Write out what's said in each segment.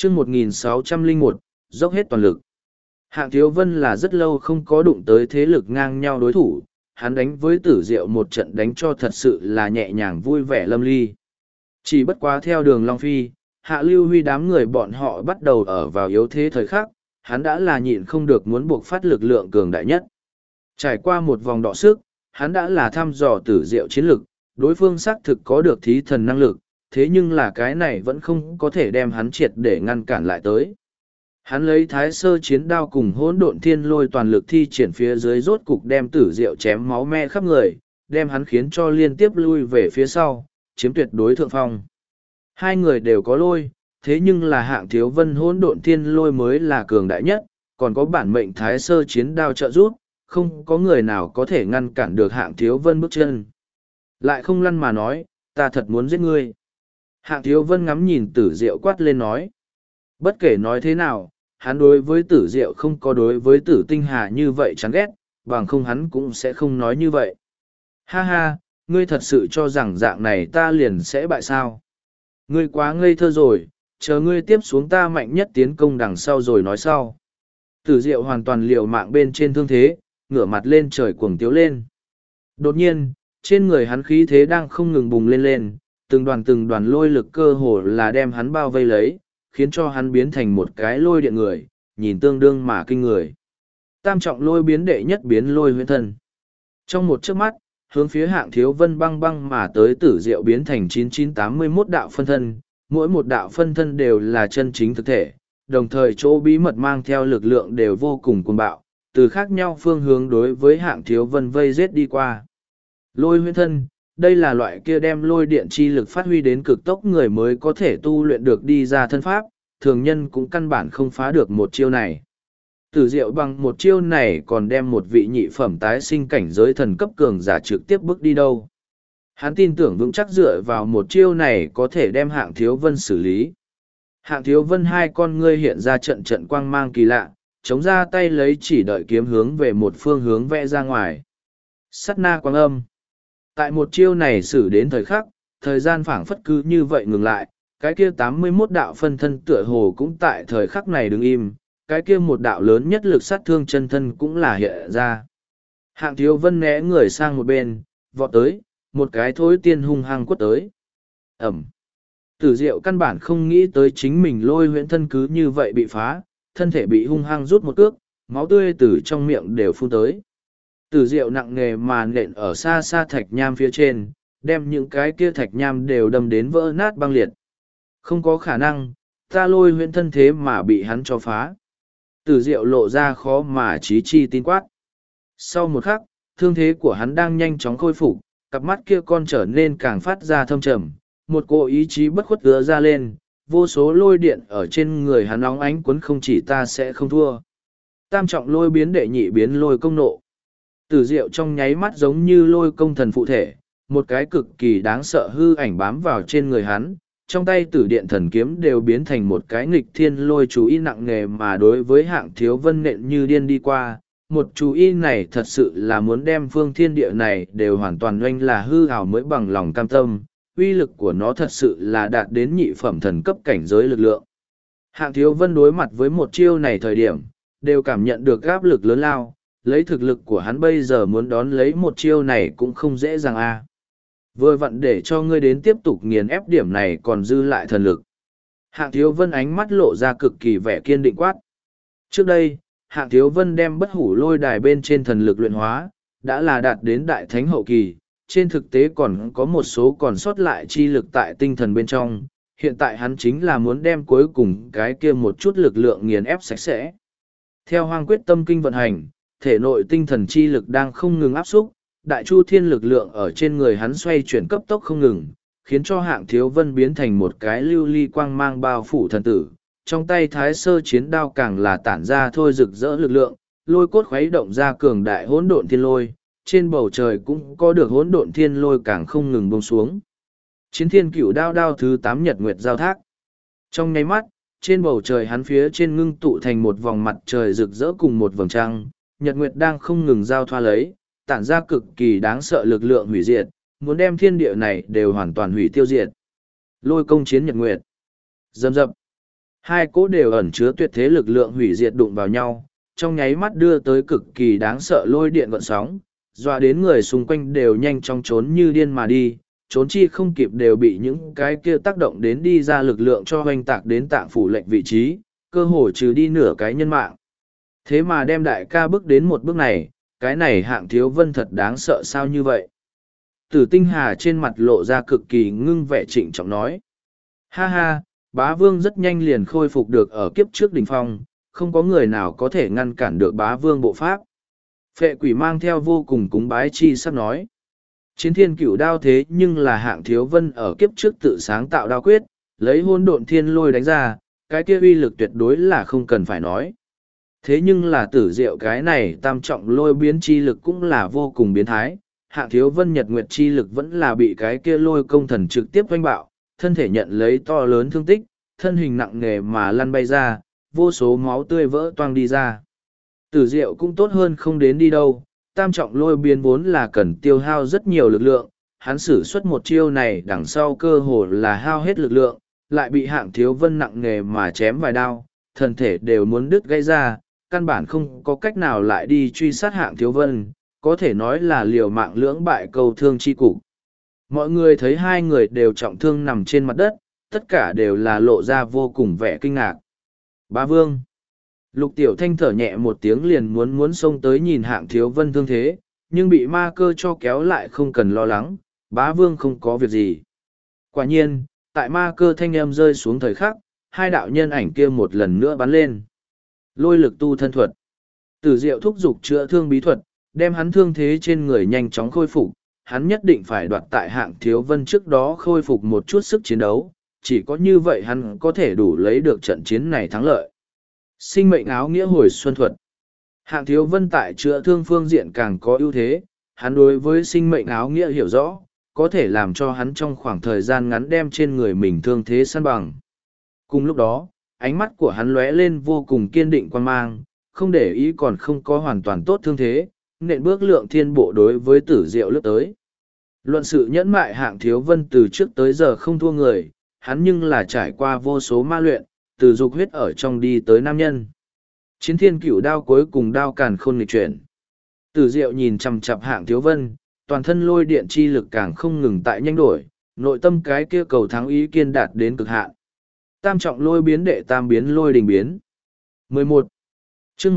chương 1601, dốc hết toàn lực. Hạng Thiếu Vân là rất lâu không có đụng tới thế lực ngang nhau đối thủ, hắn đánh với Tử Diệu một trận đánh cho thật sự là nhẹ nhàng vui vẻ lâm ly. Chỉ bất quá theo đường Long Phi, Hạ Lưu Huy đám người bọn họ bắt đầu ở vào yếu thế thời khắc, hắn đã là nhịn không được muốn buộc phát lực lượng cường đại nhất. Trải qua một vòng đọ sức, hắn đã là thăm dò Tử Diệu chiến lực, đối phương xác thực có được thí thần năng lực, thế nhưng là cái này vẫn không có thể đem hắn triệt để ngăn cản lại tới. Hắn lấy thái sơ chiến đao cùng hỗn độn thiên lôi toàn lực thi triển phía dưới rốt cục đem Tử Diệu chém máu me khắp người, đem hắn khiến cho liên tiếp lui về phía sau, chiếm tuyệt đối thượng phong. Hai người đều có lôi, thế nhưng là Hạng Thiếu Vân hỗn độn thiên lôi mới là cường đại nhất, còn có bản mệnh thái sơ chiến đao trợ giúp, không có người nào có thể ngăn cản được Hạng Thiếu Vân bước chân. Lại không lăn mà nói, ta thật muốn giết ngươi. Hạng Thiếu Vân ngắm nhìn Tử Diệu quát lên nói. Bất kể nói thế nào, hắn đối với Tử Diệu không có đối với Tử Tinh Hà như vậy chán ghét, bằng không hắn cũng sẽ không nói như vậy. Ha ha, ngươi thật sự cho rằng dạng này ta liền sẽ bại sao? Ngươi quá ngây thơ rồi, chờ ngươi tiếp xuống ta mạnh nhất tiến công đằng sau rồi nói sau. Tử Diệu hoàn toàn liều mạng bên trên thương thế, ngửa mặt lên trời cuồng tiếu lên. Đột nhiên, trên người hắn khí thế đang không ngừng bùng lên lên, từng đoàn lôi lực cơ hồ là đem hắn bao vây lấy, khiến cho hắn biến thành một cái lôi điện người, nhìn tương đương mà kinh người. Tam trọng lôi biến đệ nhất biến lôi huyễn thân. Trong một chớp mắt, hướng phía Hạng Thiếu Vân băng băng mà tới Tử Diệu biến thành 9981 đạo phân thân, mỗi một đạo phân thân đều là chân chính thực thể, đồng thời chỗ bí mật mang theo lực lượng đều vô cùng cuồng bạo, từ khác nhau phương hướng đối với Hạng Thiếu Vân vây giết đi qua. Lôi huyễn thân, đây là loại kia đem lôi điện chi lực phát huy đến cực tốc người mới có thể tu luyện được đi ra thân pháp, thường nhân cũng căn bản không phá được một chiêu này. Tử Diệu bằng một chiêu này còn đem một vị nhị phẩm tái sinh cảnh giới thần cấp cường giả trực tiếp bước đi đâu. Hắn tin tưởng vững chắc dựa vào một chiêu này có thể đem Hạng Thiếu Vân xử lý. Hạng Thiếu Vân hai con ngươi hiện ra trận trận quang mang kỳ lạ, chống ra tay lấy chỉ đợi kiếm hướng về một phương hướng vẽ ra ngoài. Sát na quang âm. Tại một chiêu này xử đến thời khắc, thời gian phảng phất cứ như vậy ngừng lại, cái kia 81 đạo phân thân tựa hồ cũng tại thời khắc này đứng im, cái kia một đạo lớn nhất lực sát thương chân thân cũng là hiện ra. Hạng Thiếu Vân né người sang một bên, vọt tới, một cái thối tiên hung hăng quất tới. Ẩm. Tử Diệu căn bản không nghĩ tới chính mình lôi huyễn thân cứ như vậy bị phá, thân thể bị hung hăng rút một cước, máu tươi từ trong miệng đều phun tới. Tử Diệu nặng nề mà nện ở xa xa thạch nham phía trên, đem những cái kia thạch nham đều đâm đến vỡ nát băng liệt. Không có khả năng, ta lôi huyễn thân thế mà bị hắn cho phá. Tử Diệu lộ ra khó mà trí chi tin quát. Sau một khắc, thương thế của hắn đang nhanh chóng khôi phục, cặp mắt kia con trở nên càng phát ra thâm trầm, một cỗ ý chí bất khuất ứa ra lên, vô số lôi điện ở trên người hắn óng ánh quấn không chỉ ta sẽ không thua. Tam trọng lôi biến đệ nhị biến lôi công nộ. Tử Diệu trong nháy mắt giống như lôi công thần phụ thể, một cái cực kỳ đáng sợ hư ảnh bám vào trên người hắn, trong tay tử điện thần kiếm đều biến thành một cái nghịch thiên lôi chú ý nặng nề mà đối với Hạng Thiếu Vân nện như điên đi qua. Một chú ý này thật sự là muốn đem phương thiên địa này đều hoàn toàn oanh là hư ảo mới bằng lòng cam tâm, uy lực của nó thật sự là đạt đến nhị phẩm thần cấp cảnh giới lực lượng. Hạng Thiếu Vân đối mặt với một chiêu này thời điểm, đều cảm nhận được áp lực lớn lao, lấy thực lực của hắn bây giờ muốn đón lấy một chiêu này cũng không dễ dàng a. Vừa vặn để cho ngươi đến tiếp tục nghiền ép điểm này còn dư lại thần lực. Hạng Thiếu Vân ánh mắt lộ ra cực kỳ vẻ kiên định quát. Trước đây, Hạng Thiếu Vân đem bất hủ lôi đài bên trên thần lực luyện hóa, đã là đạt đến đại thánh hậu kỳ, trên thực tế còn có một số còn sót lại chi lực tại tinh thần bên trong, hiện tại hắn chính là muốn đem cuối cùng cái kia một chút lực lượng nghiền ép sạch sẽ. Theo Hoang Quyết Tâm Kinh vận hành, thể nội tinh thần chi lực đang không ngừng áp xúc, đại chu thiên lực lượng ở trên người hắn xoay chuyển cấp tốc không ngừng, khiến cho Hạng Thiếu Vân biến thành một cái lưu ly quang mang bao phủ thần tử. Trong tay thái sơ chiến đao càng là tản ra thôi rực rỡ lực lượng, lôi cốt khuấy động ra cường đại hỗn độn thiên lôi, trên bầu trời cũng có được hỗn độn thiên lôi càng không ngừng bông xuống. Chiến thiên cửu đao đao thứ 8 nhật nguyệt giao thác. Trong nháy mắt, trên bầu trời hắn phía trên ngưng tụ thành một vòng mặt trời rực rỡ cùng một vầng trăng, nhật nguyệt đang không ngừng giao thoa lấy, tản ra cực kỳ đáng sợ lực lượng hủy diệt, muốn đem thiên địa này đều hoàn toàn hủy tiêu diệt. Lôi công chiến nhật nguyệt. Dầm dập. Hai cỗ đều ẩn chứa tuyệt thế lực lượng hủy diệt đụng vào nhau, trong nháy mắt đưa tới cực kỳ đáng sợ lôi điện gợn sóng, dọa đến người xung quanh đều nhanh chóng trốn như điên mà đi, trốn chi không kịp đều bị những cái kia tác động đến đi ra lực lượng cho hoành tạc đến tạng phủ lệnh vị trí, cơ hồ trừ đi nửa cái nhân mạng. Thế mà đem đại ca bước đến một bước này, cái này Hạng Thiếu Vân thật đáng sợ sao như vậy. Tử Tinh Hà trên mặt lộ ra cực kỳ ngưng vẻ trịnh trọng nói. Ha ha, bá vương rất nhanh liền khôi phục được ở kiếp trước đỉnh phong, không có người nào có thể ngăn cản được bá vương bộ pháp. Phệ quỷ mang theo vô cùng cúng bái chi sắp nói. Chiến thiên cửu đao thế nhưng là Hạng Thiếu Vân ở kiếp trước tự sáng tạo đao quyết, lấy hôn độn thiên lôi đánh ra, cái kia uy lực tuyệt đối là không cần phải nói. Thế nhưng là tử diệu cái này tam trọng lôi biến chi lực cũng là vô cùng biến thái, Hạng Thiếu Vân nhật nguyệt chi lực vẫn là bị cái kia lôi công thần trực tiếp oanh bạo, thân thể nhận lấy to lớn thương tích, thân hình nặng nề mà lăn bay ra, vô số máu tươi vỡ toang đi ra. Tử diệu cũng tốt hơn không đến đi đâu, tam trọng lôi biến vốn là cần tiêu hao rất nhiều lực lượng, hắn sử xuất một chiêu này đằng sau cơ hồ là hao hết lực lượng, lại bị Hạng Thiếu Vân nặng nề mà chém vài đao, thân thể đều muốn đứt gãy ra, căn bản không có cách nào lại đi truy sát Hạng Thiếu Vân, có thể nói là liều mạng lưỡng bại cầu thương chi cục. Mọi người thấy hai người đều trọng thương nằm trên mặt đất, tất cả đều là lộ ra vô cùng vẻ kinh ngạc. Bá Vương. Lục Tiểu Thanh thở nhẹ một tiếng liền muốn xông tới nhìn Hạng Thiếu Vân thương thế, nhưng bị ma cơ cho kéo lại không cần lo lắng, Bá Vương không có việc gì. Quả nhiên, tại ma cơ thanh âm rơi xuống thời khắc, hai đạo nhân ảnh kia một lần nữa bắn lên. Lôi lực tu thân thuật. Tử diệu thúc giục chữa thương bí thuật, đem hắn thương thế trên người nhanh chóng khôi phục, hắn nhất định phải đoạt tại Hạng Thiếu Vân trước đó khôi phục một chút sức chiến đấu, chỉ có như vậy hắn có thể đủ lấy được trận chiến này thắng lợi. Sinh mệnh áo nghĩa hồi xuân thuật. Hạng Thiếu Vân tại chữa thương phương diện càng có ưu thế, hắn đối với sinh mệnh áo nghĩa hiểu rõ, có thể làm cho hắn trong khoảng thời gian ngắn đem trên người mình thương thế săn bằng. Cùng lúc đó, ánh mắt của hắn lóe lên vô cùng kiên định quan mang, không để ý còn không có hoàn toàn tốt thương thế, nện bước lượng thiên bộ đối với tử diệu lướt tới. Luận sự nhẫn mại Hạng Thiếu Vân từ trước tới giờ không thua người, hắn nhưng là trải qua vô số ma luyện, từ dục huyết ở trong đi tới nam nhân. Chiến thiên cửu đao cuối cùng đao càn khôn nghịch chuyển. Tử diệu nhìn chằm chằm Hạng Thiếu Vân, toàn thân lôi điện chi lực càng không ngừng tại nhanh đổi, nội tâm cái kia cầu thắng ý kiên đạt đến cực hạn. Tam trọng lôi biến đệ tam biến lôi đình biến. 11. Chương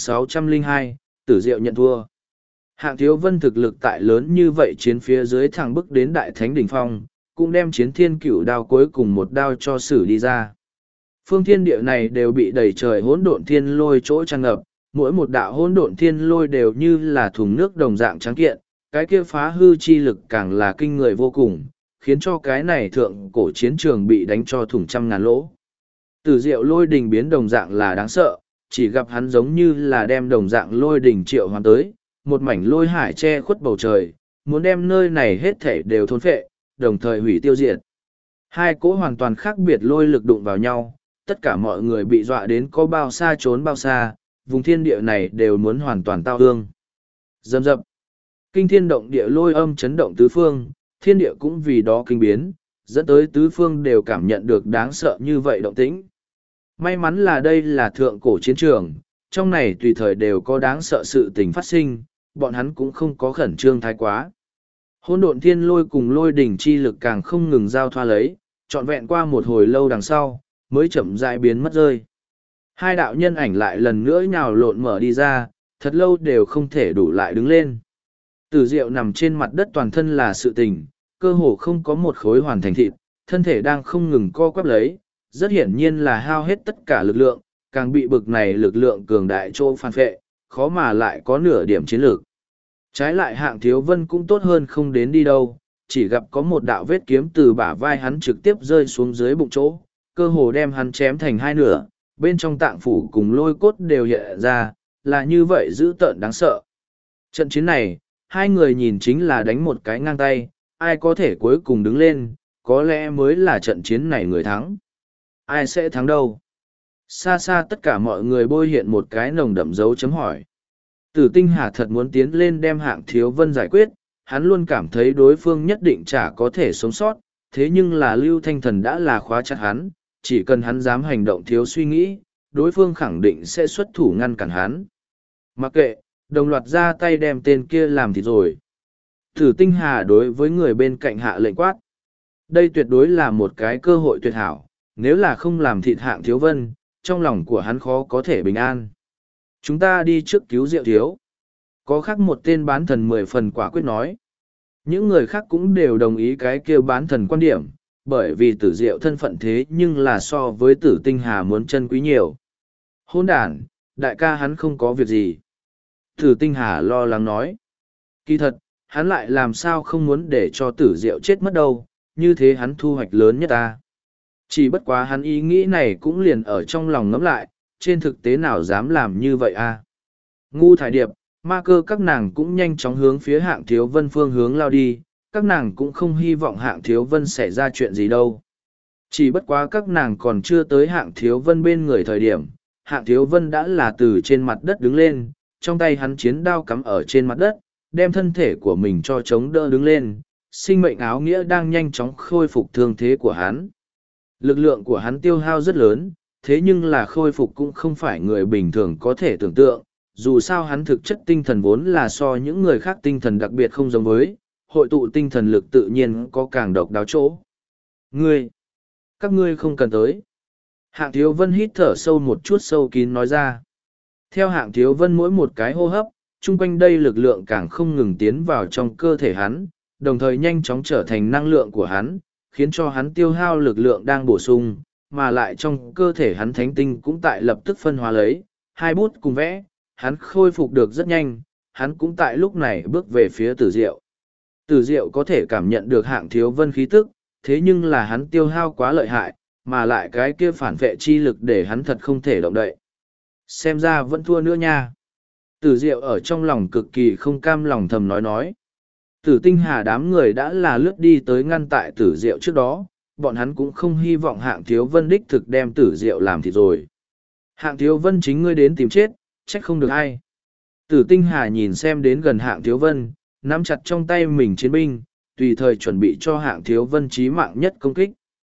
1602, Tử diệu nhận thua. Hạng Thiếu Vân thực lực tại lớn như vậy chiến phía dưới thẳng bức đến đại thánh đỉnh phong, cũng đem chiến thiên cửu đao cuối cùng một đao cho sử đi ra. Phương thiên địa này đều bị đầy trời hỗn độn thiên lôi chỗ tràn ngập, mỗi một đạo hỗn độn thiên lôi đều như là thùng nước đồng dạng trắng kiện, cái kia phá hư chi lực càng là kinh người vô cùng, khiến cho cái này thượng cổ chiến trường bị đánh cho thủng trăm ngàn lỗ. Tử diệu lôi đình biến đồng dạng là đáng sợ, chỉ gặp hắn giống như là đem đồng dạng lôi đình triệu hoàn tới, một mảnh lôi hải che khuất bầu trời, muốn đem nơi này hết thể đều thôn phệ, đồng thời hủy tiêu diệt. Hai cỗ hoàn toàn khác biệt lôi lực đụng vào nhau, tất cả mọi người bị dọa đến có bao xa trốn bao xa, vùng thiên địa này đều muốn hoàn toàn tao ương. Dầm dập, kinh thiên động địa lôi âm chấn động tứ phương, thiên địa cũng vì đó kinh biến, dẫn tới tứ phương đều cảm nhận được đáng sợ như vậy động tĩnh. May mắn là đây là thượng cổ chiến trường, trong này tùy thời đều có đáng sợ sự tình phát sinh, bọn hắn cũng không có khẩn trương thái quá. Hỗn độn thiên lôi cùng lôi đỉnh chi lực càng không ngừng giao thoa lấy, trọn vẹn qua một hồi lâu đằng sau, mới chậm rãi biến mất rơi. Hai đạo nhân ảnh lại lần nữa nhào lộn mở đi ra, thật lâu đều không thể đủ lại đứng lên. Tử diệu nằm trên mặt đất toàn thân là sự tình, cơ hồ không có một khối hoàn thành thịt, thân thể đang không ngừng co quắp lấy, rất hiển nhiên là hao hết tất cả lực lượng, càng bị bực này lực lượng cường đại chỗ phản phệ, khó mà lại có nửa điểm chiến lược. Trái lại Hạng Thiếu Vân cũng tốt hơn không đến đi đâu, chỉ gặp có một đạo vết kiếm từ bả vai hắn trực tiếp rơi xuống dưới bụng chỗ, cơ hồ đem hắn chém thành hai nửa, bên trong tạng phủ cùng lôi cốt đều hiện ra, là như vậy dữ tợn đáng sợ. Trận chiến này, hai người nhìn chính là đánh một cái ngang tay, ai có thể cuối cùng đứng lên, có lẽ mới là trận chiến này người thắng. Ai sẽ thắng đâu? Xa xa tất cả mọi người bôi hiện một cái nồng đậm dấu chấm hỏi. Tử Tinh Hà thật muốn tiến lên đem Hạng Thiếu Vân giải quyết, hắn luôn cảm thấy đối phương nhất định chả có thể sống sót, thế nhưng là Lưu Thanh Thần đã là khóa chặt hắn, chỉ cần hắn dám hành động thiếu suy nghĩ, đối phương khẳng định sẽ xuất thủ ngăn cản hắn. Mặc kệ, đồng loạt ra tay đem tên kia làm thịt rồi. Tử Tinh Hà đối với người bên cạnh hạ lệnh quát. Đây tuyệt đối là một cái cơ hội tuyệt hảo, nếu là không làm thịt Hạng Thiếu Vân, trong lòng của hắn khó có thể bình an. Chúng ta đi trước cứu Diệu Thiếu. Có khác một tên bán thần 10 phần quả quyết nói. Những người khác cũng đều đồng ý cái kêu bán thần quan điểm, bởi vì Tử Diệu thân phận thế nhưng là so với Tử Tinh Hà muốn chân quý nhiều. Hôn đàn, đại ca hắn không có việc gì. Tử Tinh Hà lo lắng nói. Kỳ thật, hắn lại làm sao không muốn để cho Tử Diệu chết mất đâu, như thế hắn thu hoạch lớn nhất ta. Chỉ bất quá hắn ý nghĩ này cũng liền ở trong lòng ngẫm lại, trên thực tế nào dám làm như vậy a? Ngu Thải Điệp, Ma Cơ các nàng cũng nhanh chóng hướng phía Hạng Thiếu Vân phương hướng lao đi, các nàng cũng không hy vọng Hạng Thiếu Vân xảy ra chuyện gì đâu. Chỉ bất quá các nàng còn chưa tới Hạng Thiếu Vân bên người thời điểm, Hạng Thiếu Vân đã là từ trên mặt đất đứng lên, trong tay hắn chiến đao cắm ở trên mặt đất, đem thân thể của mình cho chống đỡ đứng lên, sinh mệnh áo nghĩa đang nhanh chóng khôi phục thương thế của hắn. Lực lượng của hắn tiêu hao rất lớn, thế nhưng là khôi phục cũng không phải người bình thường có thể tưởng tượng, dù sao hắn thực chất tinh thần vốn là so những người khác tinh thần đặc biệt không giống với, hội tụ tinh thần lực tự nhiên có càng độc đáo chỗ. Các ngươi không cần tới. Hạng Thiếu Vân hít thở sâu một chút sâu kín nói ra. Theo Hạng Thiếu Vân mỗi một cái hô hấp, chung quanh đây lực lượng càng không ngừng tiến vào trong cơ thể hắn, đồng thời nhanh chóng trở thành năng lượng của hắn, khiến cho hắn tiêu hao lực lượng đang bổ sung, mà lại trong cơ thể hắn thánh tinh cũng tại lập tức phân hóa lấy, hai bút cùng vẽ, hắn khôi phục được rất nhanh, hắn cũng tại lúc này bước về phía Tử Diệu. Tử Diệu có thể cảm nhận được Hạng Thiếu Vân khí tức, thế nhưng là hắn tiêu hao quá lợi hại, mà lại cái kia phản vệ chi lực để hắn thật không thể động đậy. Xem ra vẫn thua nữa nha. Tử Diệu ở trong lòng cực kỳ không cam lòng thầm nói. Tử Tinh Hà đám người đã là lướt đi tới ngăn tại Tử Diệu trước đó, bọn hắn cũng không hy vọng Hạng Thiếu Vân đích thực đem Tử Diệu làm thịt rồi. Hạng Thiếu Vân chính ngươi đến tìm chết, trách không được ai. Tử Tinh Hà nhìn xem đến gần Hạng Thiếu Vân, nắm chặt trong tay mình chiến binh, tùy thời chuẩn bị cho Hạng Thiếu Vân chí mạng nhất công kích.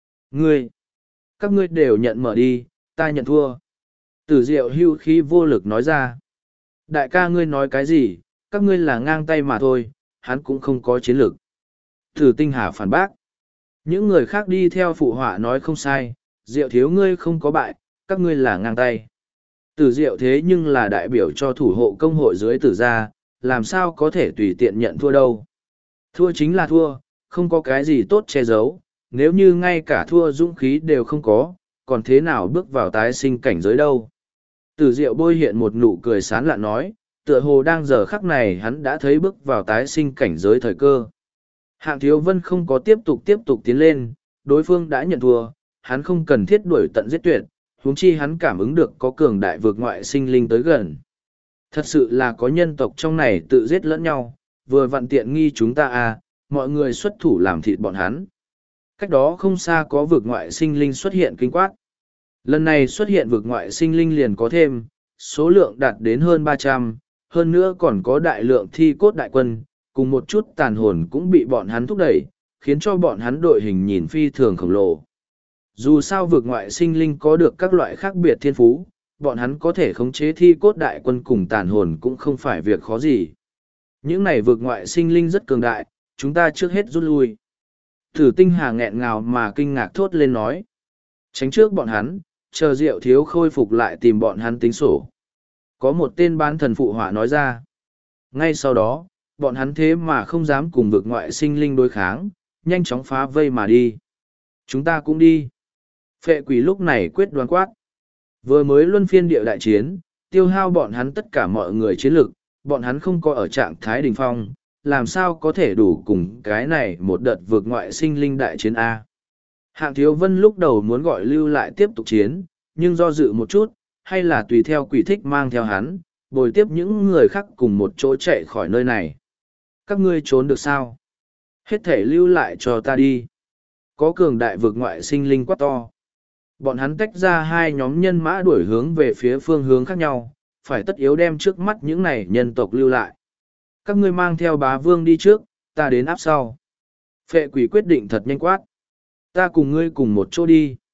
Các ngươi đều nhận mở đi, ta nhận thua. Tử Diệu hưu khí vô lực nói ra. Đại ca ngươi nói cái gì, các ngươi là ngang tay mà thôi, hắn cũng không có chiến lược. Tử Tinh Hà phản bác. Những người khác đi theo phụ họa nói không sai, Diệu thiếu ngươi không có bại, các ngươi là ngang tay. Tử Diệu thế nhưng là đại biểu cho thủ hộ công hội dưới Tử gia, làm sao có thể tùy tiện nhận thua đâu. Thua chính là thua, không có cái gì tốt che giấu, nếu như ngay cả thua dũng khí đều không có, còn thế nào bước vào tái sinh cảnh giới đâu. Tử Diệu bôi hiện một nụ cười sán lạ nói, tựa hồ đang giờ khắc này hắn đã thấy bước vào tái sinh cảnh giới thời cơ. Hạng Thiếu Vân không có tiếp tục tiến lên, đối phương đã nhận thua, hắn không cần thiết đuổi tận giết tuyệt, huống chi hắn cảm ứng được có cường đại vượt ngoại sinh linh tới gần. Thật sự là có nhân tộc trong này tự giết lẫn nhau, vừa vặn tiện nghi chúng ta à, mọi người xuất thủ làm thịt bọn hắn. Cách đó không xa có vượt ngoại sinh linh xuất hiện kinh quát. Lần này xuất hiện vượt ngoại sinh linh liền có thêm, số lượng đạt đến hơn 300, hơn nữa còn có đại lượng thi cốt đại quân, cùng một chút tàn hồn cũng bị bọn hắn thúc đẩy, khiến cho bọn hắn đội hình nhìn phi thường khổng lồ. Dù sao vượt ngoại sinh linh có được các loại khác biệt thiên phú, bọn hắn có thể khống chế thi cốt đại quân cùng tàn hồn cũng không phải việc khó gì. Những này vượt ngoại sinh linh rất cường đại, chúng ta trước hết rút lui. Tử Tinh Hà nghẹn ngào mà kinh ngạc thốt lên nói. Tránh trước bọn hắn, chờ Diệu thiếu khôi phục lại tìm bọn hắn tính sổ. Có một tên bán thần phụ họa nói ra. Ngay sau đó, bọn hắn thế mà không dám cùng vượt ngoại sinh linh đối kháng, nhanh chóng phá vây mà đi. Chúng ta cũng đi. Phệ quỷ lúc này quyết đoán quát. Vừa mới luân phiên địa đại chiến, tiêu hao bọn hắn tất cả mọi người chiến lực, bọn hắn không có ở trạng thái đỉnh phong, làm sao có thể đủ cùng cái này một đợt vượt ngoại sinh linh đại chiến A. Hạng Thiếu Vân lúc đầu muốn gọi lưu lại tiếp tục chiến, nhưng do dự một chút, hay là tùy theo quỷ thích mang theo hắn, bồi tiếp những người khác cùng một chỗ chạy khỏi nơi này. Các ngươi trốn được sao? Hết thể lưu lại cho ta đi. Có cường đại vượt ngoại sinh linh quát to. Bọn hắn tách ra hai nhóm nhân mã đuổi hướng về phía phương hướng khác nhau, phải tất yếu đem trước mắt những này nhân tộc lưu lại. Các ngươi mang theo bá vương đi trước, ta đến áp sau. Phệ quỷ quyết định thật nhanh quát. Ta cùng ngươi cùng một chỗ đi.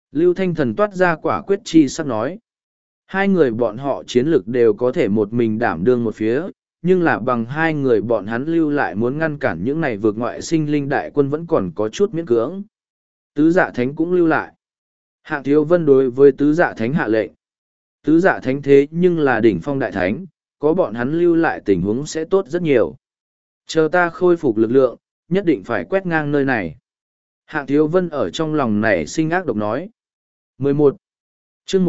Lưu Thanh Thần toát ra quả quyết chi sắc nói. Hai người bọn họ chiến lược đều có thể một mình đảm đương một phía, nhưng là bằng hai người bọn hắn lưu lại muốn ngăn cản những này vượt ngoại sinh linh đại quân vẫn còn có chút miễn cưỡng. Tứ Dạ Thánh cũng lưu lại. Hạng Thiếu Vân đối với Tứ Dạ Thánh hạ lệnh. Tứ Dạ Thánh thế nhưng là đỉnh phong đại thánh, có bọn hắn lưu lại tình huống sẽ tốt rất nhiều. Chờ ta khôi phục lực lượng, nhất định phải quét ngang nơi này. Hạng Thiếu Vân ở trong lòng nảy sinh ác độc nói. 11. chương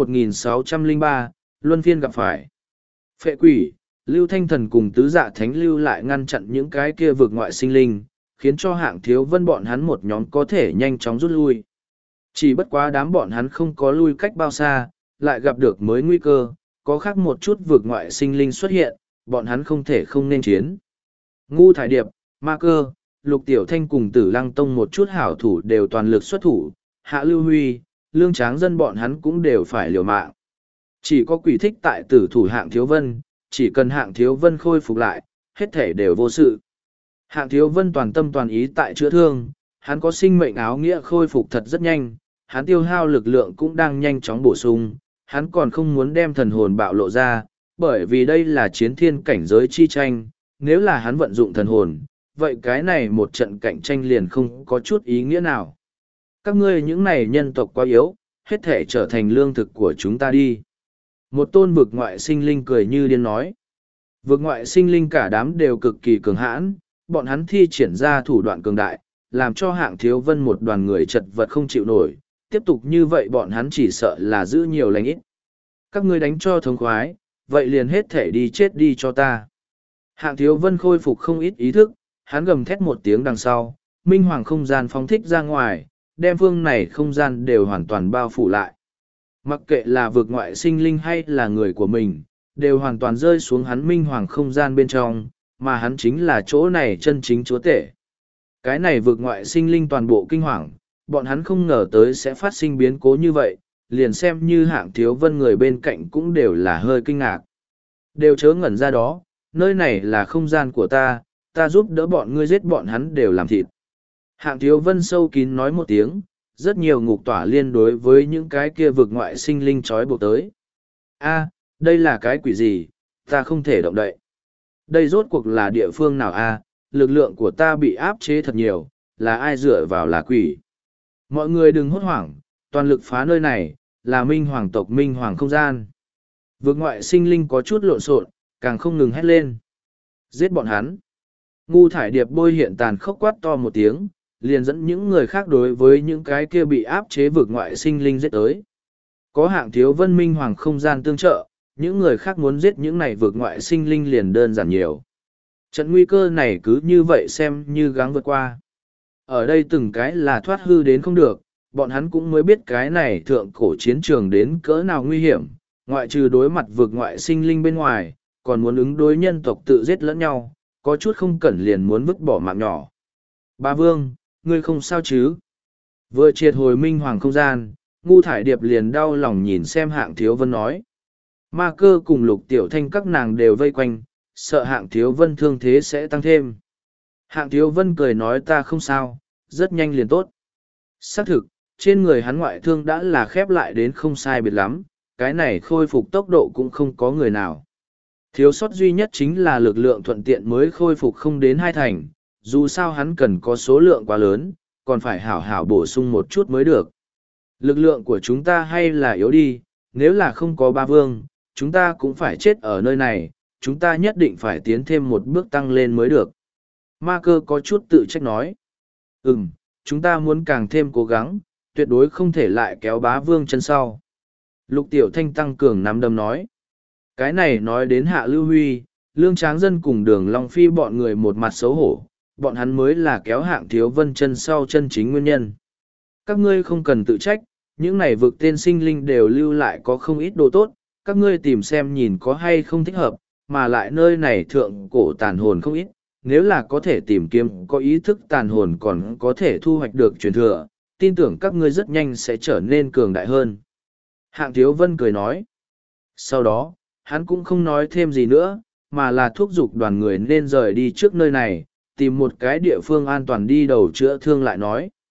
1603, Luân Phiên gặp phải. Phệ quỷ, Lưu Thanh Thần cùng Tứ Dạ Thánh lưu lại ngăn chặn những cái kia vượt ngoại sinh linh, khiến cho Hạng Thiếu Vân bọn hắn một nhóm có thể nhanh chóng rút lui. Chỉ bất quá đám bọn hắn không có lui cách bao xa, lại gặp được mới nguy cơ, có khác một chút vượt ngoại sinh linh xuất hiện, bọn hắn không thể không nên chiến. Ngu Thải Điệp, Ma Cơ, Lục Tiểu Thanh cùng Tử Lăng Tông một chút hảo thủ đều toàn lực xuất thủ, Hạ Lưu Huy, Lương Tráng Dân bọn hắn cũng đều phải liều mạng. Chỉ có quỷ thích tại tử thủ Hạng Thiếu Vân, chỉ cần Hạng Thiếu Vân khôi phục lại, hết thể đều vô sự. Hạng Thiếu Vân toàn tâm toàn ý tại chữa thương, hắn có sinh mệnh áo nghĩa khôi phục thật rất nhanh, hắn tiêu hao lực lượng cũng đang nhanh chóng bổ sung, hắn còn không muốn đem thần hồn bạo lộ ra, bởi vì đây là chiến thiên cảnh giới chi tranh, nếu là hắn vận dụng thần hồn, vậy cái này một trận cạnh tranh liền không có chút ý nghĩa nào. Các ngươi những này nhân tộc quá yếu, hết thể trở thành lương thực của chúng ta đi. Một tôn vực ngoại sinh linh cười như điên nói. Vực ngoại sinh linh cả đám đều cực kỳ cường hãn, bọn hắn thi triển ra thủ đoạn cường đại, làm cho Hạng Thiếu Vân một đoàn người chật vật không chịu nổi, tiếp tục như vậy bọn hắn chỉ sợ là giữ nhiều lành ít. Các ngươi đánh cho thống khoái, vậy liền hết thể đi chết đi cho ta. Hạng Thiếu Vân khôi phục không ít ý thức, hắn gầm thét một tiếng đằng sau, minh hoàng không gian phóng thích ra ngoài, đem phương này không gian đều hoàn toàn bao phủ lại. Mặc kệ là vực ngoại sinh linh hay là người của mình, đều hoàn toàn rơi xuống hắn minh hoàng không gian bên trong, mà hắn chính là chỗ này chân chính chúa tể. Cái này vực ngoại sinh linh toàn bộ kinh hoàng, bọn hắn không ngờ tới sẽ phát sinh biến cố như vậy, liền xem như Hạng Thiếu Vân người bên cạnh cũng đều là hơi kinh ngạc. Đều chớ ngẩn ra đó, nơi này là không gian của ta, ta giúp đỡ bọn ngươi giết bọn hắn đều làm thịt. Hạng Thiếu Vân sâu kín nói một tiếng, rất nhiều ngục tỏa liên đối với những cái kia vực ngoại sinh linh trói buộc tới. A, đây là cái quỷ gì, ta không thể động đậy. Đây rốt cuộc là địa phương nào a? Lực lượng của ta bị áp chế thật nhiều, là ai dựa vào là quỷ. Mọi người đừng hốt hoảng, toàn lực phá nơi này, là minh hoàng tộc minh hoàng không gian. Vực ngoại sinh linh có chút lộn xộn, càng không ngừng hét lên. Giết bọn hắn. Ngu Thải Điệp bôi hiện tàn khốc quát to một tiếng, liền dẫn những người khác đối với những cái kia bị áp chế vực ngoại sinh linh giết tới. Có Hạng Thiếu Vân minh hoàng không gian tương trợ, những người khác muốn giết những này vực ngoại sinh linh liền đơn giản nhiều. Trận nguy cơ này cứ như vậy xem như gắng vượt qua. Ở đây từng cái là thoát hư đến không được, bọn hắn cũng mới biết cái này thượng cổ chiến trường đến cỡ nào nguy hiểm, ngoại trừ đối mặt vực ngoại sinh linh bên ngoài, còn muốn ứng đối nhân tộc tự giết lẫn nhau, có chút không cẩn liền muốn vứt bỏ mạng nhỏ. Ba Vương, ngươi không sao chứ? Vừa triệt hồi minh hoàng không gian, Ngu Thải Điệp liền đau lòng nhìn xem Hạng Thiếu Vân nói. Ma Cơ cùng Lục Tiểu Thanh các nàng đều vây quanh, sợ Hạng Thiếu Vân thương thế sẽ tăng thêm. Hạng Thiếu Vân cười nói ta không sao, rất nhanh liền tốt. Xác thực, trên người hắn ngoại thương đã là khép lại đến không sai biệt lắm, cái này khôi phục tốc độ cũng không có người nào. Thiếu sót duy nhất chính là lực lượng thuận tiện mới khôi phục không đến 2 thành, dù sao hắn cần có số lượng quá lớn, còn phải hảo hảo bổ sung một chút mới được. Lực lượng của chúng ta hay là yếu đi, nếu là không có Ba Vương, chúng ta cũng phải chết ở nơi này, chúng ta nhất định phải tiến thêm một bước tăng lên mới được. Ma Cơ có chút tự trách nói. Chúng ta muốn càng thêm cố gắng, tuyệt đối không thể lại kéo Bá Vương chân sau. Lục Tiểu Thanh tăng cường nắm đấm nói. Cái này nói đến Hạ Lưu Huy, Lương Tráng Dân cùng Đường Long Phi bọn người một mặt xấu hổ, bọn hắn mới là kéo Hạng Thiếu Vân chân sau chân chính nguyên nhân. Các ngươi không cần tự trách, những này vực tên sinh linh đều lưu lại có không ít đồ tốt, các ngươi tìm xem nhìn có hay không thích hợp, mà lại nơi này thượng cổ tàn hồn không ít, nếu là có thể tìm kiếm có ý thức tàn hồn còn có thể thu hoạch được truyền thừa, tin tưởng các ngươi rất nhanh sẽ trở nên cường đại hơn. Hạng Thiếu Vân cười nói. Sau đó, hắn cũng không nói thêm gì nữa, mà là thúc giục đoàn người nên rời đi trước nơi này, tìm một cái địa phương an toàn đi đầu chữa thương lại nói.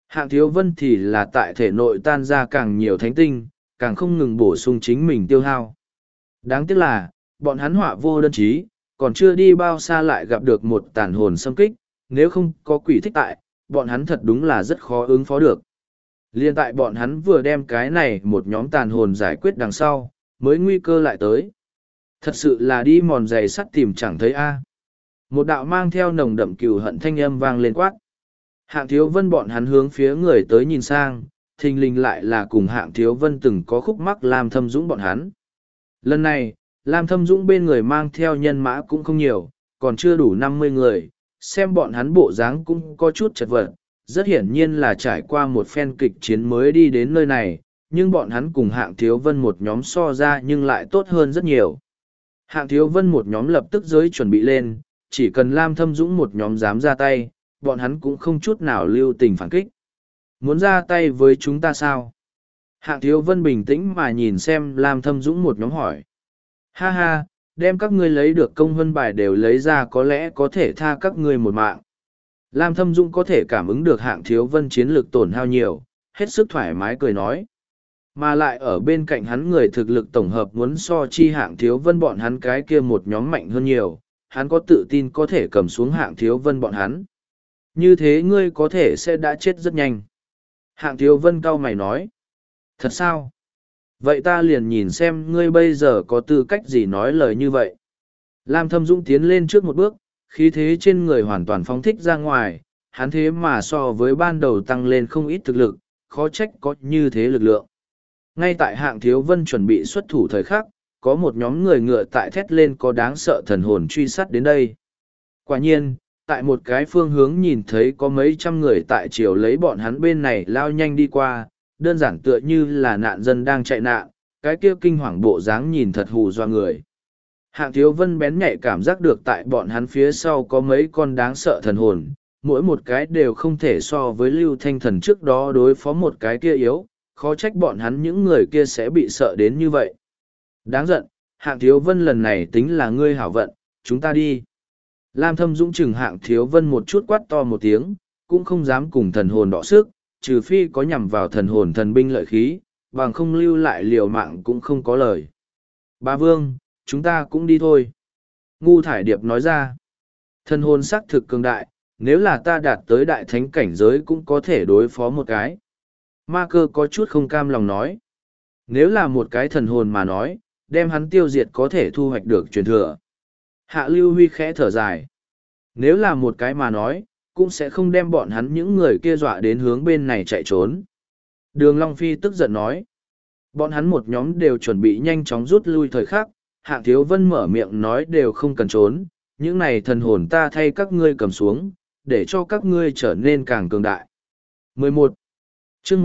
Hạng Thiếu Vân thì là tại thể nội tan ra càng nhiều thánh tinh, càng không ngừng bổ sung chính mình tiêu hao. Đáng tiếc là, bọn hắn họa vô đơn chí, còn chưa đi bao xa lại gặp được một tàn hồn xâm kích, nếu không có quỷ thích tại, bọn hắn thật đúng là rất khó ứng phó được. Liên tại bọn hắn vừa đem cái này một nhóm tàn hồn giải quyết đằng sau, mới nguy cơ lại tới. Thật sự là đi mòn giày sắt tìm chẳng thấy a. Một đạo mang theo nồng đậm cừu hận thanh âm vang lên quát. Hạng Thiếu Vân bọn hắn hướng phía người tới nhìn sang, thình lình lại là cùng Hạng Thiếu Vân từng có khúc mắc Lam Thâm Dũng bọn hắn. Lần này, Lam Thâm Dũng bên người mang theo nhân mã cũng không nhiều, còn chưa đủ 50 người, xem bọn hắn bộ dáng cũng có chút chật vật, rất hiển nhiên là trải qua một phen kịch chiến mới đi đến nơi này, nhưng bọn hắn cùng Hạng Thiếu Vân một nhóm so ra nhưng lại tốt hơn rất nhiều. Hạng Thiếu Vân một nhóm lập tức giới chuẩn bị lên, chỉ cần Lam Thâm Dũng một nhóm dám ra tay, bọn hắn cũng không chút nào lưu tình phản kích. Muốn ra tay với chúng ta sao? Hạng Thiếu Vân bình tĩnh mà nhìn xem Lam Thâm Dũng một nhóm hỏi. Ha ha, đem các ngươi lấy được công huân bài đều lấy ra có lẽ có thể tha các ngươi một mạng. Lam Thâm Dũng có thể cảm ứng được Hạng Thiếu Vân chiến lược tổn hao nhiều, hết sức thoải mái cười nói. Mà lại ở bên cạnh hắn người thực lực tổng hợp muốn so chi Hạng Thiếu Vân bọn hắn cái kia một nhóm mạnh hơn nhiều, hắn có tự tin có thể cầm xuống Hạng Thiếu Vân bọn hắn. Như thế ngươi có thể sẽ đã chết rất nhanh. Hạng Thiếu Vân cau mày nói. Thật sao? Vậy ta liền nhìn xem ngươi bây giờ có tư cách gì nói lời như vậy. Lam Thâm Dũng tiến lên trước một bước, khí thế trên người hoàn toàn phóng thích ra ngoài, hắn thế mà so với ban đầu tăng lên không ít thực lực, khó trách có như thế lực lượng. Ngay tại Hạng Thiếu Vân chuẩn bị xuất thủ thời khắc, có một nhóm người ngựa tại thét lên có đáng sợ thần hồn truy sát đến đây. Quả nhiên, tại một cái phương hướng nhìn thấy có mấy trăm người tại chiều lấy bọn hắn bên này lao nhanh đi qua, đơn giản tựa như là nạn dân đang chạy nạn, cái kia kinh hoàng bộ dáng nhìn thật hù doa người. Hạng Thiếu Vân bén nhạy cảm giác được tại bọn hắn phía sau có mấy con đáng sợ thần hồn, mỗi một cái đều không thể so với Lưu Thanh Thần trước đó đối phó một cái kia yếu, khó trách bọn hắn những người kia sẽ bị sợ đến như vậy. Đáng giận, Hạng Thiếu Vân lần này tính là ngươi hảo vận, chúng ta đi. Lam Thâm Dũng chừng Hạng Thiếu Vân một chút quát to một tiếng, cũng không dám cùng thần hồn đọ sức, trừ phi có nhằm vào thần hồn thần binh lợi khí, bằng không lưu lại liều mạng cũng không có lời. Ba Vương, chúng ta cũng đi thôi. Ngu Thải Điệp nói ra, thần hồn xác thực cường đại, nếu là ta đạt tới đại thánh cảnh giới cũng có thể đối phó một cái. Ma Cơ có chút không cam lòng nói, nếu là một cái thần hồn mà nói, đem hắn tiêu diệt có thể thu hoạch được truyền thừa. Hạ Lưu Huy khẽ thở dài, nếu là một cái mà nói, cũng sẽ không đem bọn hắn những người kia dọa đến hướng bên này chạy trốn. Đường Long Phi tức giận nói, bọn hắn một nhóm đều chuẩn bị nhanh chóng rút lui thời khắc, Hạng Thiếu Vân mở miệng nói đều không cần trốn, những này thần hồn ta thay các ngươi cầm xuống, để cho các ngươi trở nên càng cường đại. 11. Chương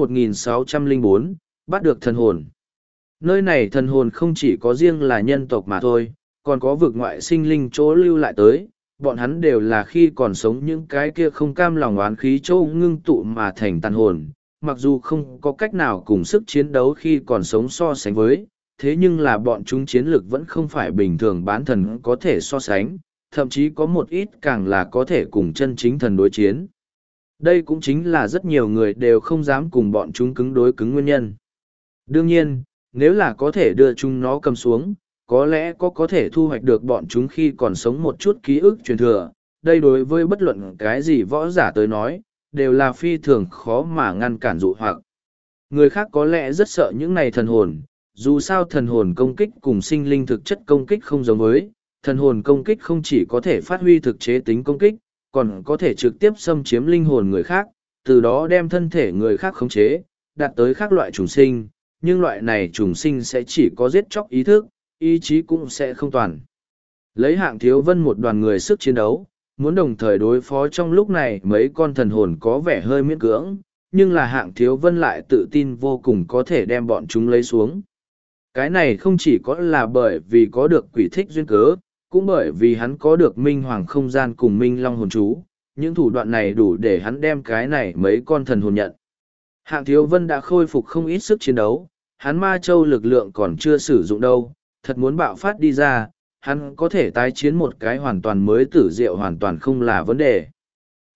1604, bắt được thần hồn. Nơi này thần hồn không chỉ có riêng là nhân tộc mà thôi, còn có vực ngoại sinh linh chỗ lưu lại tới, bọn hắn đều là khi còn sống những cái kia không cam lòng oán khí chỗ ngưng tụ mà thành tàn hồn, mặc dù không có cách nào cùng sức chiến đấu khi còn sống so sánh với, thế nhưng là bọn chúng chiến lược vẫn không phải bình thường bán thần có thể so sánh, thậm chí có một ít càng là có thể cùng chân chính thần đối chiến. Đây cũng chính là rất nhiều người đều không dám cùng bọn chúng cứng đối cứng nguyên nhân. Đương nhiên, nếu là có thể đưa chúng nó cầm xuống, có lẽ có thể thu hoạch được bọn chúng khi còn sống một chút ký ức truyền thừa. Đây đối với bất luận cái gì võ giả tới nói, đều là phi thường khó mà ngăn cản dụ hoặc. Người khác có lẽ rất sợ những này thần hồn, dù sao thần hồn công kích cùng sinh linh thực chất công kích không giống với, thần hồn công kích không chỉ có thể phát huy thực chế tính công kích, còn có thể trực tiếp xâm chiếm linh hồn người khác, từ đó đem thân thể người khác khống chế, đạt tới các loại trùng sinh, nhưng loại này trùng sinh sẽ chỉ có giết chóc ý thức, ý chí cũng sẽ không toàn. Lấy Hạng Thiếu Vân một đoàn người sức chiến đấu, muốn đồng thời đối phó trong lúc này mấy con thần hồn có vẻ hơi miễn cưỡng, nhưng là Hạng Thiếu Vân lại tự tin vô cùng có thể đem bọn chúng lấy xuống. Cái này không chỉ có là bởi vì có được quỷ thích duyên cớ, cũng bởi vì hắn có được minh hoàng không gian cùng minh long hồn chú, những thủ đoạn này đủ để hắn đem cái này mấy con thần hồn nhận. Hạng Thiếu Vân đã khôi phục không ít sức chiến đấu, hắn ma châu lực lượng còn chưa sử dụng đâu, thật muốn bạo phát đi ra, hắn có thể tái chiến một cái hoàn toàn mới tử diệu hoàn toàn không là vấn đề.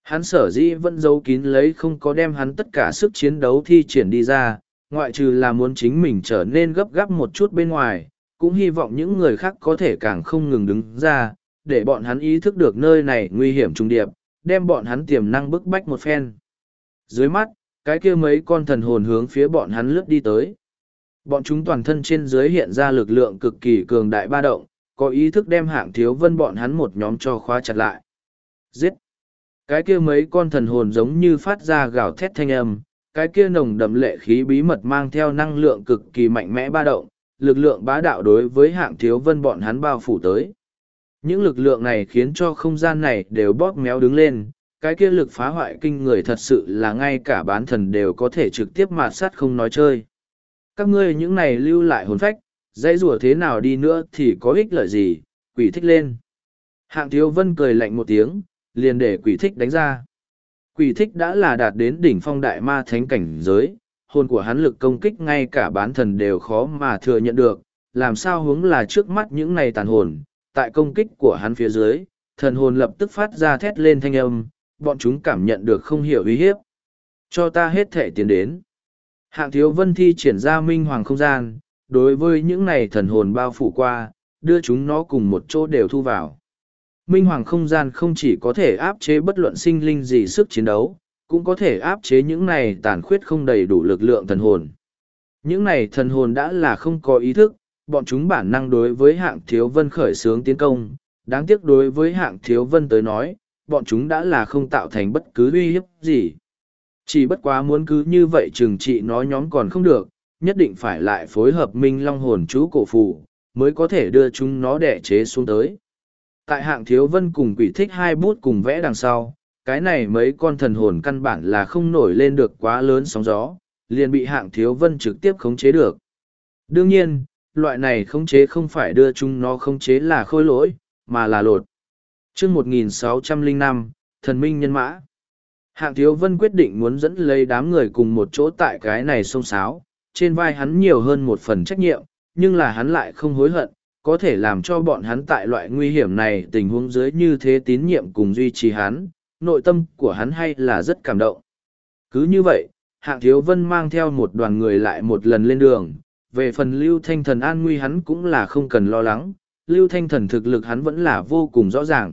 Hắn sở dĩ vẫn giấu kín lấy không có đem hắn tất cả sức chiến đấu thi triển đi ra, ngoại trừ là muốn chính mình trở nên gấp gáp một chút bên ngoài, cũng hy vọng những người khác có thể càng không ngừng đứng ra, để bọn hắn ý thức được nơi này nguy hiểm trùng điệp, đem bọn hắn tiềm năng bức bách một phen. Dưới mắt, cái kia mấy con thần hồn hướng phía bọn hắn lướt đi tới. Bọn chúng toàn thân trên dưới hiện ra lực lượng cực kỳ cường đại ba động, có ý thức đem Hạng Thiếu Vân bọn hắn một nhóm cho khóa chặt lại. Giết! Cái kia mấy con thần hồn giống như phát ra gào thét thanh âm, cái kia nồng đậm lệ khí bí mật mang theo năng lượng cực kỳ mạnh mẽ ba động, lực lượng bá đạo đối với Hạng Thiếu Vân bọn hắn bao phủ tới. Những lực lượng này khiến cho không gian này đều bóp méo đứng lên, cái kia lực phá hoại kinh người thật sự là ngay cả bán thần đều có thể trực tiếp mạt sát không nói chơi. Các ngươi những này lưu lại hồn phách, dãy rủa thế nào đi nữa thì có ích lợi gì, quỷ thích lên. Hạng Thiếu Vân cười lạnh một tiếng, liền để quỷ thích đánh ra. Quỷ thích đã là đạt đến đỉnh phong đại ma thánh cảnh giới, hồn của hắn lực công kích ngay cả bán thần đều khó mà thừa nhận được, làm sao hướng là trước mắt những này tàn hồn, tại công kích của hắn phía dưới, thần hồn lập tức phát ra thét lên thanh âm, bọn chúng cảm nhận được không hiểu uy hiếp. Cho ta hết thể tiến đến. Hạng Thiếu Vân thi triển ra minh hoàng không gian, đối với những này thần hồn bao phủ qua, đưa chúng nó cùng một chỗ đều thu vào. Minh hoàng không gian không chỉ có thể áp chế bất luận sinh linh gì sức chiến đấu, cũng có thể áp chế những này tàn khuyết không đầy đủ lực lượng thần hồn. Những này thần hồn đã là không có ý thức, bọn chúng bản năng đối với Hạng Thiếu Vân khởi xướng tiến công, đáng tiếc đối với Hạng Thiếu Vân tới nói, bọn chúng đã là không tạo thành bất cứ uy hiếp gì. Chỉ bất quá muốn cứ như vậy trừng trị nó nhóm còn không được, nhất định phải lại phối hợp Minh Long hồn chú cổ phù, mới có thể đưa chúng nó đẻ chế xuống tới. Tại Hạng Thiếu Vân cùng quỷ thích hai bút cùng vẽ đằng sau, cái này mấy con thần hồn căn bản là không nổi lên được quá lớn sóng gió, liền bị Hạng Thiếu Vân trực tiếp khống chế được. Đương nhiên, loại này khống chế không phải đưa chúng nó khống chế là khôi lỗi, mà là lột. Chương 1605, Thần Minh Nhân Mã. Hạng Thiếu Vân quyết định muốn dẫn lấy đám người cùng một chỗ tại cái này xông xáo, trên vai hắn nhiều hơn một phần trách nhiệm, nhưng là hắn lại không hối hận, có thể làm cho bọn hắn tại loại nguy hiểm này tình huống dưới như thế tín nhiệm cùng duy trì hắn, nội tâm của hắn hay là rất cảm động. Cứ như vậy, Hạng Thiếu Vân mang theo một đoàn người lại một lần lên đường, về phần Lưu Thanh Thần an nguy hắn cũng là không cần lo lắng, Lưu Thanh Thần thực lực hắn vẫn là vô cùng rõ ràng.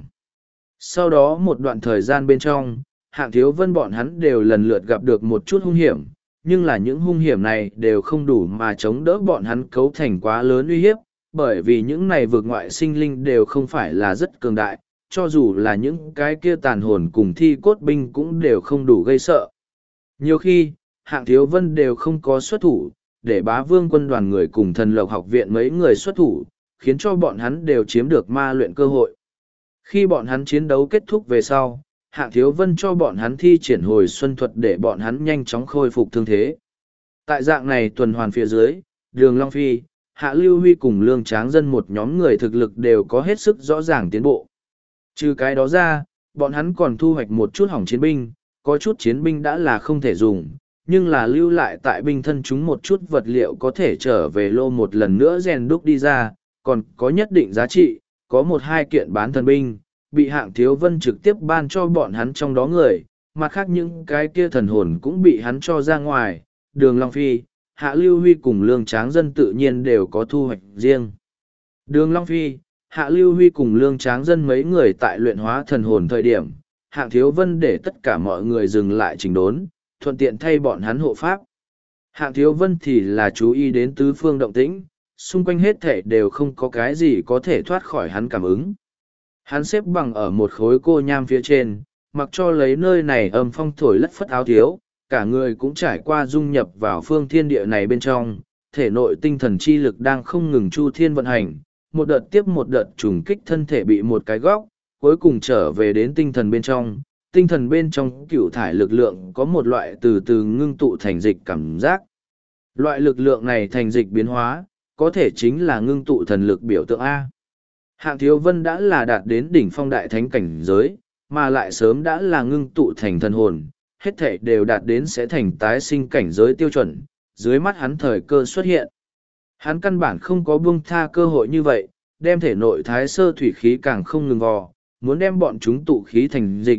Sau đó một đoạn thời gian bên trong, Hạng Thiếu Vân bọn hắn đều lần lượt gặp được một chút hung hiểm, nhưng là những hung hiểm này đều không đủ mà chống đỡ bọn hắn cấu thành quá lớn uy hiếp, bởi vì những này vượt ngoại sinh linh đều không phải là rất cường đại, cho dù là những cái kia tàn hồn cùng thi cốt binh cũng đều không đủ gây sợ. Nhiều khi, Hạng Thiếu Vân đều không có xuất thủ, để Bá Vương quân đoàn người cùng Thần Lộc học viện mấy người xuất thủ, khiến cho bọn hắn đều chiếm được ma luyện cơ hội. Khi bọn hắn chiến đấu kết thúc về sau, Hạng Thiếu Vân cho bọn hắn thi triển hồi xuân thuật để bọn hắn nhanh chóng khôi phục thương thế. Tại dạng này tuần hoàn phía dưới, Đường Long Phi, Hạ Lưu Huy cùng Lương Tráng Dân một nhóm người thực lực đều có hết sức rõ ràng tiến bộ. Trừ cái đó ra, bọn hắn còn thu hoạch một chút hỏng chiến binh, có chút chiến binh đã là không thể dùng, nhưng là lưu lại tại binh thân chúng một chút vật liệu có thể trở về lô một lần nữa rèn đúc đi ra, còn có nhất định giá trị, có một hai kiện bán thần binh, bị Hạng Thiếu Vân trực tiếp ban cho bọn hắn trong đó người, mặt khác những cái kia thần hồn cũng bị hắn cho ra ngoài, Đường Long Phi, Hạ Lưu Huy cùng Lương Tráng Dân tự nhiên đều có thu hoạch riêng. Đường Long Phi, Hạ Lưu Huy cùng Lương Tráng Dân mấy người tại luyện hóa thần hồn thời điểm, Hạng Thiếu Vân để tất cả mọi người dừng lại chỉnh đốn, thuận tiện thay bọn hắn hộ pháp. Hạng Thiếu Vân thì là chú ý đến tứ phương động tĩnh, xung quanh hết thể đều không có cái gì có thể thoát khỏi hắn cảm ứng. Hắn xếp bằng ở một khối cô nham phía trên, mặc cho lấy nơi này âm phong thổi lất phất áo thiếu, cả người cũng trải qua dung nhập vào phương thiên địa này bên trong, thể nội tinh thần chi lực đang không ngừng chu thiên vận hành, một đợt tiếp một đợt trùng kích thân thể bị một cái góc, cuối cùng trở về đến tinh thần bên trong cựu thải lực lượng có một loại từ từ ngưng tụ thành dịch cảm giác. Loại lực lượng này thành dịch biến hóa, có thể chính là ngưng tụ thần lực biểu tượng A. Hạng Thiếu Vân đã là đạt đến đỉnh phong đại thánh cảnh giới, mà lại sớm đã là ngưng tụ thành thần hồn, hết thể đều đạt đến sẽ thành tái sinh cảnh giới tiêu chuẩn, dưới mắt hắn thời cơ xuất hiện. Hắn căn bản không có buông tha cơ hội như vậy, đem thể nội thái sơ thủy khí càng không ngừng vò, muốn đem bọn chúng tụ khí thành dịch,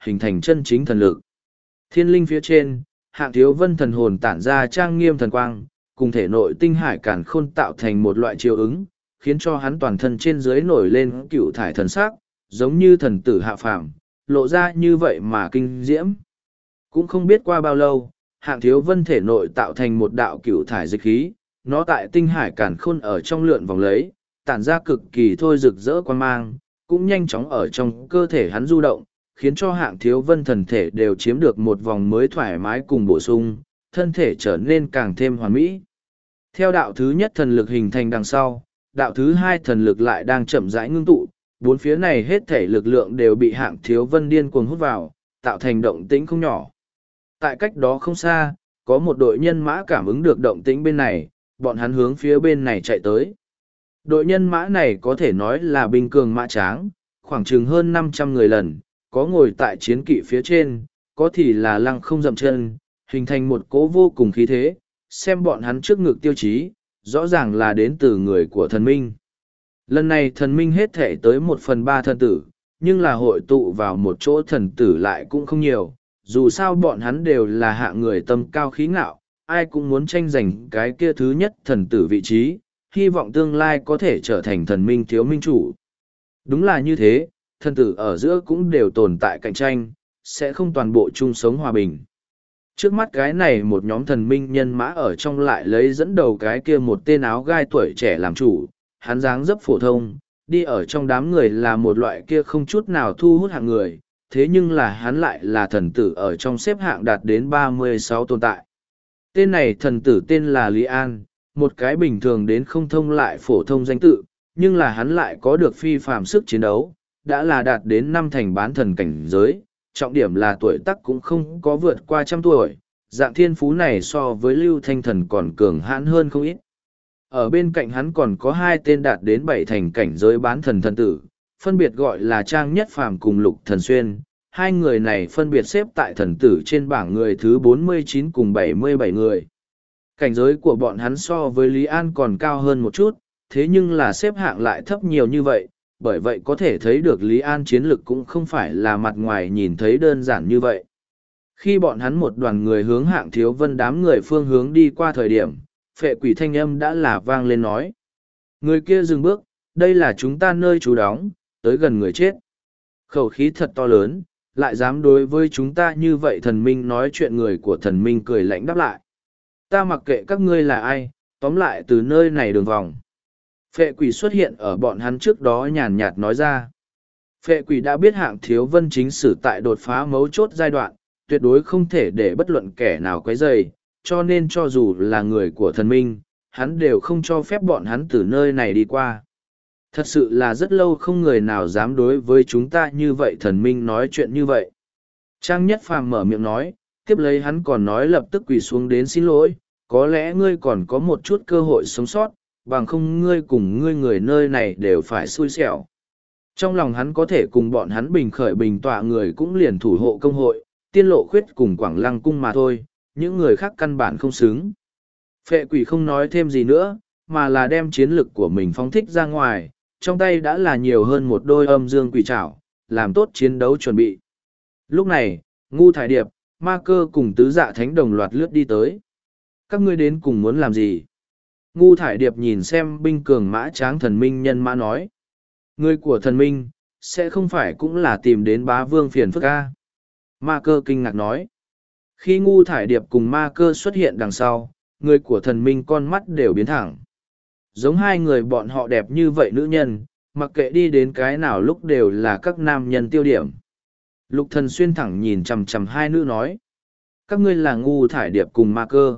hình thành chân chính thần lực. Thiên linh phía trên, Hạng Thiếu Vân thần hồn tản ra trang nghiêm thần quang, cùng thể nội tinh hải càn khôn tạo thành một loại chiều ứng, khiến cho hắn toàn thân trên dưới nổi lên cựu thải thần sắc, giống như thần tử hạ phàm, lộ ra như vậy mà kinh diễm. Cũng không biết qua bao lâu, Hạng Thiếu Vân thể nội tạo thành một đạo cựu thải dịch khí, nó tại tinh hải càn khôn ở trong lượn vòng lấy, tản ra cực kỳ thôi rực rỡ quan mang, cũng nhanh chóng ở trong cơ thể hắn du động, khiến cho Hạng Thiếu Vân thần thể đều chiếm được một vòng mới thoải mái cùng bổ sung, thân thể trở nên càng thêm hoàn mỹ. Theo đạo thứ nhất thần lực hình thành đằng sau, đạo thứ hai thần lực lại đang chậm rãi ngưng tụ, bốn phía này hết thể lực lượng đều bị Hạng Thiếu Vân điên cuồng hút vào, tạo thành động tĩnh không nhỏ. Tại cách đó không xa, có một đội nhân mã cảm ứng được động tĩnh bên này, bọn hắn hướng phía bên này chạy tới. Đội nhân mã này có thể nói là binh cường mã tráng, khoảng chừng hơn 500 người lần, có ngồi tại chiến kỵ phía trên, có thì là lăng không dậm chân, hình thành một cỗ vô cùng khí thế, xem bọn hắn trước ngực tiêu chí, rõ ràng là đến từ người của thần minh. Lần này thần minh hết thể tới 1/3 thần tử, nhưng là hội tụ vào một chỗ thần tử lại cũng không nhiều, dù sao bọn hắn đều là hạng người tâm cao khí ngạo, ai cũng muốn tranh giành cái kia thứ nhất thần tử vị trí, hy vọng tương lai có thể trở thành thần minh thiếu minh chủ. Đúng là như thế, thần tử ở giữa cũng đều tồn tại cạnh tranh, sẽ không toàn bộ chung sống hòa bình. Trước mắt cái này một nhóm thần minh nhân mã ở trong lại lấy dẫn đầu cái kia một tên áo gai tuổi trẻ làm chủ, hắn dáng dấp phổ thông, đi ở trong đám người là một loại kia không chút nào thu hút hạng người, thế nhưng là hắn lại là thần tử ở trong xếp hạng đạt đến 36 tồn tại. Tên này thần tử tên là Lý An, một cái bình thường đến không thông lại phổ thông danh tự, nhưng là hắn lại có được phi phàm sức chiến đấu, đã là đạt đến 5 thành bán thần cảnh giới, trọng điểm là tuổi tác cũng không có vượt qua 100 tuổi, dạng thiên phú này so với Lưu Thanh Thần còn cường hãn hơn không ít. Ở bên cạnh hắn còn có 2 tên đạt đến 7 thành cảnh giới bán thần thần tử, phân biệt gọi là Trang Nhất Phàm cùng Lục Thần Xuyên. Hai người này phân biệt xếp tại thần tử trên bảng người thứ 49 cùng 77 người. Cảnh giới của bọn hắn so với Lý An còn cao hơn một chút, thế nhưng là xếp hạng lại thấp nhiều như vậy, bởi vậy có thể thấy được Lý An chiến lực cũng không phải là mặt ngoài nhìn thấy đơn giản như vậy. Khi bọn hắn một đoàn người hướng Hạng Thiếu Vân đám người phương hướng đi qua thời điểm, phệ quỷ thanh âm đã là vang lên nói. Người kia dừng bước, đây là chúng ta nơi trú đóng, tới gần người chết. Khẩu khí thật to lớn, lại dám đối với chúng ta như vậy thần minh nói chuyện. Người của thần minh cười lạnh đáp lại. Ta mặc kệ các ngươi là ai, tóm lại từ nơi này đường vòng. Phệ quỷ xuất hiện ở bọn hắn trước đó nhàn nhạt nói ra. Phệ quỷ đã biết Hạng Thiếu Vân chính sử tại đột phá mấu chốt giai đoạn, tuyệt đối không thể để bất luận kẻ nào quấy rầy, cho nên cho dù là người của thần minh, hắn đều không cho phép bọn hắn từ nơi này đi qua. Thật sự là rất lâu không người nào dám đối với chúng ta như vậy thần minh nói chuyện như vậy. Trang Nhất Phàm mở miệng nói, tiếp lấy hắn còn nói lập tức quỳ xuống đến xin lỗi, có lẽ ngươi còn có một chút cơ hội sống sót, bằng không ngươi cùng ngươi người nơi này đều phải xui xẻo. Trong lòng hắn có thể cùng bọn hắn bình khởi bình tọa người cũng liền thủ hộ công hội, tiên lộ khuyết cùng Quảng Lăng cung mà thôi, những người khác căn bản không xứng. Phệ quỷ không nói thêm gì nữa, mà là đem chiến lực của mình phóng thích ra ngoài, trong tay đã là nhiều hơn một đôi âm dương quỷ trảo, làm tốt chiến đấu chuẩn bị. Lúc này, Ngu Thải Điệp, Ma Cơ cùng Tứ Dạ Thánh đồng loạt lướt đi tới. Các ngươi đến cùng muốn làm gì? Ngu Thải Điệp nhìn xem binh cường mã tráng thần minh nhân mã nói. Người của thần minh, sẽ không phải cũng là tìm đến bá vương phiền phức ca. Ma Cơ kinh ngạc nói. Khi Ngu Thải Điệp cùng Ma Cơ xuất hiện đằng sau, người của thần minh con mắt đều biến thẳng. Giống hai người bọn họ đẹp như vậy nữ nhân, mặc kệ đi đến cái nào lúc đều là các nam nhân tiêu điểm. Lục Thần Xuyên thẳng nhìn chằm chằm hai nữ nói. Các ngươi là Ngu Thải Điệp cùng Ma Cơ.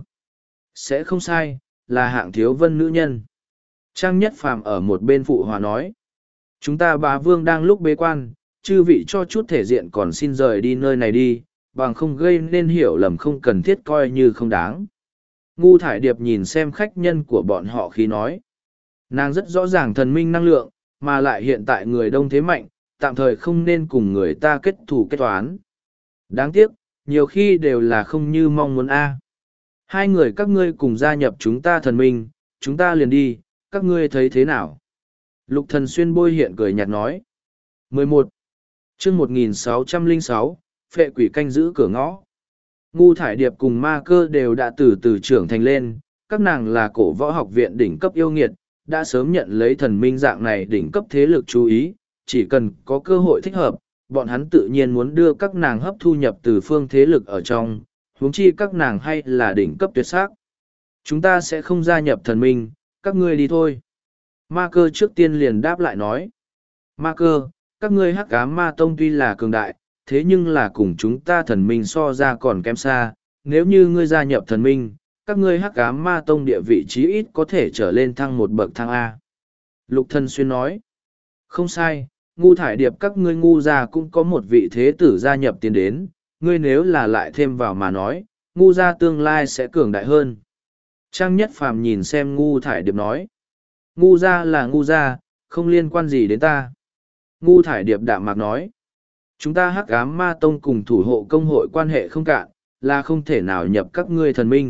Sẽ không sai, là Hạng Thiếu Vân nữ nhân. Trang Nhất Phàm ở một bên phụ hòa nói. Chúng ta bá vương đang lúc bế quan, chư vị cho chút thể diện còn xin rời đi nơi này đi, bằng không gây nên hiểu lầm không cần thiết coi như không đáng. Ngu Thải Điệp nhìn xem khách nhân của bọn họ khi nói. Nàng rất rõ ràng thần minh năng lượng, mà lại hiện tại người đông thế mạnh, tạm thời không nên cùng người ta kết thù kết toán. Đáng tiếc, nhiều khi đều là không như mong muốn a. Hai người các ngươi cùng gia nhập chúng ta thần minh, chúng ta liền đi, các ngươi thấy thế nào? Lục Thần Xuyên bôi hiện cười nhạt nói. 11. Chương 1606, Phệ quỷ canh giữ cửa ngõ. Ngu thải điệp cùng ma cơ đều đã từ từ trưởng thành lên, các nàng là cổ võ học viện đỉnh cấp yêu nghiệt, đã sớm nhận lấy thần minh dạng này đỉnh cấp thế lực chú ý, chỉ cần có cơ hội thích hợp, bọn hắn tự nhiên muốn đưa các nàng hấp thu nhập từ phương thế lực ở trong, huống chi các nàng hay là đỉnh cấp tuyệt sắc. Chúng ta sẽ không gia nhập thần minh, các ngươi đi thôi. Ma cơ trước tiên liền đáp lại nói. Ma cơ, các ngươi hắc ám ma tông tuy là cường đại, thế nhưng là cùng chúng ta thần minh so ra còn kém xa, nếu như ngươi gia nhập thần minh, các ngươi hắc ám ma tông địa vị chí ít có thể trở lên thăng một bậc thang A. Lục Thần Xuyên nói. Không sai, ngu thải điệp các ngươi ngu gia cũng có một vị thế tử gia nhập tiến đến, ngươi nếu là lại thêm vào mà nói, ngu gia tương lai sẽ cường đại hơn. Trang Nhất Phàm nhìn xem ngu thải điệp nói. Ngu gia là ngu gia, không liên quan gì đến ta. Ngu thải điệp đạm mạc nói. Chúng ta hắc ám ma tông cùng thủ hộ công hội quan hệ không cạn, là không thể nào nhập các ngươi thần minh.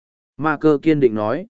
Ma cơ kiên định nói.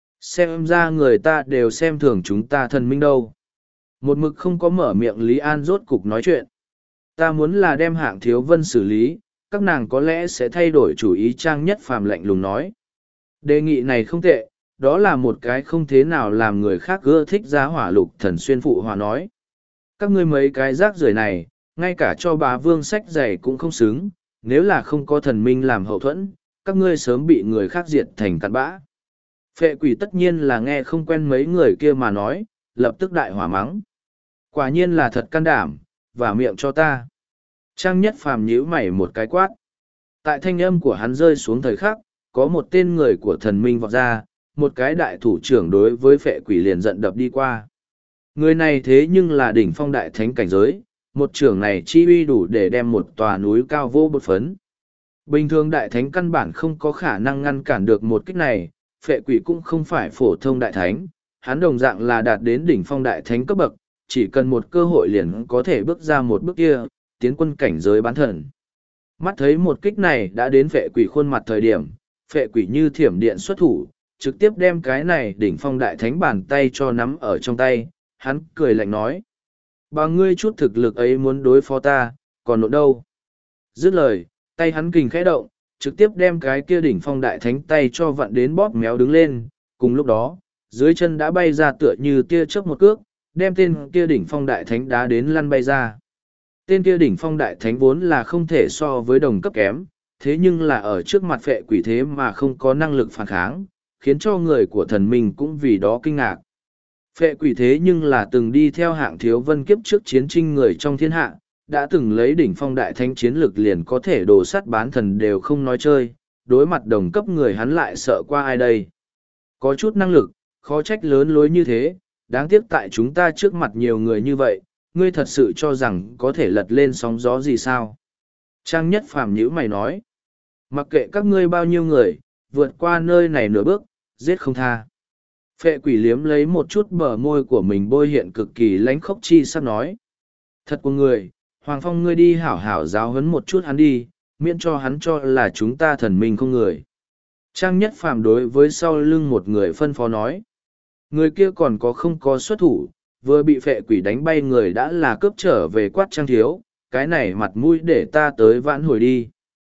Xem ra người ta đều xem thường chúng ta thần minh đâu. Một mực không có mở miệng Lý An rốt cục nói chuyện. Ta muốn là đem Hạng Thiếu Vân xử lý, các nàng có lẽ sẽ thay đổi chủ ý. Trang Nhất Phàm lạnh lùng nói. Đề nghị này không tệ, đó là một cái không thế nào làm người khác ưa thích. Giá Hỏa Lục Thần Xuyên phụ hòa nói. Các ngươi mấy cái rác rưởi này, ngay cả cho bá vương sách giày cũng không xứng, nếu là không có thần minh làm hậu thuẫn, các ngươi sớm bị người khác diệt thành cặn bã. Phệ quỷ tất nhiên là nghe không quen mấy người kia mà nói, lập tức đại hỏa mắng. Quả nhiên là thật can đảm, và miệng cho ta. Trang Nhất Phàm nhíu mày một cái quát. Tại thanh âm của hắn rơi xuống thời khắc, có một tên người của thần minh vọt ra, một cái đại thủ trưởng đối với phệ quỷ liền giận đập đi qua. Người này thế nhưng là đỉnh phong đại thánh cảnh giới, một trưởng này chi uy đủ để đem một tòa núi cao vô bột phấn. Bình thường đại thánh căn bản không có khả năng ngăn cản được một kích này, phệ quỷ cũng không phải phổ thông đại thánh, hắn đồng dạng là đạt đến đỉnh phong đại thánh cấp bậc, chỉ cần một cơ hội liền có thể bước ra một bước kia, tiến quân cảnh giới bán thần. Mắt thấy một kích này đã đến phệ quỷ khuôn mặt thời điểm, phệ quỷ như thiểm điện xuất thủ, trực tiếp đem cái này đỉnh phong đại thánh bàn tay cho nắm ở trong tay, hắn cười lạnh nói. Bà ngươi chút thực lực ấy muốn đối phó ta, còn nộn đâu? Dứt lời, tay hắn kình khẽ động, trực tiếp đem cái kia đỉnh phong đại thánh tay cho vặn đến bóp méo đứng lên. Cùng lúc đó, dưới chân đã bay ra tựa như tia chớp một cước, đem tên kia đỉnh phong đại thánh đá đến lăn bay ra. Tên kia đỉnh phong đại thánh vốn là không thể so với đồng cấp kém, thế nhưng là ở trước mặt phệ quỷ thế mà không có năng lực phản kháng, khiến cho người của thần minh cũng vì đó kinh ngạc. Phệ quỷ thế nhưng là từng đi theo Hạng Thiếu Vân kiếp trước chiến trinh người trong thiên hạ, đã từng lấy đỉnh phong đại thánh chiến lực liền có thể đồ sắt bán thần đều không nói chơi, đối mặt đồng cấp người hắn lại sợ qua ai đây. Có chút năng lực, khó trách lớn lối như thế, đáng tiếc tại chúng ta trước mặt nhiều người như vậy, ngươi thật sự cho rằng có thể lật lên sóng gió gì sao? Trang Nhất Phàm nhíu mày nói, mặc kệ các ngươi bao nhiêu người, vượt qua nơi này nửa bước, giết không tha. Phệ quỷ liếm lấy một chút bờ môi của mình bôi hiện cực kỳ lánh khóc chi sắp nói. Thật của người, Hoàng Phong ngươi đi hảo hảo giáo huấn một chút hắn đi, miễn cho hắn cho là chúng ta thần minh không người. Trang Nhất Phàm đối với sau lưng một người phân phó nói. Người kia còn có không có xuất thủ, vừa bị phệ quỷ đánh bay người đã là cướp trở về quát Trang thiếu, cái này mặt mũi để ta tới vãn hồi đi.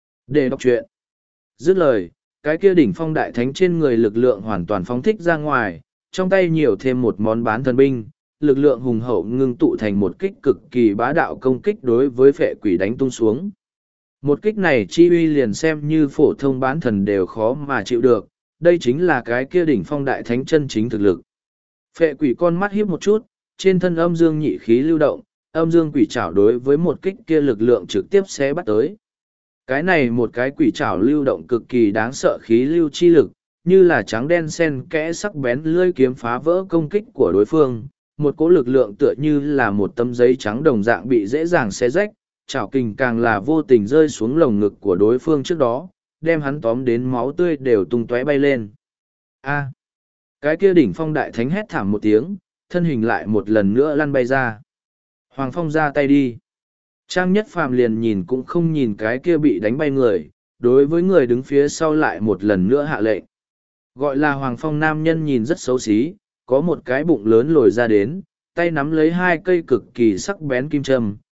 Để đọc chuyện. Dứt lời, cái kia đỉnh phong đại thánh trên người lực lượng hoàn toàn phóng thích ra ngoài, trong tay nhiều thêm một món bán thần binh, lực lượng hùng hậu ngưng tụ thành một kích cực kỳ bá đạo công kích đối với phệ quỷ đánh tung xuống. Một kích này chi uy liền xem như phổ thông bán thần đều khó mà chịu được, đây chính là cái kia đỉnh phong đại thánh chân chính thực lực. Phệ quỷ con mắt hiếp một chút, trên thân âm dương nhị khí lưu động, âm dương quỷ trảo đối với một kích kia lực lượng trực tiếp sẽ bắt tới. Cái này một cái quỷ trảo lưu động cực kỳ đáng sợ khí lưu chi lực, như là trắng đen xen kẽ sắc bén lưỡi kiếm phá vỡ công kích của đối phương, một cỗ lực lượng tựa như là một tấm giấy trắng đồng dạng bị dễ dàng xé rách, trảo kình càng là vô tình rơi xuống lồng ngực của đối phương trước đó, đem hắn tóm đến máu tươi đều tung tóe bay lên. A! Cái kia đỉnh phong đại thánh hét thảm một tiếng, thân hình lại một lần nữa lăn bay ra. Hoàng Phong ra tay đi. Trang Nhất Phàm liền nhìn cũng không nhìn cái kia bị đánh bay người, đối với người đứng phía sau lại một lần nữa hạ lệnh. Gọi là Hoàng Phong nam nhân nhìn rất xấu xí, có một cái bụng lớn lồi ra đến, tay nắm lấy hai cây cực kỳ sắc bén kim châm,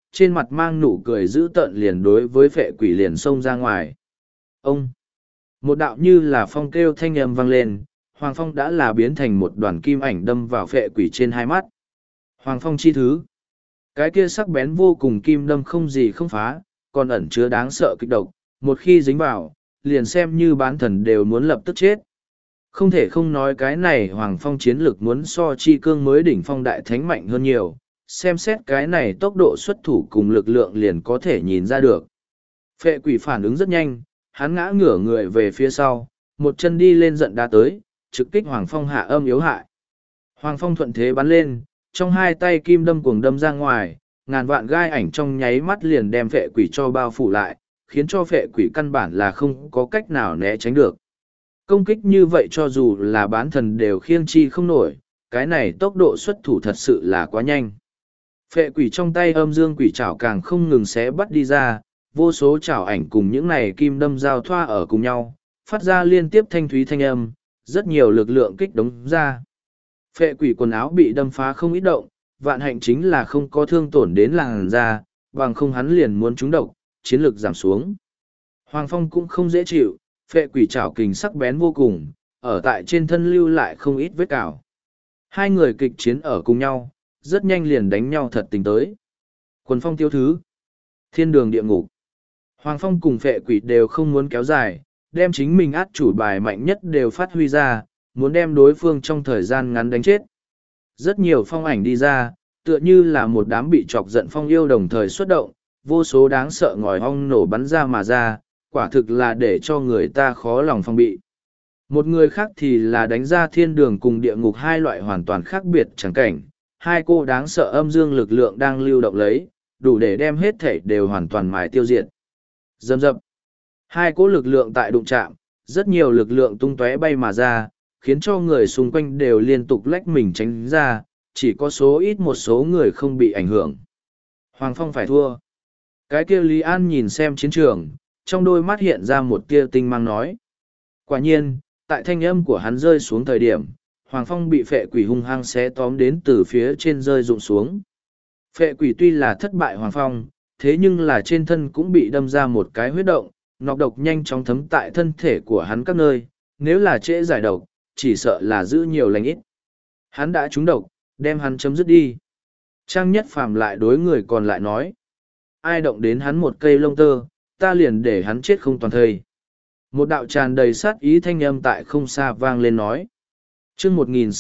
trên mặt mang nụ cười dữ tợn liền đối với phệ quỷ liền xông ra ngoài. Ông! Một đạo như là phong kêu thanh âm vang lên, Hoàng Phong đã là biến thành một đoàn kim ảnh đâm vào phệ quỷ trên hai mắt. Hoàng Phong chi thứ. Cái kia sắc bén vô cùng kim đâm không gì không phá, còn ẩn chứa đáng sợ kịch độc, một khi dính vào, liền xem như bán thần đều muốn lập tức chết. Không thể không nói cái này Hoàng Phong chiến lực muốn so chi cương mới đỉnh phong đại thánh mạnh hơn nhiều, xem xét cái này tốc độ xuất thủ cùng lực lượng liền có thể nhìn ra được. Phệ quỷ phản ứng rất nhanh, hắn ngã ngửa người về phía sau, một chân đi lên giận đá tới, trực kích Hoàng Phong hạ âm yếu hại. Hoàng Phong thuận thế bắn lên, trong hai tay kim đâm cuồng đâm ra ngoài, ngàn vạn gai ảnh trong nháy mắt liền đem phệ quỷ cho bao phủ lại, khiến cho phệ quỷ căn bản là không có cách nào né tránh được. Công kích như vậy cho dù là bán thần đều khiêng chi không nổi, cái này tốc độ xuất thủ thật sự là quá nhanh. Phệ quỷ trong tay âm dương quỷ trảo càng không ngừng xé bắt đi ra, vô số trảo ảnh cùng những này kim đâm giao thoa ở cùng nhau, phát ra liên tiếp thanh thúy thanh âm, rất nhiều lực lượng kích đống ra. Phệ quỷ quần áo bị đâm phá không ít động, vạn hạnh chính là không có thương tổn đến làn da, bằng không hắn liền muốn trúng độc, chiến lực giảm xuống. Hoàng Phong cũng không dễ chịu, phệ quỷ trảo kình sắc bén vô cùng, ở tại trên thân lưu lại không ít vết cào. Hai người kịch chiến ở cùng nhau, rất nhanh liền đánh nhau thật tình tới. Quần phong tiêu thứ, thiên đường địa ngục. Hoàng Phong cùng phệ quỷ đều không muốn kéo dài, đem chính mình át chủ bài mạnh nhất đều phát huy ra, muốn đem đối phương trong thời gian ngắn đánh chết. Rất nhiều phong ảnh đi ra, tựa như là một đám bị chọc giận phong yêu đồng thời xuất động, vô số đáng sợ ngòi ong nổ bắn ra mà ra, quả thực là để cho người ta khó lòng phòng bị. Một người khác thì là đánh ra thiên đường cùng địa ngục hai loại hoàn toàn khác biệt chẳng cảnh, hai cô đáng sợ âm dương lực lượng đang lưu động lấy, đủ để đem hết thể đều hoàn toàn mài tiêu diệt. Dầm dập. Hai cỗ lực lượng tại đụng chạm, rất nhiều lực lượng tung tóe bay mà ra, khiến cho người xung quanh đều liên tục lách mình tránh ra, chỉ có số ít một số người không bị ảnh hưởng. Hoàng Phong phải thua. Cái kia Lý An nhìn xem chiến trường, trong đôi mắt hiện ra một tia tinh mang nói. Quả nhiên, tại thanh âm của hắn rơi xuống thời điểm, Hoàng Phong bị phệ quỷ hung hăng xé tóm đến từ phía trên rơi rụng xuống. Phệ quỷ tuy là thất bại Hoàng Phong, thế nhưng là trên thân cũng bị đâm ra một cái huyết động, nọc độc nhanh chóng thấm tại thân thể của hắn các nơi, nếu là trễ giải độc, chỉ sợ là giữ nhiều lành ít. Hắn đã trúng độc, đem hắn chấm dứt đi. Trang Nhất Phàm lại đối người còn lại nói. Ai động đến hắn một cây lông tơ, ta liền để hắn chết không toàn thây. Một đạo tràn đầy sát ý thanh âm tại không xa vang lên nói. Chương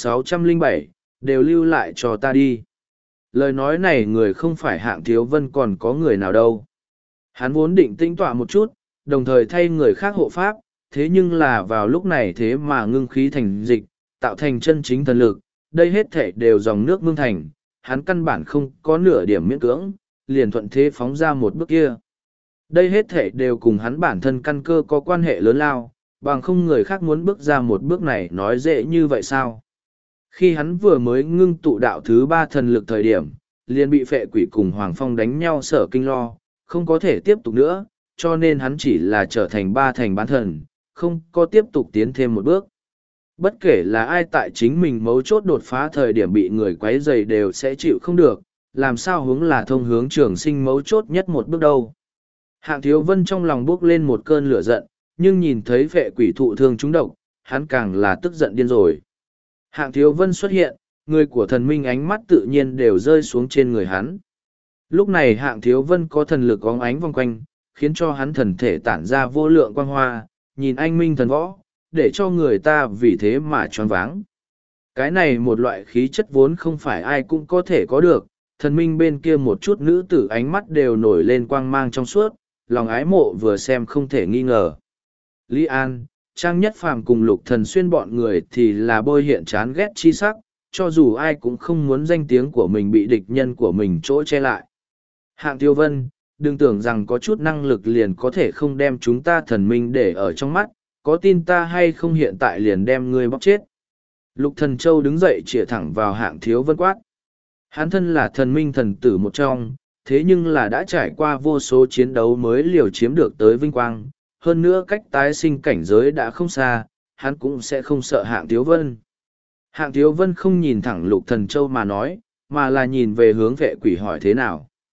1607, đều lưu lại cho ta đi. Lời nói này người không phải Hạng Thiếu Vân còn có người nào đâu. Hắn vốn định tinh tọa một chút, đồng thời thay người khác hộ pháp, thế nhưng là vào lúc này thế mà ngưng khí thành dịch, tạo thành chân chính thần lực, đây hết thể đều dòng nước mương thành, hắn căn bản không có nửa điểm miễn cưỡng, liền thuận thế phóng ra một bước kia. Đây hết thể đều cùng hắn bản thân căn cơ có quan hệ lớn lao, bằng không người khác muốn bước ra một bước này nói dễ như vậy sao. Khi hắn vừa mới ngưng tụ đạo thứ 3 thần lực thời điểm, liền bị phệ quỷ cùng Hoàng Phong đánh nhau sở kinh lo, không có thể tiếp tục nữa, cho nên hắn chỉ là trở thành 3 thành bán thần, không có tiếp tục tiến thêm một bước. Bất kể là ai tại chính mình mấu chốt đột phá thời điểm bị người quấy rầy đều sẽ chịu không được, làm sao hướng là thông hướng trường sinh mấu chốt nhất một bước đâu. Hạng Thiếu Vân trong lòng bốc lên một cơn lửa giận, nhưng nhìn thấy phệ quỷ thụ thương trúng độc, hắn càng là tức giận điên rồi. Hạng Thiếu Vân xuất hiện, người của thần minh ánh mắt tự nhiên đều rơi xuống trên người hắn. Lúc này Hạng Thiếu Vân có thần lực óng ánh vòng quanh, khiến cho hắn thần thể tản ra vô lượng quang hoa, nhìn anh minh thần võ, để cho người ta vì thế mà choáng váng. Cái này một loại khí chất vốn không phải ai cũng có thể có được, thần minh bên kia một chút nữ tử ánh mắt đều nổi lên quang mang trong suốt, lòng ái mộ vừa xem không thể nghi ngờ. Lý An, Trang Nhất Phàm cùng Lục Thần Xuyên bọn người thì là bôi hiện chán ghét chi sắc, cho dù ai cũng không muốn danh tiếng của mình bị địch nhân của mình chỗ che lại. Hạng Tiêu Vân, đừng tưởng rằng có chút năng lực liền có thể không đem chúng ta thần minh để ở trong mắt, có tin ta hay không hiện tại liền đem ngươi bóc chết. Lục Thần Châu đứng dậy chĩa thẳng vào Hạng Thiếu Vân quát. Hắn thân là thần minh thần tử một trong, thế nhưng là đã trải qua vô số chiến đấu mới liều chiếm được tới vinh quang, hơn nữa cách tái sinh cảnh giới đã không xa, hắn cũng sẽ không sợ Hạng Thiếu Vân. Hạng Thiếu Vân không nhìn thẳng Lục Thần Châu mà nói, mà là nhìn về hướng vệ quỷ hỏi thế nào.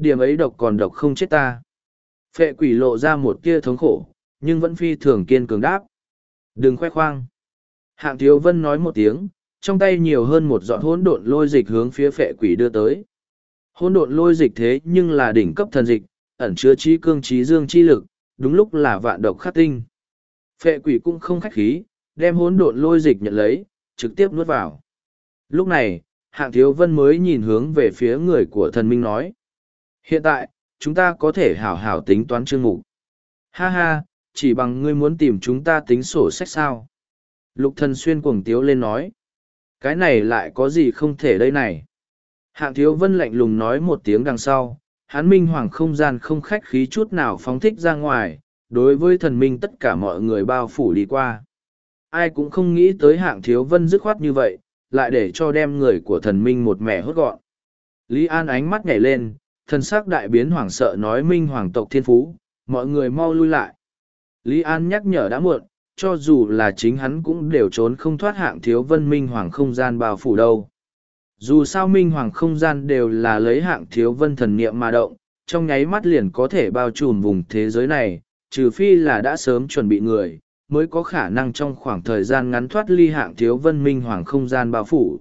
Điểm ấy độc còn độc không chết ta. Phệ quỷ lộ ra một tia thống khổ, nhưng vẫn phi thường kiên cường đáp. Đừng khoe khoang. Hạng Thiếu Vân nói một tiếng, trong tay nhiều hơn một giọt hỗn độn lôi dịch hướng phía phệ quỷ đưa tới. Hỗn độn lôi dịch thế nhưng là đỉnh cấp thần dịch, ẩn chứa trí cương trí dương chi lực, đúng lúc là vạn độc khắc tinh. Phệ quỷ cũng không khách khí, đem hỗn độn lôi dịch nhận lấy, trực tiếp nuốt vào. Lúc này, Hạng Thiếu Vân mới nhìn hướng về phía người của thần minh nói. Hiện tại, chúng ta có thể hảo hảo tính toán chương mục. Ha ha, chỉ bằng ngươi muốn tìm chúng ta tính sổ sách sao. Lục Thần Xuyên cuồng tiếu lên nói. Cái này lại có gì không thể đây này. Hạng Thiếu Vân lạnh lùng nói một tiếng đằng sau, hắn minh hoàng không gian không khách khí chút nào phóng thích ra ngoài, đối với thần minh tất cả mọi người bao phủ đi qua. Ai cũng không nghĩ tới Hạng Thiếu Vân dứt khoát như vậy, lại để cho đem người của thần minh một mẻ hốt gọn. Lý An ánh mắt nhảy lên, thần sắc đại biến hoảng sợ nói minh hoàng tộc thiên phú, mọi người mau lui lại. Lý An nhắc nhở đã muộn, cho dù là chính hắn cũng đều trốn không thoát Hạng Thiếu Vân minh hoàng không gian bao phủ đâu. Dù sao minh hoàng không gian đều là lấy Hạng Thiếu Vân thần niệm mà động, trong nháy mắt liền có thể bao trùm vùng thế giới này, trừ phi là đã sớm chuẩn bị người, mới có khả năng trong khoảng thời gian ngắn thoát ly Hạng Thiếu Vân minh hoàng không gian bao phủ.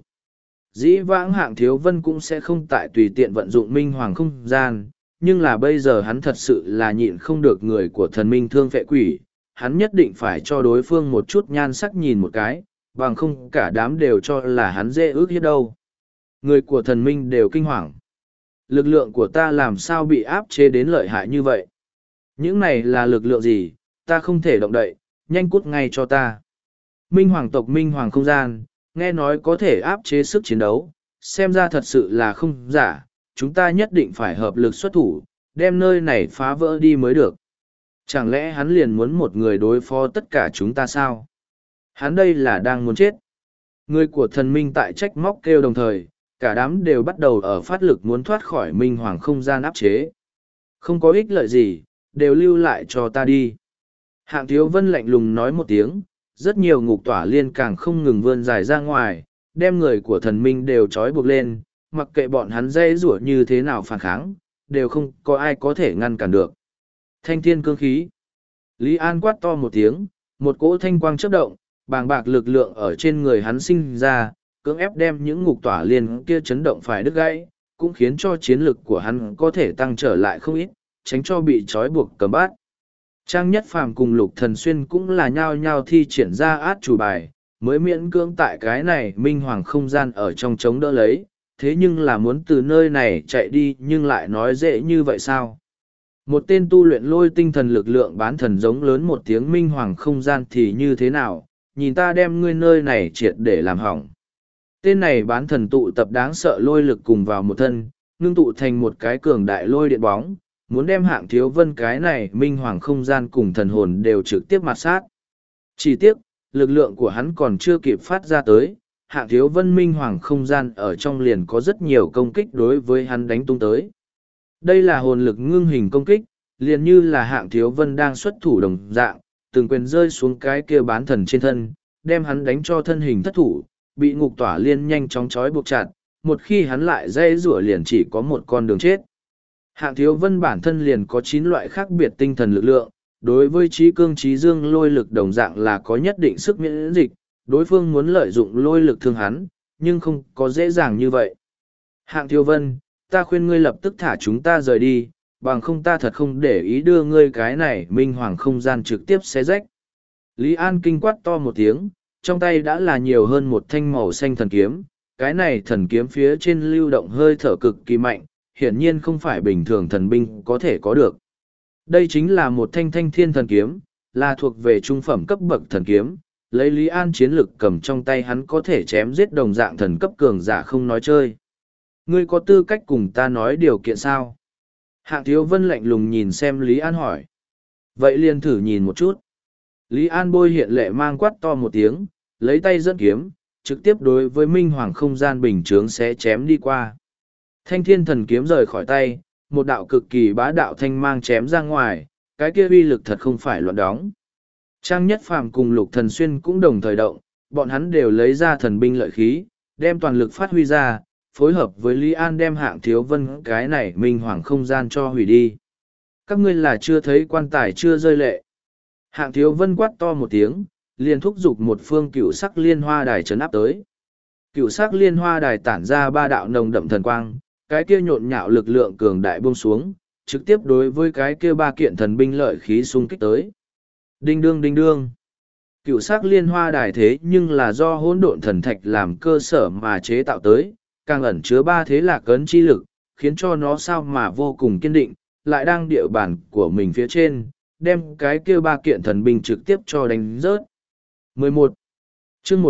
Dĩ vãng Hạng Thiếu Vân cũng sẽ không tại tùy tiện vận dụng minh hoàng không gian, nhưng là bây giờ hắn thật sự là nhịn không được người của thần minh thương phệ quỷ, hắn nhất định phải cho đối phương một chút nhan sắc nhìn một cái, bằng không cả đám đều cho là hắn dễ ước hiếp đâu. Người của thần minh đều kinh hoàng. Lực lượng của ta làm sao bị áp chế đến lợi hại như vậy? Những này là lực lượng gì? Ta không thể động đậy, nhanh cút ngay cho ta. Minh hoàng tộc minh hoàng không gian, nghe nói có thể áp chế sức chiến đấu, xem ra thật sự là không giả, chúng ta nhất định phải hợp lực xuất thủ, đem nơi này phá vỡ đi mới được. Chẳng lẽ hắn liền muốn một người đối phó tất cả chúng ta sao? Hắn đây là đang muốn chết. Người của thần minh tại trách móc kêu đồng thời, cả đám đều bắt đầu ở phát lực muốn thoát khỏi minh hoàng không gian áp chế. Không có ích lợi gì, đều lưu lại cho ta đi. Hạng Thiếu Vân lạnh lùng nói một tiếng, rất nhiều ngục tỏa liên càng không ngừng vươn dài ra ngoài, đem người của thần minh đều trói buộc lên, mặc kệ bọn hắn dây rủa như thế nào phản kháng, đều không có ai có thể ngăn cản được. Thanh thiên cương khí. Lý An quát to một tiếng, một cỗ thanh quang chớp động, bàng bạc lực lượng ở trên người hắn sinh ra, cưỡng ép đem những ngục tỏa liên kia chấn động phải đứt gãy, cũng khiến cho chiến lực của hắn có thể tăng trở lại không ít, tránh cho bị trói buộc cầm bát. Trang Nhất Phàm cùng Lục Thần Xuyên cũng là nhao nhao thi triển ra át chủ bài, mới miễn cưỡng tại cái này minh hoàng không gian ở trong chống đỡ lấy, thế nhưng là muốn từ nơi này chạy đi nhưng lại nói dễ như vậy sao? Một tên tu luyện lôi tinh thần lực lượng bán thần giống lớn một tiếng minh hoàng không gian thì như thế nào, nhìn ta đem ngươi nơi này triệt để làm hỏng. Tên này bán thần tụ tập đáng sợ lôi lực cùng vào một thân, ngưng tụ thành một cái cường đại lôi điện bóng, muốn đem Hạng Thiếu Vân cái này minh hoàng không gian cùng thần hồn đều trực tiếp mặt sát. Chỉ tiếc, lực lượng của hắn còn chưa kịp phát ra tới, Hạng Thiếu Vân minh hoàng không gian ở trong liền có rất nhiều công kích đối với hắn đánh tung tới. Đây là hồn lực ngưng hình công kích, liền như là Hạng Thiếu Vân đang xuất thủ đồng dạng, từng quyền rơi xuống cái kia bán thần trên thân, đem hắn đánh cho thân hình thất thủ, bị ngục tỏa liên nhanh chóng trói buộc chặt, một khi hắn lại dây rủa liền chỉ có một con đường chết. Hạng Thiếu Vân bản thân liền có 9 loại khác biệt tinh thần lực lượng, đối với trí cương trí dương lôi lực đồng dạng là có nhất định sức miễn dịch, đối phương muốn lợi dụng lôi lực thương hắn, nhưng không có dễ dàng như vậy. Hạng Thiếu Vân, ta khuyên ngươi lập tức thả chúng ta rời đi, bằng không ta thật không để ý đưa ngươi cái này minh hoàng không gian trực tiếp xé rách. Lý An kinh quát to một tiếng, trong tay đã là nhiều hơn một thanh màu xanh thần kiếm, cái này thần kiếm phía trên lưu động hơi thở cực kỳ mạnh, hiển nhiên không phải bình thường thần binh có thể có được. Đây chính là một thanh thanh thiên thần kiếm, là thuộc về trung phẩm cấp bậc thần kiếm, lấy Lý An chiến lực cầm trong tay hắn có thể chém giết đồng dạng thần cấp cường giả không nói chơi. Ngươi có tư cách cùng ta nói điều kiện sao? Hạng Thiếu Vân lạnh lùng nhìn xem Lý An hỏi. Vậy liền thử nhìn một chút. Lý An bôi hiện lệ mang quát to một tiếng, lấy tay dẫn kiếm, trực tiếp đối với minh hoàng không gian bình chướng sẽ chém đi qua. Thanh thiên thần kiếm rời khỏi tay, một đạo cực kỳ bá đạo thanh mang chém ra ngoài, cái kia uy lực thật không phải loạn đóng. Trang Nhất Phàm cùng Lục Thần Xuyên cũng đồng thời động, bọn hắn đều lấy ra thần binh lợi khí, đem toàn lực phát huy ra, phối hợp với Lý An đem Hạng Thiếu Vân cái này minh hoàng không gian cho hủy đi. Các ngươi là chưa thấy quan tài chưa rơi lệ. Hạng Thiếu Vân quát to một tiếng, liền thúc giục một phương cựu sắc liên hoa đài trấn áp tới. Cựu sắc liên hoa đài tản ra ba đạo nồng đậm thần quang, cái kia nhộn nhạo lực lượng cường đại buông xuống, trực tiếp đối với cái kia ba kiện thần binh lợi khí xung kích tới. Đinh đương đinh đương. Cựu sắc liên hoa đài thế nhưng là do hỗn độn thần thạch làm cơ sở mà chế tạo tới, càng ẩn chứa ba thế lạc ấn chi lực, khiến cho nó sao mà vô cùng kiên định, lại đang địa bàn của mình phía trên, đem cái kia ba kiện thần binh trực tiếp cho đánh rớt. 11. chương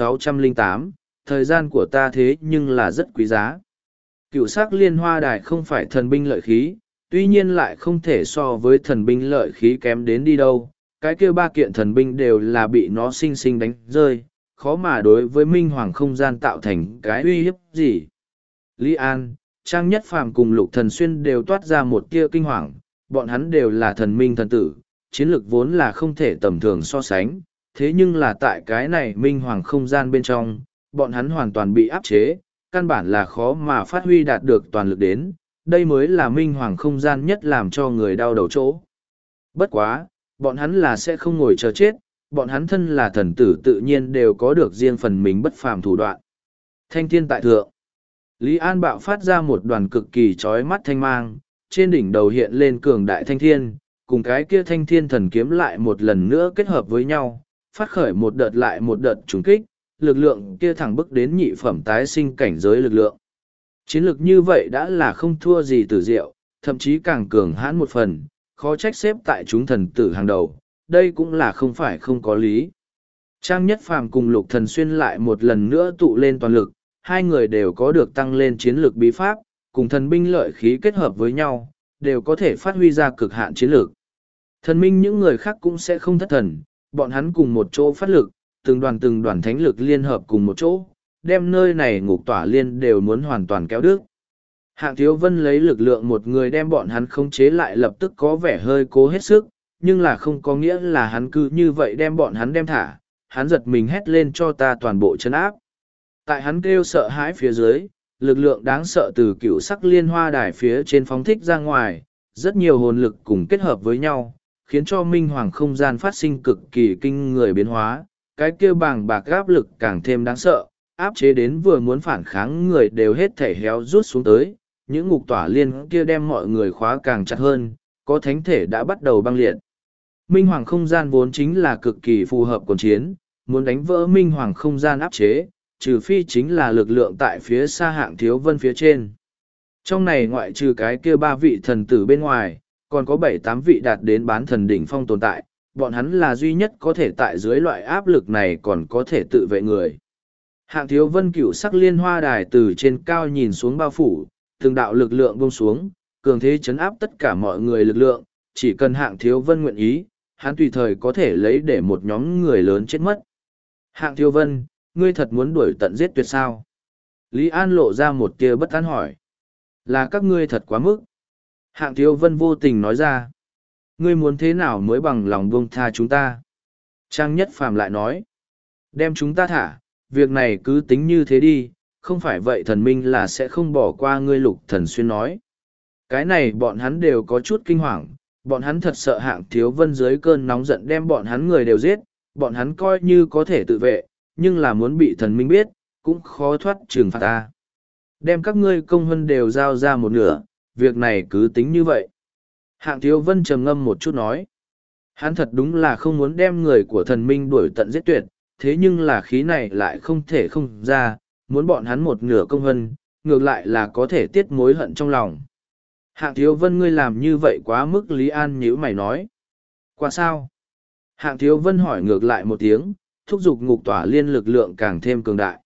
1608, thời gian của ta thế nhưng là rất quý giá. Cựu sắc liên hoa đài không phải thần binh lợi khí, tuy nhiên lại không thể so với thần binh lợi khí kém đến đi đâu. Cái kia ba kiện thần binh đều là bị nó sinh sinh đánh rơi, khó mà đối với minh hoàng không gian tạo thành cái uy hiếp gì. Lý An, Trang Nhất Phàm cùng Lục Thần Xuyên đều toát ra một tia kinh hoàng, bọn hắn đều là thần minh thần tử, chiến lược vốn là không thể tầm thường so sánh, thế nhưng là tại cái này minh hoàng không gian bên trong, bọn hắn hoàn toàn bị áp chế, căn bản là khó mà phát huy đạt được toàn lực đến, đây mới là minh hoàng không gian nhất làm cho người đau đầu chỗ. Bất quá, bọn hắn là sẽ không ngồi chờ chết, bọn hắn thân là thần tử tự nhiên đều có được riêng phần mình bất phàm thủ đoạn. Thanh thiên tại thượng. Lý An bạo phát ra một đoàn cực kỳ chói mắt thanh mang, trên đỉnh đầu hiện lên cường đại thanh thiên, cùng cái kia thanh thiên thần kiếm lại một lần nữa kết hợp với nhau, phát khởi một đợt lại một đợt trùng kích, lực lượng kia thẳng bức đến nhị phẩm tái sinh cảnh giới lực lượng. Chiến lược như vậy đã là không thua gì Tử Diệu, thậm chí càng cường hãn một phần, khó trách xếp tại chúng thần tử hàng đầu, đây cũng là không phải không có lý. Trang Nhất Phàm cùng Lục Thần Xuyên lại một lần nữa tụ lên toàn lực, hai người đều có được tăng lên chiến lược bí pháp, cùng thần binh lợi khí kết hợp với nhau, đều có thể phát huy ra cực hạn chiến lược. Thần minh những người khác cũng sẽ không thất thần, bọn hắn cùng một chỗ phát lực, từng đoàn thánh lực liên hợp cùng một chỗ, đem nơi này ngục tỏa liên đều muốn hoàn toàn kéo đứt. Hạng Thiếu Vân lấy lực lượng một người đem bọn hắn khống chế lại lập tức có vẻ hơi cố hết sức, nhưng là không có nghĩa là hắn cứ như vậy đem bọn hắn đem thả, hắn giật mình hét lên cho ta toàn bộ chân áp. Tại hắn kêu sợ hãi phía dưới, lực lượng đáng sợ từ cựu sắc liên hoa đài phía trên phóng thích ra ngoài, rất nhiều hồn lực cùng kết hợp với nhau, khiến cho minh hoàng không gian phát sinh cực kỳ kinh người biến hóa, cái kêu bàng bạc áp lực càng thêm đáng sợ, áp chế đến vừa muốn phản kháng người đều hết thể héo rút xuống tới, những ngục tỏa liên kia đem mọi người khóa càng chặt hơn, có thánh thể đã bắt đầu băng liệt. Minh hoàng không gian vốn chính là cực kỳ phù hợp cuộc chiến, muốn đánh vỡ minh hoàng không gian áp chế, trừ phi chính là lực lượng tại phía xa Hạng Thiếu Vân phía trên. Trong này ngoại trừ cái kia ba vị thần tử bên ngoài, còn có 7-8 vị đạt đến bán thần đỉnh phong tồn tại, bọn hắn là duy nhất có thể tại dưới loại áp lực này còn có thể tự vệ người. Hạng Thiếu Vân cửu sắc liên hoa đài từ trên cao nhìn xuống bao phủ, từng đạo lực lượng buông xuống, cường thế chấn áp tất cả mọi người lực lượng, chỉ cần Hạng Thiếu Vân nguyện ý, hắn tùy thời có thể lấy để một nhóm người lớn chết mất. Hạng Thiếu Vân, ngươi thật muốn đuổi tận giết tuyệt sao? Lý An lộ ra một tia bất an hỏi. Là các ngươi thật quá mức. Hạng Thiếu Vân vô tình nói ra. Ngươi muốn thế nào mới bằng lòng buông tha chúng ta? Trang Nhất Phàm lại nói. Đem chúng ta thả, việc này cứ tính như thế đi, không phải vậy thần minh là sẽ không bỏ qua ngươi. Lục Thần Xuyên nói. Cái này bọn hắn đều có chút kinh hoàng, bọn hắn thật sợ Hạng Thiếu Vân dưới cơn nóng giận đem bọn hắn người đều giết, bọn hắn coi như có thể tự vệ, nhưng là muốn bị thần minh biết, cũng khó thoát trừng phạt ta. Đem các ngươi công huân đều giao ra một nửa, việc này cứ tính như vậy. Hạng Thiếu Vân trầm ngâm một chút nói. Hắn thật đúng là không muốn đem người của thần minh đuổi tận giết tuyệt, thế nhưng là khí này lại không thể không ra, muốn bọn hắn một nửa công huân, ngược lại là có thể tiết mối hận trong lòng. Hạng Thiếu Vân ngươi làm như vậy quá mức. Lý An nhíu mày nói. Qua sao? Hạng Thiếu Vân hỏi ngược lại một tiếng, thúc giục ngục tỏa liên lực lượng càng thêm cường đại.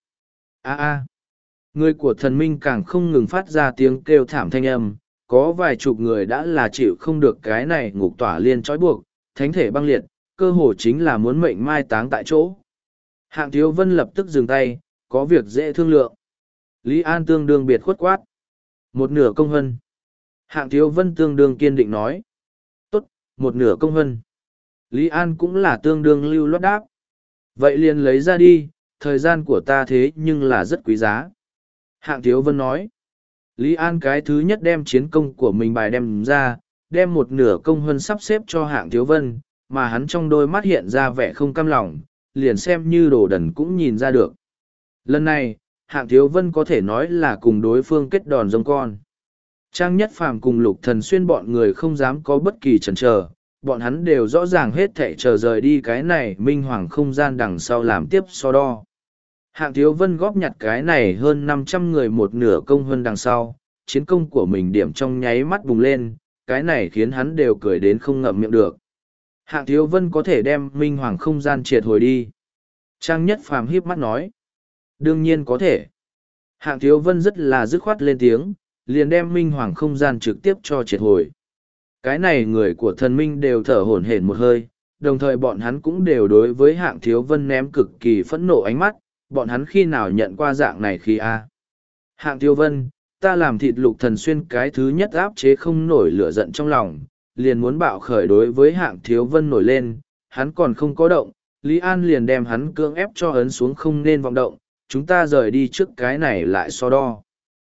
Người của thần minh càng không ngừng phát ra tiếng kêu thảm thanh âm, có vài chục người đã là chịu không được cái này ngục tỏa liên trói buộc, thánh thể băng liệt, cơ hồ chính là muốn mệnh mai táng tại chỗ. Hạng Thiếu Vân lập tức dừng tay, có việc dễ thương lượng. Lý An tương đương biệt khuất quát. Một nửa công hân. Hạng Thiếu Vân tương đương kiên định nói. Tốt, một nửa công hân. Lý An cũng là tương đương lưu loát đáp. Vậy liền lấy ra đi, thời gian của ta thế nhưng là rất quý giá. Hạng Thiếu Vân nói. Lý An cái thứ nhất đem chiến công của mình bài đem ra, đem một nửa công hơn sắp xếp cho Hạng Thiếu Vân, mà hắn trong đôi mắt hiện ra vẻ không cam lòng, liền xem như đồ đần cũng nhìn ra được. Lần này, Hạng Thiếu Vân có thể nói là cùng đối phương kết đòn giống con. Trang Nhất Phàm cùng Lục Thần Xuyên bọn người không dám có bất kỳ chần chờ, bọn hắn đều rõ ràng hết thảy chờ rời đi cái này minh hoàng không gian đằng sau làm tiếp so đo. Hạng Thiếu Vân góp nhặt cái này hơn 500 người một nửa công hơn đằng sau, chiến công của mình điểm trong nháy mắt bùng lên, cái này khiến hắn đều cười đến không ngậm miệng được. Hạng Thiếu Vân có thể đem minh hoàng không gian triệt hồi đi. Trang Nhất Phàm híp mắt nói. Đương nhiên có thể. Hạng Thiếu Vân rất là dứt khoát lên tiếng, liền đem minh hoàng không gian trực tiếp cho triệt hồi. Cái này người của thần minh đều thở hổn hển một hơi, đồng thời bọn hắn cũng đều đối với Hạng Thiếu Vân ném cực kỳ phẫn nộ ánh mắt, bọn hắn khi nào nhận qua dạng này khi a? Hạng Thiếu Vân, ta làm thịt Lục Thần Xuyên cái thứ nhất áp chế không nổi lửa giận trong lòng, liền muốn bạo khởi đối với Hạng Thiếu Vân nổi lên, hắn còn không có động, Lý An liền đem hắn cưỡng ép cho ấn xuống không nên vọng động, chúng ta rời đi trước cái này lại so đo.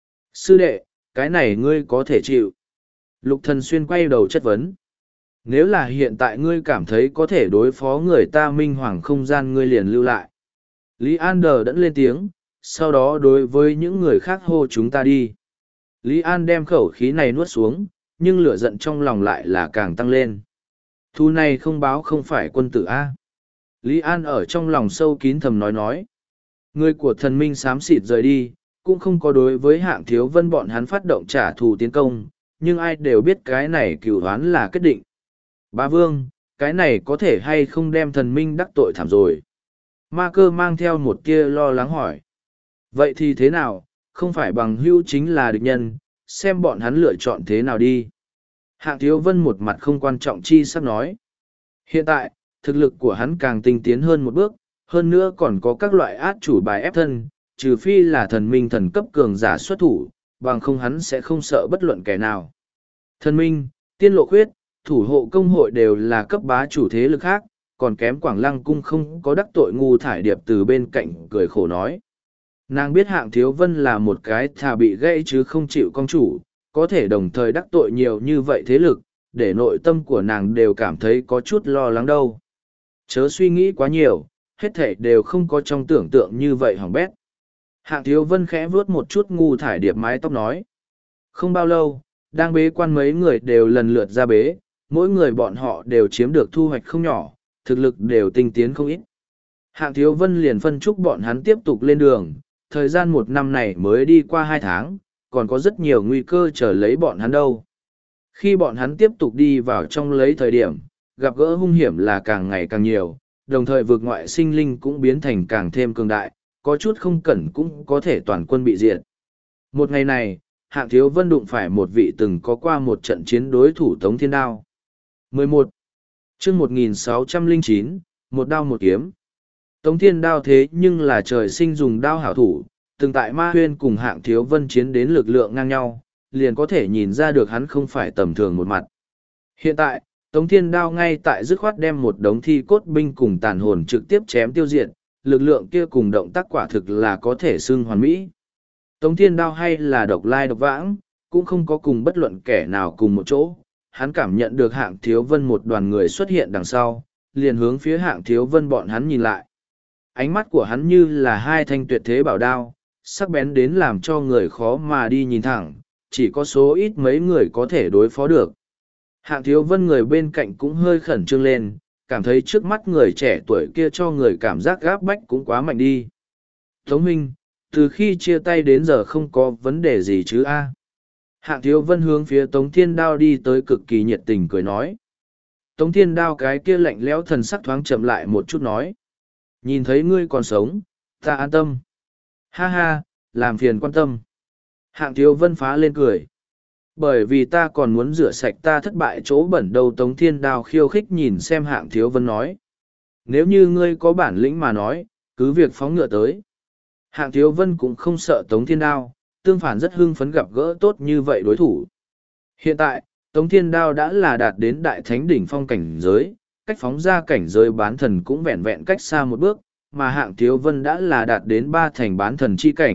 Sư đệ, cái này ngươi có thể chịu. Lục Thần Xuyên quay đầu chất vấn. Nếu là hiện tại ngươi cảm thấy có thể đối phó người ta minh hoàng không gian ngươi liền lưu lại. Lý An đờ đẫn lên tiếng, sau đó đối với những người khác hô chúng ta đi. Lý An đem khẩu khí này nuốt xuống, nhưng lửa giận trong lòng lại là càng tăng lên. Thu này không báo không phải quân tử A. Lý An ở trong lòng sâu kín thầm nói. Người của thần minh xám xịt rời đi, cũng không có đối với Hạng Thiếu Vân bọn hắn phát động trả thù tiến công, nhưng ai đều biết cái này cửu đoán là kết định. Bá Vương, cái này có thể hay không đem thần minh đắc tội thảm rồi. Ma Cơ mang theo một tia lo lắng hỏi. Vậy thì thế nào, không phải bằng hữu chính là địch nhân, xem bọn hắn lựa chọn thế nào đi. Hạng Thiếu Vân một mặt không quan trọng chi sắp nói. Hiện tại, thực lực của hắn càng tinh tiến hơn một bước, hơn nữa còn có các loại át chủ bài ép thân, trừ phi là thần minh thần cấp cường giả xuất thủ, bằng không hắn sẽ không sợ bất luận kẻ nào. Thần minh, tiên lộ khuyết, thủ hộ công hội đều là cấp bá chủ thế lực khác, còn kém Quảng Lăng cung không có đắc tội ngu thải điệp từ bên cạnh cười khổ nói. Nàng biết Hạng Thiếu Vân là một cái thà bị gãy chứ không chịu công chủ, có thể đồng thời đắc tội nhiều như vậy thế lực, để nội tâm của nàng đều cảm thấy có chút lo lắng đâu. Chớ suy nghĩ quá nhiều, hết thể đều không có trong tưởng tượng như vậy hỏng bét. Hạng Thiếu Vân khẽ vuốt một chút ngu thải điệp mái tóc nói. Không bao lâu, đang bế quan mấy người đều lần lượt ra bế, mỗi người bọn họ đều chiếm được thu hoạch không nhỏ, thực lực đều tinh tiến không ít. Hạng Thiếu Vân liền phân chúc bọn hắn tiếp tục lên đường, thời gian một năm này mới đi qua 2 tháng, còn có rất nhiều nguy cơ chờ lấy bọn hắn đâu. Khi bọn hắn tiếp tục đi vào trong lấy thời điểm, gặp gỡ hung hiểm là càng ngày càng nhiều, đồng thời vực ngoại sinh linh cũng biến thành càng thêm cường đại, có chút không cẩn cũng có thể toàn quân bị diệt. Một ngày này, Hạng Thiếu Vân đụng phải một vị từng có qua một trận chiến đối thủ Tống Thiên Đao. 11. chương 1609, một đao một kiếm. Tống Thiên Đao thế nhưng là trời sinh dùng đao hảo thủ, từng tại Ma Huyên cùng Hạng Thiếu Vân chiến đến lực lượng ngang nhau, liền có thể nhìn ra được hắn không phải tầm thường một mặt. Hiện tại, Tống Thiên Đao ngay tại dứt khoát đem một đống thi cốt binh cùng tàn hồn trực tiếp chém tiêu diệt, lực lượng kia cùng động tác quả thực là có thể xưng hoàn mỹ. Tống Thiên Đao hay là độc lai độc vãng, cũng không có cùng bất luận kẻ nào cùng một chỗ. Hắn cảm nhận được Hạng Thiếu Vân một đoàn người xuất hiện đằng sau, liền hướng phía Hạng Thiếu Vân bọn hắn nhìn lại. Ánh mắt của hắn như là hai thanh tuyệt thế bảo đao, sắc bén đến làm cho người khó mà đi nhìn thẳng, chỉ có số ít mấy người có thể đối phó được. Hạng Thiếu Vân người bên cạnh cũng hơi khẩn trương lên, cảm thấy trước mắt người trẻ tuổi kia cho người cảm giác gáp bách cũng quá mạnh đi. Tống Minh, từ khi chia tay đến giờ không có vấn đề gì chứ a? Hạng Thiếu Vân hướng phía Tống Thiên Đao đi tới cực kỳ nhiệt tình cười nói. Tống Thiên Đao cái kia lạnh lẽo thần sắc thoáng chậm lại một chút nói. Nhìn thấy ngươi còn sống, ta an tâm. Ha ha, làm phiền quan tâm. Hạng Thiếu Vân phá lên cười. Bởi vì ta còn muốn rửa sạch ta thất bại chỗ bẩn đâu. Tống Thiên Đao khiêu khích nhìn xem Hạng Thiếu Vân nói. Nếu như ngươi có bản lĩnh mà nói, cứ việc phóng ngựa tới. Hạng Thiếu Vân cũng không sợ Tống Thiên Đao, tương phản rất hưng phấn gặp gỡ tốt như vậy đối thủ. Hiện tại, Tống Thiên Đao đã là đạt đến đại thánh đỉnh phong cảnh giới, cách phóng ra cảnh giới bán thần cũng vẹn vẹn cách xa một bước, mà Hạng Thiếu Vân đã là đạt đến 3 thành bán thần chi cảnh,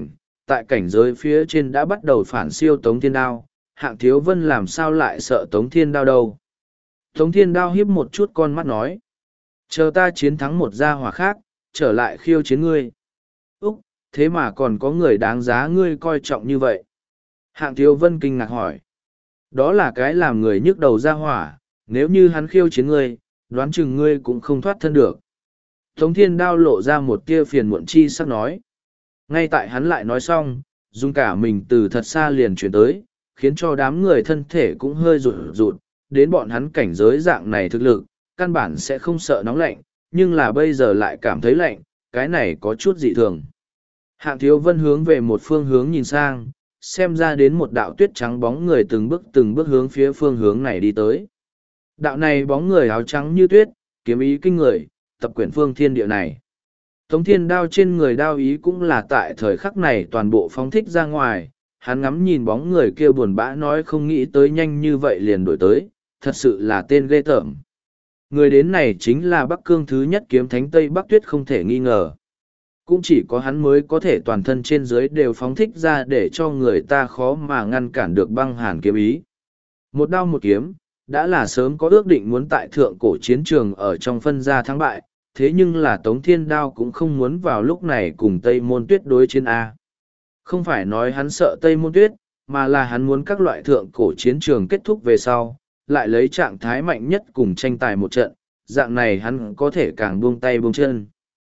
tại cảnh giới phía trên đã bắt đầu phản siêu Tống Thiên Đao, Hạng Thiếu Vân làm sao lại sợ Tống Thiên Đao đâu. Tống Thiên Đao hiếp một chút con mắt nói, chờ ta chiến thắng một gia hỏa khác, trở lại khiêu chiến ngươi. Úc, thế mà còn có người đáng giá ngươi coi trọng như vậy. Hạng Thiếu Vân kinh ngạc hỏi, đó là cái làm người nhức đầu gia hỏa, nếu như hắn khiêu chiến ngươi, đoán chừng ngươi cũng không thoát thân được. Tống Thiên Đao lộ ra một tia phiền muộn chi sắc nói. Ngay tại hắn lại nói xong, dùng cả mình từ thật xa liền chuyển tới, khiến cho đám người thân thể cũng hơi rụt rụt, đến bọn hắn cảnh giới dạng này thực lực, căn bản sẽ không sợ nóng lạnh, nhưng là bây giờ lại cảm thấy lạnh, cái này có chút dị thường. Hạng Thiếu Vân hướng về một phương hướng nhìn sang, xem ra đến một đạo tuyết trắng bóng người từng bước hướng phía phương hướng này đi tới. Đạo này bóng người áo trắng như tuyết, kiếm ý kinh người, tập quyển phương thiên địa này. Tống Thiên Đao trên người đao ý cũng là tại thời khắc này toàn bộ phóng thích ra ngoài, hắn ngắm nhìn bóng người kia buồn bã nói không nghĩ tới nhanh như vậy liền đổi tới, thật sự là tên ghê tởm. Người đến này chính là Bắc Cương thứ nhất kiếm thánh Tây Bắc Tuyết không thể nghi ngờ. Cũng chỉ có hắn mới có thể toàn thân trên dưới đều phóng thích ra để cho người ta khó mà ngăn cản được băng hàn kiếm ý. Một đao một kiếm, đã là sớm có ước định muốn tại thượng cổ chiến trường ở trong phân ra thắng bại, thế nhưng là Tống Thiên Đao cũng không muốn vào lúc này cùng Tây Môn Tuyết đối chiến A. Không phải nói hắn sợ Tây Môn Tuyết, mà là hắn muốn các loại thượng cổ chiến trường kết thúc về sau, lại lấy trạng thái mạnh nhất cùng tranh tài một trận, dạng này hắn có thể càng buông tay buông chân.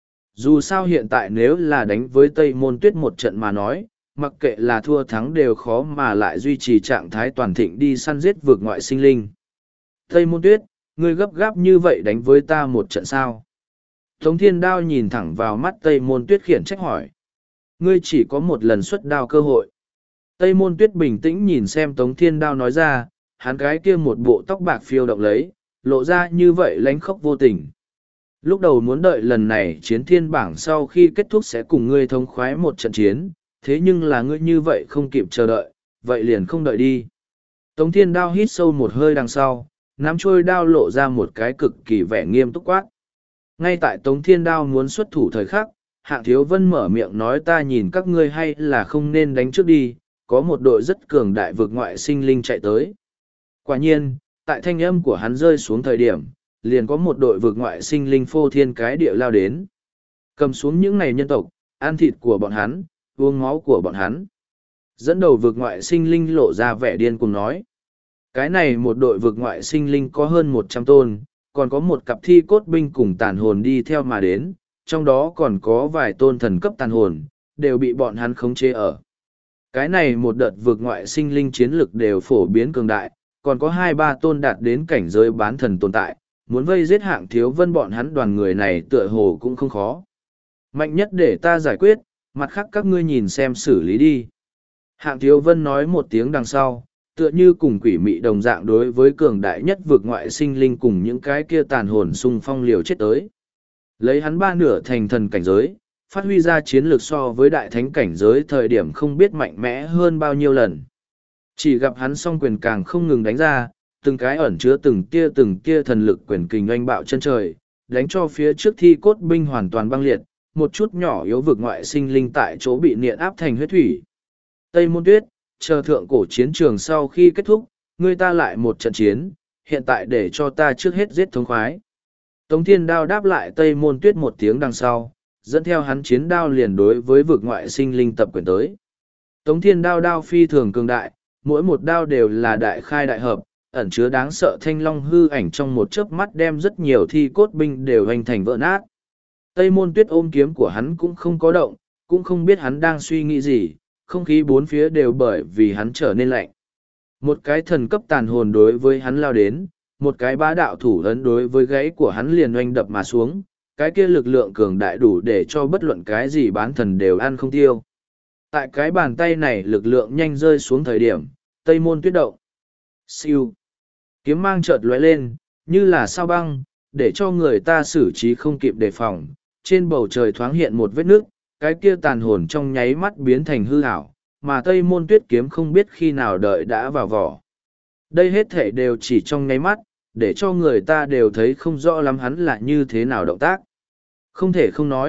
Dù sao hiện tại nếu là đánh với Tây Môn Tuyết một trận mà nói, mặc kệ là thua thắng đều khó mà lại duy trì trạng thái toàn thịnh đi săn giết vượt ngoại sinh linh. Tây Môn Tuyết, ngươi gấp gáp như vậy đánh với ta một trận sao? Tống Thiên Đao nhìn thẳng vào mắt Tây Môn Tuyết khiển trách hỏi. Ngươi chỉ có một lần xuất đao cơ hội. Tây Môn Tuyết bình tĩnh nhìn xem Tống Thiên Đao nói ra, hắn cái kia một bộ tóc bạc phiêu động lấy, lộ ra như vậy lánh khóc vô tình. Lúc đầu muốn đợi lần này chiến thiên bảng sau khi kết thúc sẽ cùng ngươi thống khoái một trận chiến, thế nhưng là ngươi như vậy không kịp chờ đợi, vậy liền không đợi đi. Tống Thiên Đao hít sâu một hơi đằng sau, nắm trôi đao lộ ra một cái cực kỳ vẻ nghiêm túc quát. Ngay tại Tống Thiên Đao muốn xuất thủ thời khắc, Hạng Thiếu Vân mở miệng nói ta nhìn các ngươi hay là không nên đánh trước đi, có một đội rất cường đại vực ngoại sinh linh chạy tới. Quả nhiên, tại thanh âm của hắn rơi xuống thời điểm, liền có một đội vực ngoại sinh linh phô thiên cái địa lao đến. Cầm xuống những này nhân tộc, ăn thịt của bọn hắn, uống máu của bọn hắn. Dẫn đầu vực ngoại sinh linh lộ ra vẻ điên cùng nói. Cái này một đội vực ngoại sinh linh có hơn 100 tôn, còn có một cặp thi cốt binh cùng tàn hồn đi theo mà đến, trong đó còn có vài tôn thần cấp tàn hồn, đều bị bọn hắn khống chế ở. Cái này một đợt vực ngoại sinh linh chiến lực đều phổ biến cường đại, còn có 2-3 tôn đạt đến cảnh giới bán thần tồn tại, muốn vây giết Hạng Thiếu Vân bọn hắn đoàn người này tựa hồ cũng không khó. Mạnh nhất để ta giải quyết, mặt khác các ngươi nhìn xem xử lý đi. Hạng Thiếu Vân nói một tiếng đằng sau, tựa như cùng quỷ mị đồng dạng đối với cường đại nhất vực ngoại sinh linh cùng những cái kia tàn hồn xung phong liều chết tới. Lấy hắn 3 nửa thành thần cảnh giới, phát huy ra chiến lược so với đại thánh cảnh giới thời điểm không biết mạnh mẽ hơn bao nhiêu lần. Chỉ gặp hắn song quyền càng không ngừng đánh ra, từng cái ẩn chứa từng tia thần lực quyền kình oanh bạo chân trời, đánh cho phía trước thi cốt binh hoàn toàn băng liệt, một chút nhỏ yếu vực ngoại sinh linh tại chỗ bị niện áp thành huyết thủy. Tây Môn Tuyết, chờ thượng cổ chiến trường sau khi kết thúc, ngươi ta lại một trận chiến, hiện tại để cho ta trước hết giết thống khoái. Tống Thiên Đao đáp lại Tây Môn Tuyết một tiếng đằng sau, dẫn theo hắn chiến đao liền đối với vực ngoại sinh linh tập quyền tới. Tống Thiên Đao đao phi thường cường đại, mỗi một đao đều là đại khai đại hợp, ẩn chứa đáng sợ thanh long hư ảnh trong một chớp mắt đem rất nhiều thi cốt binh đều hành thành vỡ nát. Tây Môn Tuyết ôm kiếm của hắn cũng không có động, cũng không biết hắn đang suy nghĩ gì, không khí bốn phía đều bởi vì hắn trở nên lạnh. Một cái thần cấp tàn hồn đối với hắn lao đến, một cái bá đạo thủ ấn đối với gáy của hắn liền oanh đập mà xuống, cái kia lực lượng cường đại đủ để cho bất luận cái gì bán thần đều ăn không tiêu. Tại cái bàn tay này lực lượng nhanh rơi xuống thời điểm, Tây Môn Tuyết động. Siêu. Kiếm mang chợt lóe lên, như là sao băng, để cho người ta xử trí không kịp đề phòng. Trên bầu trời thoáng hiện một vết nước, cái kia tàn hồn trong nháy mắt biến thành hư ảo, mà Tây Môn Tuyết kiếm không biết khi nào đợi đã vào vỏ. Đây hết thể đều chỉ trong nháy mắt, để cho người ta đều thấy không rõ lắm hắn là như thế nào động tác. Không thể không nói,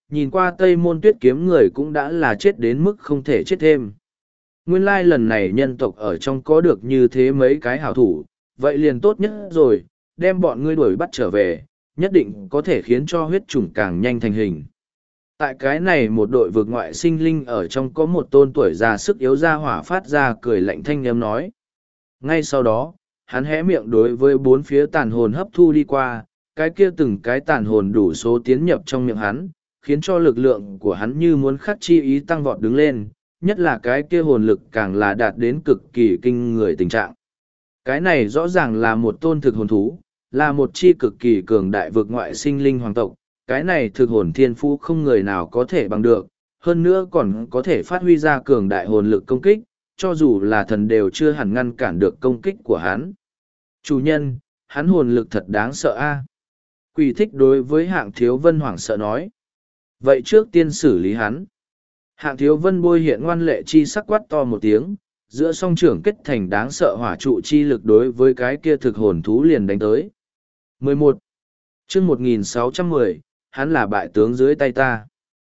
nhìn qua Tây Môn Tuyết kiếm người cũng đã là chết đến mức không thể chết thêm. Nguyên lai lần này nhân tộc ở trong có được như thế mấy cái hảo thủ, vậy liền tốt nhất rồi, đem bọn ngươi đuổi bắt trở về, nhất định có thể khiến cho huyết chủng càng nhanh thành hình. Tại cái này một đội vực ngoại sinh linh ở trong có một tôn tuổi già sức yếu ra hỏa phát ra cười lạnh thanh âm nói. Ngay sau đó, hắn hé miệng đối với bốn phía tàn hồn hấp thu đi qua, cái kia từng cái tàn hồn đủ số tiến nhập trong miệng hắn, khiến cho lực lượng của hắn như muốn khắc chi ý tăng vọt đứng lên, nhất là cái kia hồn lực càng là đạt đến cực kỳ kinh người tình trạng. Cái này rõ ràng là một tôn thực hồn thú, là một chi cực kỳ cường đại vực ngoại sinh linh hoàng tộc, cái này thực hồn thiên phú không người nào có thể bằng được, hơn nữa còn có thể phát huy ra cường đại hồn lực công kích, cho dù là thần đều chưa hẳn ngăn cản được công kích của hắn. Chủ nhân, hắn hồn lực thật đáng sợ a. Quỷ thích đối với Hạng Thiếu Vân hoảng sợ nói. Vậy trước tiên xử lý hắn. Hạng Thiếu Vân bôi hiện ngoan lệ chi sắc quát to một tiếng, giữa song trưởng kết thành đáng sợ hỏa trụ chi lực đối với cái kia thực hồn thú liền đánh tới. 11. Chương 1610, hắn là bại tướng dưới tay ta.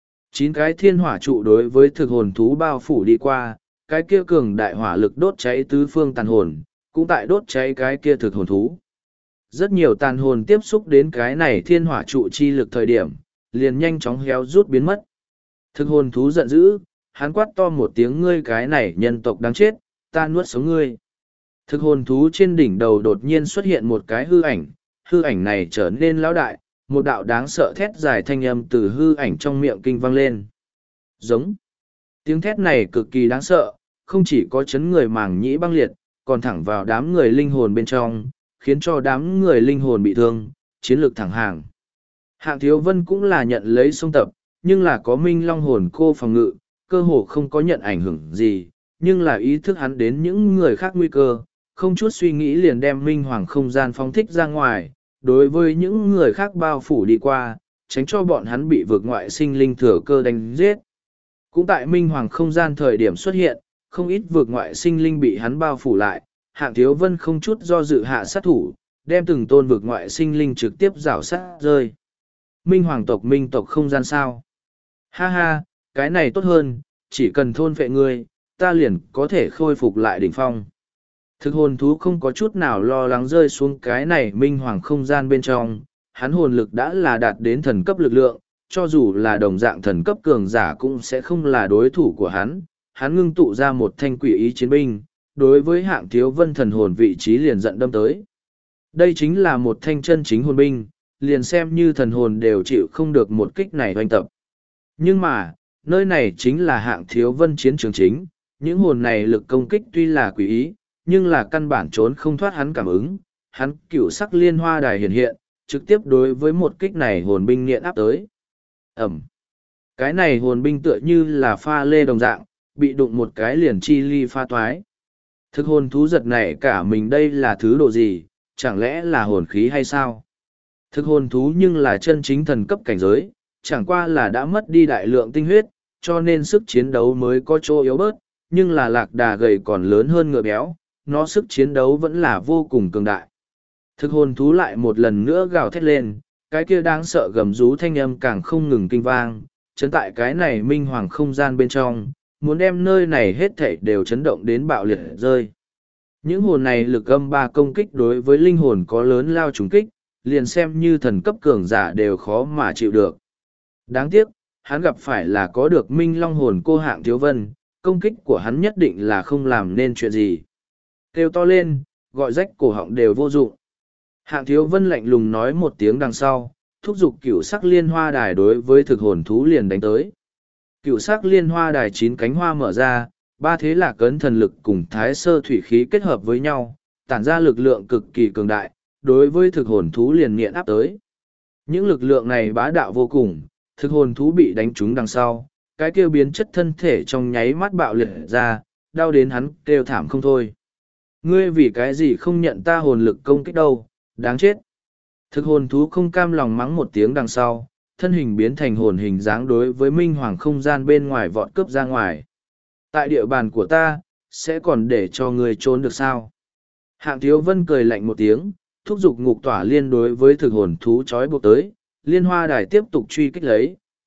9 cái thiên hỏa trụ đối với thực hồn thú bao phủ đi qua, cái kia cường đại hỏa lực đốt cháy tứ phương tàn hồn, cũng tại đốt cháy cái kia thực hồn thú. Rất nhiều tàn hồn tiếp xúc đến cái này thiên hỏa trụ chi lực thời điểm, liền nhanh chóng héo rút biến mất. Thực hồn thú giận dữ, hắn quát to một tiếng ngươi cái này nhân tộc đáng chết, ta nuốt sống ngươi. Thực hồn thú trên đỉnh đầu đột nhiên xuất hiện một cái hư ảnh này trở nên lão đại, một đạo đáng sợ thét dài thanh âm từ hư ảnh trong miệng kinh vang lên. Giống. Tiếng thét này cực kỳ đáng sợ, không chỉ có chấn người màng nhĩ băng liệt, còn thẳng vào đám người linh hồn bên trong, khiến cho đám người linh hồn bị thương, chiến lược thẳng hàng. Hạng Thiếu Vân cũng là nhận lấy sông tập, nhưng là có Minh Long hồn cô phòng ngự, cơ hồ không có nhận ảnh hưởng gì, nhưng là ý thức hắn đến những người khác nguy cơ, không chút suy nghĩ liền đem Minh Hoàng không gian phóng thích ra ngoài, đối với những người khác bao phủ đi qua, tránh cho bọn hắn bị vượt ngoại sinh linh thừa cơ đánh giết. Cũng tại Minh Hoàng không gian thời điểm xuất hiện, không ít vượt ngoại sinh linh bị hắn bao phủ lại, Hạng Thiếu Vân không chút do dự hạ sát thủ, đem từng tôn vượt ngoại sinh linh trực tiếp rảo sát rơi. Minh Hoàng tộc Minh tộc không gian sao? Ha ha, cái này tốt hơn, chỉ cần thôn vệ ngươi, ta liền có thể khôi phục lại đỉnh phong. Thực hồn thú không có chút nào lo lắng rơi xuống cái này Minh Hoàng không gian bên trong, hắn hồn lực đã là đạt đến thần cấp lực lượng, cho dù là đồng dạng thần cấp cường giả cũng sẽ không là đối thủ của hắn. Hắn ngưng tụ ra một thanh quỷ ý chiến binh, đối với Hạng Thiếu Vân thần hồn vị trí liền giận đâm tới. Đây chính là một thanh chân chính hồn binh, liền xem như thần hồn đều chịu không được một kích này oanh tập. Nhưng mà, nơi này chính là Hạng Thiếu Vân chiến trường chính, những hồn này lực công kích tuy là quỷ ý, nhưng là căn bản trốn không thoát hắn cảm ứng, hắn cửu sắc liên hoa đài hiện hiện, trực tiếp đối với một kích này hồn binh nghiện áp tới. Ẩm. Cái này hồn binh tựa như là pha lê đồng dạng, bị đụng một cái liền chi ly pha toái. Thực hồn thú giật này cả mình đây là thứ độ gì, chẳng lẽ là hồn khí hay sao? Thực hồn thú nhưng là chân chính thần cấp cảnh giới, chẳng qua là đã mất đi đại lượng tinh huyết, cho nên sức chiến đấu mới có chỗ yếu bớt, nhưng là lạc đà gầy còn lớn hơn ngựa béo, nó sức chiến đấu vẫn là vô cùng cường đại. Thực hồn thú lại một lần nữa gào thét lên, cái kia đáng sợ gầm rú thanh âm càng không ngừng kinh vang, chấn tại cái này minh hoàng không gian bên trong, muốn đem nơi này hết thảy đều chấn động đến bạo liệt rơi. Những hồn này lực âm ba công kích đối với linh hồn có lớn lao trùng kích, liền xem như thần cấp cường giả đều khó mà chịu được. Đáng tiếc, hắn gặp phải là có được Minh Long hồn cô Hạng Thiếu Vân, công kích của hắn nhất định là không làm nên chuyện gì. Kêu to lên, gọi rách cổ họng đều vô dụng. Hạng Thiếu Vân lạnh lùng nói một tiếng đằng sau, thúc giục cửu sắc liên hoa đài đối với thực hồn thú liền đánh tới. Cửu sắc liên hoa đài 9 cánh hoa mở ra, ba thế lạc ấn thần lực cùng thái sơ thủy khí kết hợp với nhau, tản ra lực lượng cực kỳ cường đại, đối với thực hồn thú liền nghiện áp tới. Những lực lượng này bá đạo vô cùng, thực hồn thú bị đánh trúng đằng sau, cái kêu biến chất thân thể trong nháy mắt bạo liệt ra, đau đến hắn kêu thảm không thôi. Ngươi vì cái gì không nhận ta hồn lực công kích đâu, đáng chết. Thực hồn thú không cam lòng mắng một tiếng đằng sau, thân hình biến thành hồn hình dáng đối với minh hoàng không gian bên ngoài vọt cướp ra ngoài. Tại địa bàn của ta, sẽ còn để cho ngươi trốn được sao? Hạng Thiếu Vân cười lạnh một tiếng, thúc giục ngục tỏa liên đối với thực hồn thú trói buộc tới, liên hoa đài tiếp tục truy kích lấy,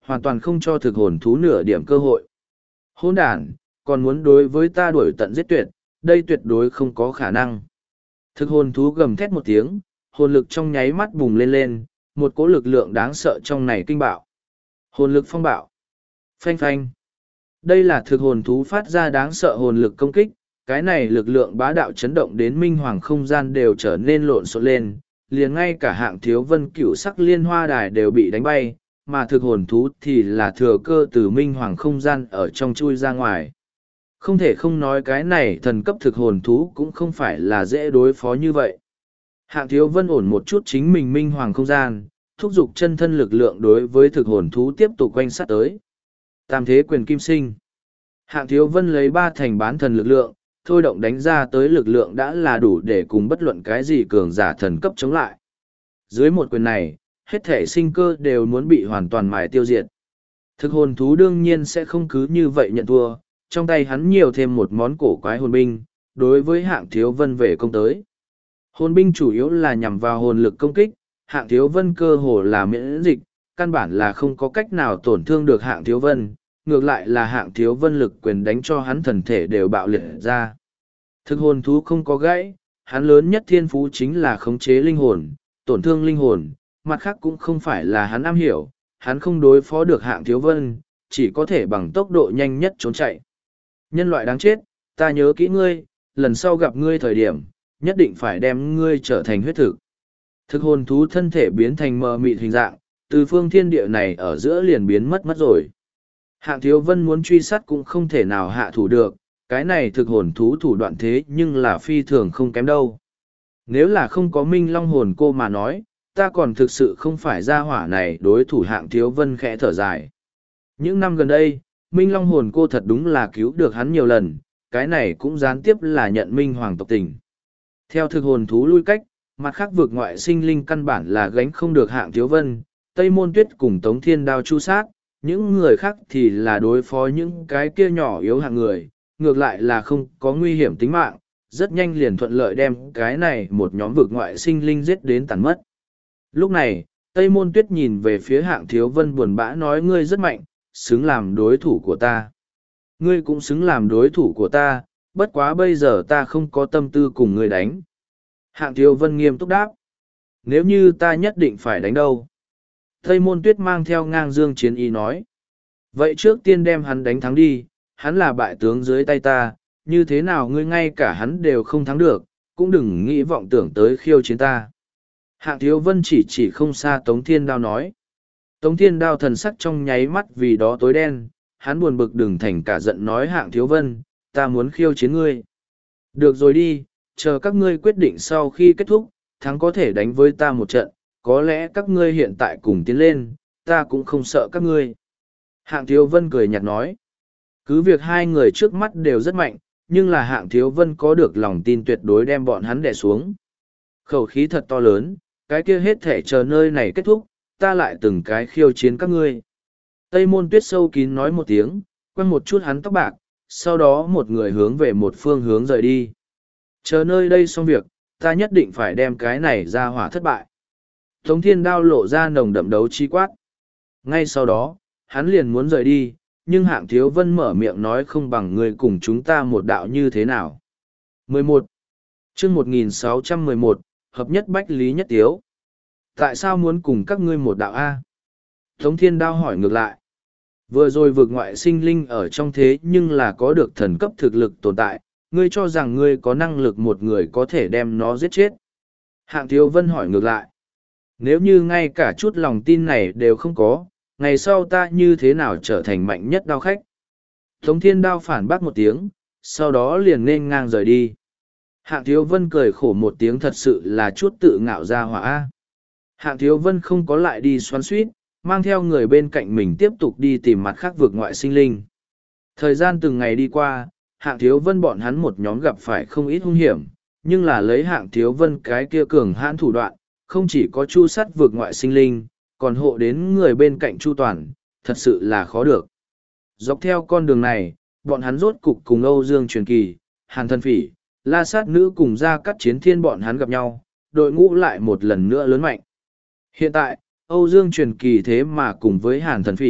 hoàn toàn không cho thực hồn thú nửa điểm cơ hội. Hỗn đản, còn muốn đối với ta đuổi tận giết tuyệt, đây tuyệt đối không có khả năng. Thực hồn thú gầm thét một tiếng, hồn lực trong nháy mắt bùng lên lên, một cỗ lực lượng đáng sợ trong này kinh bạo. Hồn lực phong bạo. Phanh phanh. Đây là thực hồn thú phát ra đáng sợ hồn lực công kích, cái này lực lượng bá đạo chấn động đến minh hoàng không gian đều trở nên lộn xộn lên, liền ngay cả hạng thiếu vân cửu sắc liên hoa đài đều bị đánh bay, mà thực hồn thú thì là thừa cơ từ minh hoàng không gian ở trong chui ra ngoài. Không thể không nói cái này thần cấp thực hồn thú cũng không phải là dễ đối phó như vậy. Hạng thiếu vân ổn một chút chính mình minh hoàng không gian, thúc giục chân thân lực lượng đối với thực hồn thú tiếp tục quanh sát tới. Tam thế quyền kim sinh. Hạng thiếu vân lấy 3 thành bán thần lực lượng, thôi động đánh ra tới lực lượng đã là đủ để cùng bất luận cái gì cường giả thần cấp chống lại. Dưới một quyền này, hết thể sinh cơ đều muốn bị hoàn toàn mài tiêu diệt. Thực hồn thú đương nhiên sẽ không cứ như vậy nhận thua, trong tay hắn nhiều thêm một món cổ quái hồn binh, đối với hạng thiếu vân về công tới. Hồn binh chủ yếu là nhằm vào hồn lực công kích, hạng thiếu vân cơ hồ là miễn dịch, căn bản là không có cách nào tổn thương được hạng thiếu vân, ngược lại là hạng thiếu vân lực quyền đánh cho hắn thần thể đều bạo liệt ra. Thực hồn thú không có gãy, hắn lớn nhất thiên phú chính là khống chế linh hồn, tổn thương linh hồn, mặt khác cũng không phải là hắn am hiểu, hắn không đối phó được hạng thiếu vân, chỉ có thể bằng tốc độ nhanh nhất trốn chạy. Nhân loại đáng chết, ta nhớ kỹ ngươi, lần sau gặp ngươi thời điểm, nhất định phải đem ngươi trở thành huyết thực. Thực hồn thú thân thể biến thành mờ mịt hình dạng, từ phương thiên địa này ở giữa liền biến mất rồi. Hạng thiếu vân muốn truy sát cũng không thể nào hạ thủ được, cái này thực hồn thú thủ đoạn thế nhưng là phi thường không kém đâu. Nếu là không có minh long hồn cô mà nói, ta còn thực sự không phải ra hỏa này đối thủ hạng thiếu vân khẽ thở dài. Những năm gần đây, minh long hồn cô thật đúng là cứu được hắn nhiều lần, cái này cũng gián tiếp là nhận minh hoàng tộc tình. Theo thực hồn thú lui cách, mặt khác vực ngoại sinh linh căn bản là gánh không được hạng thiếu vân, Tây Môn Tuyết cùng Tống Thiên Đao chu sát, những người khác thì là đối phó những cái kia nhỏ yếu hạng người, ngược lại là không có nguy hiểm tính mạng, rất nhanh liền thuận lợi đem cái này một nhóm vực ngoại sinh linh giết đến tàn mất. Lúc này, Tây Môn Tuyết nhìn về phía hạng thiếu vân buồn bã nói ngươi rất mạnh, xứng làm đối thủ của ta. Ngươi cũng xứng làm đối thủ của ta, bất quá bây giờ ta không có tâm tư cùng ngươi đánh. Hạng thiếu vân nghiêm túc đáp. Nếu như ta nhất định phải đánh đâu? Tây Môn Tuyết mang theo ngang dương chiến ý nói. Vậy trước tiên đem hắn đánh thắng đi, hắn là bại tướng dưới tay ta, như thế nào ngươi ngay cả hắn đều không thắng được, cũng đừng nghĩ vọng tưởng tới khiêu chiến ta. Hạng thiếu vân chỉ không xa Tống Thiên Đao nói. Tống Thiên Đao thần sắc trong nháy mắt vì đó tối đen, hắn buồn bực đừng thành cả giận nói hạng thiếu vân, ta muốn khiêu chiến ngươi. Được rồi đi, chờ các ngươi quyết định sau khi kết thúc, thắng có thể đánh với ta một trận, có lẽ các ngươi hiện tại cùng tiến lên, ta cũng không sợ các ngươi. Hạng thiếu vân cười nhạt nói. Cứ việc hai người trước mắt đều rất mạnh, nhưng là hạng thiếu vân có được lòng tin tuyệt đối đem bọn hắn đè xuống. Khẩu khí thật to lớn, cái kia hết thể chờ nơi này kết thúc, ta lại từng cái khiêu chiến các ngươi. Tây Môn Tuyết sâu kín nói một tiếng, quăng một chút hắn tóc bạc, sau đó một người hướng về một phương hướng rời đi. Chờ nơi đây xong việc, ta nhất định phải đem cái này ra hỏa thất bại. Tống Thiên Đao lộ ra nồng đậm đấu chi quát. Ngay sau đó, hắn liền muốn rời đi, nhưng hạng thiếu vân mở miệng nói không bằng người cùng chúng ta một đạo như thế nào. 11. chương 1611, hợp nhất bách lý nhất tiếu. Tại sao muốn cùng các ngươi một đạo A? Tống Thiên Đao hỏi ngược lại. Vừa rồi vực ngoại sinh linh ở trong thế nhưng là có được thần cấp thực lực tồn tại, ngươi cho rằng ngươi có năng lực một người có thể đem nó giết chết. Hạng thiếu vân hỏi ngược lại. Nếu như ngay cả chút lòng tin này đều không có, ngày sau ta như thế nào trở thành mạnh nhất đao khách? Tống Thiên Đao phản bác một tiếng, sau đó liền nên ngang rời đi. Hạng thiếu vân cười khổ một tiếng thật sự là chút tự ngạo ra hỏa. Hạng thiếu vân không có lại đi xoắn suýt, mang theo người bên cạnh mình tiếp tục đi tìm mặt khác vực ngoại sinh linh. Thời gian từng ngày đi qua, hạng thiếu vân bọn hắn một nhóm gặp phải không ít hung hiểm, nhưng là lấy hạng thiếu vân cái kia cường hãn thủ đoạn, không chỉ có chu sắt vực ngoại sinh linh, còn hộ đến người bên cạnh chu toàn, thật sự là khó được. Dọc theo con đường này, bọn hắn rốt cục cùng Âu Dương Truyền Kỳ, Hàn Thần Phỉ, La Sát Nữ cùng Gia Cát Chiến Thiên bọn hắn gặp nhau, đội ngũ lại một lần nữa lớn mạnh. Hiện tại, Âu Dương Truyền Kỳ thế mà cùng với Hàn Thần Phỉ,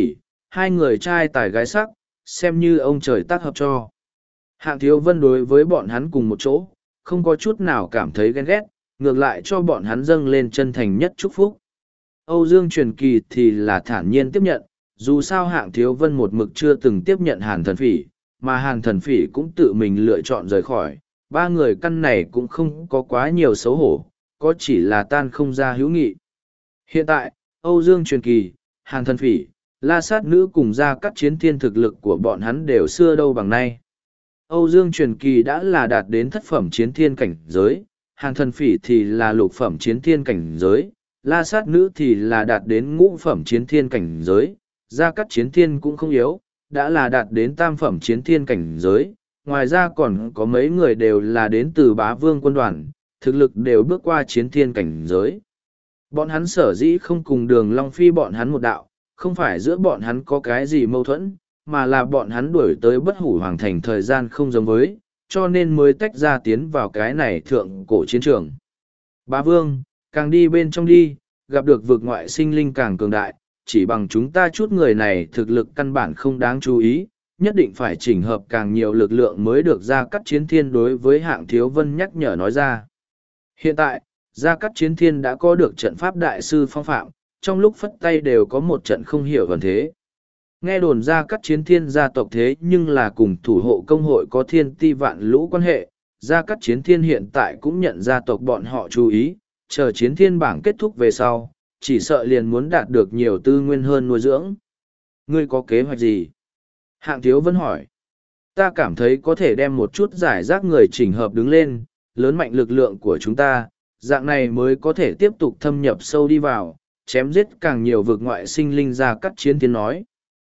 hai người trai tài gái sắc, xem như ông trời tác hợp cho. Hạng Thiếu Vân đối với bọn hắn cùng một chỗ, không có chút nào cảm thấy ghen ghét, ngược lại cho bọn hắn dâng lên chân thành nhất chúc phúc. Âu Dương Truyền Kỳ thì là thản nhiên tiếp nhận, dù sao Hạng Thiếu Vân một mực chưa từng tiếp nhận Hàn Thần Phỉ, mà Hàn Thần Phỉ cũng tự mình lựa chọn rời khỏi, ba người căn này cũng không có quá nhiều xấu hổ, có chỉ là tan không ra hữu nghị. Hiện tại, Âu Dương Truyền Kỳ, Hàn Thần Phỉ, La Sát Nữ cùng Gia Cát Chiến Thiên thực lực của bọn hắn đều xưa đâu bằng nay. Âu Dương Truyền Kỳ đã là đạt đến thất phẩm chiến thiên cảnh giới, Hàn Thần Phỉ thì là lục phẩm chiến thiên cảnh giới, La Sát Nữ thì là đạt đến ngũ phẩm chiến thiên cảnh giới, Gia Cát Chiến Thiên cũng không yếu, đã là đạt đến tam phẩm chiến thiên cảnh giới, ngoài ra còn có mấy người đều là đến từ Bá Vương quân đoàn, thực lực đều bước qua chiến thiên cảnh giới. Bọn hắn sở dĩ không cùng Đường Long Phi bọn hắn một đạo, không phải giữa bọn hắn có cái gì mâu thuẫn, mà là bọn hắn đuổi tới Bất Hủ Hoàng Thành thời gian không giống với, cho nên mới tách ra tiến vào cái này thượng cổ chiến trường. Bá Vương, càng đi bên trong đi, gặp được vực ngoại sinh linh càng cường đại, chỉ bằng chúng ta chút người này thực lực căn bản không đáng chú ý, nhất định phải chỉnh hợp càng nhiều lực lượng mới được Gia Cát Chiến Thiên đối với Hạng Thiếu Vân nhắc nhở nói ra. Hiện tại, Gia Cát Chiến Thiên đã có được trận pháp đại sư phong phạm, trong lúc phất tay đều có một trận không hiểu gần thế. Nghe đồn Gia Cát Chiến Thiên gia tộc thế nhưng là cùng thủ hộ công hội có thiên ti vạn lũ quan hệ, Gia Cát Chiến Thiên hiện tại cũng nhận gia tộc bọn họ chú ý, chờ Chiến Thiên bảng kết thúc về sau, chỉ sợ liền muốn đạt được nhiều tư nguyên hơn nuôi dưỡng. Ngươi có kế hoạch gì? Hạng Thiếu Vân hỏi. Ta cảm thấy có thể đem một chút giải rác người chỉnh hợp đứng lên, lớn mạnh lực lượng của chúng ta, dạng này mới có thể tiếp tục thâm nhập sâu đi vào, chém giết càng nhiều vực ngoại sinh linh. Gia Cát Chiến Thiên nói.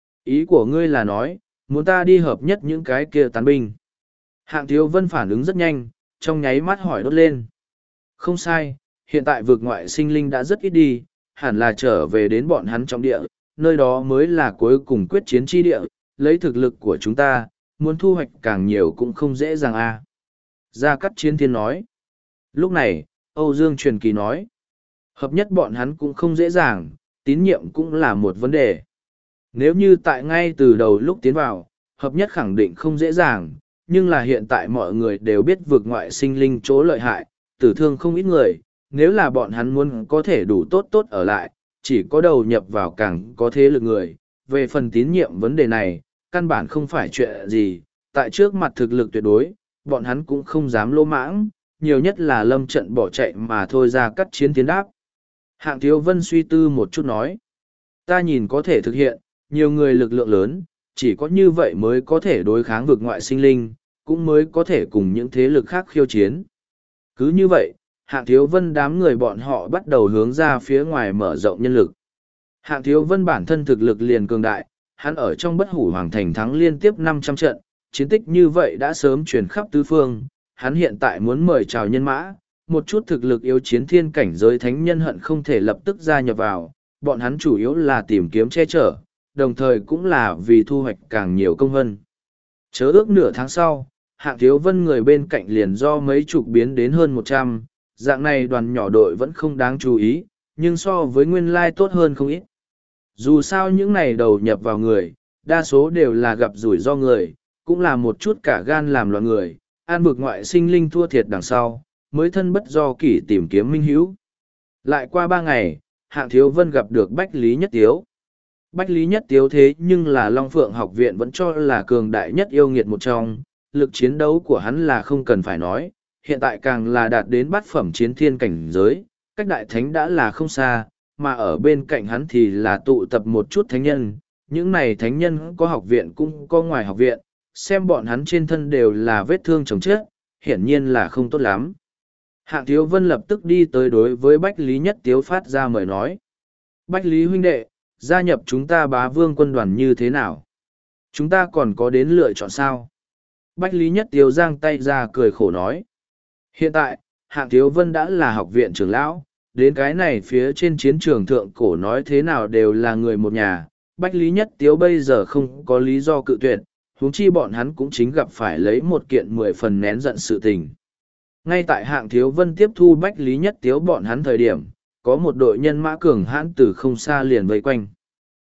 Ý của ngươi là nói, muốn ta đi hợp nhất những cái kia tán binh. Hạng Thiếu Vân phản ứng rất nhanh, trong nháy mắt hỏi đốt lên. Không sai, hiện tại vực ngoại sinh linh đã rất ít đi, hẳn là trở về đến bọn hắn trong địa, nơi đó mới là cuối cùng quyết chiến chi địa, lấy thực lực của chúng ta, muốn thu hoạch càng nhiều cũng không dễ dàng a. Gia Cát Chiến Thiên nói. Lúc này, Âu Dương Truyền Kỳ nói. Hợp nhất bọn hắn cũng không dễ dàng, tín nhiệm cũng là một vấn đề. Nếu như tại ngay từ đầu lúc tiến vào, hợp nhất khẳng định không dễ dàng, nhưng là hiện tại mọi người đều biết vượt ngoại sinh linh chỗ lợi hại, tử thương không ít người, nếu là bọn hắn muốn có thể đủ tốt tốt ở lại, chỉ có đầu nhập vào càng có thế lực người. Về phần tín nhiệm vấn đề này, căn bản không phải chuyện gì, tại trước mặt thực lực tuyệt đối, bọn hắn cũng không dám lỗ mãng, nhiều nhất là lâm trận bỏ chạy mà thôi. Ra cắt chiến tiến đáp. Hạng Thiếu Vân suy tư một chút nói, ta nhìn có thể thực hiện, nhiều người lực lượng lớn, chỉ có như vậy mới có thể đối kháng vực ngoại sinh linh, cũng mới có thể cùng những thế lực khác khiêu chiến. Cứ như vậy, Hạng Thiếu Vân đám người bọn họ bắt đầu hướng ra phía ngoài mở rộng nhân lực. Hạng Thiếu Vân bản thân thực lực liền cường đại, hắn ở trong Bất Hủ Hoàng Thành thắng liên tiếp 500 trận, chiến tích như vậy đã sớm truyền khắp tứ phương, hắn hiện tại muốn mời chào nhân mã, một chút thực lực yếu chiến thiên cảnh giới thánh nhân hận không thể lập tức gia nhập vào, bọn hắn chủ yếu là tìm kiếm che chở, đồng thời cũng là vì thu hoạch càng nhiều công vân. Chớ ước nửa tháng sau, Hạng Thiếu Vân người bên cạnh liền do mấy chục biến đến hơn 100, dạng này đoàn nhỏ đội vẫn không đáng chú ý, nhưng so với nguyên lai tốt hơn không ít. Dù sao những này đầu nhập vào người, đa số đều là gặp rủi ro người, cũng là một chút cả gan làm loạn người, an bực ngoại sinh linh thua thiệt đằng sau, mới thân bất do kỷ tìm kiếm minh hữu. Lại qua 3 ngày, Hạng Thiếu Vân gặp được Bách Lý Nhất Tiếu. Bách Lý Nhất Tiếu thế nhưng là Long Phượng học viện vẫn cho là cường đại nhất yêu nghiệt một trong, lực chiến đấu của hắn là không cần phải nói, hiện tại càng là đạt đến bát phẩm chiến thiên cảnh giới, cách đại thánh đã là không xa, mà ở bên cạnh hắn thì là tụ tập một chút thánh nhân, những này thánh nhân có học viện cũng có ngoài học viện, xem bọn hắn trên thân đều là vết thương chồng chết, hiển nhiên là không tốt lắm. Hạng Thiếu Vân lập tức đi tới đối với Bách Lý Nhất Tiếu phát ra mời nói. Bách Lý huynh đệ, gia nhập chúng ta Bá Vương quân đoàn như thế nào? Chúng ta còn có đến lựa chọn sao? Bách Lý Nhất Tiếu giang tay ra cười khổ nói. Hiện tại, Hạng Thiếu Vân đã là học viện trưởng lão, đến cái này phía trên chiến trường thượng cổ nói thế nào đều là người một nhà. Bách Lý Nhất Tiếu bây giờ không có lý do cự tuyệt, huống chi bọn hắn cũng chính gặp phải lấy một kiện 10 phần nén giận sự tình. Ngay tại Hạng Thiếu Vân tiếp thu Bách Lý Nhất Tiếu bọn hắn thời điểm, có một đội nhân mã cường hãn từ không xa liền vây quanh.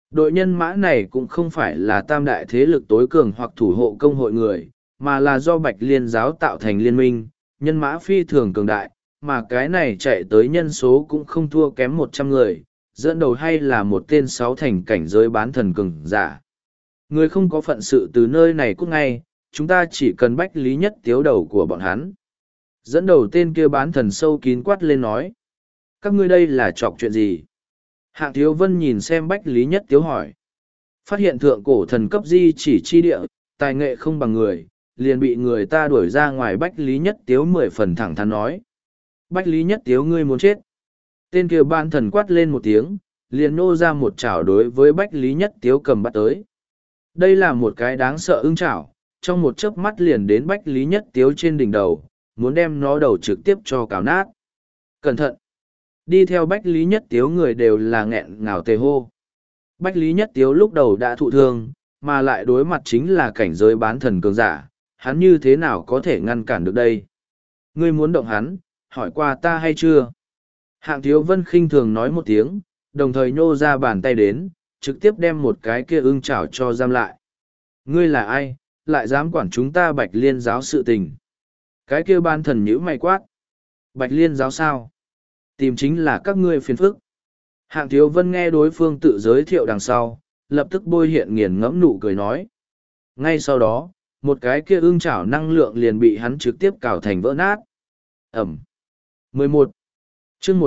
Đội nhân mã này cũng không phải là tam đại thế lực tối cường hoặc thủ hộ công hội người, mà là do Bạch Liên giáo tạo thành liên minh, nhân mã phi thường cường đại, mà cái này chạy tới nhân số cũng không thua kém 100 người, dẫn đầu hay là một tên sáu thành cảnh giới bán thần cường giả. Người không có phận sự từ nơi này cút ngay, chúng ta chỉ cần Bách Lý Nhất Tiếu đầu của bọn hắn. Dẫn đầu tên kia bán thần sâu kín quát lên nói. Các ngươi đây là chọc chuyện gì? Hạng Thiếu Vân nhìn xem Bách Lý Nhất Tiếu hỏi. Phát hiện thượng cổ thần cấp di chỉ chi địa, tài nghệ không bằng người, liền bị người ta đuổi ra ngoài. Bách Lý Nhất Tiếu 10 phần thẳng thắn nói. Bách Lý Nhất Tiếu ngươi muốn chết. Tên kia bán thần quát lên một tiếng, liền nô ra một chảo đối với Bách Lý Nhất Tiếu cầm bắt tới. Đây là một cái đáng sợ ưng chảo, trong một chớp mắt liền đến Bách Lý Nhất Tiếu trên đỉnh đầu, muốn đem nó đầu trực tiếp cho cào nát. Cẩn thận! Đi theo Bách Lý Nhất Tiếu người đều là nghẹn ngào tề hô. Bách Lý Nhất Tiếu lúc đầu đã thụ thương, mà lại đối mặt chính là cảnh giới bán thần cường giả, hắn như thế nào có thể ngăn cản được đây? Ngươi muốn động hắn, hỏi qua ta hay chưa? Hạng Thiếu Vân khinh thường nói một tiếng, đồng thời nhô ra bàn tay đến, trực tiếp đem một cái kia ưng chảo cho giam lại. Ngươi là ai, lại dám quản chúng ta Bạch Liên giáo sự tình? Cái kia ban thần nhữ mày quát. Bạch Liên giáo sao? Tìm chính là các ngươi phiền phức. Hạng Thiếu Vân nghe đối phương tự giới thiệu đằng sau, lập tức bôi hiện nghiền ngẫm nụ cười nói. Ngay sau đó, một cái kia ưng chảo năng lượng liền bị hắn trực tiếp cào thành vỡ nát. Ẩm. 11. chương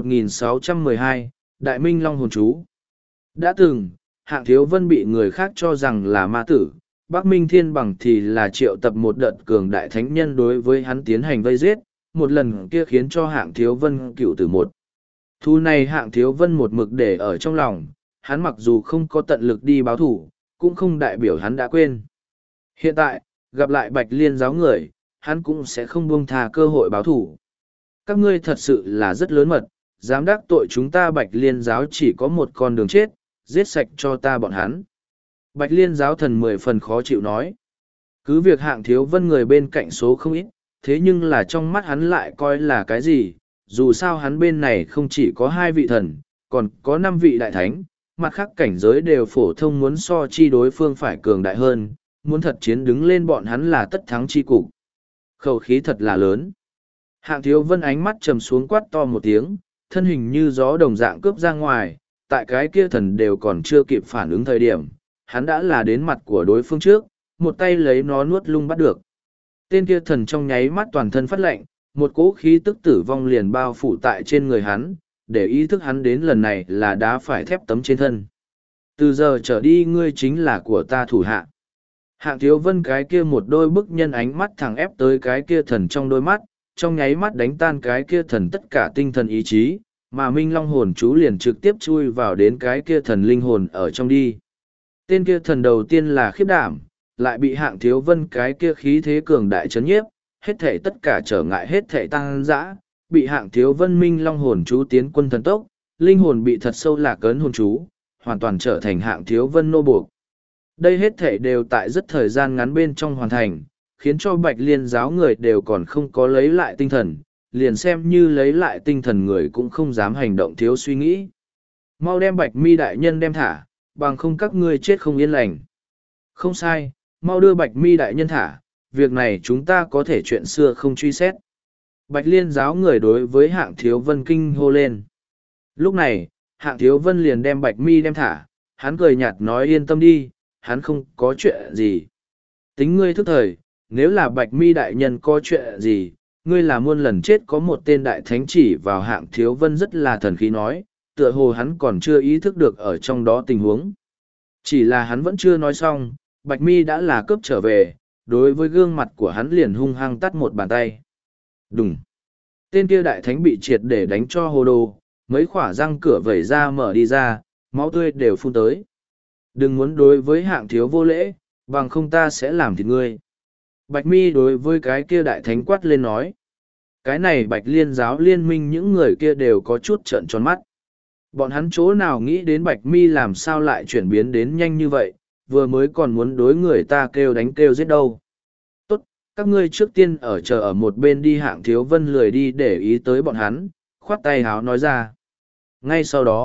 1612, Đại Minh Long Hồn Chú. Đã từng, Hạng Thiếu Vân bị người khác cho rằng là ma tử, Bắc Minh Thiên Bằng thì là triệu tập một đợt cường đại thánh nhân đối với hắn tiến hành vây giết, một lần kia khiến cho Hạng Thiếu Vân cựu tử một. Thu này Hạng Thiếu Vân một mực để ở trong lòng, hắn mặc dù không có tận lực đi báo thủ, cũng không đại biểu hắn đã quên. Hiện tại, gặp lại Bạch Liên giáo người, hắn cũng sẽ không buông tha cơ hội báo thủ. Các ngươi thật sự là rất lớn mật, dám đắc tội chúng ta Bạch Liên giáo chỉ có một con đường chết, giết sạch cho ta bọn hắn. Bạch Liên giáo thần 10 phần khó chịu nói. Cứ việc Hạng Thiếu Vân người bên cạnh số không ít, thế nhưng là trong mắt hắn lại coi là cái gì, dù sao hắn bên này không chỉ có 2 vị thần, còn có 5 vị đại thánh, mặt khác cảnh giới đều phổ thông muốn so chi đối phương phải cường đại hơn, muốn thật chiến đứng lên bọn hắn là tất thắng chi cục. Khẩu khí thật là lớn. Hạng Thiếu Vân ánh mắt trầm xuống quát to một tiếng, thân hình như gió đồng dạng cướp ra ngoài, tại cái kia thần đều còn chưa kịp phản ứng thời điểm, hắn đã là đến mặt của đối phương trước, một tay lấy nó nuốt lung bắt được. Tên kia thần trong nháy mắt toàn thân phát lạnh, một cỗ khí tức tử vong liền bao phủ tại trên người hắn, để ý thức hắn đến lần này là đá phải thép tấm trên thân. Từ giờ trở đi ngươi chính là của ta thủ hạ. Hạng Thiếu Vân cái kia một đôi bức nhân ánh mắt thẳng ép tới cái kia thần trong đôi mắt, trong nháy mắt đánh tan cái kia thần tất cả tinh thần ý chí, mà Minh Long hồn chú liền trực tiếp chui vào đến cái kia thần linh hồn ở trong đi. Tên kia thần đầu tiên là khiếp đảm, lại bị Hạng Thiếu Vân cái kia khí thế cường đại chấn nhiếp, hết thể tất cả trở ngại hết thể tăng dã, bị Hạng Thiếu Vân Minh Long hồn chú tiến quân thần tốc, linh hồn bị thật sâu lạc ấn hồn chú, hoàn toàn trở thành Hạng Thiếu Vân nô buộc. Đây hết thể đều tại rất thời gian ngắn bên trong hoàn thành, khiến cho Bạch Liên giáo người đều còn không có lấy lại tinh thần, liền xem như lấy lại tinh thần người cũng không dám hành động thiếu suy nghĩ. Mau đem Bạch Mi đại nhân đem thả, bằng không các ngươi chết không yên lành. Không sai, mau đưa Bạch Mi đại nhân thả, việc này chúng ta có thể chuyện xưa không truy xét. Bạch Liên giáo người đối với Hạng Thiếu Vân kinh hô lên. Lúc này, Hạng Thiếu Vân liền đem Bạch Mi đem thả, hắn cười nhạt nói yên tâm đi, hắn không có chuyện gì. Tính ngươi thức thời, nếu là Bạch Mi đại nhân có chuyện gì, ngươi là muôn lần chết. Có một tên đại thánh chỉ vào Hạng Thiếu Vân rất là thần khí nói, tựa hồ hắn còn chưa ý thức được ở trong đó tình huống. Chỉ là hắn vẫn chưa nói xong, Bạch Mi đã là cướp trở về, đối với gương mặt của hắn liền hung hăng tắt một bàn tay. Đùng! Tên kia đại thánh bị triệt để đánh cho hồ đồ, mấy khỏa răng cửa vẩy ra mở đi ra, máu tươi đều phun tới. Đừng muốn đối với Hạng thiếu vô lễ, bằng không ta sẽ làm thịt ngươi. Bạch Mi đối với cái kia đại thánh quát lên nói. Cái này Bạch Liên giáo liên minh những người kia đều có chút trợn tròn mắt. Bọn hắn chỗ nào nghĩ đến Bạch Mi làm sao lại chuyển biến đến nhanh như vậy, vừa mới còn muốn đối người ta kêu đánh kêu giết đâu. Tốt, các ngươi trước tiên chờ ở một bên đi. Hạng Thiếu Vân lười đi để ý tới bọn hắn, khoát tay háo nói ra. Ngay sau đó,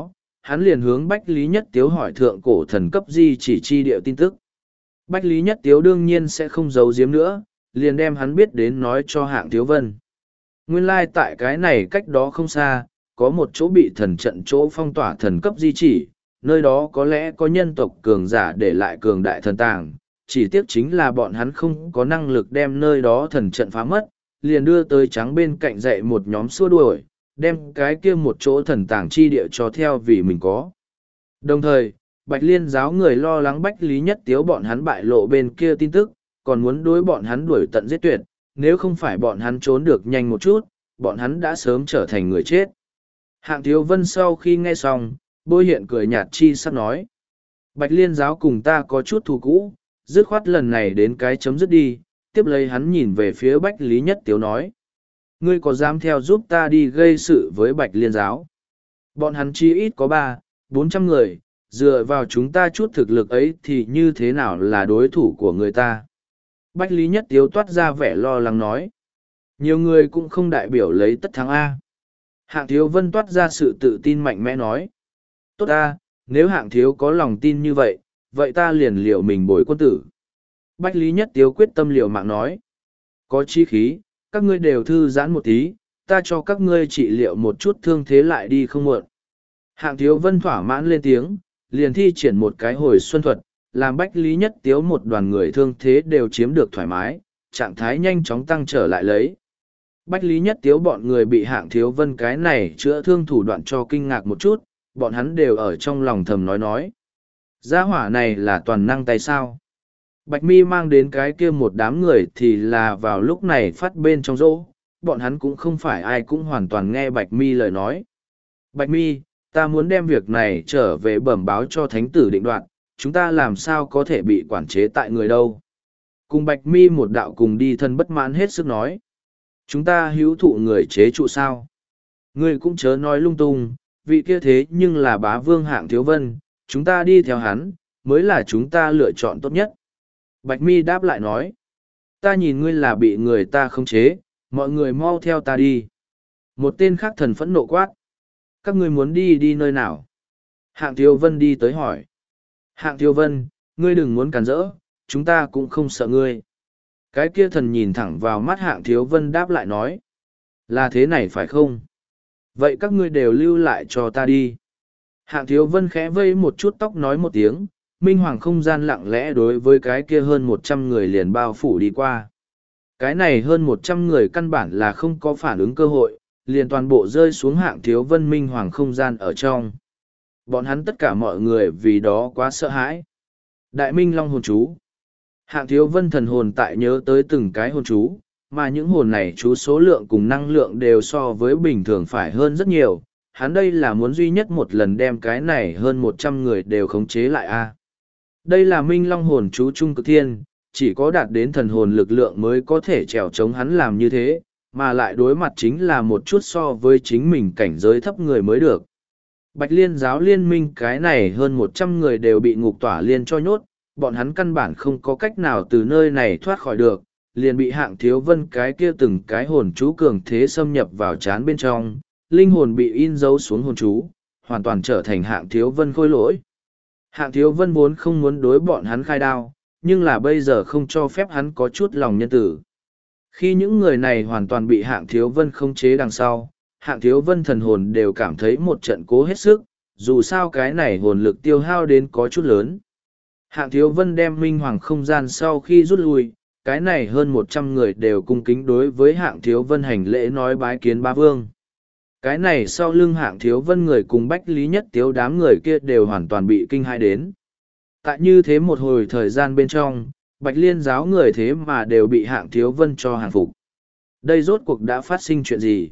hắn liền hướng Bách Lý Nhất Tiếu hỏi thượng cổ thần cấp di chỉ chi địa tin tức. Bách Lý Nhất Tiếu đương nhiên sẽ không giấu giếm nữa, liền đem hắn biết đến nói cho Hạng Thiếu Vân. Nguyên lai tại cái này cách đó không xa, có một chỗ bị thần trận chỗ phong tỏa thần cấp di chỉ, nơi đó có lẽ có nhân tộc cường giả để lại cường đại thần tàng, chỉ tiếc chính là bọn hắn không có năng lực đem nơi đó thần trận phá mất, liền đưa tới trắng bên cạnh dạy một nhóm xua đuổi, đem cái kia một chỗ thần tàng chi địa cho theo vì mình có. Đồng thời, Bạch Liên giáo người lo lắng Bách Lý Nhất Tiếu bọn hắn bại lộ bên kia tin tức, còn muốn đối bọn hắn đuổi tận giết tuyệt, nếu không phải bọn hắn trốn được nhanh một chút, bọn hắn đã sớm trở thành người chết. Hạng Thiếu Vân sau khi nghe xong, bôi hiện cười nhạt chi sắp nói. Bạch Liên giáo cùng ta có chút thù cũ, dứt khoát lần này đến cái chấm dứt đi, tiếp lấy hắn nhìn về phía Bách Lý Nhất Tiếu nói. Ngươi có dám theo giúp ta đi gây sự với Bạch Liên giáo? Bọn hắn chi ít có 300-400 người, dựa vào chúng ta chút thực lực ấy thì như thế nào là đối thủ của người ta? Bách Lý Nhất Tiếu toát ra vẻ lo lắng nói. Nhiều người cũng không đại biểu lấy tất thắng A. Hạng Thiếu Vân toát ra sự tự tin mạnh mẽ nói. Tốt A, nếu Hạng Thiếu có lòng tin như vậy, vậy ta liền liệu mình bồi quân tử. Bách Lý Nhất Tiếu quyết tâm liều mạng nói. Có chi khí, các ngươi đều thư giãn một tí, ta cho các ngươi trị liệu một chút thương thế lại đi không muộn. Hạng Thiếu Vân thỏa mãn lên tiếng, liền thi triển một cái hồi xuân thuật, làm Bách Lý Nhất Tiếu một đoàn người thương thế đều chiếm được thoải mái, trạng thái nhanh chóng tăng trở lại lấy. Bách Lý Nhất Tiếu bọn người bị Hạng Thiếu Vân cái này chữa thương thủ đoạn cho kinh ngạc một chút, bọn hắn đều ở trong lòng thầm nói. Gia hỏa này là toàn năng tay sao? Bạch Mi mang đến cái kia một đám người thì là vào lúc này phát bên trong rỗ, bọn hắn cũng không phải ai cũng hoàn toàn nghe Bạch Mi lời nói. Bạch Mi, ta muốn đem việc này trở về bẩm báo cho thánh tử định đoạt, chúng ta làm sao có thể bị quản chế tại người đâu. Cùng Bạch Mi một đạo cùng đi thân bất mãn hết sức nói. Chúng ta hữu thụ người chế trụ sao? Ngươi cũng chớ nói lung tung, vị kia thế nhưng là bá vương Hạng Thiếu Vân, chúng ta đi theo hắn, mới là chúng ta lựa chọn tốt nhất. Bạch Mi đáp lại nói, ta nhìn ngươi là bị người ta khống chế, mọi người mau theo ta đi. Một tên khác thần phẫn nộ quát. Các ngươi muốn đi nơi nào? Hạng Thiếu Vân đi tới hỏi. Hạng Thiếu Vân, ngươi đừng muốn cản rỡ, chúng ta cũng không sợ ngươi. Cái kia thần nhìn thẳng vào mắt Hạng Thiếu Vân đáp lại nói. Là thế này phải không? Vậy các ngươi đều lưu lại cho ta đi. Hạng Thiếu Vân khẽ vây một chút tóc nói một tiếng, minh hoàng không gian lặng lẽ đối với cái kia hơn 100 người liền bao phủ đi qua. Cái này hơn 100 người căn bản là không có phản ứng cơ hội, liền toàn bộ rơi xuống Hạng Thiếu Vân minh hoàng không gian ở trong. Bọn hắn tất cả mọi người vì đó quá sợ hãi. Đại Minh Long hồn chú. Hạng Thiếu Vân thần hồn tại nhớ tới từng cái hồn chú, mà những hồn này chú số lượng cùng năng lượng đều so với bình thường phải hơn rất nhiều. Hắn đây là muốn duy nhất một lần đem cái này hơn 100 người đều khống chế lại a. Đây là Minh Long hồn chú trung cực thiên, chỉ có đạt đến thần hồn lực lượng mới có thể trèo chống hắn làm như thế, mà lại đối mặt chính là một chút so với chính mình cảnh giới thấp người mới được. Bạch Liên giáo liên minh cái này hơn 100 người đều bị ngục tỏa liên cho nhốt, bọn hắn căn bản không có cách nào từ nơi này thoát khỏi được, liền bị Hạng Thiếu Vân cái kia từng cái hồn chú cường thế xâm nhập vào chán bên trong, linh hồn bị in dấu xuống hồn chú, hoàn toàn trở thành Hạng Thiếu Vân khôi lỗi. Hạng Thiếu Vân vốn không muốn đối bọn hắn khai đao, nhưng là bây giờ không cho phép hắn có chút lòng nhân tử. Khi những người này hoàn toàn bị Hạng Thiếu Vân khống chế đằng sau, Hạng Thiếu Vân thần hồn đều cảm thấy một trận cố hết sức, dù sao cái này hồn lực tiêu hao đến có chút lớn. Hạng Thiếu Vân đem minh hoàng không gian sau khi rút lui, cái này hơn 100 người đều cung kính đối với Hạng Thiếu Vân hành lễ nói bái kiến bá vương. Cái này sau lưng Hạng Thiếu Vân người cùng Bách Lý Nhất Tiếu đám người kia đều hoàn toàn bị kinh hãi đến. Tại như thế một hồi thời gian bên trong, Bạch Liên giáo người thế mà đều bị Hạng Thiếu Vân cho hàng phục. Đây rốt cuộc đã phát sinh chuyện gì?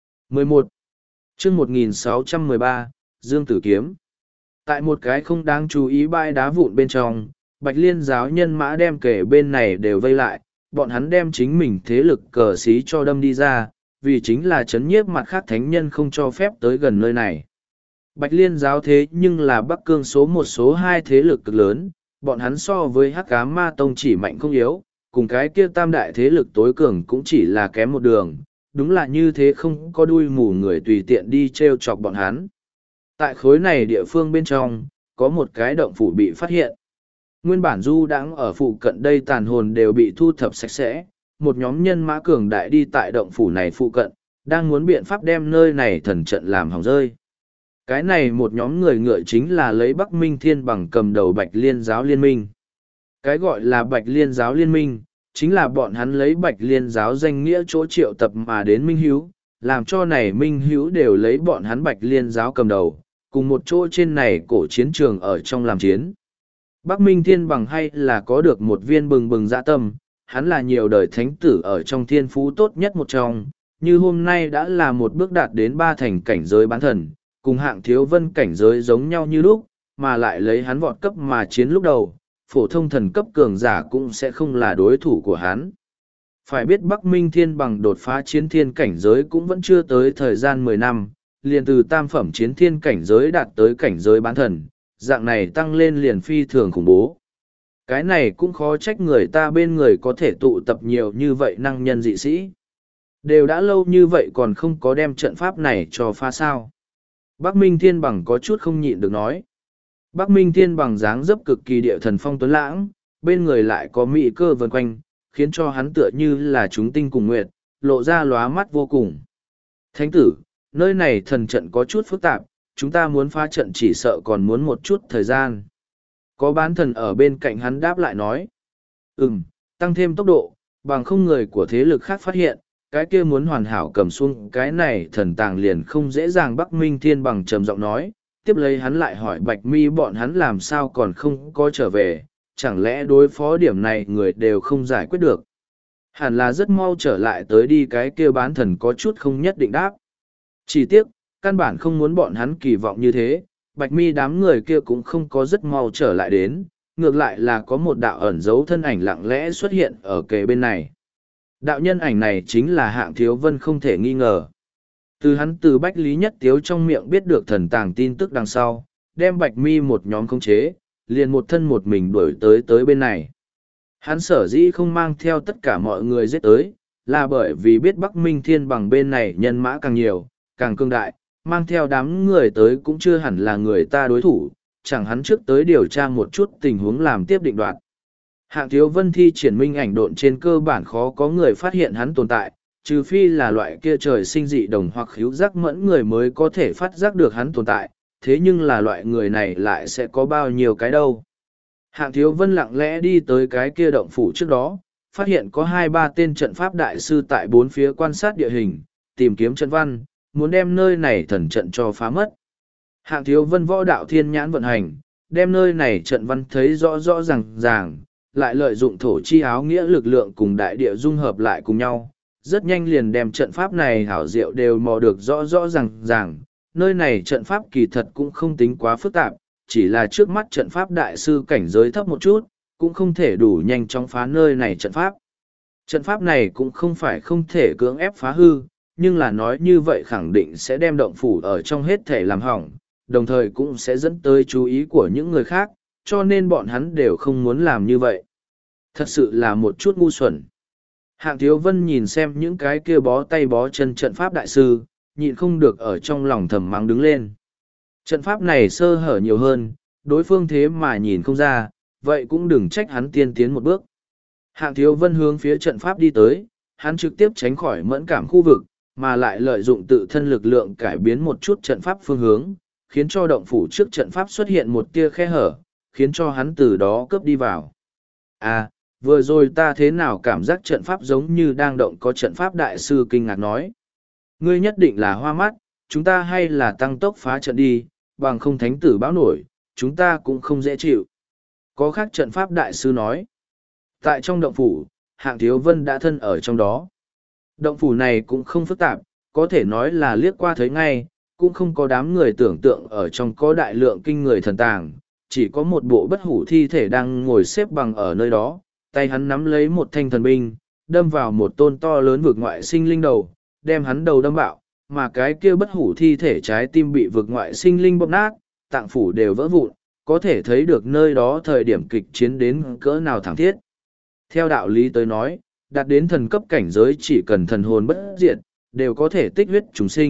11. chương 1613, Dương Tử Kiếm. Tại một cái không đáng chú ý bãi đá vụn bên trong, Bạch Liên giáo nhân mã đem kể bên này đều vây lại, bọn hắn đem chính mình thế lực cờ xí cho đâm đi ra, vì chính là chấn nhiếp mặt khác thánh nhân không cho phép tới gần nơi này. Bạch Liên giáo thế nhưng là Bắc Cương số một số hai thế lực cực lớn, bọn hắn so với Hắc Ám Ma Tông chỉ mạnh không yếu, cùng cái kia tam đại thế lực tối cường cũng chỉ là kém một đường, đúng là như thế không có đuôi mù người tùy tiện đi treo chọc bọn hắn. Tại khối này địa phương bên trong, có một cái động phủ bị phát hiện. Nguyên bản du đãng ở phụ cận đây tàn hồn đều bị thu thập sạch sẽ. Một nhóm nhân mã cường đại đi tại động phủ này phụ cận, đang muốn biện pháp đem nơi này thần trận làm hỏng rơi. Cái này một nhóm người ngựa chính là lấy Bắc Minh Thiên Bằng cầm đầu Bạch Liên giáo liên minh. Cái gọi là Bạch Liên giáo liên minh, chính là bọn hắn lấy Bạch Liên giáo danh nghĩa chỗ triệu tập mà đến Minh Hiếu, làm cho này Minh Hiếu đều lấy bọn hắn Bạch Liên giáo cầm đầu, cùng một chỗ trên này cổ chiến trường ở trong làm chiến. Bắc Minh Thiên Bằng hay là có được một viên bừng bừng dạ tâm, hắn là nhiều đời thánh tử ở trong thiên phú tốt nhất một trong, như hôm nay đã là một bước đạt đến 3 thành cảnh giới bán thần, cùng Hạng Thiếu Vân cảnh giới giống nhau như lúc, mà lại lấy hắn vọt cấp mà chiến lúc đầu, phổ thông thần cấp cường giả cũng sẽ không là đối thủ của hắn. Phải biết Bắc Minh Thiên Bằng đột phá chiến thiên cảnh giới cũng vẫn chưa tới thời gian 10 năm, liền từ tam phẩm chiến thiên cảnh giới đạt tới cảnh giới bán thần, dạng này tăng lên liền phi thường khủng bố. Cái này cũng khó trách người ta bên người có thể tụ tập nhiều như vậy năng nhân dị sĩ. Đều đã lâu như vậy còn không có đem trận pháp này cho phá sao. Bắc Minh Thiên Bằng có chút không nhịn được nói. Bắc Minh Thiên Bằng dáng dấp cực kỳ địa thần phong tuấn lãng, bên người lại có mỹ cơ vần quanh, khiến cho hắn tựa như là chúng tinh cùng nguyệt, lộ ra lóa mắt vô cùng. Thánh tử, nơi này thần trận có chút phức tạp, chúng ta muốn phá trận chỉ sợ còn muốn một chút thời gian. Có bán thần ở bên cạnh hắn đáp lại nói. Tăng thêm tốc độ, bằng không người của thế lực khác phát hiện, cái kia muốn hoàn hảo cầm xuống cái này thần tàng liền không dễ dàng. Bắc Minh Thiên Bằng trầm giọng nói, tiếp lấy hắn lại hỏi Bạch Mi bọn hắn làm sao còn không có trở về, chẳng lẽ đối phó điểm này người đều không giải quyết được. Hẳn là rất mau trở lại tới đi. Cái kia bán thần có chút không nhất định đáp. Chỉ tiếc, căn bản không muốn bọn hắn kỳ vọng như thế, Bạch Mi đám người kia cũng không có rất mau trở lại đến, ngược lại là có một đạo ẩn dấu thân ảnh lặng lẽ xuất hiện ở kề bên này. Đạo nhân ảnh này chính là Hạng Thiếu Vân không thể nghi ngờ. Từ Bách Lý Nhất Tiếu trong miệng biết được thần tàng tin tức đằng sau, đem Bạch Mi một nhóm khống chế, liền một thân một mình đuổi tới bên này. Hắn sở dĩ không mang theo tất cả mọi người giết tới, là bởi vì biết Bắc Minh Thiên Bằng bên này nhân mã càng nhiều, càng cương đại, mang theo đám người tới cũng chưa hẳn là người ta đối thủ, chẳng hắn trước tới điều tra một chút tình huống làm tiếp định đoạt. Hạng Thiếu Vân thi triển minh ảnh độn trên cơ bản khó có người phát hiện hắn tồn tại, trừ phi là loại kia trời sinh dị đồng hoặc khíu giác mẫn người mới có thể phát giác được hắn tồn tại, thế nhưng là loại người này lại sẽ có bao nhiêu cái đâu. Hạng Thiếu Vân lặng lẽ đi tới cái kia động phủ trước đó, phát hiện có 2-3 tên trận pháp đại sư tại bốn phía quan sát địa hình, tìm kiếm trận văn, muốn đem nơi này thần trận cho phá mất. Hạng Thiếu Vân võ đạo thiên nhãn vận hành, đem nơi này trận văn thấy rõ rõ ràng, lại lợi dụng thổ chi áo nghĩa lực lượng cùng đại địa dung hợp lại cùng nhau. Rất nhanh liền đem trận pháp này hảo diệu đều mò được rõ rõ ràng. Nơi này trận pháp kỳ thật cũng không tính quá phức tạp, chỉ là trước mắt trận pháp đại sư cảnh giới thấp một chút, cũng không thể đủ nhanh chóng phá nơi này trận pháp. Trận pháp này cũng không phải không thể cưỡng ép phá hư, nhưng là nói như vậy khẳng định sẽ đem động phủ ở trong hết thể làm hỏng, đồng thời cũng sẽ dẫn tới chú ý của những người khác, cho nên bọn hắn đều không muốn làm như vậy. Thật sự là một chút ngu xuẩn. Hạng Thiếu Vân nhìn xem những cái kia bó tay bó chân trận pháp đại sư, nhịn không được ở trong lòng thầm mắng đứng lên. Trận pháp này sơ hở nhiều hơn, đối phương thế mà nhìn không ra, vậy cũng đừng trách hắn tiên tiến một bước. Hạng Thiếu Vân hướng phía trận pháp đi tới, hắn trực tiếp tránh khỏi mẫn cảm khu vực, mà lại lợi dụng tự thân lực lượng cải biến một chút trận pháp phương hướng, khiến cho động phủ trước trận pháp xuất hiện một tia khe hở, khiến cho hắn từ đó cướp đi vào. Vừa rồi ta thế nào cảm giác trận pháp giống như đang động, có trận pháp đại sư kinh ngạc nói. Ngươi nhất định là hoa mắt, chúng ta hay là tăng tốc phá trận đi, bằng không thánh tử báo nổi, chúng ta cũng không dễ chịu. Có khác trận pháp đại sư nói. Tại trong động phủ, Hạng Thiếu Vân đã thân ở trong đó. Động phủ này cũng không phức tạp, có thể nói là liếc qua thấy ngay, cũng không có đám người tưởng tượng ở trong có đại lượng kinh người thần tàng, chỉ có một bộ bất hủ thi thể đang ngồi xếp bằng ở nơi đó, tay hắn nắm lấy một thanh thần binh, đâm vào một tôn to lớn vực ngoại sinh linh đầu, đem hắn đầu đâm bạo, mà cái kia bất hủ thi thể trái tim bị vực ngoại sinh linh bóp nát, tạng phủ đều vỡ vụn, có thể thấy được nơi đó thời điểm kịch chiến đến cỡ nào thảm thiết. Theo đạo lý tới nói, đạt đến thần cấp cảnh giới chỉ cần thần hồn bất diệt, đều có thể tích huyết trùng sinh,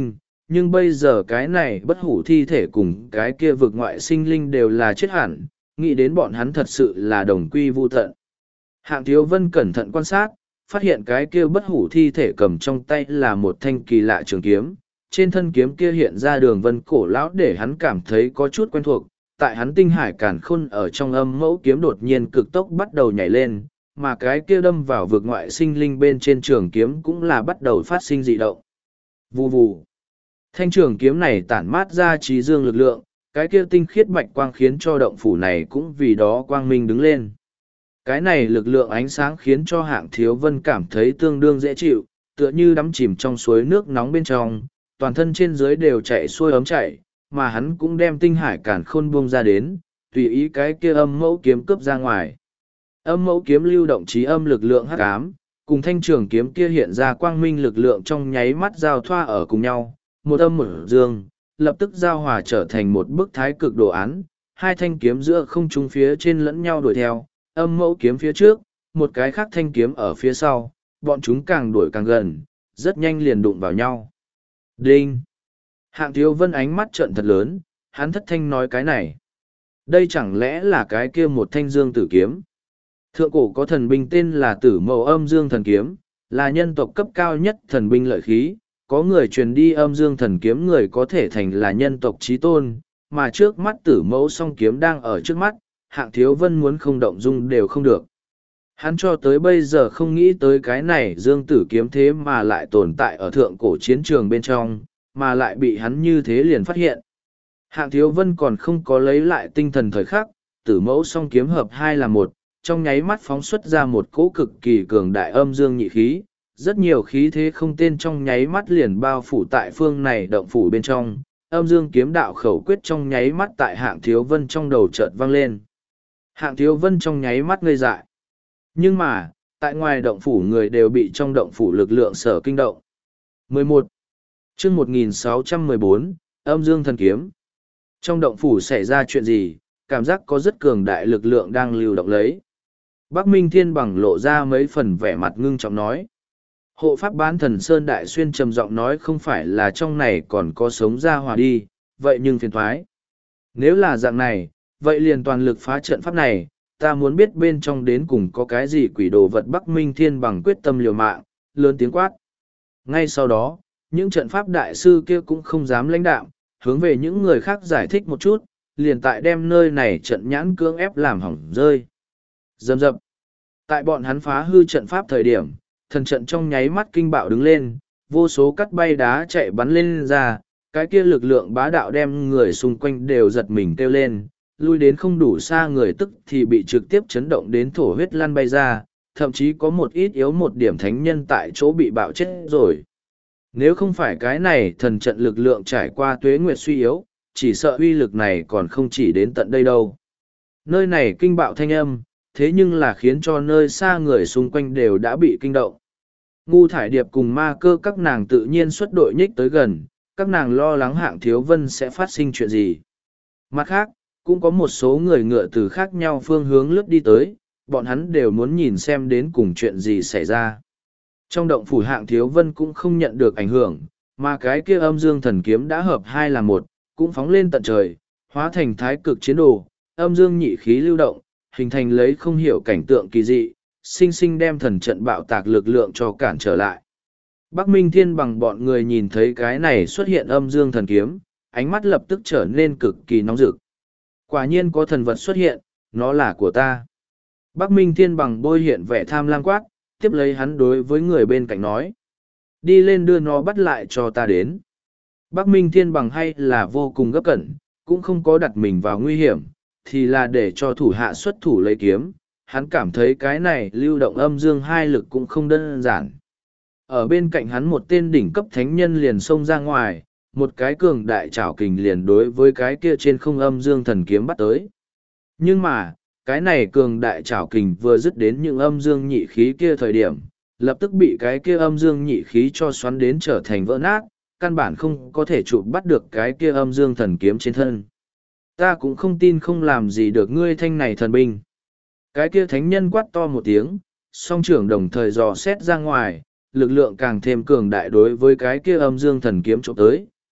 nhưng bây giờ cái này bất hủ thi thể cùng cái kia vực ngoại sinh linh đều là chết hẳn, nghĩ đến bọn hắn thật sự là đồng quy vu tận. Hạng Thiếu Vân cẩn thận quan sát, phát hiện cái kia bất hủ thi thể cầm trong tay là một thanh kỳ lạ trường kiếm, trên thân kiếm kia hiện ra đường vân cổ lão để hắn cảm thấy có chút quen thuộc. Tại hắn tinh hải càn khôn ở trong âm mẫu kiếm đột nhiên cực tốc bắt đầu nhảy lên, mà cái kia đâm vào vực ngoại sinh linh bên trên trường kiếm cũng là bắt đầu phát sinh dị động. Vù vù. Thanh trường kiếm này tản mát ra trí dương lực lượng, cái kia tinh khiết bạch quang khiến cho động phủ này cũng vì đó quang minh đứng lên. Cái này lực lượng ánh sáng khiến cho Hạng Thiếu Vân cảm thấy tương đương dễ chịu, tựa như đắm chìm trong suối nước nóng bên trong, toàn thân trên dưới đều chạy xuôi ấm chảy, mà hắn cũng đem tinh hải càn khôn buông ra đến, tùy ý cái kia âm mẫu kiếm cướp ra ngoài. Âm mẫu kiếm lưu động trí âm lực lượng hắc ám, cùng thanh trường kiếm kia hiện ra quang minh lực lượng trong nháy mắt giao thoa ở cùng nhau, một âm một dương, lập tức giao hòa trở thành một bức thái cực đồ án, hai thanh kiếm giữa không trung phía trên lẫn nhau đuổi theo, âm mẫu kiếm phía trước, một cái khác thanh kiếm ở phía sau, bọn chúng càng đuổi càng gần, rất nhanh liền đụng vào nhau. Đinh! Hạng Thiếu Vân ánh mắt trợn thật lớn, hắn thất thanh nói cái này. Đây chẳng lẽ là cái kia một thanh dương tử kiếm? Thượng cổ có thần binh tên là Tử Mẫu Âm Dương Thần Kiếm, là nhân tộc cấp cao nhất thần binh lợi khí, có người truyền đi âm dương thần kiếm người có thể thành là nhân tộc chí tôn, mà trước mắt Tử Mẫu song kiếm đang ở trước mắt, Hạng Thiếu Vân muốn không động dung đều không được. Hắn cho tới bây giờ không nghĩ tới cái này dương tử kiếm thế mà lại tồn tại ở thượng cổ chiến trường bên trong, mà lại bị hắn như thế liền phát hiện. Hạng Thiếu Vân còn không có lấy lại tinh thần thời khắc, Tử Mẫu song kiếm hợp hai là một, trong nháy mắt phóng xuất ra một cỗ cực kỳ cường đại âm dương nhị khí, rất nhiều khí thế không tên trong nháy mắt liền bao phủ tại phương này động phủ bên trong, âm dương kiếm đạo khẩu quyết trong nháy mắt tại Hạng Thiếu Vân trong đầu chợt vang lên. Hạng Thiếu Vân trong nháy mắt ngây dại. Nhưng mà, tại ngoài động phủ người đều bị trong động phủ lực lượng sở kinh động. 11. Chương 1614, âm dương thần kiếm. Trong động phủ xảy ra chuyện gì, cảm giác có rất cường đại lực lượng đang lưu động lấy. Bắc Minh Thiên Bằng lộ ra mấy phần vẻ mặt ngưng trọng nói. Hộ pháp bán thần Sơn Đại Xuyên trầm giọng nói không phải là trong này còn có sống ra hòa đi, vậy nhưng phiền thoái. Nếu là dạng này, vậy liền toàn lực phá trận pháp này, ta muốn biết bên trong đến cùng có cái gì quỷ đồ vật. Bắc Minh Thiên Bằng quyết tâm liều mạng, lớn tiếng quát. Ngay sau đó, những trận pháp đại sư kia cũng không dám lãnh đạm, hướng về những người khác giải thích một chút, liền tại đem nơi này trận nhãn cưỡng ép làm hỏng rơi. Dầm dập. Tại bọn hắn phá hư trận pháp thời điểm, thần trận trong nháy mắt kinh bạo đứng lên, vô số cắt bay đá chạy bắn lên ra, cái kia lực lượng bá đạo đem người xung quanh đều giật mình kêu lên, lui đến không đủ xa người tức thì bị trực tiếp chấn động đến thổ huyết lăn bay ra, thậm chí có một ít yếu một điểm thánh nhân tại chỗ bị bạo chết rồi. Nếu không phải cái này thần trận lực lượng trải qua tuế nguyệt suy yếu, chỉ sợ uy lực này còn không chỉ đến tận đây đâu. Nơi này kinh bạo thanh âm, thế nhưng là khiến cho nơi xa người xung quanh đều đã bị kinh động. Ngu Thải Điệp cùng ma cơ các nàng tự nhiên xuất đội nhích tới gần, các nàng lo lắng Hạng Thiếu Vân sẽ phát sinh chuyện gì. Mặt khác, cũng có một số người ngựa từ khác nhau phương hướng lướt đi tới, bọn hắn đều muốn nhìn xem đến cùng chuyện gì xảy ra. Trong động phủ Hạng Thiếu Vân cũng không nhận được ảnh hưởng, mà cái kia âm dương thần kiếm đã hợp hai là một, cũng phóng lên tận trời, hóa thành thái cực chiến đồ, âm dương nhị khí lưu động, hình thành lấy không hiểu cảnh tượng kỳ dị, sinh sinh đem thần trận bạo tạc lực lượng cho cản trở lại. Bắc Minh Thiên Bằng bọn người nhìn thấy cái này xuất hiện âm dương thần kiếm, ánh mắt lập tức trở nên cực kỳ nóng rực. Quả nhiên có thần vật xuất hiện, nó là của ta. Bắc Minh Thiên Bằng bôi hiện vẻ tham lam quát, tiếp lấy hắn đối với người bên cạnh nói. Đi lên đưa nó bắt lại cho ta đến. Bắc Minh Thiên Bằng hay là vô cùng gấp cẩn, cũng không có đặt mình vào nguy hiểm, thì là để cho thủ hạ xuất thủ lấy kiếm. Hắn cảm thấy cái này lưu động âm dương hai lực cũng không đơn giản. Ở bên cạnh hắn một tên đỉnh cấp thánh nhân liền xông ra ngoài, một cái cường đại trảo kình liền đối với cái kia trên không âm dương thần kiếm bắt tới. Nhưng mà, cái này cường đại trảo kình vừa dứt đến những âm dương nhị khí kia thời điểm, lập tức bị cái kia âm dương nhị khí cho xoắn đến trở thành vỡ nát, căn bản không có thể chụp bắt được cái kia âm dương thần kiếm trên thân. Ta cũng không tin không làm gì được ngươi thanh này thần binh. Cái kia thánh nhân quát to một tiếng, song trưởng đồng thời dò xét ra ngoài, lực lượng càng thêm cường đại đối với cái kia âm dương thần kiếm trộm tới,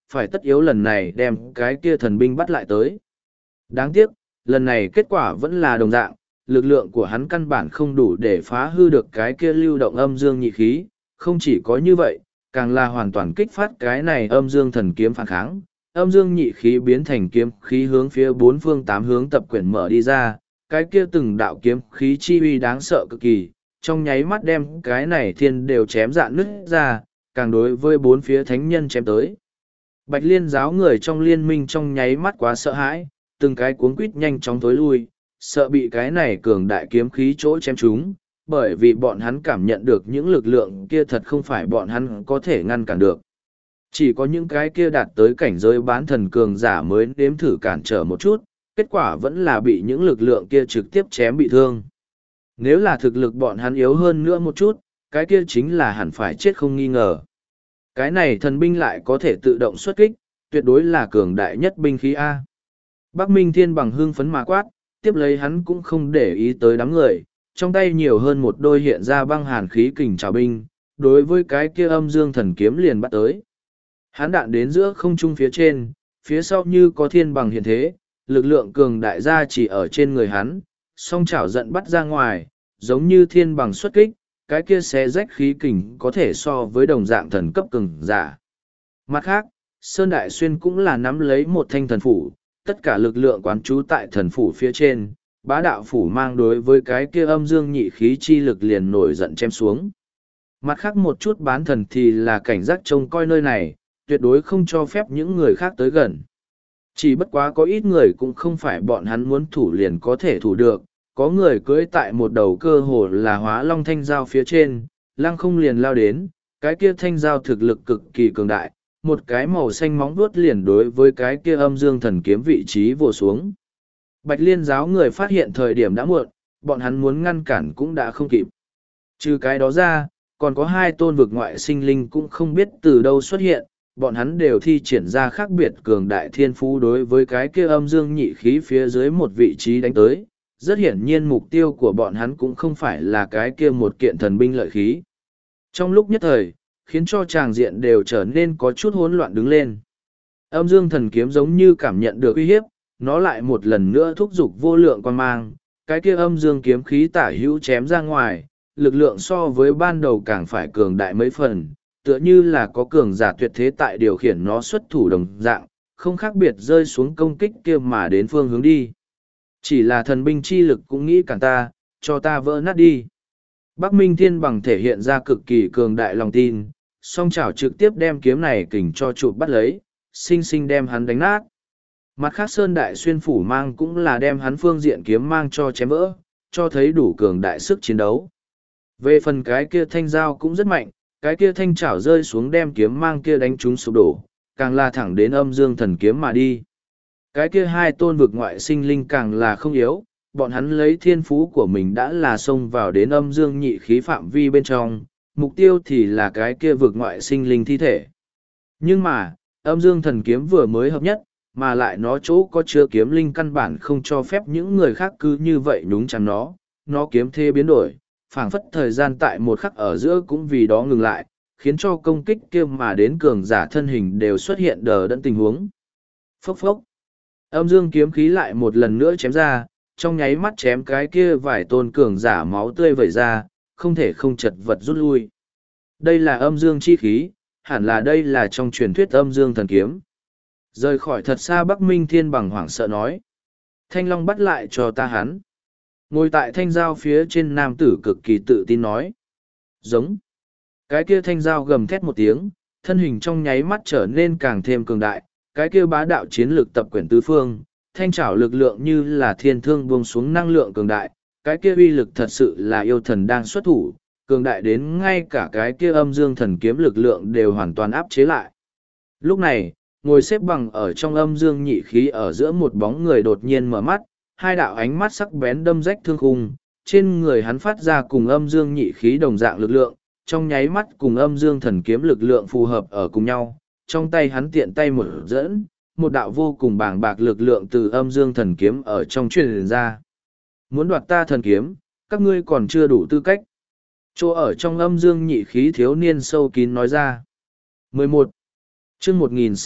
phải tất yếu lần này đem cái kia thần binh bắt lại tới. Đáng tiếc, lần này kết quả vẫn là đồng dạng, lực lượng của hắn căn bản không đủ để phá hư được cái kia lưu động âm dương nhị khí, không chỉ có như vậy, càng là hoàn toàn kích phát cái này âm dương thần kiếm phản kháng. Âm dương nhị khí biến thành kiếm khí hướng phía bốn phương tám hướng tập quyển mở đi ra, cái kia từng đạo kiếm khí chi uy đáng sợ cực kỳ, trong nháy mắt đem cái này thiên đều chém dạn nứt ra, càng đối với bốn phía thánh nhân chém tới. Bạch Liên giáo người trong liên minh trong nháy mắt quá sợ hãi, từng cái cuống quýt nhanh chóng tối lui, sợ bị cái này cường đại kiếm khí chỗ chém chúng, bởi vì bọn hắn cảm nhận được những lực lượng kia thật không phải bọn hắn có thể ngăn cản được. Chỉ có những cái kia đạt tới cảnh giới bán thần cường giả mới nếm thử cản trở một chút, kết quả vẫn là bị những lực lượng kia trực tiếp chém bị thương. Nếu là thực lực bọn hắn yếu hơn nữa một chút, cái kia chính là hẳn phải chết không nghi ngờ. Cái này thần binh lại có thể tự động xuất kích, tuyệt đối là cường đại nhất binh khí A. Bắc Minh Thiên bằng hưng phấn mà quát, tiếp lấy hắn cũng không để ý tới đám người, trong tay nhiều hơn một đôi hiện ra băng hàn khí kình trào binh, đối với cái kia âm dương thần kiếm liền bắt tới. Hắn đạn đến giữa không trung phía trên, phía sau như có thiên bằng hiện thế, lực lượng cường đại ra chỉ ở trên người hắn, song chảo giận bắt ra ngoài, giống như thiên bằng xuất kích, cái kia xé rách khí kình có thể so với đồng dạng thần cấp cường giả. Mặt khác, Sơn Đại Xuyên cũng là nắm lấy một thanh thần phủ, tất cả lực lượng quán trú tại thần phủ phía trên, bá đạo phủ mang đối với cái kia âm dương nhị khí chi lực liền nổi giận chém xuống. Mặt khác một chút bán thần thì là cảnh giác trông coi nơi này, tuyệt đối không cho phép những người khác tới gần. Chỉ bất quá có ít người cũng không phải bọn hắn muốn thủ liền có thể thủ được, có người cưỡi tại một đầu cơ hồ là hóa long thanh giao phía trên, lăng không liền lao đến, cái kia thanh giao thực lực cực kỳ cường đại, một cái màu xanh móng vuốt liền đối với cái kia âm dương thần kiếm vị trí vồ xuống. Bạch Liên giáo người phát hiện thời điểm đã muộn, bọn hắn muốn ngăn cản cũng đã không kịp. Trừ cái đó ra, còn có hai tôn vực ngoại sinh linh cũng không biết từ đâu xuất hiện, bọn hắn đều thi triển ra khác biệt cường đại thiên phú đối với cái kia âm dương nhị khí phía dưới một vị trí đánh tới. Rất hiển nhiên mục tiêu của bọn hắn cũng không phải là cái kia một kiện thần binh lợi khí. Trong lúc nhất thời, khiến cho tràng diện đều trở nên có chút hỗn loạn đứng lên. Âm dương thần kiếm giống như cảm nhận được uy hiếp, nó lại một lần nữa thúc giục vô lượng quan mang, cái kia âm dương kiếm khí tả hữu chém ra ngoài, lực lượng so với ban đầu càng phải cường đại mấy phần, tựa như là có cường giả tuyệt thế tại điều khiển nó xuất thủ đồng dạng, không khác biệt rơi xuống công kích kia mà đến phương hướng đi. Chỉ là thần binh chi lực cũng nghĩ cản ta, cho ta vỡ nát đi. Bắc Minh Thiên bằng thể hiện ra cực kỳ cường đại lòng tin, song chảo trực tiếp đem kiếm này kình cho chụp bắt lấy, sinh sinh đem hắn đánh nát. Mặt khác Sơn Đại Xuyên phủ mang cũng là đem hắn phương diện kiếm mang cho chém vỡ, cho thấy đủ cường đại sức chiến đấu. Về phần cái kia thanh dao cũng rất mạnh, cái kia thanh chảo rơi xuống đem kiếm mang kia đánh trúng sụp đổ, càng là thẳng đến âm dương thần kiếm mà đi. Cái kia hai tôn vực ngoại sinh linh càng là không yếu, bọn hắn lấy thiên phú của mình đã là xông vào đến âm dương nhị khí phạm vi bên trong, mục tiêu thì là cái kia vực ngoại sinh linh thi thể. Nhưng mà, âm dương thần kiếm vừa mới hợp nhất, mà lại nó chỗ có chứa kiếm linh căn bản không cho phép những người khác cứ như vậy nhúng chắn nó kiếm thế biến đổi, phảng phất thời gian tại một khắc ở giữa cũng vì đó ngừng lại, khiến cho công kích kia mà đến cường giả thân hình đều xuất hiện đờ đẫn tình huống. Phốc phốc. Âm dương kiếm khí lại một lần nữa chém ra, trong nháy mắt chém cái kia vài tôn cường giả máu tươi vẩy ra, không thể không chật vật rút lui. Đây là âm dương chi khí, hẳn là đây là trong truyền thuyết âm dương thần kiếm. Rời khỏi thật xa Bắc Minh Thiên bằng hoảng sợ nói. Thanh Long bắt lại cho ta hắn. Ngồi tại thanh giao phía trên nam tử cực kỳ tự tin nói. Giống. Cái kia thanh giao gầm thét một tiếng, thân hình trong nháy mắt trở nên càng thêm cường đại. Cái kia bá đạo chiến lược tập quyển tứ phương, thanh trảo lực lượng như là thiên thương buông xuống năng lượng cường đại. Cái kia uy lực thật sự là yêu thần đang xuất thủ, cường đại đến ngay cả cái kia âm dương thần kiếm lực lượng đều hoàn toàn áp chế lại. Lúc này, ngồi xếp bằng ở trong âm dương nhị khí ở giữa một bóng người đột nhiên mở mắt, hai đạo ánh mắt sắc bén đâm rách thương khung, trên người hắn phát ra cùng âm dương nhị khí đồng dạng lực lượng, trong nháy mắt cùng âm dương thần kiếm lực lượng phù hợp ở cùng nhau, trong tay hắn tiện tay mở dẫn, một đạo vô cùng bàng bạc lực lượng từ âm dương thần kiếm ở trong truyền ra. Muốn đoạt ta thần kiếm, các ngươi còn chưa đủ tư cách. Chỗ ở trong âm dương nhị khí thiếu niên sâu kín nói ra. 11. chương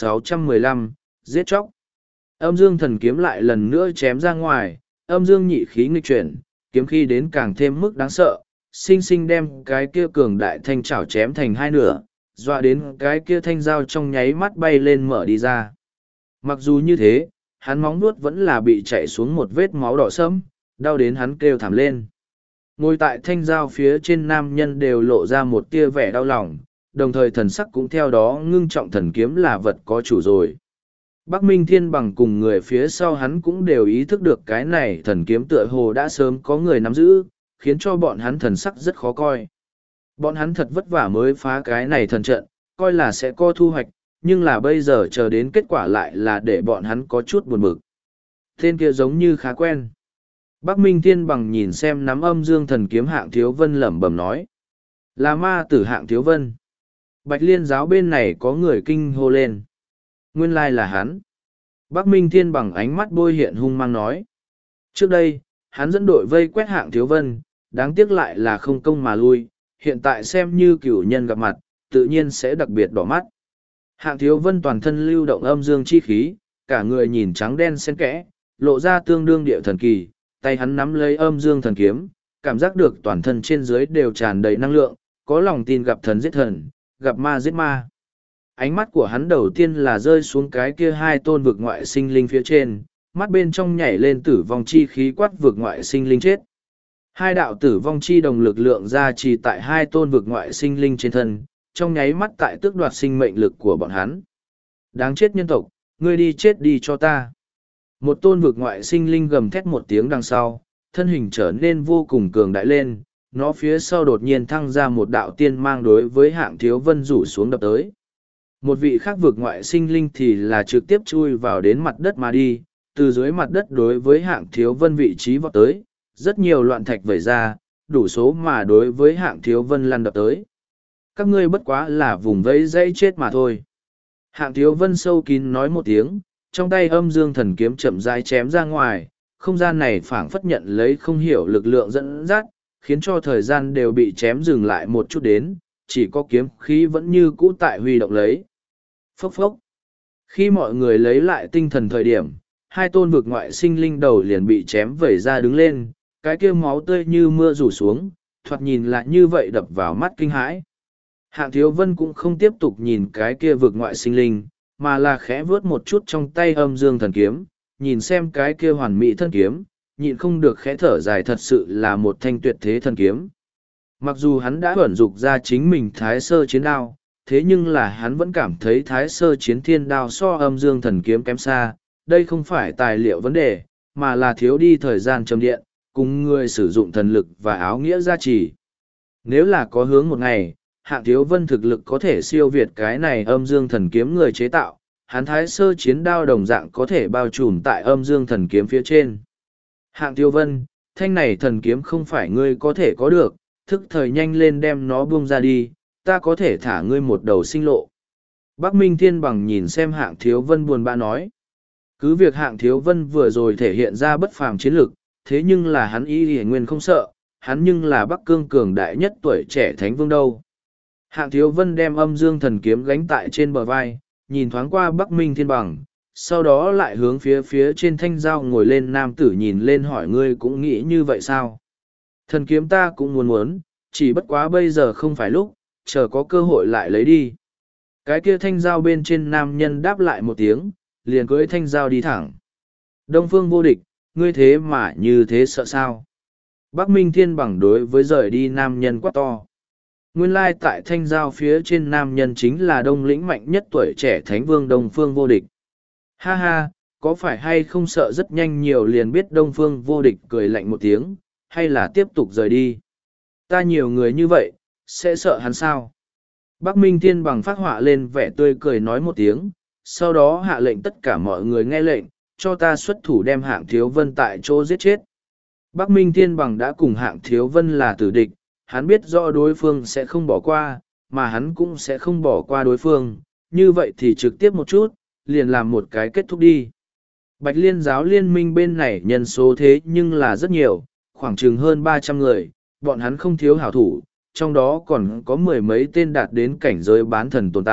1615, giết chóc. Âm dương thần kiếm lại lần nữa chém ra ngoài, âm dương nhị khí nghịch chuyển, kiếm khí đến càng thêm mức đáng sợ, sinh sinh đem cái kia cường đại thanh chảo chém thành hai nửa, dọa đến cái kia thanh dao trong nháy mắt bay lên mở đi ra. Mặc dù như thế, hắn móng nuốt vẫn là bị chạy xuống một vết máu đỏ sẫm, đau đến hắn kêu thảm lên. Ngồi tại thanh dao phía trên nam nhân đều lộ ra một tia vẻ đau lòng, đồng thời thần sắc cũng theo đó ngưng trọng thần kiếm là vật có chủ rồi. Bắc Minh Thiên Bằng cùng người phía sau hắn cũng đều ý thức được cái này thần kiếm tựa hồ đã sớm có người nắm giữ, khiến cho bọn hắn thần sắc rất khó coi. Bọn hắn thật vất vả mới phá cái này thần trận, coi là sẽ có thu hoạch, nhưng là bây giờ chờ đến kết quả lại là để bọn hắn có chút buồn bực. Tên kia giống như khá quen. Bắc Minh Thiên Bằng nhìn xem nắm âm dương thần kiếm Hạng Thiếu Vân lẩm bẩm nói. Là ma tử Hạng Thiếu Vân. Bạch Liên giáo bên này có người kinh hô lên. Nguyên lai là hắn. Bắc Minh Thiên Bằng ánh mắt bôi hiện hung mang nói. Trước đây, hắn dẫn đội vây quét Hạng Thiếu Vân, đáng tiếc lại là không công mà lui, hiện tại xem như cửu nhân gặp mặt, tự nhiên sẽ đặc biệt đỏ mắt. Hạng Thiếu Vân toàn thân lưu động âm dương chi khí, cả người nhìn trắng đen xen kẽ, lộ ra tương đương địa thần kỳ, tay hắn nắm lấy âm dương thần kiếm, cảm giác được toàn thân trên dưới đều tràn đầy năng lượng, có lòng tin gặp thần giết thần, gặp ma giết ma. Ánh mắt của hắn đầu tiên là rơi xuống cái kia hai tôn vực ngoại sinh linh phía trên, mắt bên trong nhảy lên tử vong chi khí quát vực ngoại sinh linh chết. Hai đạo tử vong chi đồng lực lượng ra trì tại hai tôn vực ngoại sinh linh trên thân, trong nháy mắt tại tước đoạt sinh mệnh lực của bọn hắn. Đáng chết nhân tộc, ngươi đi chết đi cho ta. Một tôn vực ngoại sinh linh gầm thét một tiếng đằng sau, thân hình trở nên vô cùng cường đại lên, nó phía sau đột nhiên thăng ra một đạo tiên mang đối với Hạng Thiếu Vân rủ xuống đập tới. Một vị khác vực ngoại sinh linh thì là trực tiếp chui vào đến mặt đất mà đi, từ dưới mặt đất đối với Hạng Thiếu Vân vị trí vọt tới, rất nhiều loạn thạch vẩy ra, đủ số mà đối với Hạng Thiếu Vân lăn đập tới. Các ngươi bất quá là vùng vẫy dây chết mà thôi. Hạng Thiếu Vân sâu kín nói một tiếng, trong tay âm dương thần kiếm chậm rãi chém ra ngoài, không gian này phảng phất nhận lấy không hiểu lực lượng dẫn dắt, khiến cho thời gian đều bị chém dừng lại một chút đến, chỉ có kiếm khí vẫn như cũ tại huy động lấy. Phốc phốc. Khi mọi người lấy lại tinh thần thời điểm, hai tôn vực ngoại sinh linh đầu liền bị chém vẩy ra đứng lên, cái kia máu tươi như mưa rủ xuống, thoạt nhìn lại như vậy đập vào mắt kinh hãi. Hạng Thiếu Vân cũng không tiếp tục nhìn cái kia vực ngoại sinh linh, mà là khẽ vớt một chút trong tay âm dương thần kiếm, nhìn xem cái kia hoàn mỹ thân kiếm, nhịn không được khẽ thở dài, thật sự là một thanh tuyệt thế thần kiếm. Mặc dù hắn đã ẩn dục ra chính mình thái sơ chiến đao, thế nhưng là hắn vẫn cảm thấy thái sơ chiến thiên đao so âm dương thần kiếm kém xa, đây không phải tài liệu vấn đề, mà là thiếu đi thời gian trầm điện, cùng người sử dụng thần lực và áo nghĩa gia trì. Nếu là có hướng một ngày, Hạng Thiếu Vân thực lực có thể siêu việt cái này âm dương thần kiếm người chế tạo, hắn thái sơ chiến đao đồng dạng có thể bao trùm tại âm dương thần kiếm phía trên. Hạng Thiếu Vân, thanh này thần kiếm không phải ngươi có thể có được, thức thời nhanh lên đem nó buông ra đi, ta có thể thả ngươi một đầu sinh lộ. Bắc Minh Thiên Bằng nhìn xem Hạng Thiếu Vân buồn bã nói. Cứ việc Hạng Thiếu Vân vừa rồi thể hiện ra bất phàm chiến lực, thế nhưng là hắn y nguyên không sợ, hắn nhưng là Bắc Cương cường đại nhất tuổi trẻ thánh vương đâu. Hạng Thiếu Vân đem âm dương thần kiếm gánh tại trên bờ vai, nhìn thoáng qua Bắc Minh Thiên Bằng, sau đó lại hướng phía trên thanh dao ngồi lên nam tử nhìn lên hỏi ngươi cũng nghĩ như vậy sao? Thần kiếm ta cũng muốn, chỉ bất quá bây giờ không phải lúc, chờ có cơ hội lại lấy đi. Cái kia thanh dao bên trên nam nhân đáp lại một tiếng, liền cưỡi thanh dao đi thẳng. Đông Phương Vô Địch, ngươi thế mà như thế sợ sao? Bắc Minh Thiên Bằng đối với rời đi nam nhân quát to. Nguyên lai tại thanh giao phía trên nam nhân chính là đông lĩnh mạnh nhất tuổi trẻ thánh vương Đông Phương Vô Địch. Ha ha, có phải hay không sợ rất nhanh nhiều liền biết Đông Phương Vô Địch cười lạnh một tiếng, hay là tiếp tục rời đi? Ta nhiều người như vậy, sẽ sợ hắn sao? Bắc Minh Thiên Bằng phát họa lên vẻ tươi cười nói một tiếng, sau đó hạ lệnh tất cả mọi người nghe lệnh, cho ta xuất thủ đem Hạng Thiếu Vân tại chỗ giết chết. Bắc Minh Thiên Bằng đã cùng Hạng Thiếu Vân là tử địch, hắn biết rõ đối phương sẽ không bỏ qua, mà hắn cũng sẽ không bỏ qua đối phương, như vậy thì trực tiếp một chút, liền làm một cái kết thúc đi. Bạch Liên giáo liên minh bên này nhân số thế nhưng là rất nhiều, khoảng chừng hơn 300 người, bọn hắn không thiếu hảo thủ, trong đó còn có mười mấy tên đạt đến cảnh giới bán thần tồn tại,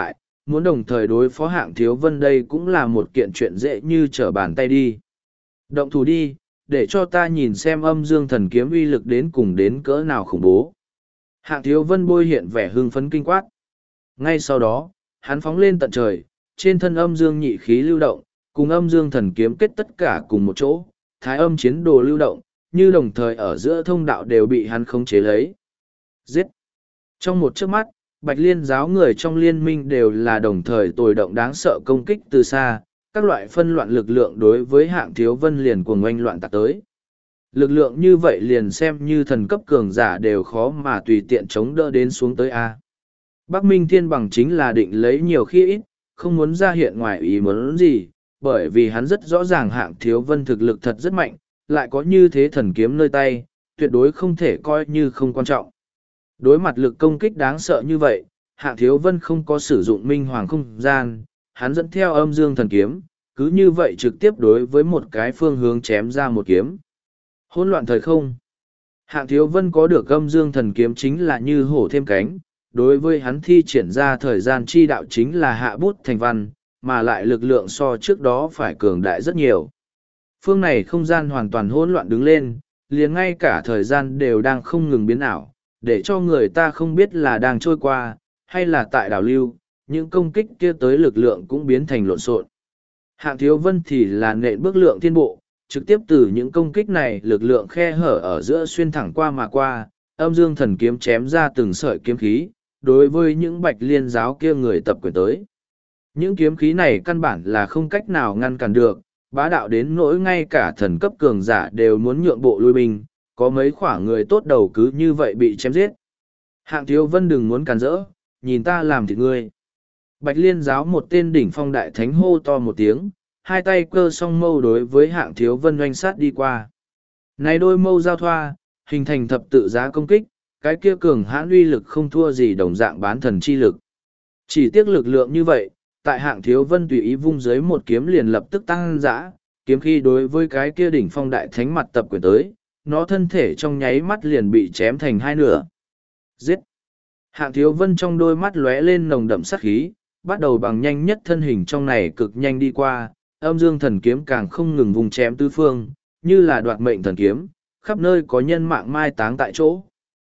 muốn đồng thời đối phó Hạng Thiếu Vân đây cũng là một kiện chuyện dễ như trở bàn tay đi. Động thủ đi, để cho ta nhìn xem âm dương thần kiếm uy lực đến cùng đến cỡ nào khủng bố. Hạng Thiếu Vân bôi hiện vẻ hưng phấn kinh quát. Ngay sau đó, hắn phóng lên tận trời, trên thân âm dương nhị khí lưu động, cùng âm dương thần kiếm kết tất cả cùng một chỗ, thái âm chiến đồ lưu động, như đồng thời ở giữa thông đạo đều bị hắn khống chế lấy. Giết! Trong một chớp mắt, Bạch Liên giáo người trong liên minh đều là đồng thời tồi động đáng sợ công kích từ xa, các loại phân loạn lực lượng đối với Hạng Thiếu Vân liền cuồng oanh loạn tạc tới. Lực lượng như vậy liền xem như thần cấp cường giả đều khó mà tùy tiện chống đỡ đến xuống tới A. Bắc Minh Thiên Bằng chính là định lấy nhiều khi ít, không muốn ra hiện ngoài ý muốn gì, bởi vì hắn rất rõ ràng Hạng Thiếu Vân thực lực thật rất mạnh, lại có như thế thần kiếm nơi tay, tuyệt đối không thể coi như không quan trọng. Đối mặt lực công kích đáng sợ như vậy, Hạng Thiếu Vân không có sử dụng minh hoàng không gian, hắn dẫn theo âm dương thần kiếm, cứ như vậy trực tiếp đối với một cái phương hướng chém ra một kiếm. Hỗn loạn thời không. Hạng Thiếu Vân có được âm dương thần kiếm chính là như hổ thêm cánh, đối với hắn thi triển ra thời gian chi đạo chính là hạ bút thành văn, mà lại lực lượng so trước đó phải cường đại rất nhiều. Phương này không gian hoàn toàn hỗn loạn đứng lên, liền ngay cả thời gian đều đang không ngừng biến ảo, để cho người ta không biết là đang trôi qua, hay là tại đảo lưu, những công kích kia tới lực lượng cũng biến thành lộn xộn. Hạng Thiếu Vân thì là nện bước lượng thiên bộ, trực tiếp từ những công kích này lực lượng khe hở ở giữa xuyên thẳng qua mà qua, âm dương thần kiếm chém ra từng sợi kiếm khí, đối với những Bạch Liên giáo kia người tập quyền tới. Những kiếm khí này căn bản là không cách nào ngăn cản được, bá đạo đến nỗi ngay cả thần cấp cường giả đều muốn nhượng bộ lui binh, có mấy khoảng người tốt đầu cứ như vậy bị chém giết. Hạng Thiếu Vân đừng muốn cản rỡ, nhìn ta làm thịt ngươi. Bạch Liên giáo một tên đỉnh phong đại thánh hô to một tiếng, hai tay cơ song mâu đối với Hạng Thiếu Vân oanh sát đi qua. Này đôi mâu giao thoa, hình thành thập tự giá công kích, cái kia cường hãn uy lực không thua gì đồng dạng bán thần chi lực. Chỉ tiếc lực lượng như vậy, tại Hạng Thiếu Vân tùy ý vung dưới một kiếm liền lập tức tăng dã, kiếm khi đối với cái kia đỉnh phong đại thánh mặt tập quyền tới, nó thân thể trong nháy mắt liền bị chém thành hai nửa. Giết! Hạng Thiếu Vân trong đôi mắt lóe lên nồng đậm sát khí, bắt đầu bằng nhanh nhất thân hình trong này cực nhanh đi qua, âm dương thần kiếm càng không ngừng vùng chém tứ phương, như là đoạt mệnh thần kiếm, khắp nơi có nhân mạng mai táng tại chỗ.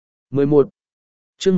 11. Chương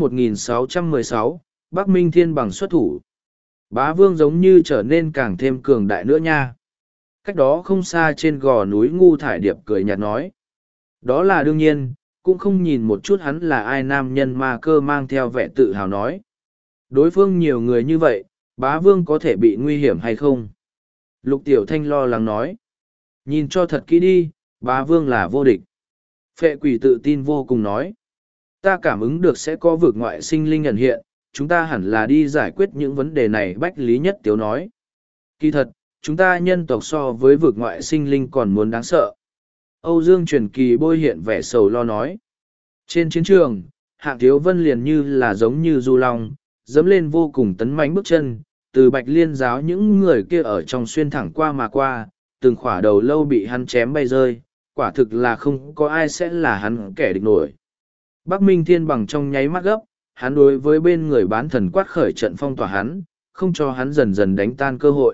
1616, Bắc Minh Thiên Bằng xuất thủ. Bá Vương giống như trở nên càng thêm cường đại nữa nha. Cách đó không xa trên gò núi Ngu Thải Điệp cười nhạt nói. Đó là đương nhiên, cũng không nhìn một chút hắn là ai, nam nhân ma cơ mang theo vẻ tự hào nói. Đối phương nhiều người như vậy, Bá Vương có thể bị nguy hiểm hay không? Lục Tiểu Thanh lo lắng nói. Nhìn cho thật kỹ đi, Bá Vương là vô địch. Phệ Quỷ tự tin vô cùng nói. Ta cảm ứng được sẽ có vực ngoại sinh linh ẩn hiện, chúng ta hẳn là đi giải quyết những vấn đề này. Bách Lý Nhất Tiếu nói. Kỳ thật, chúng ta nhân tộc so với vực ngoại sinh linh còn muốn đáng sợ. Âu Dương Truyền Kỳ bôi hiện vẻ sầu lo nói. Trên chiến trường, Hạng Thiếu Vân liền như là giống như du long, dẫm lên vô cùng tấn mãnh bước chân, từ Bạch Liên giáo những người kia ở trong xuyên thẳng qua mà qua, từng khỏa đầu lâu bị hắn chém bay rơi, quả thực là không có ai sẽ là hắn kẻ địch nổi. Bắc Minh Thiên Bằng trong nháy mắt gấp, hắn đối với bên người bán thần quát khởi trận phong tỏa hắn, không cho hắn dần dần đánh tan cơ hội.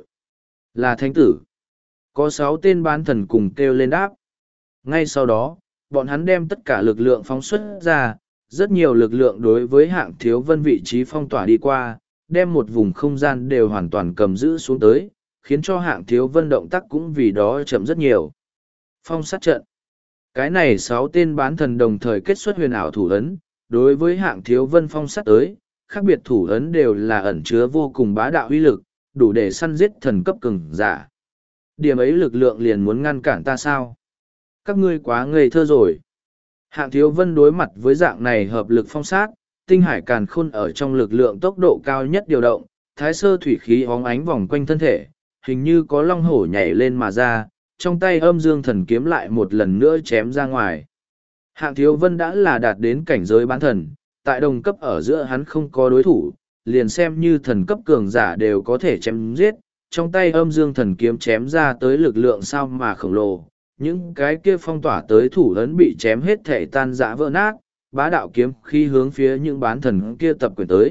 Là thánh tử. Có 6 tên bán thần cùng kêu lên đáp. Ngay sau đó, bọn hắn đem tất cả lực lượng phóng xuất ra, rất nhiều lực lượng đối với Hạng Thiếu Vân vị trí phong tỏa đi qua, đem một vùng không gian đều hoàn toàn cầm giữ xuống tới, khiến cho Hạng Thiếu Vân động tác cũng vì đó chậm rất nhiều. Phong sát trận. Cái này 6 tên bán thần đồng thời kết xuất huyền ảo thủ ấn, đối với Hạng Thiếu Vân phong sát tới, khác biệt thủ ấn đều là ẩn chứa vô cùng bá đạo uy lực, đủ để săn giết thần cấp cường giả. Điểm ấy lực lượng liền muốn ngăn cản ta sao? Các ngươi quá ngây thơ rồi. Hạng Thiếu Vân đối mặt với dạng này hợp lực phong sát, tinh hải càn khôn ở trong lực lượng tốc độ cao nhất điều động, thái sơ thủy khí óng ánh vòng quanh thân thể, hình như có long hổ nhảy lên mà ra, trong tay âm dương thần kiếm lại một lần nữa chém ra ngoài. Hạng Thiếu Vân đã là đạt đến cảnh giới bán thần, tại đồng cấp ở giữa hắn không có đối thủ, liền xem như thần cấp cường giả đều có thể chém giết, trong tay âm dương thần kiếm chém ra tới lực lượng sao mà khổng lồ, những cái kia phong tỏa tới thủ ấn bị chém hết thể tan rã vỡ nát, bá đạo kiếm khi hướng phía những bán thần kia tập quyền tới,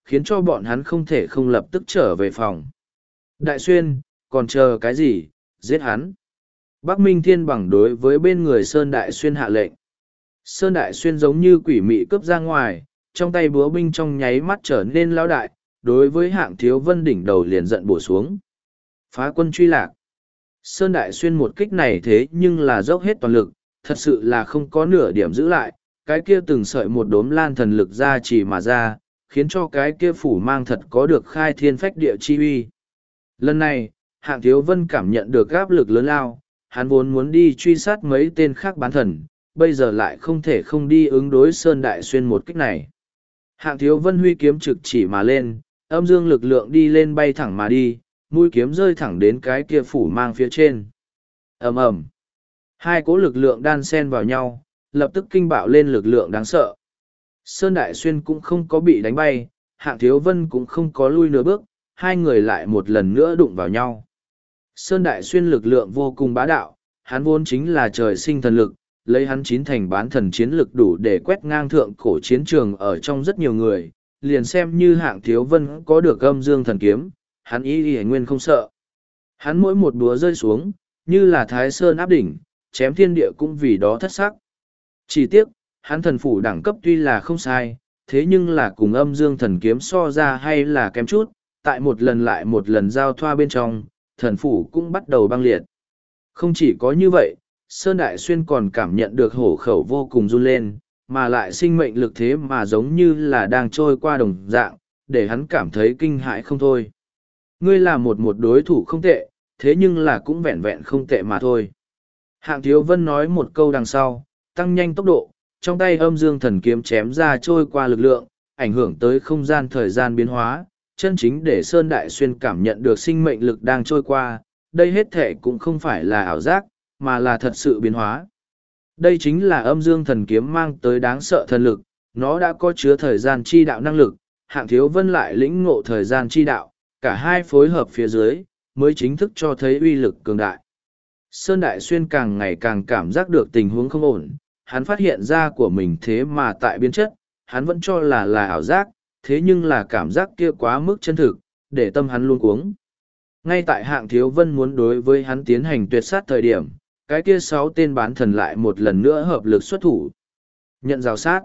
khiến cho bọn hắn không thể không lập tức trở về phòng. Đại Xuyên, còn chờ cái gì, giết hắn. Bắc Minh Thiên Bằng đối với bên người Sơn Đại Xuyên hạ lệnh. Sơn Đại Xuyên giống như quỷ mị cướp ra ngoài, trong tay búa binh trong nháy mắt trở nên lão đại, đối với Hạng Thiếu Vân đỉnh đầu liền giận bổ xuống. Phá quân truy lạc. Sơn Đại Xuyên một kích này thế nhưng là dốc hết toàn lực, thật sự là không có nửa điểm giữ lại, cái kia từng sợi một đốm lan thần lực ra chỉ mà ra, khiến cho cái kia phủ mang thật có được khai thiên phách địa chi uy. Lần này, Hạng Thiếu Vân cảm nhận được áp lực lớn lao, hắn vốn muốn đi truy sát mấy tên khác bán thần, bây giờ lại không thể không đi ứng đối Sơn Đại Xuyên một kích này. Hạng Thiếu Vân huy kiếm trực chỉ mà lên, âm dương lực lượng đi lên bay thẳng mà đi, mũi kiếm rơi thẳng đến cái kia phủ mang phía trên. Ầm ầm, hai cỗ lực lượng đan xen vào nhau, lập tức kinh bạo lên lực lượng đáng sợ. Sơn Đại Xuyên cũng không có bị đánh bay, Hạng Thiếu Vân cũng không có lui nửa bước, hai người lại một lần nữa đụng vào nhau. Sơn Đại Xuyên lực lượng vô cùng bá đạo, hắn vốn chính là trời sinh thần lực, lấy hắn chín thành bán thần chiến lực đủ để quét ngang thượng cổ chiến trường ở trong rất nhiều người, liền xem như Hạng Thiếu Vân có được âm dương thần kiếm, hắn y nguyên không sợ. Hắn mỗi một búa rơi xuống, như là Thái Sơn áp đỉnh, chém thiên địa cũng vì đó thất sắc. Chỉ tiếc, hắn thần phủ đẳng cấp tuy là không sai, thế nhưng là cùng âm dương thần kiếm so ra hay là kém chút, tại một lần lại một lần giao thoa bên trong, thần phủ cũng bắt đầu băng liệt. Không chỉ có như vậy, Sơn Đại Xuyên còn cảm nhận được hổ khẩu vô cùng run lên, mà lại sinh mệnh lực thế mà giống như là đang trôi qua đồng dạng, để hắn cảm thấy kinh hãi không thôi. Ngươi là một đối thủ không tệ, thế nhưng là cũng vẹn vẹn không tệ mà thôi. Hạng Thiếu Vân nói một câu đằng sau, tăng nhanh tốc độ, trong tay âm dương thần kiếm chém ra trôi qua lực lượng, ảnh hưởng tới không gian thời gian biến hóa, chân chính để Sơn Đại Xuyên cảm nhận được sinh mệnh lực đang trôi qua, đây hết thể cũng không phải là ảo giác, mà là thật sự biến hóa. Đây chính là âm dương thần kiếm mang tới đáng sợ thần lực, nó đã có chứa thời gian chi đạo năng lực, Hạng Thiếu Vân lại lĩnh ngộ thời gian chi đạo, cả hai phối hợp phía dưới, mới chính thức cho thấy uy lực cường đại. Sơn Đại Xuyên càng ngày càng cảm giác được tình huống không ổn, hắn phát hiện ra của mình thế mà tại biến chất, hắn vẫn cho là ảo giác, thế nhưng là cảm giác kia quá mức chân thực, để tâm hắn luôn cuống. Ngay tại Hạng Thiếu Vân muốn đối với hắn tiến hành tuyệt sát thời điểm, cái kia 6 tên bán thần lại một lần nữa hợp lực xuất thủ. Nhận rào sát.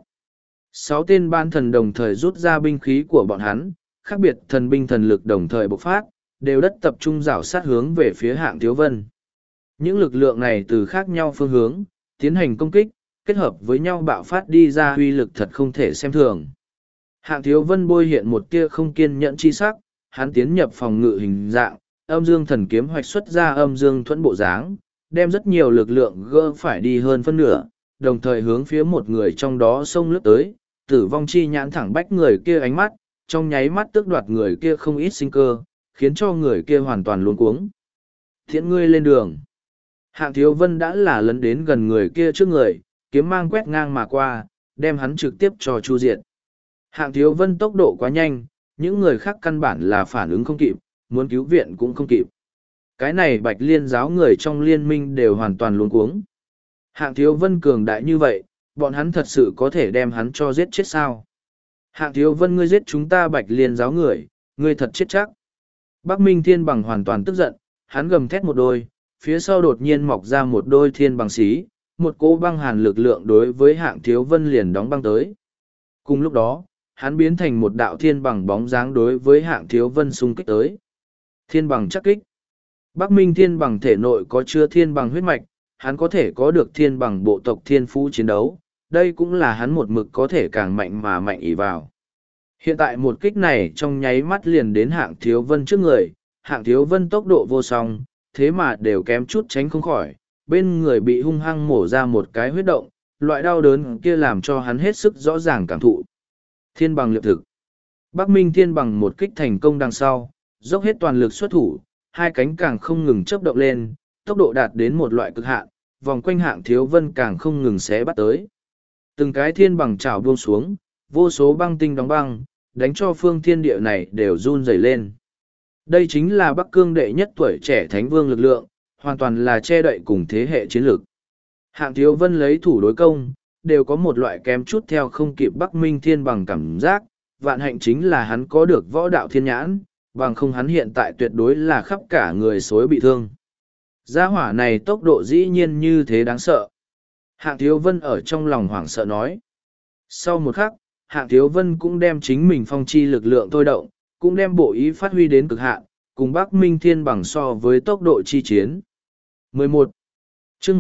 6 tên bán thần đồng thời rút ra binh khí của bọn hắn, khác biệt thần binh thần lực đồng thời bộc phát, đều đất tập trung rào sát hướng về phía Hạng Thiếu Vân. Những lực lượng này từ khác nhau phương hướng, tiến hành công kích, kết hợp với nhau bạo phát đi ra uy lực thật không thể xem thường. Hạng Thiếu Vân bôi hiện một tia không kiên nhẫn chi sắc, hắn tiến nhập phòng ngự hình dạng, âm dương thần kiếm hoạch xuất ra âm dương thuẫn bộ dáng, đem rất nhiều lực lượng gỡ phải đi hơn phân nửa, đồng thời hướng phía một người trong đó xông lướt tới, tử vong chi nhãn thẳng bách người kia ánh mắt, trong nháy mắt tước đoạt người kia không ít sinh cơ, khiến cho người kia hoàn toàn luống cuống. Thiện ngươi lên đường. Hạng Thiếu Vân đã là lấn đến gần người kia trước người, kiếm mang quét ngang mà qua, đem hắn trực tiếp cho chu diệt. Hạng Thiếu Vân tốc độ quá nhanh, những người khác căn bản là phản ứng không kịp, muốn cứu viện cũng không kịp. Cái này Bạch Liên giáo người trong liên minh đều hoàn toàn luống cuống. Hạng Thiếu Vân cường đại như vậy, bọn hắn thật sự có thể đem hắn cho giết chết sao? Hạng Thiếu Vân, ngươi giết chúng ta Bạch Liên giáo người, ngươi thật chết chắc. Bắc Minh Thiên Bằng hoàn toàn tức giận, hắn gầm thét một đôi, phía sau đột nhiên mọc ra một đôi thiên bằng xí, một cỗ băng hàn lực lượng đối với Hạng Thiếu Vân liền đóng băng tới. Cùng lúc đó, hắn biến thành một đạo thiên bằng bóng dáng đối với Hạng Thiếu Vân xung kích tới. Thiên bằng chắc kích. Bắc Minh Thiên Bằng thể nội có chứa thiên bằng huyết mạch, hắn có thể có được thiên bằng bộ tộc thiên phú chiến đấu, đây cũng là hắn một mực có thể càng mạnh mà mạnh ỷ vào. Hiện tại một kích này trong nháy mắt liền đến Hạng Thiếu Vân trước người, Hạng Thiếu Vân tốc độ vô song, thế mà đều kém chút tránh không khỏi, bên người bị hung hăng mổ ra một cái huyết động, loại đau đớn kia làm cho hắn hết sức rõ ràng cảm thụ. Thiên bằng liệp thực. Bắc Minh Thiên Bằng một kích thành công đằng sau, dốc hết toàn lực xuất thủ, hai cánh càng không ngừng chớp động lên, tốc độ đạt đến một loại cực hạn, vòng quanh Hạng Thiếu Vân càng không ngừng xé bắt tới. Từng cái thiên bằng chảo buông xuống, vô số băng tinh đóng băng, đánh cho phương thiên địa này đều run rẩy lên. Đây chính là Bắc Cương đệ nhất tuổi trẻ thánh vương lực lượng, hoàn toàn là che đậy cùng thế hệ chiến lược. Hạng Thiếu Vân lấy thủ đối công, đều có một loại kém chút theo không kịp Bắc Minh Thiên Bằng cảm giác, vạn hạnh chính là hắn có được võ đạo thiên nhãn, bằng không hắn hiện tại tuyệt đối là khắp cả người xối bị thương. Gia hỏa này tốc độ dĩ nhiên như thế đáng sợ. Hạng Thiếu Vân ở trong lòng hoảng sợ nói. Sau một khắc, Hạng Thiếu Vân cũng đem chính mình phong chi lực lượng thôi động, cũng đem bộ ý phát huy đến cực hạn, cùng Bắc Minh Thiên bằng so với tốc độ chi chiến. 11. chương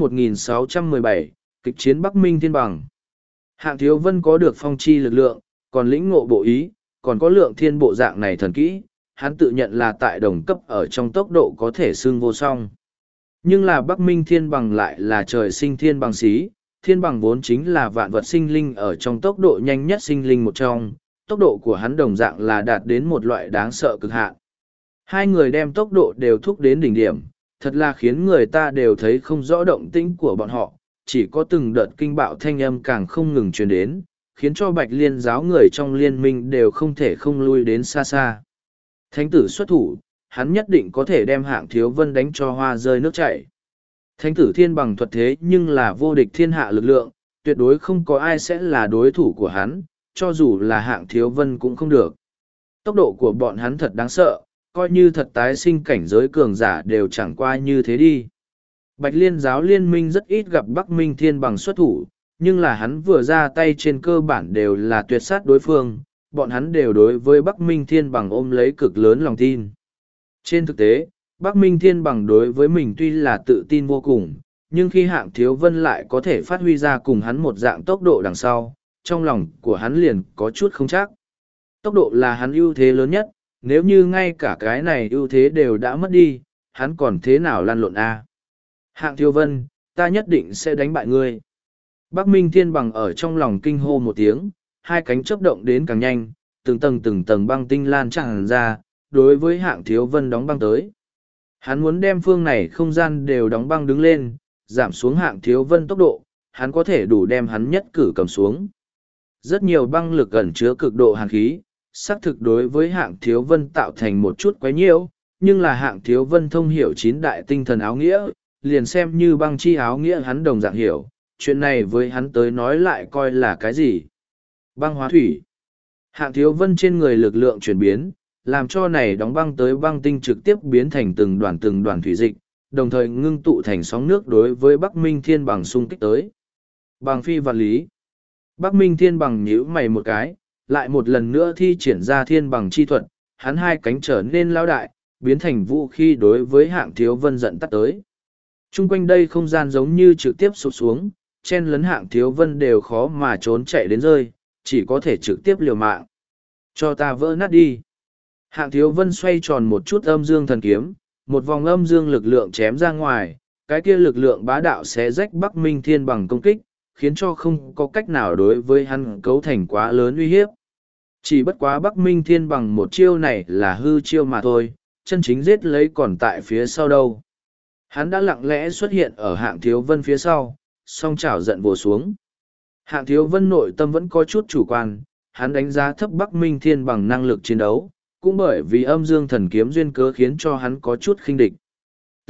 1617, kịch chiến Bắc Minh Thiên bằng. Hạng Thiếu Vân có được phong chi lực lượng, còn lĩnh ngộ bộ ý, còn có lượng thiên bộ dạng này thần kỹ, hắn tự nhận là tại đồng cấp ở trong tốc độ có thể xưng vô song. Nhưng là Bắc Minh Thiên bằng lại là trời sinh thiên bằng xí, thiên bằng vốn chính là vạn vật sinh linh ở trong tốc độ nhanh nhất sinh linh một trong, tốc độ của hắn đồng dạng là đạt đến một loại đáng sợ cực hạn. Hai người đem tốc độ đều thúc đến đỉnh điểm, thật là khiến người ta đều thấy không rõ động tĩnh của bọn họ, chỉ có từng đợt kinh bạo thanh âm càng không ngừng truyền đến, khiến cho Bạch Liên giáo người trong liên minh đều không thể không lui đến xa xa. Thánh tử xuất thủ, hắn nhất định có thể đem Hạng Thiếu Vân đánh cho hoa rơi nước chảy. Thánh tử thiên bằng thuật thế nhưng là vô địch thiên hạ lực lượng, tuyệt đối không có ai sẽ là đối thủ của hắn, cho dù là Hạng Thiếu Vân cũng không được. Tốc độ của bọn hắn thật đáng sợ, coi như thật tái sinh cảnh giới cường giả đều chẳng qua như thế đi. Bạch Liên giáo liên minh rất ít gặp Bắc Minh Thiên bằng xuất thủ, nhưng là hắn vừa ra tay trên cơ bản đều là tuyệt sát đối phương, bọn hắn đều đối với Bắc Minh Thiên bằng ôm lấy cực lớn lòng tin. Trên thực tế, Bắc Minh Thiên bằng đối với mình tuy là tự tin vô cùng, nhưng khi Hạng Thiếu Vân lại có thể phát huy ra cùng hắn một dạng tốc độ đằng sau, trong lòng của hắn liền có chút không chắc. Tốc độ là hắn ưu thế lớn nhất, nếu như ngay cả cái này ưu thế đều đã mất đi, hắn còn thế nào lăn lộn a? Hạng Thiếu Vân, ta nhất định sẽ đánh bại ngươi. Bắc Minh Thiên bằng ở trong lòng kinh hô một tiếng, hai cánh chớp động đến càng nhanh, từng tầng băng tinh lan tràn ra, đối với Hạng Thiếu Vân đóng băng tới. Hắn muốn đem phương này không gian đều đóng băng đứng lên, giảm xuống Hạng Thiếu Vân tốc độ, hắn có thể đủ đem hắn nhất cử cầm xuống. Rất nhiều băng lực ẩn chứa cực độ hàn khí, xác thực đối với Hạng Thiếu Vân tạo thành một chút quấy nhiễu, nhưng là Hạng Thiếu Vân thông hiểu chín đại tinh thần áo nghĩa, liền xem như băng chi áo nghĩa hắn đồng dạng hiểu, chuyện này với hắn tới nói lại coi là cái gì. Băng hóa thủy. Hạng Thiếu Vân trên người lực lượng chuyển biến, làm cho này đóng băng tới băng tinh trực tiếp biến thành từng đoàn thủy dịch, đồng thời ngưng tụ thành sóng nước đối với Bắc Minh Thiên bằng xung kích tới. Bằng phi vạn lý. Bắc Minh Thiên bằng nhíu mày một cái, lại một lần nữa thi triển ra thiên bằng chi thuật, hắn hai cánh trở nên lao đại, biến thành vũ khí đối với Hạng Thiếu Vân giận tắt tới. Trung quanh đây không gian giống như trực tiếp sụp xuống, chen lấn Hạng Thiếu Vân đều khó mà trốn chạy đến rơi, chỉ có thể trực tiếp liều mạng. Cho ta vỡ nát đi. Hạng Thiếu Vân xoay tròn một chút âm dương thần kiếm, một vòng âm dương lực lượng chém ra ngoài, cái kia lực lượng bá đạo xé rách Bắc Minh Thiên bằng công kích, khiến cho không có cách nào đối với hắn cấu thành quá lớn uy hiếp. Chỉ bất quá Bắc Minh Thiên bằng một chiêu này là hư chiêu mà thôi, chân chính giết lấy còn tại phía sau đâu. Hắn đã lặng lẽ xuất hiện ở Hạng Thiếu Vân phía sau, song chảo giận vồ xuống. Hạng Thiếu Vân nội tâm vẫn có chút chủ quan, hắn đánh giá thấp Bắc Minh Thiên bằng năng lực chiến đấu, cũng bởi vì âm dương thần kiếm duyên cớ khiến cho hắn có chút khinh địch. T.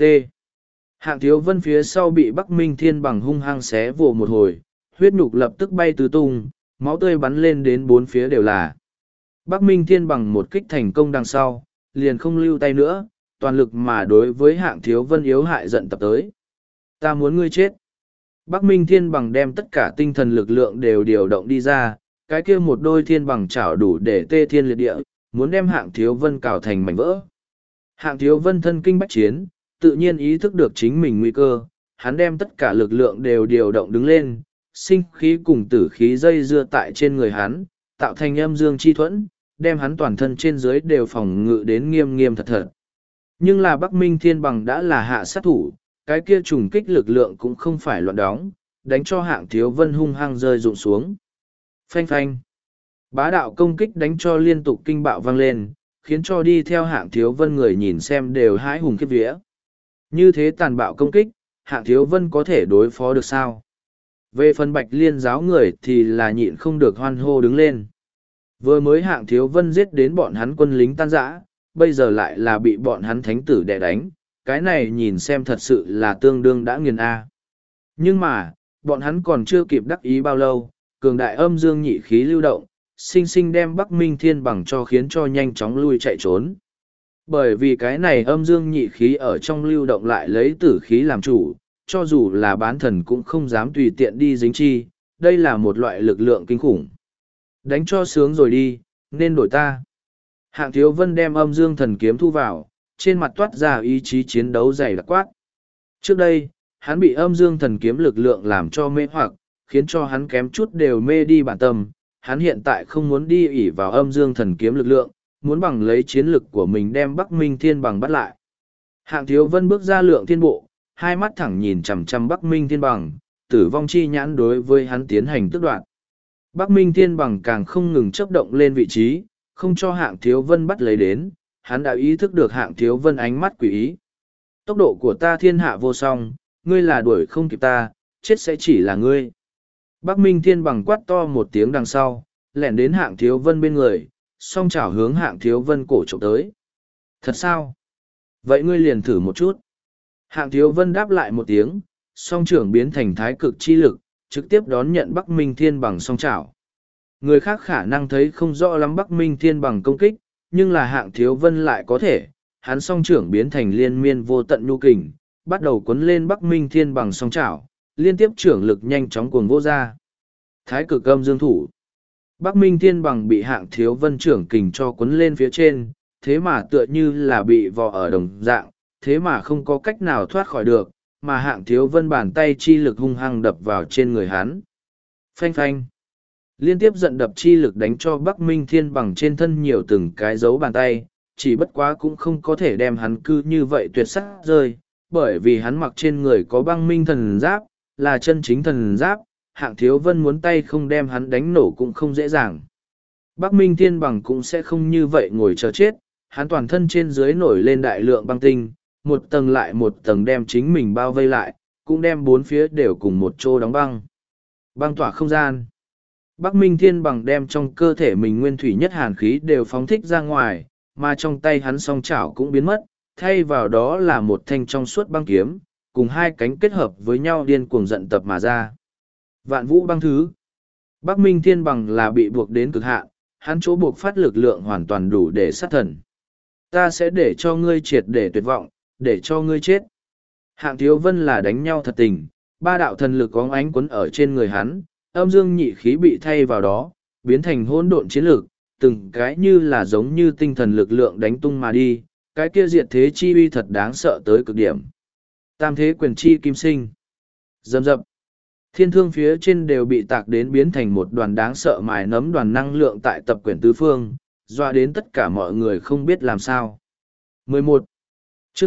Hạng Thiếu Vân phía sau bị Bắc Minh Thiên bằng hung hăng xé vồ một hồi, huyết nhục lập tức bay tứ tung, máu tươi bắn lên đến bốn phía đều là. Bắc Minh Thiên bằng một kích thành công đằng sau, liền không lưu tay nữa, toàn lực mà đối với Hạng Thiếu Vân yếu hại giận tập tới. Ta muốn ngươi chết. Bắc Minh Thiên bằng đem tất cả tinh thần lực lượng đều điều động đi ra, cái kia một đôi thiên bằng chảo đủ để tê thiên liệt địa, muốn đem Hạng Thiếu Vân cào thành mảnh vỡ. Hạng Thiếu Vân thân kinh bách chiến, tự nhiên ý thức được chính mình nguy cơ, hắn đem tất cả lực lượng đều điều động đứng lên, sinh khí cùng tử khí dây dưa tại trên người hắn, tạo thành âm dương chi thuẫn, đem hắn toàn thân trên dưới đều phòng ngự đến nghiêm nghiêm thật thật. Nhưng là Bắc Minh Thiên bằng đã là hạ sát thủ, cái kia trùng kích lực lượng cũng không phải loạn đóng, đánh cho Hạng Thiếu Vân hung hăng rơi rụng xuống. Phanh phanh. Bá đạo công kích đánh cho liên tục kinh bạo vang lên, khiến cho đi theo Hạng Thiếu Vân người nhìn xem đều hãi hùng khiếp vía. Như thế tàn bạo công kích, Hạng Thiếu Vân có thể đối phó được sao? Về phần Bạch Liên giáo người thì là nhịn không được hoan hô đứng lên. Vừa mới Hạng Thiếu Vân giết đến bọn hắn quân lính tan rã, bây giờ lại là bị bọn hắn thánh tử đè đánh, cái này nhìn xem thật sự là tương đương đã nghiền A. Nhưng mà, bọn hắn còn chưa kịp đắc ý bao lâu, cường đại âm dương nhị khí lưu động, sinh sinh đem Bắc Minh Thiên Bằng cho khiến cho nhanh chóng lui chạy trốn. Bởi vì cái này âm dương nhị khí ở trong lưu động lại lấy tử khí làm chủ, cho dù là bán thần cũng không dám tùy tiện đi dính chi, đây là một loại lực lượng kinh khủng. Đánh cho sướng rồi đi, nên đổi ta. Hạng Thiếu Vân đem âm dương thần kiếm thu vào, trên mặt toát ra ý chí chiến đấu dày đặc quát. Trước đây, hắn bị âm dương thần kiếm lực lượng làm cho mê hoặc, khiến cho hắn kém chút đều mê đi bản tâm. Hắn hiện tại không muốn đi ỉ vào âm dương thần kiếm lực lượng, muốn bằng lấy chiến lực của mình đem Bắc Minh Thiên Bằng bắt lại. Hạng Thiếu Vân bước ra lượng thiên bộ, hai mắt thẳng nhìn chằm chằm Bắc Minh Thiên Bằng, tử vong chi nhãn đối với hắn tiến hành tước đoạt. Bắc Minh Thiên Bằng càng không ngừng chấp động lên vị trí, không cho Hạng Thiếu Vân bắt lấy đến, hắn đã ý thức được Hạng Thiếu Vân ánh mắt quỷ ý. Tốc độ của ta thiên hạ vô song, ngươi là đuổi không kịp ta, chết sẽ chỉ là ngươi. Bắc Minh Thiên Bằng quát to một tiếng đằng sau, lẻn đến Hạng Thiếu Vân bên người, song chảo hướng Hạng Thiếu Vân cổ trộm tới. Thật sao? Vậy ngươi liền thử một chút. Hạng Thiếu Vân đáp lại một tiếng, song trưởng biến thành thái cực chi lực, trực tiếp đón nhận Bắc Minh Thiên Bằng song chảo. Người khác khả năng thấy không rõ lắm Bắc Minh Thiên Bằng công kích, nhưng là Hạng Thiếu Vân lại có thể, hắn song trưởng biến thành liên miên vô tận nhu kình, bắt đầu cuốn lên Bắc Minh Thiên Bằng song chảo, liên tiếp trưởng lực nhanh chóng cuồng vô ra. Thái cực âm dương thủ. Bắc Minh Thiên Bằng bị Hạng Thiếu Vân trưởng kình cho cuốn lên phía trên, thế mà tựa như là bị vò ở đồng dạng, thế mà không có cách nào thoát khỏi được, mà Hạng Thiếu Vân bàn tay chi lực hung hăng đập vào trên người hắn. Phanh phanh. Liên tiếp giận đập chi lực đánh cho Bắc Minh Thiên Bằng trên thân nhiều từng cái dấu bàn tay, chỉ bất quá cũng không có thể đem hắn cư như vậy tuyệt sắc rơi, bởi vì hắn mặc trên người có băng minh thần giáp, là chân chính thần giáp, Hạng Thiếu Vân muốn tay không đem hắn đánh nổ cũng không dễ dàng. Bắc Minh Thiên Bằng cũng sẽ không như vậy ngồi chờ chết, hắn toàn thân trên dưới nổi lên đại lượng băng tinh, một tầng lại một tầng đem chính mình bao vây lại, cũng đem bốn phía đều cùng một chỗ đóng băng. Băng tỏa không gian. Bắc Minh Thiên Bằng đem trong cơ thể mình nguyên thủy nhất hàn khí đều phóng thích ra ngoài, mà trong tay hắn song chảo cũng biến mất, thay vào đó là một thanh trong suốt băng kiếm, cùng hai cánh kết hợp với nhau điên cuồng giận tập mà ra. Vạn vũ băng thứ. Bắc Minh Thiên Bằng là bị buộc đến cực hạn, hắn chỗ buộc phát lực lượng hoàn toàn đủ để sát thần. Ta sẽ để cho ngươi triệt để tuyệt vọng, để cho ngươi chết. Hạng Thiếu Vân là đánh nhau thật tình, ba đạo thần lực óng ánh quấn ở trên người hắn, âm dương nhị khí bị thay vào đó, biến thành hỗn độn chiến lực, từng cái như là giống như tinh thần lực lượng đánh tung mà đi, cái kia diệt thế chi uy thật đáng sợ tới cực điểm. Tam thế quyền chi kim sinh. Dầm dập. Thiên thương phía trên đều bị tạc đến biến thành một đoàn đáng sợ mài nấm đoàn năng lượng tại tập quyển tứ phương, doa đến tất cả mọi người không biết làm sao. 11. Chương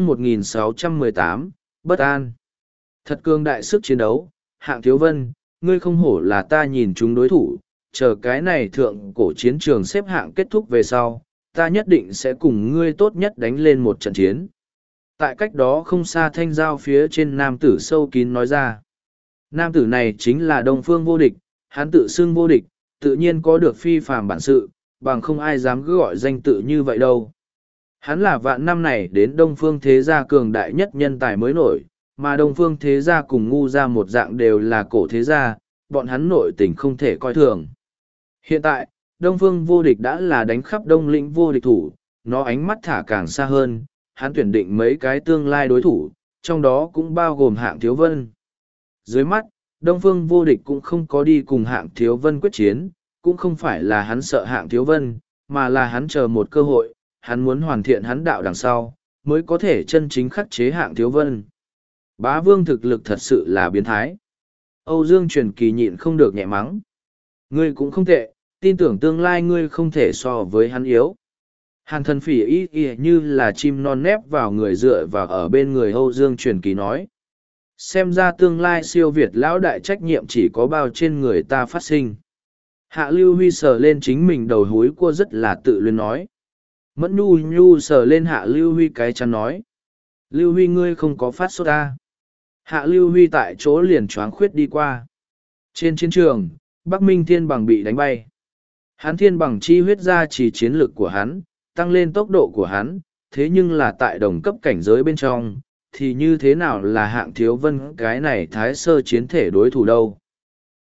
1618, Bất An. Thật cường đại sức chiến đấu, Hạng Thiếu Vân, ngươi không hổ là ta nhìn chúng đối thủ, chờ cái này thượng cổ chiến trường xếp hạng kết thúc về sau, ta nhất định sẽ cùng ngươi tốt nhất đánh lên một trận chiến. Tại cách đó không xa thanh giao phía trên nam tử sâu kín nói ra. Nam tử này chính là Đông Phương Vô Địch, hắn tự xưng vô địch, tự nhiên có được phi phàm bản sự, bằng không ai dám cứ gọi danh tự như vậy đâu. Hắn là vạn năm này đến Đông Phương Thế Gia cường đại nhất nhân tài mới nổi, mà Đông Phương Thế Gia cùng Ngu Gia một dạng đều là cổ thế gia, bọn hắn nội tình không thể coi thường. Hiện tại, Đông Phương Vô Địch đã là đánh khắp Đông Lĩnh vô địch thủ, nó ánh mắt thả càng xa hơn, hắn tuyển định mấy cái tương lai đối thủ, trong đó cũng bao gồm Hạng Thiếu Vân. Dưới mắt, Đông Phương Vô Địch cũng không có đi cùng Hạng Thiếu Vân quyết chiến, cũng không phải là hắn sợ Hạng Thiếu Vân, mà là hắn chờ một cơ hội, hắn muốn hoàn thiện hắn đạo đằng sau, mới có thể chân chính khắc chế Hạng Thiếu Vân. Bá Vương thực lực thật sự là biến thái. Âu Dương Truyền Kỳ nhịn không được nhẹ mắng. Ngươi cũng không tệ, tin tưởng tương lai ngươi không thể so với hắn yếu. Hàn Thần Phỉ y như là chim non nép vào người dựa vào ở bên người Âu Dương Truyền Kỳ nói. Xem ra tương lai siêu việt lão đại trách nhiệm chỉ có bao trên người ta phát sinh. Hạ Lưu Huy sờ lên chính mình đầu húi cua rất là tự luyến nói. Mẫn nhu nhu sờ lên Hạ Lưu Huy cái chắn nói. Lưu Huy ngươi không có phát sốt ta. Hạ Lưu Huy tại chỗ liền choáng khuyết đi qua. Trên chiến trường, Bắc Minh Thiên Bằng bị đánh bay. Hắn thiên bằng chi huyết ra chỉ chiến lực của hắn, tăng lên tốc độ của hắn, thế nhưng là tại đồng cấp cảnh giới bên trong, thì như thế nào là Hạng Thiếu Vân cái này thái sơ chiến thể đối thủ đâu.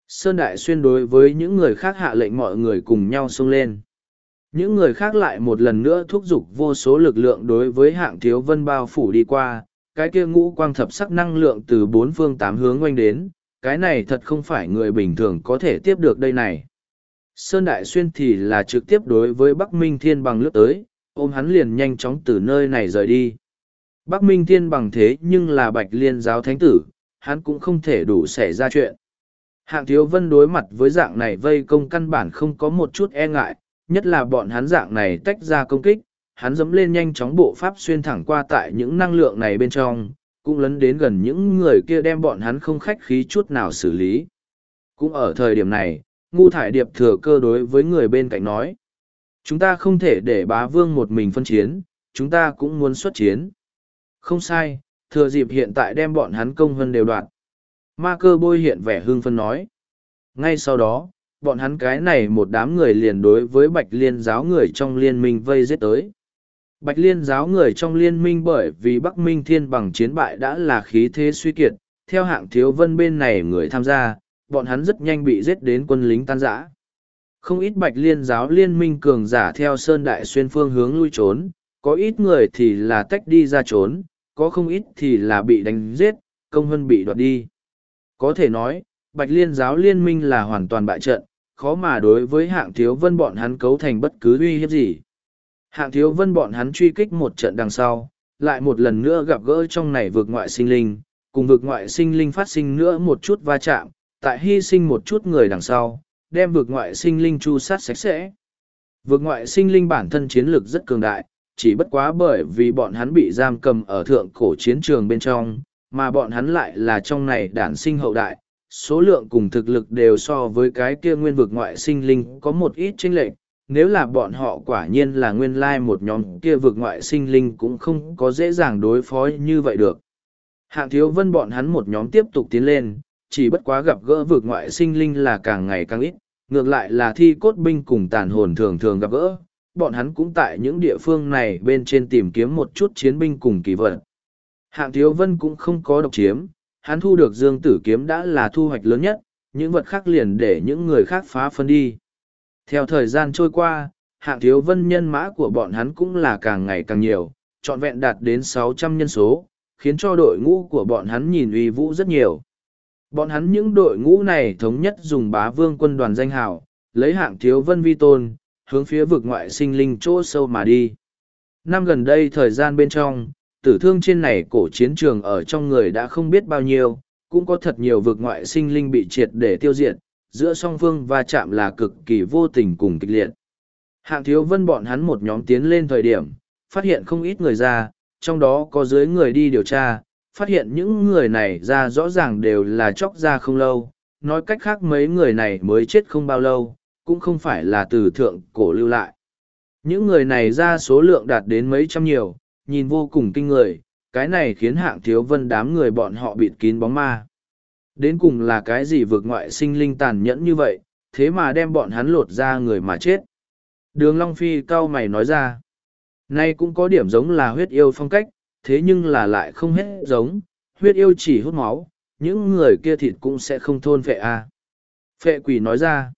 Sơn Đại Xuyên đối với những người khác hạ lệnh mọi người cùng nhau xông lên. Những người khác lại một lần nữa thúc giục vô số lực lượng đối với Hạng Thiếu Vân bao phủ đi qua, cái kia ngũ quang thập sắc năng lượng từ bốn phương tám hướng oanh đến, cái này thật không phải người bình thường có thể tiếp được đây này. Sơn Đại Xuyên thì là trực tiếp đối với Bắc Minh Thiên Bằng lướt tới, ôm hắn liền nhanh chóng từ nơi này rời đi. Bắc Minh Thiên Bằng thế nhưng là Bạch Liên giáo thánh tử, hắn cũng không thể đủ xảy ra chuyện. Hạng Thiếu Vân đối mặt với dạng này vây công căn bản không có một chút e ngại, nhất là bọn hắn dạng này tách ra công kích, hắn dẫm lên nhanh chóng bộ pháp xuyên thẳng qua tại những năng lượng này bên trong, cũng lấn đến gần những người kia đem bọn hắn không khách khí chút nào xử lý. Cũng ở thời điểm này, Ngu Thải Điệp thừa cơ đối với người bên cạnh nói. Chúng ta không thể để bá vương một mình phân chiến, chúng ta cũng muốn xuất chiến. Không sai, thừa dịp hiện tại đem bọn hắn công hơn đều đoạn. Ma Cơ Bôi hiện vẻ hưng phân nói. Ngay sau đó, bọn hắn cái này một đám người liền đối với Bạch Liên giáo người trong liên minh vây giết tới. Bạch Liên giáo người trong liên minh bởi vì Bắc Minh Thiên Bằng chiến bại đã là khí thế suy kiệt, theo Hạng Thiếu Vân bên này người tham gia, bọn hắn rất nhanh bị giết đến quân lính tan rã. Không ít Bạch Liên giáo liên minh cường giả theo Sơn Đại Xuyên phương hướng lui trốn, có ít người thì là tách đi ra trốn, có không ít thì là bị đánh giết, công hơn bị đoạt đi. Có thể nói, Bạch Liên giáo liên minh là hoàn toàn bại trận, khó mà đối với Hạng Thiếu Vân bọn hắn cấu thành bất cứ uy hiếp gì. Hạng Thiếu Vân bọn hắn truy kích một trận đằng sau, lại một lần nữa gặp gỡ trong này vực ngoại sinh linh, cùng vực ngoại sinh linh phát sinh nữa một chút va chạm, tại hy sinh một chút người đằng sau, đem vực ngoại sinh linh chu sát sạch sẽ. Vực ngoại sinh linh bản thân chiến lược rất cường đại, chỉ bất quá bởi vì bọn hắn bị giam cầm ở thượng cổ chiến trường bên trong, mà bọn hắn lại là trong này đản sinh hậu đại, số lượng cùng thực lực đều so với cái kia nguyên vực ngoại sinh linh có một ít chênh lệch. Nếu là bọn họ quả nhiên là nguyên lai một nhóm kia vực ngoại sinh linh cũng không có dễ dàng đối phó như vậy được. Hạng Thiếu Vân bọn hắn một nhóm tiếp tục tiến lên, chỉ bất quá gặp gỡ vực ngoại sinh linh là càng ngày càng ít, ngược lại là thi cốt binh cùng tàn hồn thường thường gặp gỡ, bọn hắn cũng tại những địa phương này bên trên tìm kiếm một chút chiến binh cùng kỳ vật. Hạng Thiếu Vân cũng không có độc chiếm, hắn thu được Dương Tử kiếm đã là thu hoạch lớn nhất, những vật khác liền để những người khác phá phân đi. Theo thời gian trôi qua, Hạng Thiếu Vân nhân mã của bọn hắn cũng là càng ngày càng nhiều, trọn vẹn đạt đến 600 nhân số, khiến cho đội ngũ của bọn hắn nhìn uy vũ rất nhiều. Bọn hắn những đội ngũ này thống nhất dùng Bá Vương quân đoàn danh hào, lấy Hạng Thiếu Vân vi tôn, hướng phía vực ngoại sinh linh chỗ sâu mà đi. Năm gần đây thời gian bên trong, tử thương trên này cổ chiến trường ở trong người đã không biết bao nhiêu, cũng có thật nhiều vực ngoại sinh linh bị triệt để tiêu diệt, giữa song phương va chạm là cực kỳ vô tình cùng kịch liệt. Hạng Thiếu Vân bọn hắn một nhóm tiến lên thời điểm, phát hiện không ít người ra, trong đó có dưới người đi điều tra, phát hiện những người này ra rõ ràng đều là chóc ra không lâu, nói cách khác mấy người này mới chết không bao lâu, cũng không phải là từ thượng cổ lưu lại. Những người này ra số lượng đạt đến mấy trăm nhiều, nhìn vô cùng kinh người, cái này khiến Hạng Thiếu Vân đám người bọn họ bịt kín bóng ma. Đến cùng là cái gì vực ngoại sinh linh tàn nhẫn như vậy, thế mà đem bọn hắn lột ra người mà chết. Đường Long Phi cau mày nói ra, nay cũng có điểm giống là huyết yêu phong cách, thế nhưng là lại không hết giống, huyết yêu chỉ hút máu, những người kia thịt cũng sẽ không thôn phệ à. Phệ quỷ nói ra,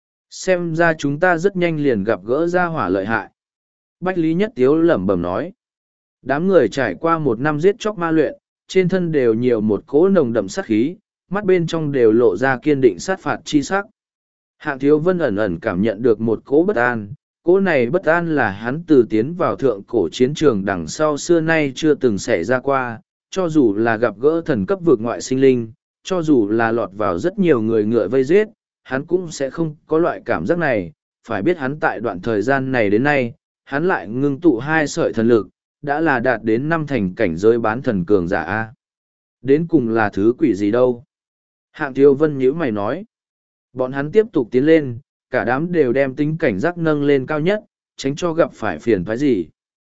xem ra chúng ta rất nhanh liền gặp gỡ gia hỏa lợi hại. Bách Lý Nhất Tiếu lẩm bẩm nói, đám người trải qua một năm giết chóc ma luyện, trên thân đều nhiều một cỗ nồng đậm sát khí, mắt bên trong đều lộ ra kiên định sát phạt chi sắc. Hạng Thiếu Vân ẩn ẩn cảm nhận được một cỗ bất an, cỗ này bất an là hắn từ tiến vào thượng cổ chiến trường đằng sau xưa nay chưa từng xảy ra qua, cho dù là gặp gỡ thần cấp vực ngoại sinh linh, cho dù là lọt vào rất nhiều người ngựa vây giết, hắn cũng sẽ không có loại cảm giác này, phải biết hắn tại đoạn thời gian này đến nay, hắn lại ngưng tụ 2 sợi thần lực, đã là đạt đến 5 thành cảnh giới bán thần cường giả A. Đến cùng là thứ quỷ gì đâu? Hạng Thiếu Vân nhíu mày nói. Bọn hắn tiếp tục tiến lên, cả đám đều đem tính cảnh giác nâng lên cao nhất, tránh cho gặp phải phiền phái gì.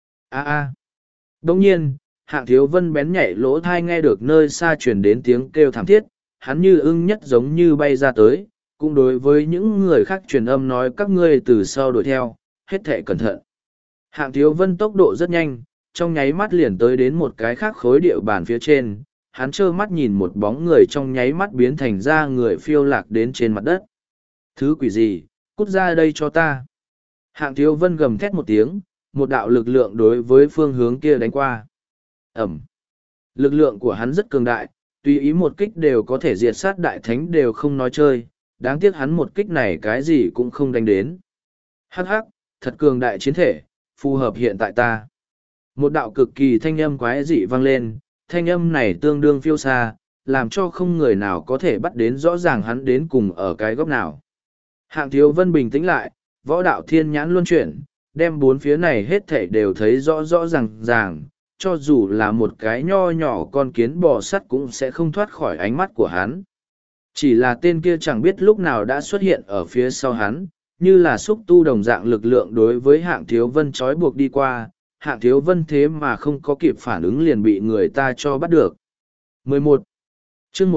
Đồng nhiên, Hạng Thiếu Vân bén nhảy lỗ thai nghe được nơi xa truyền đến tiếng kêu thảm thiết, hắn như ưng nhất giống như bay ra tới, cũng đối với những người khác truyền âm nói các ngươi từ sau đuổi theo, hết thệ cẩn thận. Hạng Thiếu Vân tốc độ rất nhanh, trong nháy mắt liền tới đến một cái khác khối địa bàn phía trên, hắn trơ mắt nhìn một bóng người trong nháy mắt biến thành ra người phiêu lạc đến trên mặt đất. Thứ quỷ gì, cút ra đây cho ta. Hạng Thiếu Vân gầm thét một tiếng, một đạo lực lượng đối với phương hướng kia đánh qua. Ẩm. Lực lượng của hắn rất cường đại, tùy ý một kích đều có thể diệt sát đại thánh đều không nói chơi, đáng tiếc hắn một kích này cái gì cũng không đánh đến. Hắc hắc, thật cường đại chiến thể, phù hợp hiện tại ta. Một đạo cực kỳ thanh âm quái dị vang lên, thanh âm này tương đương phiêu xa, làm cho không người nào có thể bắt đến rõ ràng hắn đến cùng ở cái góc nào. Hạng Thiếu Vân bình tĩnh lại, võ đạo thiên nhãn luân chuyển, đem bốn phía này hết thảy đều thấy rõ rõ ràng ràng, cho dù là một cái nho nhỏ con kiến bò sắt cũng sẽ không thoát khỏi ánh mắt của hắn. Chỉ là tên kia chẳng biết lúc nào đã xuất hiện ở phía sau hắn, như là xúc tu đồng dạng lực lượng đối với Hạng Thiếu Vân trói buộc đi qua, Hạng Thiếu Vân thế mà không có kịp phản ứng liền bị người ta cho bắt được. 11. chương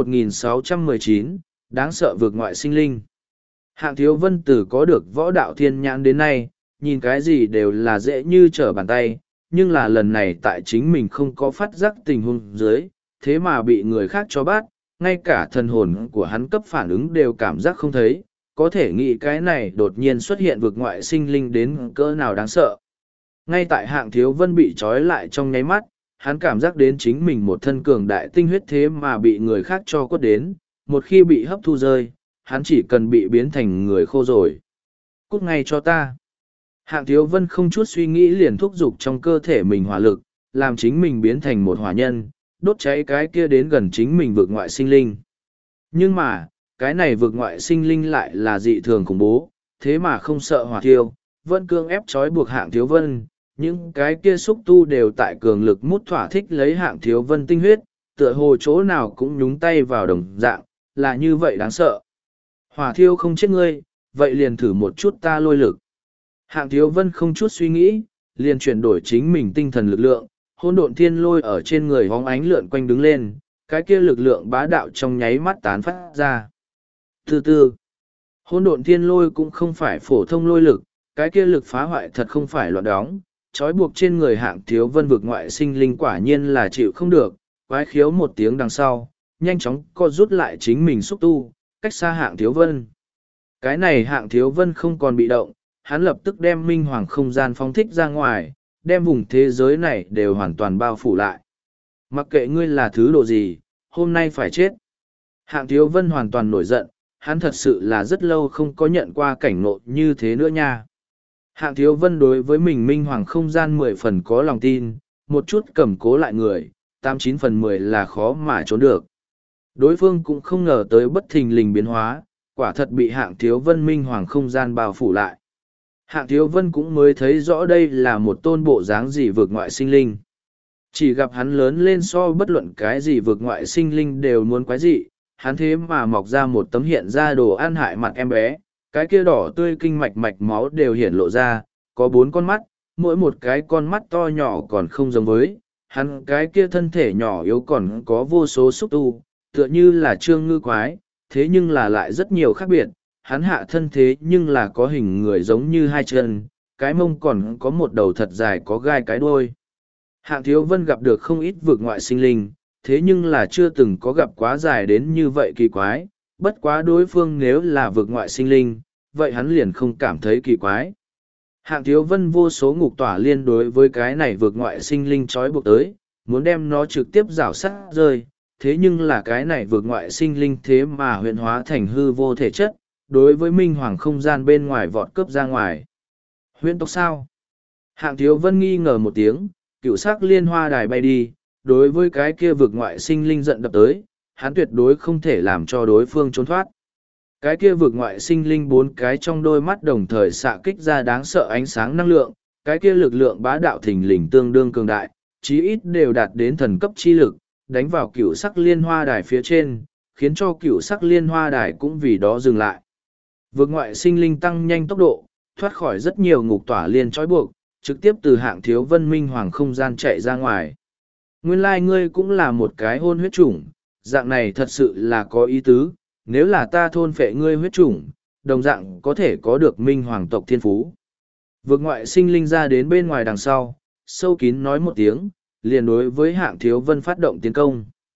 1619, đáng sợ vượt ngoại sinh linh. Hạng Thiếu Vân từ có được võ đạo thiên nhãn đến nay, nhìn cái gì đều là dễ như trở bàn tay, nhưng là lần này tại chính mình không có phát giác tình huống dưới, thế mà bị người khác cho bắt, ngay cả thần hồn của hắn cấp phản ứng đều cảm giác không thấy, có thể nghĩ cái này đột nhiên xuất hiện vượt ngoại sinh linh đến cỡ nào đáng sợ. Ngay tại Hạng Thiếu Vân bị trói lại trong nháy mắt, hắn cảm giác đến chính mình một thân cường đại tinh huyết thế mà bị người khác cho quất đến, một khi bị hấp thu rơi, hắn chỉ cần bị biến thành người khô rồi. Cút ngay cho ta. Hạng Thiếu Vân không chút suy nghĩ liền thúc giục trong cơ thể mình hỏa lực, làm chính mình biến thành một hỏa nhân, đốt cháy cái kia đến gần chính mình vượt ngoại sinh linh. Nhưng mà, cái này vượt ngoại sinh linh lại là dị thường khủng bố, thế mà không sợ hỏa thiêu, vẫn cương ép trói buộc Hạng Thiếu Vân. Những cái kia xúc tu đều tại cường lực mút thỏa thích lấy Hạng Thiếu Vân tinh huyết, tựa hồ chỗ nào cũng nhúng tay vào đồng dạng, là như vậy đáng sợ. Hỏa thiêu không chết ngươi, vậy liền thử một chút ta lôi lực. Hạng Thiếu Vân không chút suy nghĩ, liền chuyển đổi chính mình tinh thần lực lượng, hôn độn thiên lôi ở trên người hóng ánh lượn quanh đứng lên, cái kia lực lượng bá đạo trong nháy mắt tán phát ra. Từ từ, hôn độn thiên lôi cũng không phải phổ thông lôi lực, cái kia lực phá hoại thật không phải loạn đóng, trói buộc trên người Hạng Thiếu Vân vực ngoại sinh linh quả nhiên là chịu không được, quái khiếu một tiếng đằng sau, nhanh chóng co rút lại chính mình xúc tu, cách xa Hạng Thiếu Vân. Cái này Hạng Thiếu Vân không còn bị động, hắn lập tức đem minh hoàng không gian phóng thích ra ngoài, đem vùng thế giới này đều hoàn toàn bao phủ lại. Mặc kệ ngươi là thứ độ gì, hôm nay phải chết. Hạng Thiếu Vân hoàn toàn nổi giận, hắn thật sự là rất lâu không có nhận qua cảnh ngộ như thế nữa nha. Hạng Thiếu Vân đối với mình minh hoàng không gian 10 phần có lòng tin, một chút cầm cố lại người, 89 phần 10 là khó mà trốn được. Đối phương cũng không ngờ tới bất thình lình biến hóa, quả thật bị Hạng Thiếu Vân minh hoàng không gian bao phủ lại. Hạng Thiếu Vân cũng mới thấy rõ đây là một tôn bộ dáng gì vượt ngoại sinh linh. Chỉ gặp hắn lớn lên so bất luận cái gì vượt ngoại sinh linh đều muốn quái dị, hắn thế mà mọc ra một tấm hiện ra đồ ăn hại mặt em bé, cái kia đỏ tươi kinh mạch mạch máu đều hiển lộ ra, có 4 con mắt, mỗi một cái con mắt to nhỏ còn không giống với, hắn cái kia thân thể nhỏ yếu còn có vô số xúc tu, tựa như là trương ngư quái, thế nhưng là lại rất nhiều khác biệt, hắn hạ thân thế nhưng là có hình người giống như 2 chân, cái mông còn có một đầu thật dài có gai cái đuôi. Hạng Thiếu Vân gặp được không ít vực ngoại sinh linh, thế nhưng là chưa từng có gặp quá dài đến như vậy kỳ quái, bất quá đối phương nếu là vực ngoại sinh linh, vậy hắn liền không cảm thấy kỳ quái. Hạng Thiếu Vân vô số ngục tỏa liên đối với cái này vực ngoại sinh linh trói buộc tới, muốn đem nó trực tiếp rảo sát rơi, thế nhưng là cái này vực ngoại sinh linh thế mà huyện hóa thành hư vô thể chất, đối với minh hoàng không gian bên ngoài vọt cướp ra ngoài. Huyện tộc sao? Hạng Thiếu Vân nghi ngờ một tiếng, cựu sắc liên hoa đài bay đi, đối với cái kia vực ngoại sinh linh giận đập tới, hắn tuyệt đối không thể làm cho đối phương trốn thoát. Cái kia vực ngoại sinh linh 4 cái trong đôi mắt đồng thời xạ kích ra đáng sợ ánh sáng năng lượng, cái kia lực lượng bá đạo thình lình tương đương cường đại, chí ít đều đạt đến thần cấp chi lực, đánh vào cựu sắc liên hoa đài phía trên, khiến cho cựu sắc liên hoa đài cũng vì đó dừng lại. Vực ngoại sinh linh tăng nhanh tốc độ, thoát khỏi rất nhiều ngục tỏa liên trói buộc, trực tiếp từ Hạng Thiếu Vân minh hoàng không gian chạy ra ngoài. Nguyên lai ngươi cũng là một cái hôn huyết chủng, dạng này thật sự là có ý tứ, nếu là ta thôn phệ ngươi huyết chủng, đồng dạng có thể có được minh hoàng tộc thiên phú. Vực ngoại sinh linh ra đến bên ngoài đằng sau, sâu kín nói một tiếng, liền đối với Hạng Thiếu Vân phát động tiến công.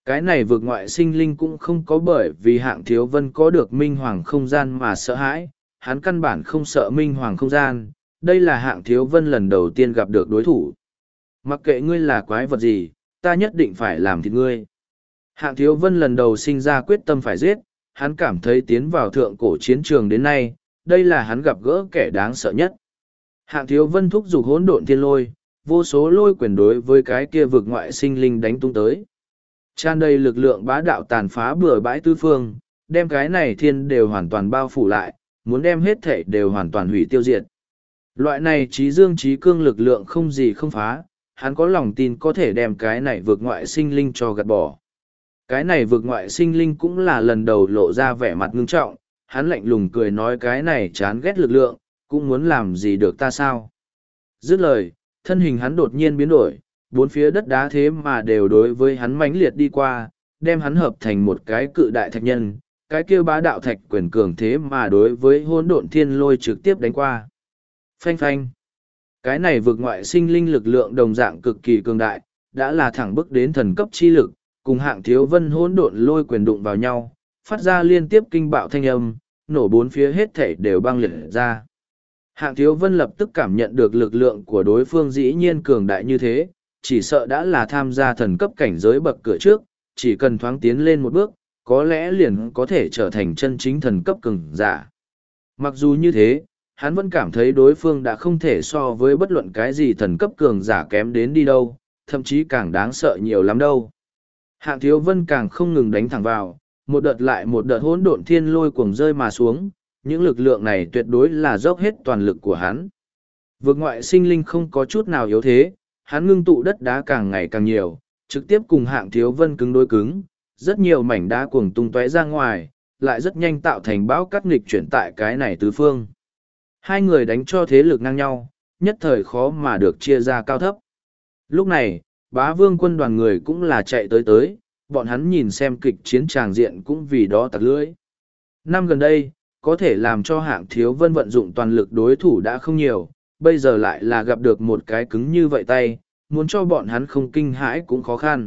Cái này vượt ngoại sinh linh cũng không có bởi vì hạng thiếu vân có được minh hoàng không gian mà sợ hãi, hắn căn bản không sợ minh hoàng không gian, đây là hạng thiếu vân lần đầu tiên gặp được đối thủ. Mặc kệ ngươi là quái vật gì, ta nhất định phải làm thịt ngươi. Hạng thiếu vân lần đầu sinh ra quyết tâm phải giết, hắn cảm thấy tiến vào thượng cổ chiến trường đến nay, đây là hắn gặp gỡ kẻ đáng sợ nhất. Hạng thiếu vân thúc giục hỗn độn thiên lôi, vô số lôi quyền đối với cái kia vực ngoại sinh linh đánh tung tới. Tràn đầy lực lượng bá đạo tàn phá bừa bãi tứ phương, đem cái này thiên đều hoàn toàn bao phủ lại, muốn đem hết thể đều hoàn toàn hủy tiêu diệt. Loại này trí dương trí cương lực lượng không gì không phá, hắn có lòng tin có thể đem cái này vượt ngoại sinh linh cho gạt bỏ. Cái này vượt ngoại sinh linh cũng là lần đầu lộ ra vẻ mặt ngưng trọng, hắn lạnh lùng cười nói cái này chán ghét lực lượng, cũng muốn làm gì được ta sao. Dứt lời, thân hình hắn đột nhiên biến đổi, bốn phía đất đá thế mà đều đối với hắn mãnh liệt đi qua, đem hắn hợp thành một cái cự đại thạch nhân, cái kia bá đạo thạch quyền cường thế mà đối với hỗn độn thiên lôi trực tiếp đánh qua. Phanh phanh. Cái này vượt ngoại sinh linh lực lượng đồng dạng cực kỳ cường đại, đã là thẳng bước đến thần cấp chi lực, cùng hạng thiếu vân hỗn độn lôi quyền đụng vào nhau, phát ra liên tiếp kinh bạo thanh âm, nổ bốn phía hết thảy đều băng liệt ra. Hạng thiếu vân lập tức cảm nhận được lực lượng của đối phương dĩ nhiên cường đại như thế, chỉ sợ đã là tham gia thần cấp cảnh giới bậc cửa trước, chỉ cần thoáng tiến lên một bước, có lẽ liền có thể trở thành chân chính thần cấp cường giả. Mặc dù như thế, hắn vẫn cảm thấy đối phương đã không thể so với bất luận cái gì thần cấp cường giả kém đến đi đâu, thậm chí càng đáng sợ nhiều lắm đâu. Hạng thiếu vân càng không ngừng đánh thẳng vào, một đợt lại một đợt hỗn độn thiên lôi cuồng rơi mà xuống, những lực lượng này tuyệt đối là dốc hết toàn lực của hắn. Vượt ngoại sinh linh không có chút nào yếu thế, hắn ngưng tụ đất đá càng ngày càng nhiều, trực tiếp cùng hạng thiếu vân cứng đối cứng, rất nhiều mảnh đá cuồng tung tóe ra ngoài, lại rất nhanh tạo thành bão cát nghịch chuyển tại cái này tứ phương. Hai người đánh cho thế lực ngang nhau, nhất thời khó mà được chia ra cao thấp. Lúc này, bá vương quân đoàn người cũng là chạy tới, bọn hắn nhìn xem kịch chiến tràng diện cũng vì đó tặc lưỡi. Năm gần đây, có thể làm cho hạng thiếu vân vận dụng toàn lực đối thủ đã không nhiều, bây giờ lại là gặp được một cái cứng như vậy tay, muốn cho bọn hắn không kinh hãi cũng khó khăn.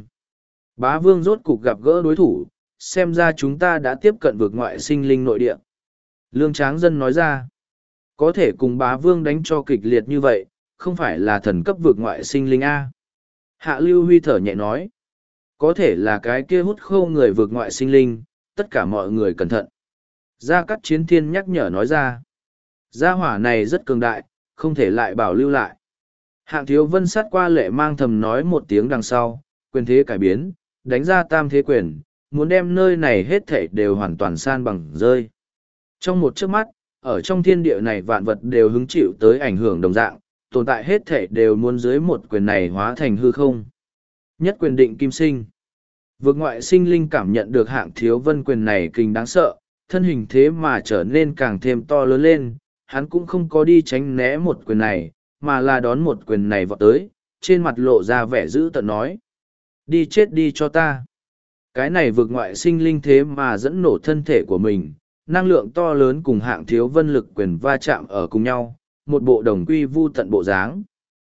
Bá vương rốt cục gặp gỡ đối thủ, xem ra chúng ta đã tiếp cận vực ngoại sinh linh nội địa. Lương Tráng Dân nói ra, có thể cùng bá vương đánh cho kịch liệt như vậy, không phải là thần cấp vực ngoại sinh linh A. Hạ Lưu Huy thở nhẹ nói, có thể là cái kia hút khô người vực ngoại sinh linh, tất cả mọi người cẩn thận. Gia Cát Chiến Thiên nhắc nhở nói ra, gia hỏa này rất cường đại, không thể lại bảo lưu lại. Hạng thiếu vân sát qua lệ mang thầm nói một tiếng đằng sau, quyền thế cải biến, đánh ra tam thế quyền, muốn đem nơi này hết thảy đều hoàn toàn san bằng rơi. Trong một chớp mắt, ở trong thiên địa này vạn vật đều hứng chịu tới ảnh hưởng đồng dạng, tồn tại hết thảy đều muốn dưới một quyền này hóa thành hư không. Nhất quyền định kim sinh. Vượt ngoại sinh linh cảm nhận được hạng thiếu vân quyền này kinh đáng sợ, thân hình thế mà trở nên càng thêm to lớn lên, hắn cũng không có đi tránh né một quyền này, mà là đón một quyền này vọt tới, trên mặt lộ ra vẻ dữ tợn nói. Đi chết đi cho ta. Cái này vượt ngoại sinh linh thế mà dẫn nổ thân thể của mình, năng lượng to lớn cùng hạng thiếu vân lực quyền va chạm ở cùng nhau, một bộ đồng quy vu tận bộ dáng.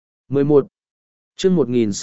11. chương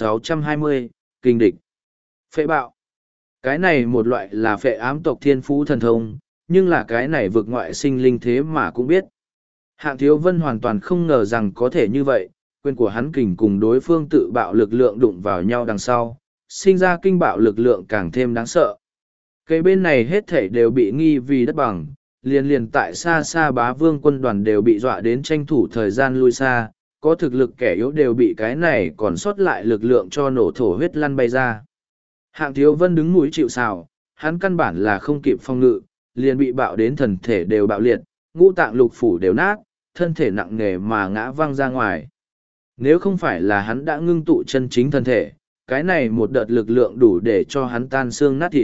1620, Kinh địch. Phệ bạo. Cái này một loại là phệ ám tộc thiên phú thần thông, nhưng là cái này vượt ngoại sinh linh thế mà cũng biết. Hạng thiếu vân hoàn toàn không ngờ rằng có thể như vậy, quyền của hắn kình cùng đối phương tự bạo lực lượng đụng vào nhau đằng sau, sinh ra kinh bạo lực lượng càng thêm đáng sợ. Cây bên này hết thể đều bị nghi vì đất bằng, liền tại xa xa bá vương quân đoàn đều bị dọa đến tranh thủ thời gian lui xa, có thực lực kẻ yếu đều bị cái này còn sót lại lực lượng cho nổ thổ huyết lăn bay ra. Hạng thiếu vân đứng mũi chịu sào, hắn căn bản là không kịp phong ngự, liền bị bạo đến thần thể đều bạo liệt, ngũ tạng lục phủ đều nát, thân thể nặng nề mà ngã văng ra ngoài. Nếu không phải là hắn đã ngưng tụ chân chính thân thể, cái này một đợt lực lượng đủ để cho hắn tan xương nát thịt.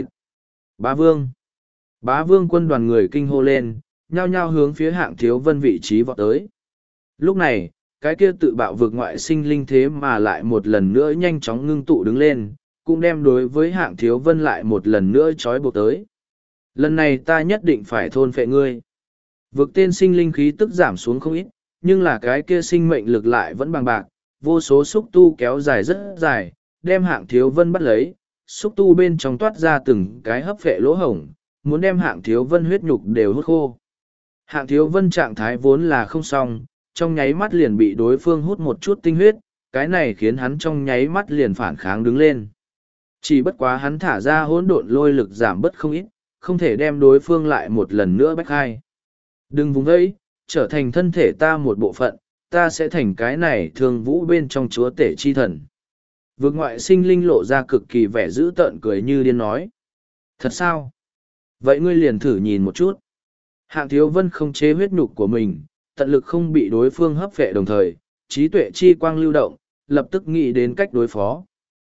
Bá vương quân đoàn người kinh hô lên, nhao nhao hướng phía hạng thiếu vân vị trí vọt tới. Lúc này, cái kia tự bạo vực ngoại sinh linh thế mà lại một lần nữa nhanh chóng ngưng tụ đứng lên, cũng đem đối với hạng thiếu vân lại một lần nữa trói buộc tới. Lần này ta nhất định phải thôn phệ ngươi. Vực tên sinh linh khí tức giảm xuống không ít, nhưng là cái kia sinh mệnh lực lại vẫn bằng bạc, vô số xúc tu kéo dài rất dài, đem hạng thiếu vân bắt lấy, xúc tu bên trong toát ra từng cái hấp phệ lỗ hổng, muốn đem Hạng Thiếu Vân huyết nhục đều hút khô. Hạng Thiếu Vân trạng thái vốn là không xong, trong nháy mắt liền bị đối phương hút một chút tinh huyết, cái này khiến hắn trong nháy mắt liền phản kháng đứng lên. Chỉ bất quá hắn thả ra hỗn độn lôi lực giảm bớt không ít, không thể đem đối phương lại một lần nữa bách hai. Đừng vùng vẫy, trở thành thân thể ta một bộ phận, ta sẽ thành cái này thương vũ bên trong chúa tể chi thần. Vực ngoại sinh linh lộ ra cực kỳ vẻ dữ tợn cười như điên nói. Thật sao? Vậy ngươi liền thử nhìn một chút. Hạng Thiếu Vân không chế huyết nhục của mình, tận lực không bị đối phương hấp phệ đồng thời, trí tuệ chi quang lưu động, lập tức nghĩ đến cách đối phó.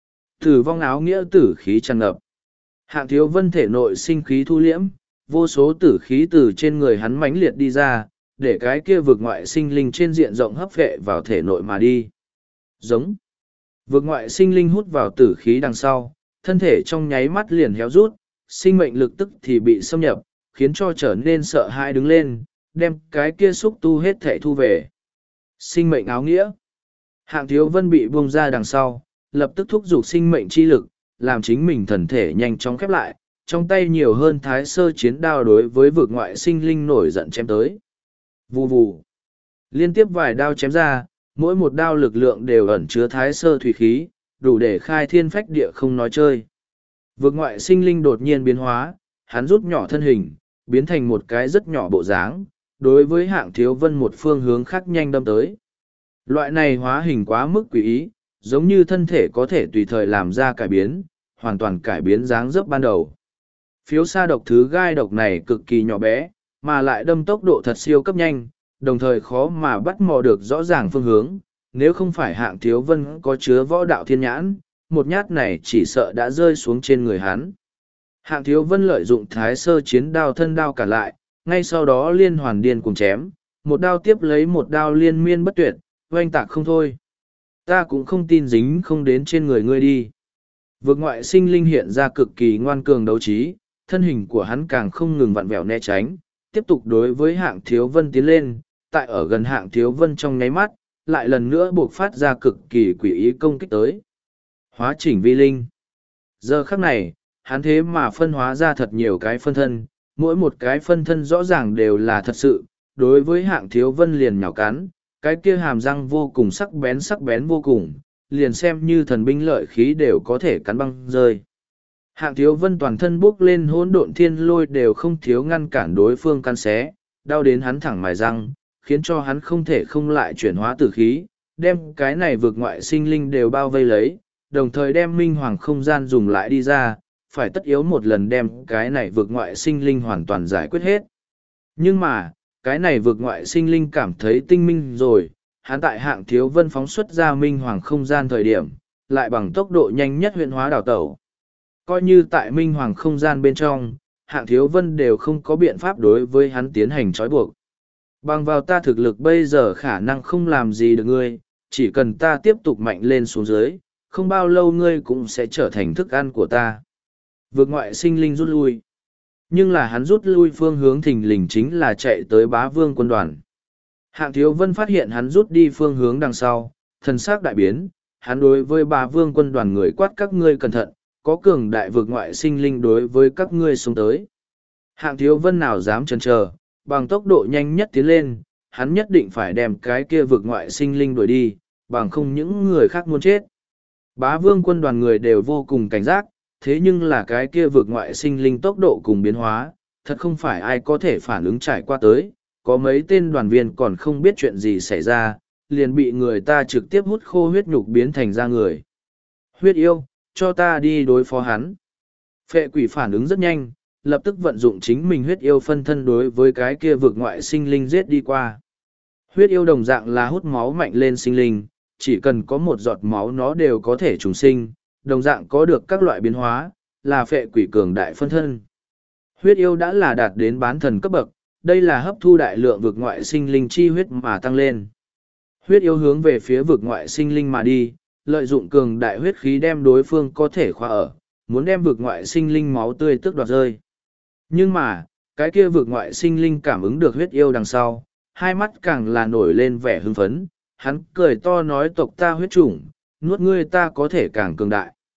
Tử vong áo nghĩa tử khí tràn ngập. Hạng Thiếu Vân thể nội sinh khí thu liễm, vô số tử khí từ trên người hắn mãnh liệt đi ra, để cái kia vực ngoại sinh linh trên diện rộng hấp phệ vào thể nội mà đi. Giống. Vực ngoại sinh linh hút vào tử khí đằng sau, thân thể trong nháy mắt liền héo rút, sinh mệnh lực tức thì bị xâm nhập, khiến cho trở nên sợ hãi đứng lên, đem cái kia xúc tu hết thể thu về. Sinh mệnh áo nghĩa. Hạng Thiếu Vân bị buông ra đằng sau, lập tức thúc giục sinh mệnh chi lực, làm chính mình thần thể nhanh chóng khép lại, trong tay nhiều hơn thái sơ chiến đao đối với vực ngoại sinh linh nổi giận chém tới. Vù vù. Liên tiếp vài đao chém ra, mỗi một đao lực lượng đều ẩn chứa thái sơ thủy khí, đủ để khai thiên phách địa không nói chơi. Vực ngoại sinh linh đột nhiên biến hóa, hắn rút nhỏ thân hình, biến thành một cái rất nhỏ bộ dáng, đối với Hạng Thiếu Vân một phương hướng khác nhanh đâm tới. Loại này hóa hình quá mức quỷ ý, giống như thân thể có thể tùy thời làm ra cải biến, hoàn toàn cải biến dáng dấp ban đầu. Phiếu sa độc thứ gai độc này cực kỳ nhỏ bé, mà lại đâm tốc độ thật siêu cấp nhanh, đồng thời khó mà bắt mò được rõ ràng phương hướng. Nếu không phải Hạng Thiếu Vân có chứa võ đạo thiên nhãn, một nhát này chỉ sợ đã rơi xuống trên người hắn. Hạng Thiếu Vân lợi dụng thái sơ chiến đao thân đao cả lại, ngay sau đó liên hoàn điên cùng chém, một đao tiếp lấy một đao liên miên bất tuyệt, oanh tạc không thôi. Ta cũng không tin dính không đến trên người ngươi đi. Vực ngoại sinh linh hiện ra cực kỳ ngoan cường đấu trí, thân hình của hắn càng không ngừng vặn vẹo né tránh, tiếp tục đối với Hạng Thiếu Vân tiến lên, tại ở gần Hạng Thiếu Vân trong nháy mắt, lại lần nữa buộc phát ra cực kỳ quỷ ý công kích tới. Hóa chỉnh vi linh. Giờ khắc này, hắn thế mà phân hóa ra thật nhiều cái phân thân, mỗi một cái phân thân rõ ràng đều là thật sự, đối với Hạng Thiếu Vân liền nhào cắn, cái kia hàm răng vô cùng sắc bén vô cùng, liền xem như thần binh lợi khí đều có thể cắn băng rơi. Hạng Thiếu Vân toàn thân bốc lên hỗn độn thiên lôi đều không thiếu ngăn cản đối phương căn xé, đau đến hắn thẳng mài răng, khiến cho hắn không thể không lại chuyển hóa tử khí, đem cái này vượt ngoại sinh linh đều bao vây lấy, đồng thời đem minh hoàng không gian dùng lại đi ra, phải tất yếu một lần đem cái này vượt ngoại sinh linh hoàn toàn giải quyết hết. Nhưng mà, cái này vượt ngoại sinh linh cảm thấy tinh minh rồi, hắn tại Hạng Thiếu Vân phóng xuất ra minh hoàng không gian thời điểm, lại bằng tốc độ nhanh nhất huyện hóa đảo tẩu. Coi như tại minh hoàng không gian bên trong, Hạng Thiếu Vân đều không có biện pháp đối với hắn tiến hành trói buộc. Bằng vào ta thực lực bây giờ khả năng không làm gì được ngươi, chỉ cần ta tiếp tục mạnh lên xuống dưới, không bao lâu ngươi cũng sẽ trở thành thức ăn của ta. Vượt ngoại sinh linh rút lui. Nhưng là hắn rút lui phương hướng thình lình chính là chạy tới Bá Vương quân đoàn. Hạng Thiếu Vân phát hiện hắn rút đi phương hướng đằng sau, thần sắc đại biến, hắn đối với Bá Vương quân đoàn người quát các ngươi cẩn thận, có cường đại vượt ngoại sinh linh đối với các ngươi xuống tới. Hạng Thiếu Vân nào dám chần chờ, bằng tốc độ nhanh nhất tiến lên, hắn nhất định phải đem cái kia vượt ngoại sinh linh đuổi đi, bằng không những người khác muốn chết. Bá Vương quân đoàn người đều vô cùng cảnh giác, thế nhưng là cái kia vượt ngoại sinh linh tốc độ cùng biến hóa, thật không phải ai có thể phản ứng trải qua tới, có mấy tên đoàn viên còn không biết chuyện gì xảy ra, liền bị người ta trực tiếp hút khô huyết nhục biến thành ra người. Huyết yêu, cho ta đi đối phó hắn. Phệ quỷ phản ứng rất nhanh, lập tức vận dụng chính mình huyết yêu phân thân đối với cái kia vượt ngoại sinh linh giết đi qua. Huyết yêu đồng dạng là hút máu mạnh lên sinh linh, chỉ cần có một giọt máu nó đều có thể trùng sinh, đồng dạng có được các loại biến hóa, là phệ quỷ cường đại phân thân. Huyết yêu đã là đạt đến bán thần cấp bậc, đây là hấp thu đại lượng vực ngoại sinh linh chi huyết mà tăng lên. Huyết yêu hướng về phía vực ngoại sinh linh mà đi, lợi dụng cường đại huyết khí đem đối phương có thể khóa ở, muốn đem vực ngoại sinh linh máu tươi tước đoạt rơi. Nhưng mà, cái kia vực ngoại sinh linh cảm ứng được huyết yêu đằng sau, hai mắt càng là nổi lên vẻ hưng phấn, hắn cười to nói tộc ta huyết chủng, nuốt ngươi ta có thể càng cường đại.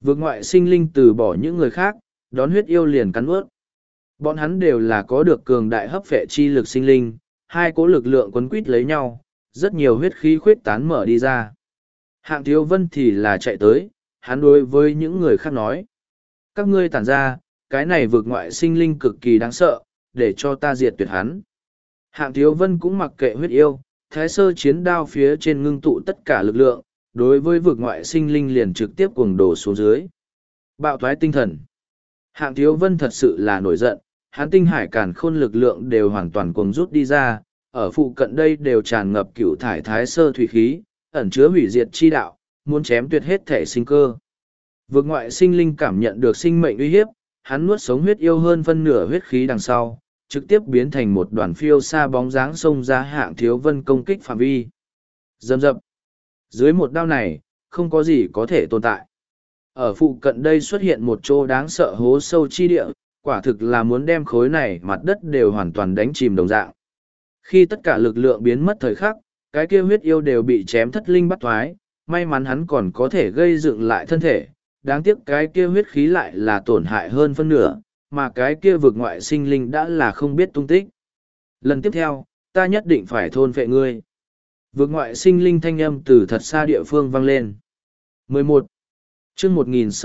Vực ngoại sinh linh từ bỏ những người khác, đón huyết yêu liền cắn ướt. Bọn hắn đều là có được cường đại hấp phệ chi lực sinh linh, hai cỗ lực lượng quấn quýt lấy nhau, rất nhiều huyết khí khuyết tán mở đi ra. Hạng Thiếu Vân thì là chạy tới, hắn đối với những người khác nói. Các ngươi tản ra, cái này vực ngoại sinh linh cực kỳ đáng sợ, để cho ta diệt tuyệt hắn. Hạng Thiếu Vân cũng mặc kệ huyết yêu, thái sơ chiến đao phía trên ngưng tụ tất cả lực lượng, đối với vực ngoại sinh linh liền trực tiếp cuồng đổ xuống dưới. Bạo thoái tinh thần. Hạng Thiếu Vân thật sự là nổi giận, hắn tinh hải càn khôn lực lượng đều hoàn toàn cuồng rút đi ra, ở phụ cận đây đều tràn ngập cửu thải thái sơ thủy khí, ẩn chứa hủy diệt chi đạo, muốn chém tuyệt hết thể sinh cơ. Vực ngoại sinh linh cảm nhận được sinh mệnh uy hiếp, hắn nuốt sống huyết yêu hơn phân nửa huyết khí đằng sau, trực tiếp biến thành một đoàn phiêu xa bóng dáng xông ra Hạng Thiếu Vân công kích phạm vi. Dầm dập. Dưới một đao này, không có gì có thể tồn tại. Ở phụ cận đây xuất hiện một chỗ đáng sợ hố sâu chi địa, quả thực là muốn đem khối này mặt đất đều hoàn toàn đánh chìm đồng dạng. Khi tất cả lực lượng biến mất thời khắc, cái kia huyết yêu đều bị chém thất linh bắt thoái, may mắn hắn còn có thể gây dựng lại thân thể, đáng tiếc cái kia huyết khí lại là tổn hại hơn phân nửa, mà cái kia vực ngoại sinh linh đã là không biết tung tích. Lần tiếp theo, ta nhất định phải thôn phệ ngươi. Vực ngoại sinh linh thanh âm từ thật xa địa phương vang lên. 11. chương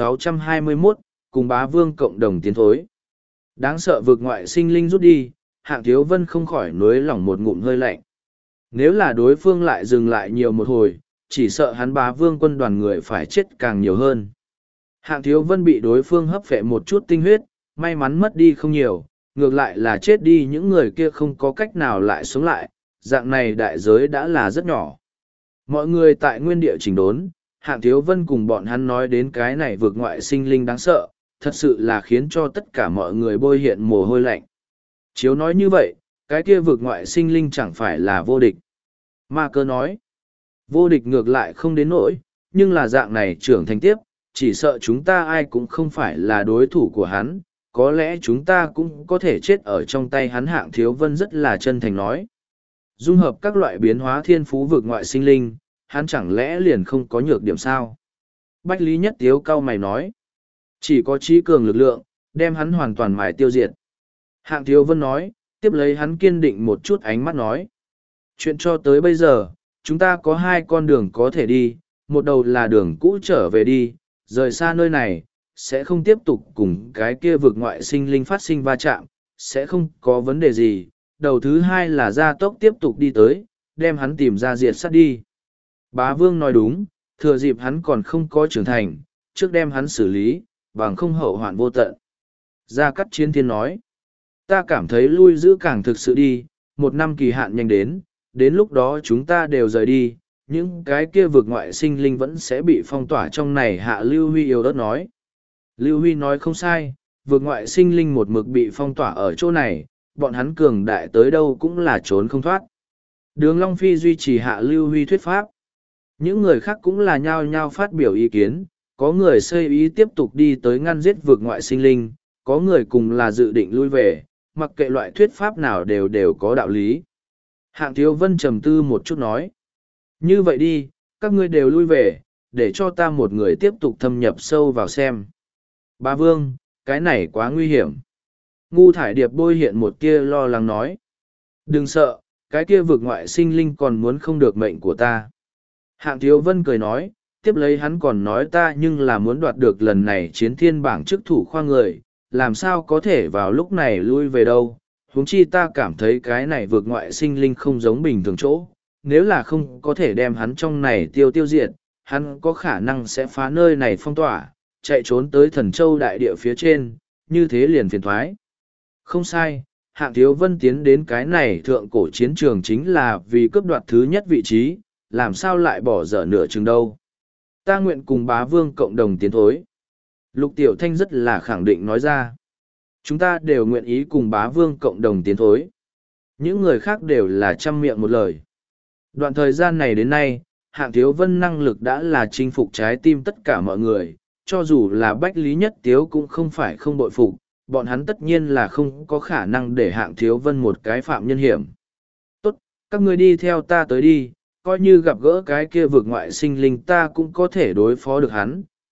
1621, cùng bá vương cộng đồng tiến thối. Đáng sợ vực ngoại sinh linh rút đi, Hạng Thiếu Vân không khỏi nối lỏng một ngụm hơi lạnh. Nếu là đối phương lại dừng lại nhiều một hồi, chỉ sợ hắn bá vương quân đoàn người phải chết càng nhiều hơn. Hạng Thiếu Vân bị đối phương hấp phệ một chút tinh huyết, may mắn mất đi không nhiều, ngược lại là chết đi những người kia không có cách nào lại sống lại, dạng này đại giới đã là rất nhỏ. Mọi người tại nguyên địa chỉnh đốn, Hạng Thiếu Vân cùng bọn hắn nói đến cái này vượt ngoại sinh linh đáng sợ, thật sự là khiến cho tất cả mọi người bôi hiện mồ hôi lạnh. Chiếu nói như vậy, cái kia vượt ngoại sinh linh chẳng phải là vô địch. Ma Cơ nói, vô địch ngược lại không đến nỗi, nhưng là dạng này trưởng thành tiếp, chỉ sợ chúng ta ai cũng không phải là đối thủ của hắn, có lẽ chúng ta cũng có thể chết ở trong tay hắn. Hạng Thiếu Vân rất là chân thành nói. Dung hợp các loại biến hóa thiên phú vực ngoại sinh linh, hắn chẳng lẽ liền không có nhược điểm sao? Bách Lý Nhất Tiếu cau mày nói. Chỉ có trí cường lực lượng, đem hắn hoàn toàn mài tiêu diệt. Hạng Thiếu Vân nói, tiếp lấy hắn kiên định một chút ánh mắt nói. Chuyện cho tới bây giờ, chúng ta có hai con đường có thể đi, một đầu là đường cũ trở về đi, rời xa nơi này, sẽ không tiếp tục cùng cái kia vực ngoại sinh linh phát sinh va chạm, sẽ không có vấn đề gì. Đầu thứ hai là gia tốc tiếp tục đi tới, đem hắn tìm ra diệt sát đi. Bá Vương nói đúng, thừa dịp hắn còn không có trưởng thành, trước đem hắn xử lý, bằng không hậu hoạn vô tận. Gia Cát Chiến Thiên nói, ta cảm thấy lui giữ càng thực sự đi, 1 năm kỳ hạn nhanh đến lúc đó chúng ta đều rời đi, những cái kia vực ngoại sinh linh vẫn sẽ bị phong tỏa trong này. Hạ Lưu Huy yếu ớt nói. Lưu Huy nói không sai, vực ngoại sinh linh một mực bị phong tỏa ở chỗ này, bọn hắn cường đại tới đâu cũng là trốn không thoát. Đường Long Phi duy trì Hạ Lưu Huy thuyết pháp. Những người khác cũng là nhao nhao phát biểu ý kiến, có người xây ý tiếp tục đi tới ngăn giết vực ngoại sinh linh, có người cùng là dự định lui về, mặc kệ loại thuyết pháp nào đều có đạo lý. Hạng Thiếu Vân trầm tư một chút nói. Như vậy đi, các ngươi đều lui về, để cho ta một người tiếp tục thâm nhập sâu vào xem. Bá Vương, cái này quá nguy hiểm. Ngu Thải Điệp bôi hiện một tia lo lắng nói. Đừng sợ, cái kia vực ngoại sinh linh còn muốn không được mệnh của ta. Hạng Thiếu Vân cười nói, tiếp lấy hắn còn nói ta nhưng là muốn đoạt được lần này chiến thiên bảng chức thủ khoa người, làm sao có thể vào lúc này lui về đâu. Huống chi ta cảm thấy cái này vực ngoại sinh linh không giống bình thường chỗ, nếu là không có thể đem hắn trong này tiêu diệt, hắn có khả năng sẽ phá nơi này phong tỏa, chạy trốn tới Thần Châu đại địa phía trên, như thế liền phiền thoái. Không sai, Hạng Thiếu Vân tiến đến cái này thượng cổ chiến trường chính là vì cướp đoạt thứ nhất vị trí, làm sao lại bỏ dở nửa chừng đâu. Ta nguyện cùng Bá Vương cộng đồng tiến thối. Lục Tiểu Thanh rất là khẳng định nói ra. Chúng ta đều nguyện ý cùng Bá Vương cộng đồng tiến thối. Những người khác đều là trăm miệng một lời. Đoạn thời gian này đến nay, Hạng Thiếu Vân năng lực đã là chinh phục trái tim tất cả mọi người, cho dù là Bách Lý Nhất Tiếu cũng không phải không bội phục, bọn hắn tất nhiên là không có khả năng để Hạng Thiếu Vân một cái phạm nhân hiểm. Tốt, các ngươi đi theo ta tới đi, coi như gặp gỡ cái kia vực ngoại sinh linh ta cũng có thể đối phó được hắn,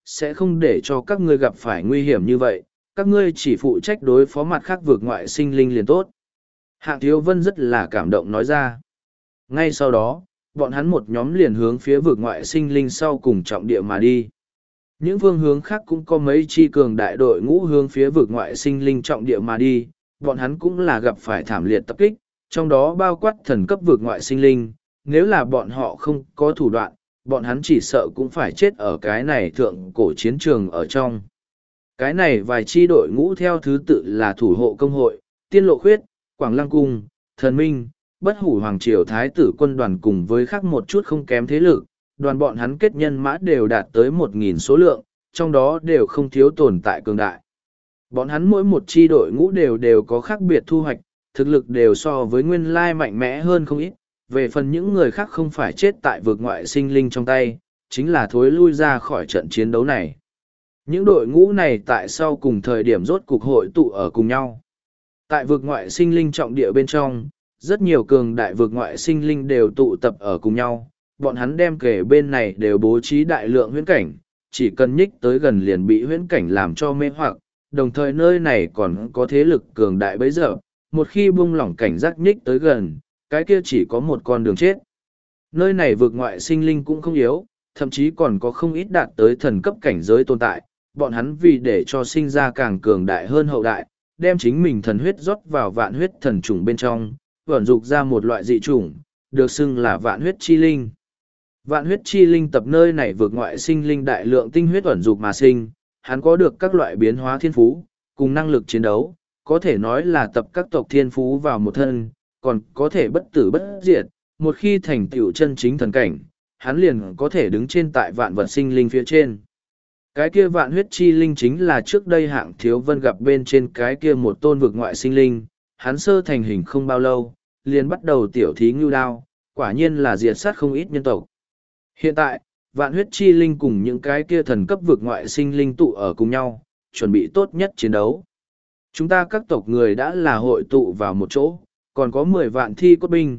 sẽ không để cho các ngươi gặp phải nguy hiểm như vậy, các ngươi chỉ phụ trách đối phó mặt khác vượt ngoại sinh linh liền tốt. Hạng Thiếu Vân rất là cảm động nói ra. Ngay sau đó, bọn hắn một nhóm liền hướng phía vượt ngoại sinh linh sau cùng trọng địa mà đi. Những phương hướng khác cũng có mấy chi cường đại đội ngũ hướng phía vượt ngoại sinh linh trọng địa mà đi, bọn hắn cũng là gặp phải thảm liệt tập kích, trong đó bao quát thần cấp vượt ngoại sinh linh, nếu là bọn họ không có thủ đoạn, bọn hắn chỉ sợ cũng phải chết ở cái này thượng cổ chiến trường ở trong. Cái này vài chi đội ngũ theo thứ tự là thủ hộ công hội, tiên lộ khuyết, quảng lăng cung, thần minh, bất hủ hoàng triều thái tử quân đoàn cùng với khác một chút không kém thế lực, đoàn bọn hắn kết nhân mã đều đạt tới 1.000 số lượng, trong đó đều không thiếu tồn tại cường đại. Bọn hắn mỗi một chi đội ngũ đều có khác biệt thu hoạch, thực lực đều so với nguyên lai mạnh mẽ hơn không ít. Về phần những người khác không phải chết tại vực ngoại sinh linh trong tay, chính là thối lui ra khỏi trận chiến đấu này. Những đội ngũ này tại sau cùng thời điểm rốt cục hội tụ ở cùng nhau. Tại vực ngoại sinh linh trọng địa bên trong, rất nhiều cường đại vực ngoại sinh linh đều tụ tập ở cùng nhau. Bọn hắn đem kể bên này đều bố trí đại lượng huyễn cảnh, chỉ cần nhích tới gần liền bị huyễn cảnh làm cho mê hoặc, đồng thời nơi này còn có thế lực cường đại bấy giờ, một khi buông lỏng cảnh giác nhích tới gần, cái kia chỉ có một con đường chết. Nơi này vực ngoại sinh linh cũng không yếu, thậm chí còn có không ít đạt tới thần cấp cảnh giới tồn tại, bọn hắn vì để cho sinh ra càng cường đại hơn hậu đại, đem chính mình thần huyết rót vào vạn huyết thần trùng bên trong, vận dục ra một loại dị trùng, được xưng là vạn huyết chi linh. Vạn huyết chi linh tập nơi này vượt ngoại sinh linh đại lượng tinh huyết ẩn dục mà sinh, hắn có được các loại biến hóa thiên phú, cùng năng lực chiến đấu, có thể nói là tập các tộc thiên phú vào một thân, còn có thể bất tử bất diệt, một khi thành tựu chân chính thần cảnh, hắn liền có thể đứng trên tại vạn vật sinh linh phía trên. Cái kia vạn huyết chi linh chính là trước đây Hạng Thiếu Vân gặp bên trên cái kia một tôn vực ngoại sinh linh, hắn sơ thành hình không bao lâu, liền bắt đầu tiểu thí ngưu đao, quả nhiên là diệt sát không ít nhân tộc. Hiện tại, vạn huyết chi linh cùng những cái kia thần cấp vực ngoại sinh linh tụ ở cùng nhau, chuẩn bị tốt nhất chiến đấu. Chúng ta các tộc người đã là hội tụ vào một chỗ, còn có 10 vạn thi cốt binh,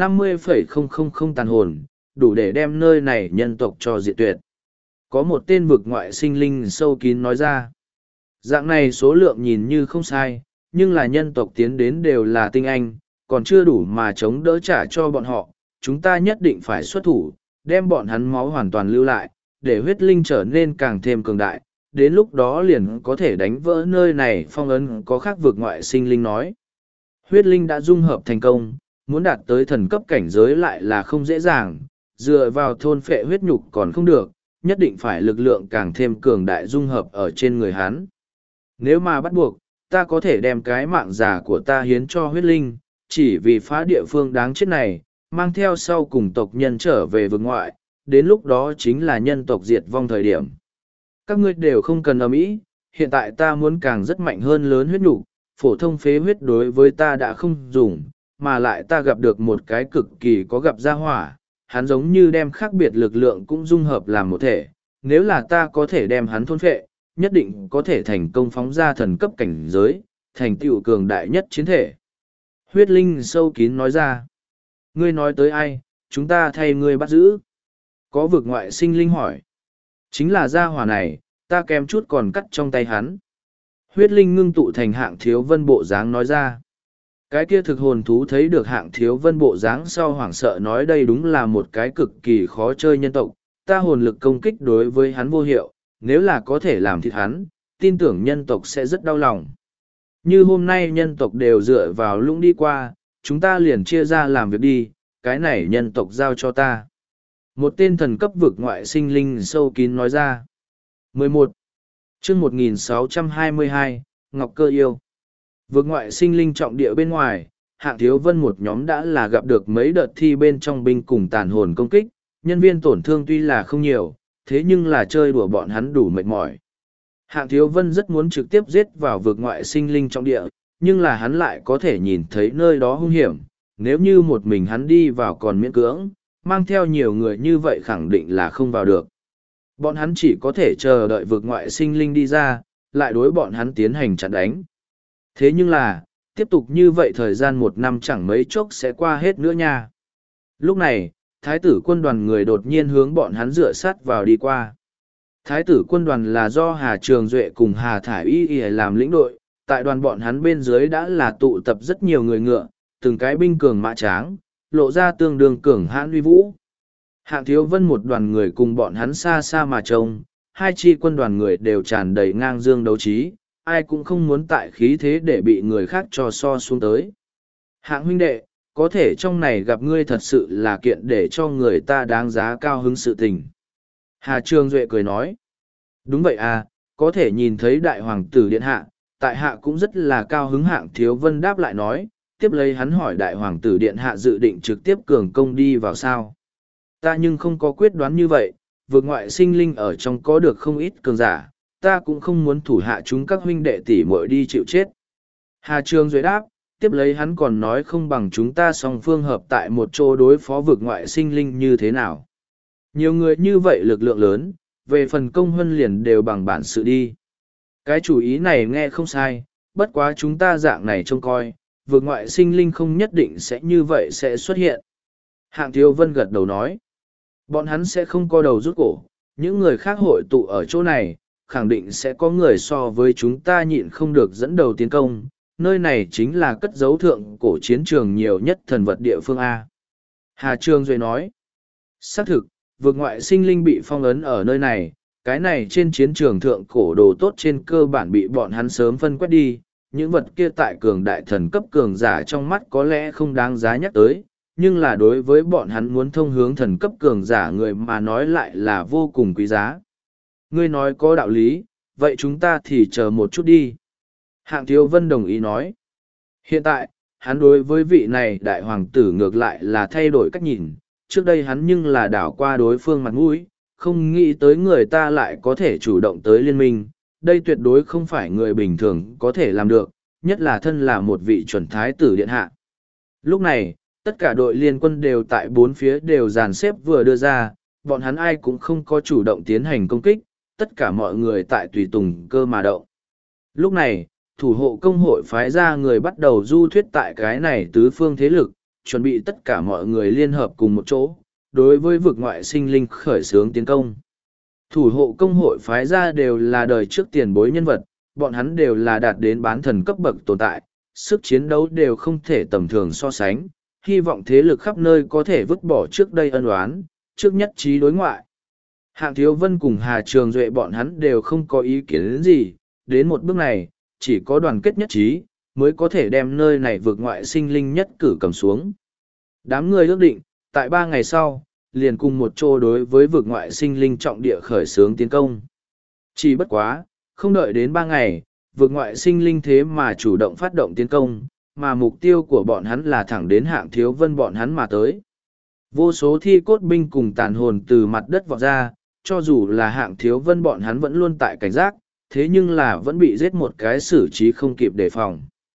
50,000 tàn hồn, đủ để đem nơi này nhân tộc cho diệt tuyệt. Có một tên vực ngoại sinh linh sâu kín nói ra. Dạng này số lượng nhìn như không sai, nhưng là nhân tộc tiến đến đều là tinh anh, còn chưa đủ mà chống đỡ trả cho bọn họ. Chúng ta nhất định phải xuất thủ, đem bọn hắn máu hoàn toàn lưu lại, để huyết linh trở nên càng thêm cường đại. Đến lúc đó liền có thể đánh vỡ nơi này phong ấn có khác vực ngoại sinh linh nói. Huyết linh đã dung hợp thành công, muốn đạt tới thần cấp cảnh giới lại là không dễ dàng, dựa vào thôn phệ huyết nhục còn không được, nhất định phải lực lượng càng thêm cường đại dung hợp ở trên người hắn. Nếu mà bắt buộc, ta có thể đem cái mạng già của ta hiến cho huyết linh, chỉ vì phá địa phương đáng chết này, mang theo sau cùng tộc nhân trở về vực ngoại, đến lúc đó chính là nhân tộc diệt vong thời điểm. Các ngươi đều không cần ầm ĩ, hiện tại ta muốn càng rất mạnh hơn lớn huyết nhục, phổ thông phế huyết đối với ta đã không dùng, mà lại ta gặp được một cái cực kỳ có gặp gia hỏa, hắn giống như đem khác biệt lực lượng cũng dung hợp làm một thể, nếu là ta có thể đem hắn thôn phệ, nhất định có thể thành công phóng ra thần cấp cảnh giới, thành tựu cường đại nhất chiến thể. Huyết linh sâu kín nói ra, ngươi nói tới ai, chúng ta thay ngươi bắt giữ. Có vực ngoại sinh linh hỏi, chính là gia hỏa này, ta kém chút còn cắt trong tay hắn. Huyết linh ngưng tụ thành Hạng Thiếu Vân bộ dáng nói ra. Cái kia thực hồn thú thấy được Hạng Thiếu Vân bộ dáng sau hoảng sợ nói đây đúng là một cái cực kỳ khó chơi nhân tộc, ta hồn lực công kích đối với hắn vô hiệu, nếu là có thể làm thịt hắn, tin tưởng nhân tộc sẽ rất đau lòng. Như hôm nay nhân tộc đều dựa vào lũng đi qua, chúng ta liền chia ra làm việc đi, cái này nhân tộc giao cho ta. Một tên thần cấp vực ngoại sinh linh sâu kín nói ra. 11. Chương 1622, Ngọc Cơ Yêu. Vực ngoại sinh linh trọng địa bên ngoài, Hạng Thiếu Vân một nhóm đã là gặp được mấy đợt thi bên trong binh cùng tàn hồn công kích, nhân viên tổn thương tuy là không nhiều, thế nhưng là chơi đùa bọn hắn đủ mệt mỏi. Hạng Thiếu Vân rất muốn trực tiếp giết vào vực ngoại sinh linh trọng địa, nhưng là hắn lại có thể nhìn thấy nơi đó hung hiểm, nếu như một mình hắn đi vào còn miễn cưỡng, mang theo nhiều người như vậy khẳng định là không vào được. Bọn hắn chỉ có thể chờ đợi vực ngoại sinh linh đi ra, lại đối bọn hắn tiến hành chặn đánh. Thế nhưng là, tiếp tục như vậy thời gian 1 năm chẳng mấy chốc sẽ qua hết nữa nha. Lúc này, thái tử quân đoàn người đột nhiên hướng bọn hắn dựa sát vào đi qua. Thái tử quân đoàn là do Hà Trường Duệ cùng Hà Thải Y làm lĩnh đội, tại đoàn bọn hắn bên dưới đã là tụ tập rất nhiều người ngựa, từng cái binh cường mã tráng, lộ ra tương đương cường hãn uy vũ. Hạng Thiếu Vân một đoàn người cùng bọn hắn xa xa mà trông, hai chi quân đoàn người đều tràn đầy ngang dương đấu trí, ai cũng không muốn tại khí thế để bị người khác cho so xuống tới. Hạng huynh đệ, có thể trong này gặp ngươi thật sự là kiện để cho người ta đáng giá cao hứng sự tình. Hà Trường Duệ cười nói, đúng vậy à, có thể nhìn thấy đại hoàng tử điện hạ, tại hạ cũng rất là cao hứng. Hạng Thiếu Vân đáp lại nói, tiếp lấy hắn hỏi đại hoàng tử điện hạ dự định trực tiếp cường công đi vào sao. Ta nhưng không có quyết đoán như vậy, vượt ngoại sinh linh ở trong có được không ít cường giả, ta cũng không muốn thủ hạ chúng các huynh đệ tỷ muội đi chịu chết. Hà Trường Duệ đáp, tiếp lấy hắn còn nói không bằng chúng ta song phương hợp tại một chỗ đối phó vượt ngoại sinh linh như thế nào. Nhiều người như vậy lực lượng lớn, về phần công huân liền đều bằng bản sự đi. Cái chủ ý này nghe không sai, bất quá chúng ta dạng này trông coi, vượt ngoại sinh linh không nhất định sẽ như vậy sẽ xuất hiện. Hạng Thiếu Vân gật đầu nói, bọn hắn sẽ không co đầu rút cổ, những người khác hội tụ ở chỗ này, khẳng định sẽ có người so với chúng ta nhịn không được dẫn đầu tiến công, nơi này chính là cất giấu thượng cổ chiến trường nhiều nhất thần vật địa phương A. Hà Trường Duệ nói, xác thực, vượt ngoại sinh linh bị phong ấn ở nơi này, cái này trên chiến trường thượng cổ đồ tốt trên cơ bản bị bọn hắn sớm phân quét đi, những vật kia tại cường đại thần cấp cường giả trong mắt có lẽ không đáng giá nhắc tới, nhưng là đối với bọn hắn muốn thông hướng thần cấp cường giả người mà nói lại là vô cùng quý giá. Ngươi nói có đạo lý, vậy chúng ta thì chờ một chút đi. Hạng Thiếu Vân đồng ý nói. Hiện tại, hắn đối với vị này đại hoàng tử ngược lại là thay đổi cách nhìn, trước đây hắn nhưng là đảo qua đối phương mặt mũi, không nghĩ tới người ta lại có thể chủ động tới liên minh, đây tuyệt đối không phải người bình thường có thể làm được, nhất là thân là một vị chuẩn thái tử điện hạ. Lúc này, tất cả đội liên quân đều tại bốn phía đều dàn xếp vừa đưa ra, bọn hắn ai cũng không có chủ động tiến hành công kích, tất cả mọi người tại tùy tùng cơ mà động. Lúc này, thủ hộ công hội phái ra người bắt đầu du thuyết tại cái này tứ phương thế lực, chuẩn bị tất cả mọi người liên hợp cùng một chỗ, đối với vực ngoại sinh linh khởi xướng tiến công. Thủ hộ công hội phái ra đều là đời trước tiền bối nhân vật, bọn hắn đều là đạt đến bán thần cấp bậc tồn tại, sức chiến đấu đều không thể tầm thường so sánh, hy vọng thế lực khắp nơi có thể vứt bỏ trước đây ân oán, trước nhất trí đối ngoại. Hạng Thiếu Vân cùng Hà Trường Duệ bọn hắn đều không có ý kiến gì, đến một bước này, chỉ có đoàn kết nhất trí, mới có thể đem nơi này vượt ngoại sinh linh nhất cử cầm xuống. Đám người ước định, tại 3 ngày sau, liền cùng một chỗ đối với vượt ngoại sinh linh trọng địa khởi xướng tiến công. Chỉ bất quá, không đợi đến 3 ngày, vượt ngoại sinh linh thế mà chủ động phát động tiến công, mà mục tiêu của bọn hắn là thẳng đến Hạng Thiếu Vân bọn hắn mà tới. Vô số thi cốt binh cùng tàn hồn từ mặt đất vọt ra, cho dù là Hạng Thiếu Vân bọn hắn vẫn luôn tại cảnh giác, thế nhưng là vẫn bị giết một cái xử trí không kịp đề phòng.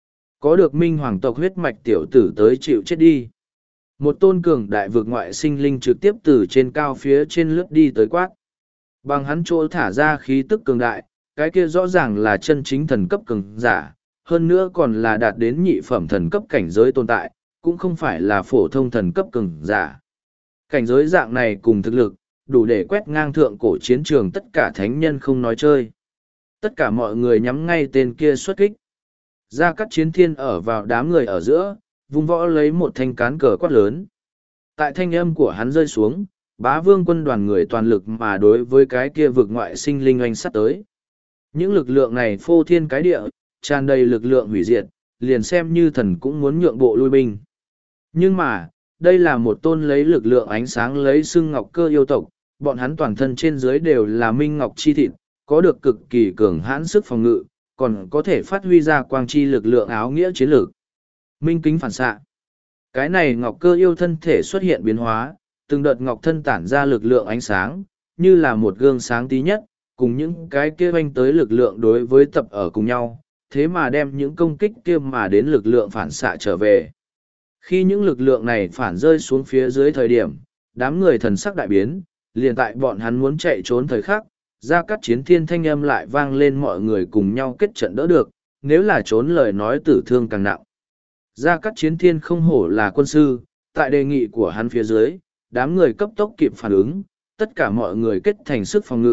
Có được minh hoàng tộc huyết mạch tiểu tử tới chịu chết đi. Một tôn cường đại vực ngoại sinh linh trực tiếp từ trên cao phía trên lướt đi tới quát. Bằng hắn chỗ thả ra khí tức cường đại, cái kia rõ ràng là chân chính thần cấp cường giả, hơn nữa còn là đạt đến nhị phẩm thần cấp cảnh giới tồn tại, cũng không phải là phổ thông thần cấp cường giả. Cảnh giới dạng này cùng thực lực, đủ để quét ngang thượng cổ chiến trường tất cả thánh nhân không nói chơi. Tất cả mọi người nhắm ngay tên kia xuất kích. Gia Cát Chiến Thiên ở vào đám người ở giữa, vung võ lấy một thanh cán cờ quát lớn. Tại thanh âm của hắn rơi xuống, Bá Vương quân đoàn người toàn lực mà đối với cái kia vực ngoại sinh linh oanh sắt tới. Những lực lượng này phô thiên cái địa, tràn đầy lực lượng hủy diệt, liền xem như thần cũng muốn nhượng bộ lui binh. Nhưng mà, đây là một tôn lấy lực lượng ánh sáng lấy xưng ngọc cơ yêu tộc, bọn hắn toàn thân trên dưới đều là minh ngọc chi thịt, có được cực kỳ cường hãn sức phòng ngự, còn có thể phát huy ra quang chi lực lượng áo nghĩa chiến lược. Minh kính phản xạ. Cái này ngọc cơ yêu thân thể xuất hiện biến hóa, từng đợt ngọc thân tản ra lực lượng ánh sáng, như là một gương sáng tí nhất, cùng những cái kia oanh tới lực lượng đối với tập ở cùng nhau, thế mà đem những công kích kia mà đến lực lượng phản xạ trở về. Khi những lực lượng này phản rơi xuống phía dưới thời điểm, đám người thần sắc đại biến, liền tại bọn hắn muốn chạy trốn thời khắc, Gia Cát Chiến Thiên thanh âm lại vang lên mọi người cùng nhau kết trận đỡ được, nếu là trốn lời nói tử thương càng nặng. Gia Cát Chiến Thiên không hổ là quân sư, tại đề nghị của hắn phía dưới, đám người cấp tốc kịp phản ứng, tất cả mọi người kết thành sức phòng ngự,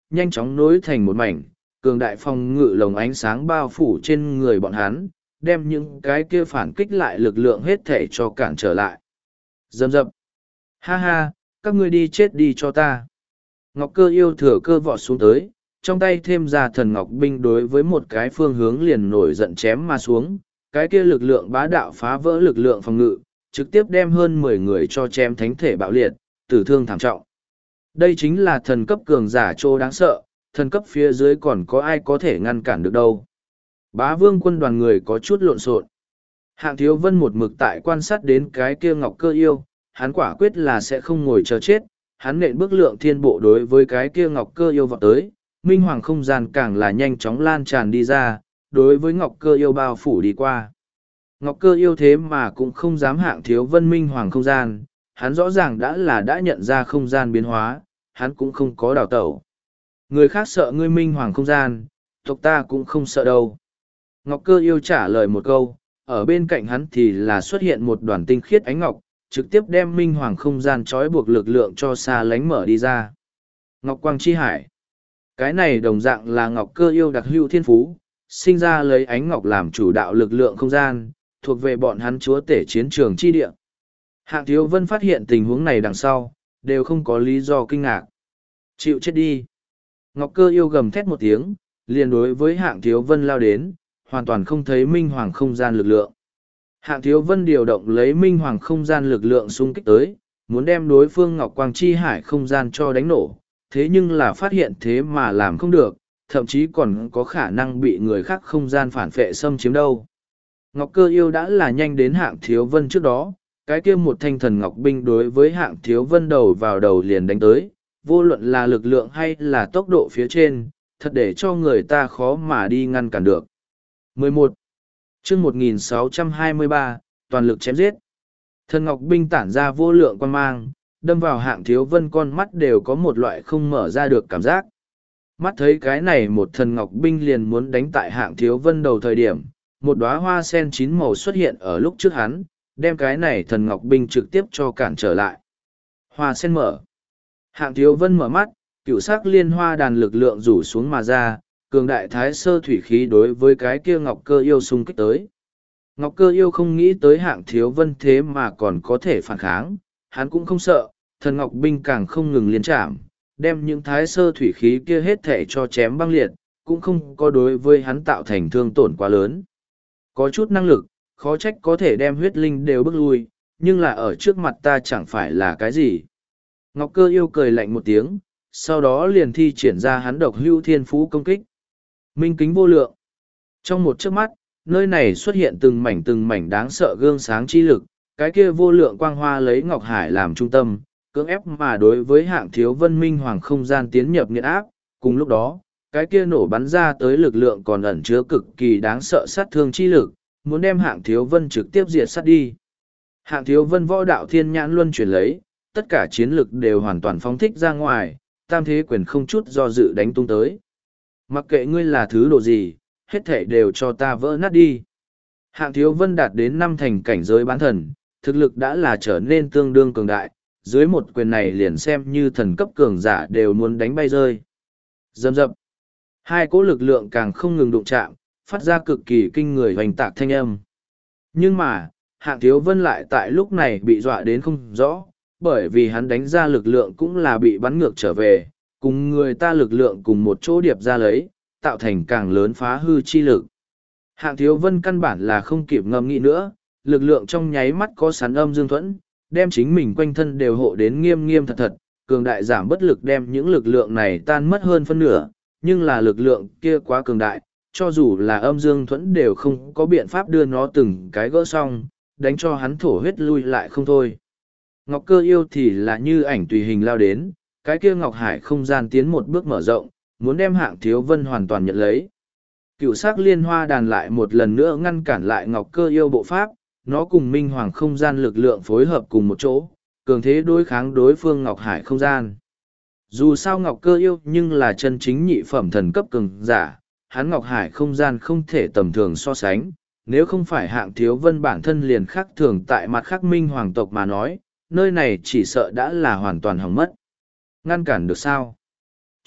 nhanh chóng nối thành một mảnh, cường đại phòng ngự lồng ánh sáng bao phủ trên người bọn hắn, đem những cái kia phản kích lại lực lượng hết thể cho cản trở lại. Dầm dập. Ha ha, các ngươi đi chết đi cho ta. Ngọc Cơ yêu thừa cơ vọt xuống tới, trong tay thêm ra thần ngọc binh đối với một cái phương hướng liền nổi giận chém mà xuống, cái kia lực lượng bá đạo phá vỡ lực lượng phòng ngự, trực tiếp đem hơn 10 người cho chém thánh thể bạo liệt, tử thương thảm trọng. Đây chính là thần cấp cường giả trô đáng sợ, thần cấp phía dưới còn có ai có thể ngăn cản được đâu. Bá vương quân đoàn người có chút lộn xộn. Hạng Thiếu Vân một mực tại quan sát đến cái kia Ngọc Cơ yêu, hắn quả quyết là sẽ không ngồi chờ chết, hắn nện bước lượng thiên bộ đối với cái kia Ngọc Cơ yêu vọt tới, minh hoàng không gian càng là nhanh chóng lan tràn đi ra, đối với Ngọc Cơ yêu bao phủ đi qua. Ngọc Cơ yêu thế mà cũng không dám Hạng Thiếu Vân minh hoàng không gian, hắn rõ ràng đã nhận ra không gian biến hóa, hắn cũng không có đào tẩu. Người khác sợ ngươi minh hoàng không gian, tộc ta cũng không sợ đâu. Ngọc Cơ yêu trả lời một câu, ở bên cạnh hắn thì là xuất hiện một đoàn tinh khiết ánh ngọc, trực tiếp đem minh hoàng không gian trói buộc lực lượng cho xa lánh mở đi ra. Ngọc Quang Chi Hải. Cái này đồng dạng là Ngọc Cơ yêu đặc hữu thiên phú, sinh ra lấy ánh ngọc làm chủ đạo lực lượng không gian, thuộc về bọn hắn chúa tể chiến trường chi địa. Hạng Thiếu Vân phát hiện tình huống này đằng sau, đều không có lý do kinh ngạc. Chịu chết đi. Ngọc Cơ yêu gầm thét một tiếng, liền đối với Hạng Thiếu Vân lao đến, hoàn toàn không thấy minh hoàng không gian lực lượng. Hạng Thiếu Vân điều động lấy minh hoàng không gian lực lượng xung kích tới, muốn đem đối phương Ngọc Quang Chi Hải không gian cho đánh nổ, thế nhưng là phát hiện thế mà làm không được, thậm chí còn có khả năng bị người khác không gian phản phệ xâm chiếm đâu. Ngọc Cơ yêu đã là nhanh đến Hạng Thiếu Vân trước đó, cái kia một thanh thần ngọc binh đối với Hạng Thiếu Vân đầu vào đầu liền đánh tới, vô luận là lực lượng hay là tốc độ phía trên, thật để cho người ta khó mà đi ngăn cản được. 11. chương 1623, toàn lực chém giết. Thần ngọc binh tản ra vô lượng quan mang, đâm vào Hạng Thiếu Vân con mắt đều có một loại không mở ra được cảm giác. Mắt thấy cái này một thần ngọc binh liền muốn đánh tại Hạng Thiếu Vân đầu thời điểm, một đóa hoa sen chín màu xuất hiện ở lúc trước hắn, đem cái này thần ngọc binh trực tiếp cho cản trở lại. Hoa sen mở. Hạng Thiếu Vân mở mắt, cựu sắc liên hoa đàn lực lượng rủ xuống mà ra, cường đại thái sơ thủy khí đối với cái kia Ngọc Cơ yêu xung kích tới. Ngọc Cơ yêu không nghĩ tới Hạng Thiếu Vân thế mà còn có thể phản kháng, hắn cũng không sợ, thần ngọc binh càng không ngừng liên chạm, đem những thái sơ thủy khí kia hết thể cho chém băng liệt, cũng không có đối với hắn tạo thành thương tổn quá lớn. Có chút năng lực, khó trách có thể đem huyết linh đều bước lui, nhưng là ở trước mặt ta chẳng phải là cái gì. Ngọc Cơ yêu cười lạnh một tiếng, sau đó liền thi triển ra hắn độc hưu thiên phú công kích. Minh kính vô lượng. Trong một chớp mắt, nơi này xuất hiện từng mảnh đáng sợ gương sáng chi lực, cái kia vô lượng quang hoa lấy Ngọc Hải làm trung tâm, cưỡng ép mà đối với Hạng Thiếu Vân minh hoàng không gian tiến nhập nghiệt áp. Cùng lúc đó, cái kia nổ bắn ra tới lực lượng còn ẩn chứa cực kỳ đáng sợ sát thương chi lực, muốn đem Hạng Thiếu Vân trực tiếp diệt sát đi. Hạng Thiếu Vân võ đạo thiên nhãn luân chuyển lấy, tất cả chiến lực đều hoàn toàn phóng thích ra ngoài, tam thế quyền không chút do dự đánh tung tới. Mặc kệ ngươi là thứ độ gì, hết thể đều cho ta vỡ nát đi. Hạng Thiếu Vân đạt đến 5 thành cảnh giới bán thần, thực lực đã là trở nên tương đương cường đại, dưới một quyền này liền xem như thần cấp cường giả đều muốn đánh bay rơi. Dầm dập. Hai cỗ lực lượng càng không ngừng đụng chạm, phát ra cực kỳ kinh người hoành tạc thanh âm. Nhưng mà, Hạng Thiếu Vân lại tại lúc này bị dọa đến không rõ, bởi vì hắn đánh ra lực lượng cũng là bị bắn ngược trở về, cùng người ta lực lượng cùng một chỗ điệp ra lấy, tạo thành càng lớn phá hư chi lực. Hạng Thiếu Vân căn bản là không kịp ngẫm nghĩ nữa, lực lượng trong nháy mắt có sắn âm dương thuẫn, đem chính mình quanh thân đều hộ đến nghiêm nghiêm thật thật, cường đại giảm bất lực đem những lực lượng này tan mất hơn phân nửa, nhưng là lực lượng kia quá cường đại, cho dù là âm dương thuẫn đều không có biện pháp đưa nó từng cái gỡ xong, đánh cho hắn thổ huyết lui lại không thôi. Ngọc Cơ yêu thì là như ảnh tùy hình lao đến, cái kia Ngọc Hải không gian tiến một bước mở rộng, muốn đem Hạng Thiếu Vân hoàn toàn nhận lấy. Cựu sắc liên hoa đàn lại một lần nữa ngăn cản lại Ngọc Cơ yêu bộ pháp, nó cùng minh hoàng không gian lực lượng phối hợp cùng một chỗ, cường thế đối kháng đối phương Ngọc Hải không gian. Dù sao Ngọc Cơ yêu nhưng là chân chính nhị phẩm thần cấp cường giả, hắn Ngọc Hải không gian không thể tầm thường so sánh, nếu không phải Hạng Thiếu Vân bản thân liền khác thường tại mặt khác minh hoàng tộc mà nói, nơi này chỉ sợ đã là hoàn toàn hỏng mất. Ngăn cản được sao?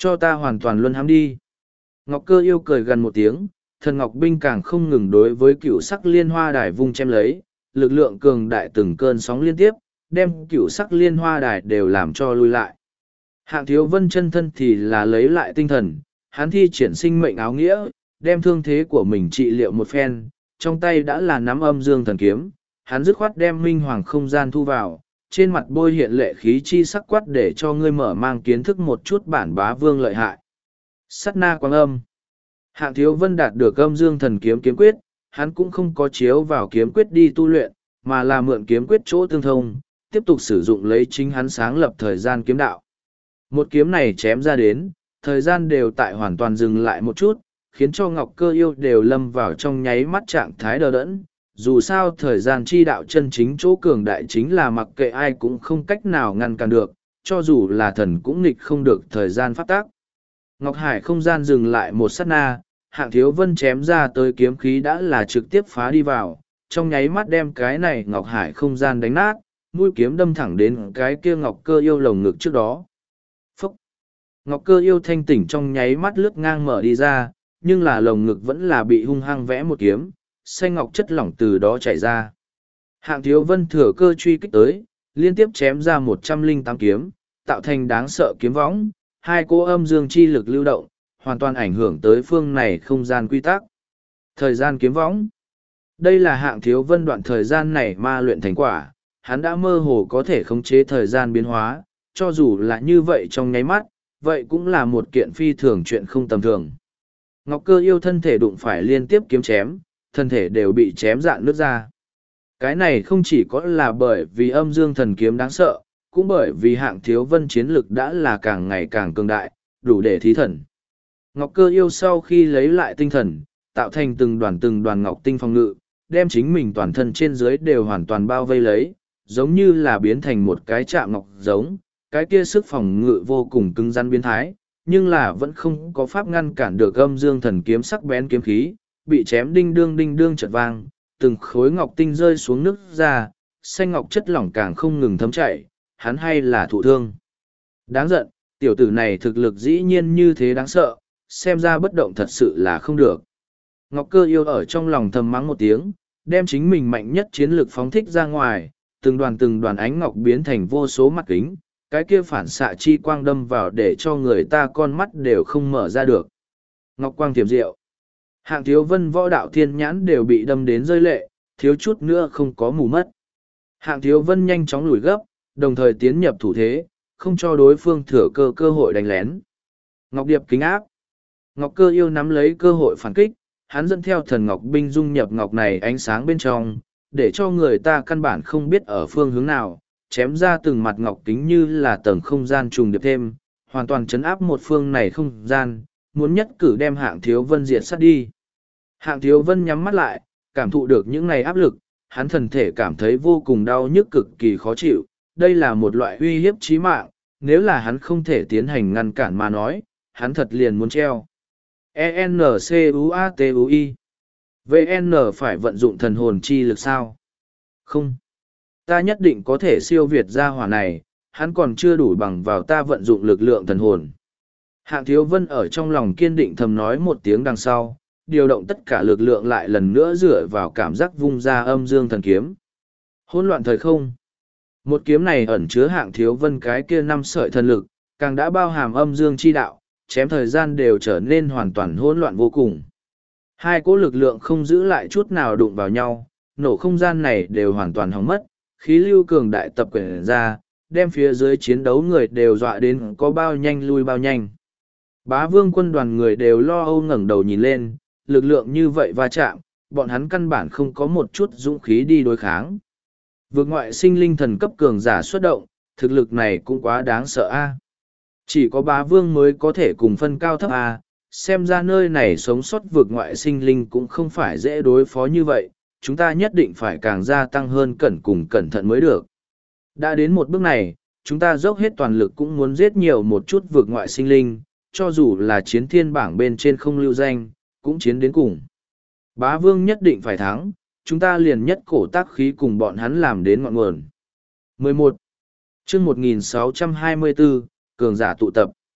Cho ta hoàn toàn luân hãm đi. Ngọc Cơ Yêu cười gần một tiếng, thần Ngọc binh càng không ngừng đối với cựu sắc liên hoa đài vung chém lấy, lực lượng cường đại từng cơn sóng liên tiếp, đem cựu sắc liên hoa đài đều làm cho lui lại. Hạng Thiếu Vân chân thân thì là lấy lại tinh thần, hắn thi triển sinh mệnh áo nghĩa, đem thương thế của mình trị liệu một phen, trong tay đã là nắm âm dương thần kiếm, hắn dứt khoát đem minh hoàng không gian thu vào, trên mặt bôi hiện lệ khí chi sắc quát để cho ngươi mở mang kiến thức một chút bản bá vương lợi hại. Sát na quang âm. Hạng Thiếu Vân đạt được âm dương thần kiếm kiếm quyết, hắn cũng không có chiếu vào kiếm quyết đi tu luyện, mà là mượn kiếm quyết chỗ tương thông, tiếp tục sử dụng lấy chính hắn sáng lập thời gian kiếm đạo. Một kiếm này chém ra đến, thời gian đều tại hoàn toàn dừng lại một chút, khiến cho Ngọc Cơ Yêu đều lâm vào trong nháy mắt trạng thái đờ đẫn. Dù sao thời gian chi đạo chân chính chỗ cường đại chính là mặc kệ ai cũng không cách nào ngăn cản được, cho dù là thần cũng nghịch không được thời gian pháp tác. Ngọc Hải không gian dừng lại một sát na, Hạng Thiếu Vân chém ra tới kiếm khí đã là trực tiếp phá đi vào, trong nháy mắt đem cái này Ngọc Hải không gian đánh nát, mũi kiếm đâm thẳng đến cái kia Ngọc Cơ Yêu lồng ngực trước đó. Phúc! Ngọc Cơ Yêu thanh tỉnh trong nháy mắt lướt ngang mở đi ra, nhưng là lồng ngực vẫn là bị hung hăng vẽ một kiếm, xanh ngọc chất lỏng từ đó chảy ra. Hạng Thiếu Vân thừa cơ truy kích tới, liên tiếp chém ra 108 kiếm, tạo thành đáng sợ kiếm võng, hai cỗ âm dương chi lực lưu động, hoàn toàn ảnh hưởng tới phương này không gian quy tắc. Thời gian kiếm võng. Đây là Hạng Thiếu Vân đoạn thời gian này ma luyện thành quả, hắn đã mơ hồ có thể khống chế thời gian biến hóa, cho dù là như vậy trong nháy mắt, vậy cũng là một kiện phi thường chuyện không tầm thường. Ngọc Cơ Yêu thân thể đụng phải liên tiếp kiếm chém, thân thể đều bị chém rạn nứt ra. Cái này không chỉ có là bởi vì âm dương thần kiếm đáng sợ, cũng bởi vì Hạng Thiếu Vân chiến lực đã là càng ngày càng cường đại, đủ để thí thần. Ngọc Cơ Yêu sau khi lấy lại tinh thần, tạo thành từng đoàn ngọc tinh phòng ngự, đem chính mình toàn thân trên dưới đều hoàn toàn bao vây lấy, giống như là biến thành một cái chạm ngọc giống, cái kia sức phòng ngự vô cùng cứng rắn biến thái, nhưng là vẫn không có pháp ngăn cản được âm dương thần kiếm sắc bén kiếm khí, bị chém đinh đương chợt vang, từng khối ngọc tinh rơi xuống nước ra, xanh ngọc chất lỏng càng không ngừng thấm chảy, hắn hay là thụ thương. Đáng giận, tiểu tử này thực lực dĩ nhiên như thế đáng sợ, xem ra bất động thật sự là không được. Ngọc Cơ Yêu ở trong lòng thầm mắng một tiếng, đem chính mình mạnh nhất chiến lực phóng thích ra ngoài, từng đoàn ánh ngọc biến thành vô số mặt kính, cái kia phản xạ chi quang đâm vào để cho người ta con mắt đều không mở ra được. Ngọc quang tiềm diệu. Hạng Thiếu Vân võ đạo thiên nhãn đều bị đâm đến rơi lệ, thiếu chút nữa không có mù mất. Hạng Thiếu Vân nhanh chóng lùi gấp, đồng thời tiến nhập thủ thế, không cho đối phương thừa cơ hội đánh lén. Ngọc Điệp kính áp. Ngọc Cơ Yêu nắm lấy cơ hội phản kích, hắn dẫn theo thần Ngọc binh dung nhập ngọc này ánh sáng bên trong, để cho người ta căn bản không biết ở phương hướng nào, chém ra từng mặt ngọc kính như là tầng không gian trùng điệp thêm, hoàn toàn chấn áp một phương này không gian, muốn nhất cử đem Hạng Thiếu Vân diệt sát đi. Hạng Thiếu Vân nhắm mắt lại, cảm thụ được những này áp lực, hắn thần thể cảm thấy vô cùng đau nhức cực kỳ khó chịu, đây là một loại uy hiếp chí mạng, nếu là hắn không thể tiến hành ngăn cản mà nói, hắn thật liền muốn treo. ENCUATUI VN phải vận dụng thần hồn chi lực sao? Không. Ta nhất định có thể siêu việt ra hỏa này, hắn còn chưa đủ bằng vào ta vận dụng lực lượng thần hồn. Hạng Thiếu Vân ở trong lòng kiên định thầm nói một tiếng đằng sau, điều động tất cả lực lượng lại lần nữa dựa vào cảm giác vung ra âm dương thần kiếm. Hỗn loạn thời không. Một kiếm này ẩn chứa Hạng Thiếu Vân cái kia 5 sợi thần lực, càng đã bao hàm âm dương chi đạo, chém thời gian đều trở nên hoàn toàn hỗn loạn vô cùng. Hai cỗ lực lượng không giữ lại chút nào đụng vào nhau, nổ không gian này đều hoàn toàn hỏng mất, khí lưu cường đại tập quyển ra, đem phía dưới chiến đấu người đều dọa đến có bao nhanh lui bao nhanh. Bá Vương quân đoàn người đều lo âu ngẩng đầu nhìn lên, lực lượng như vậy va chạm, bọn hắn căn bản không có một chút dũng khí đi đối kháng. Vượt ngoại sinh linh thần cấp cường giả xuất động, thực lực này cũng quá đáng sợ a. Chỉ có Bá Vương mới có thể cùng phân cao thấp a, xem ra nơi này sống sót vượt ngoại sinh linh cũng không phải dễ đối phó như vậy, chúng ta nhất định phải càng gia tăng hơn cẩn thận mới được. Đã đến một bước này, chúng ta dốc hết toàn lực cũng muốn giết nhiều một chút vượt ngoại sinh linh, cho dù là chiến thiên bảng bên trên không lưu danh, cũng chiến đến cùng. Bá Vương nhất định phải thắng, chúng ta liền nhất cổ tác khí cùng bọn hắn làm đến ngọn nguồn. 11. Chương 1624, cường giả tụ tập.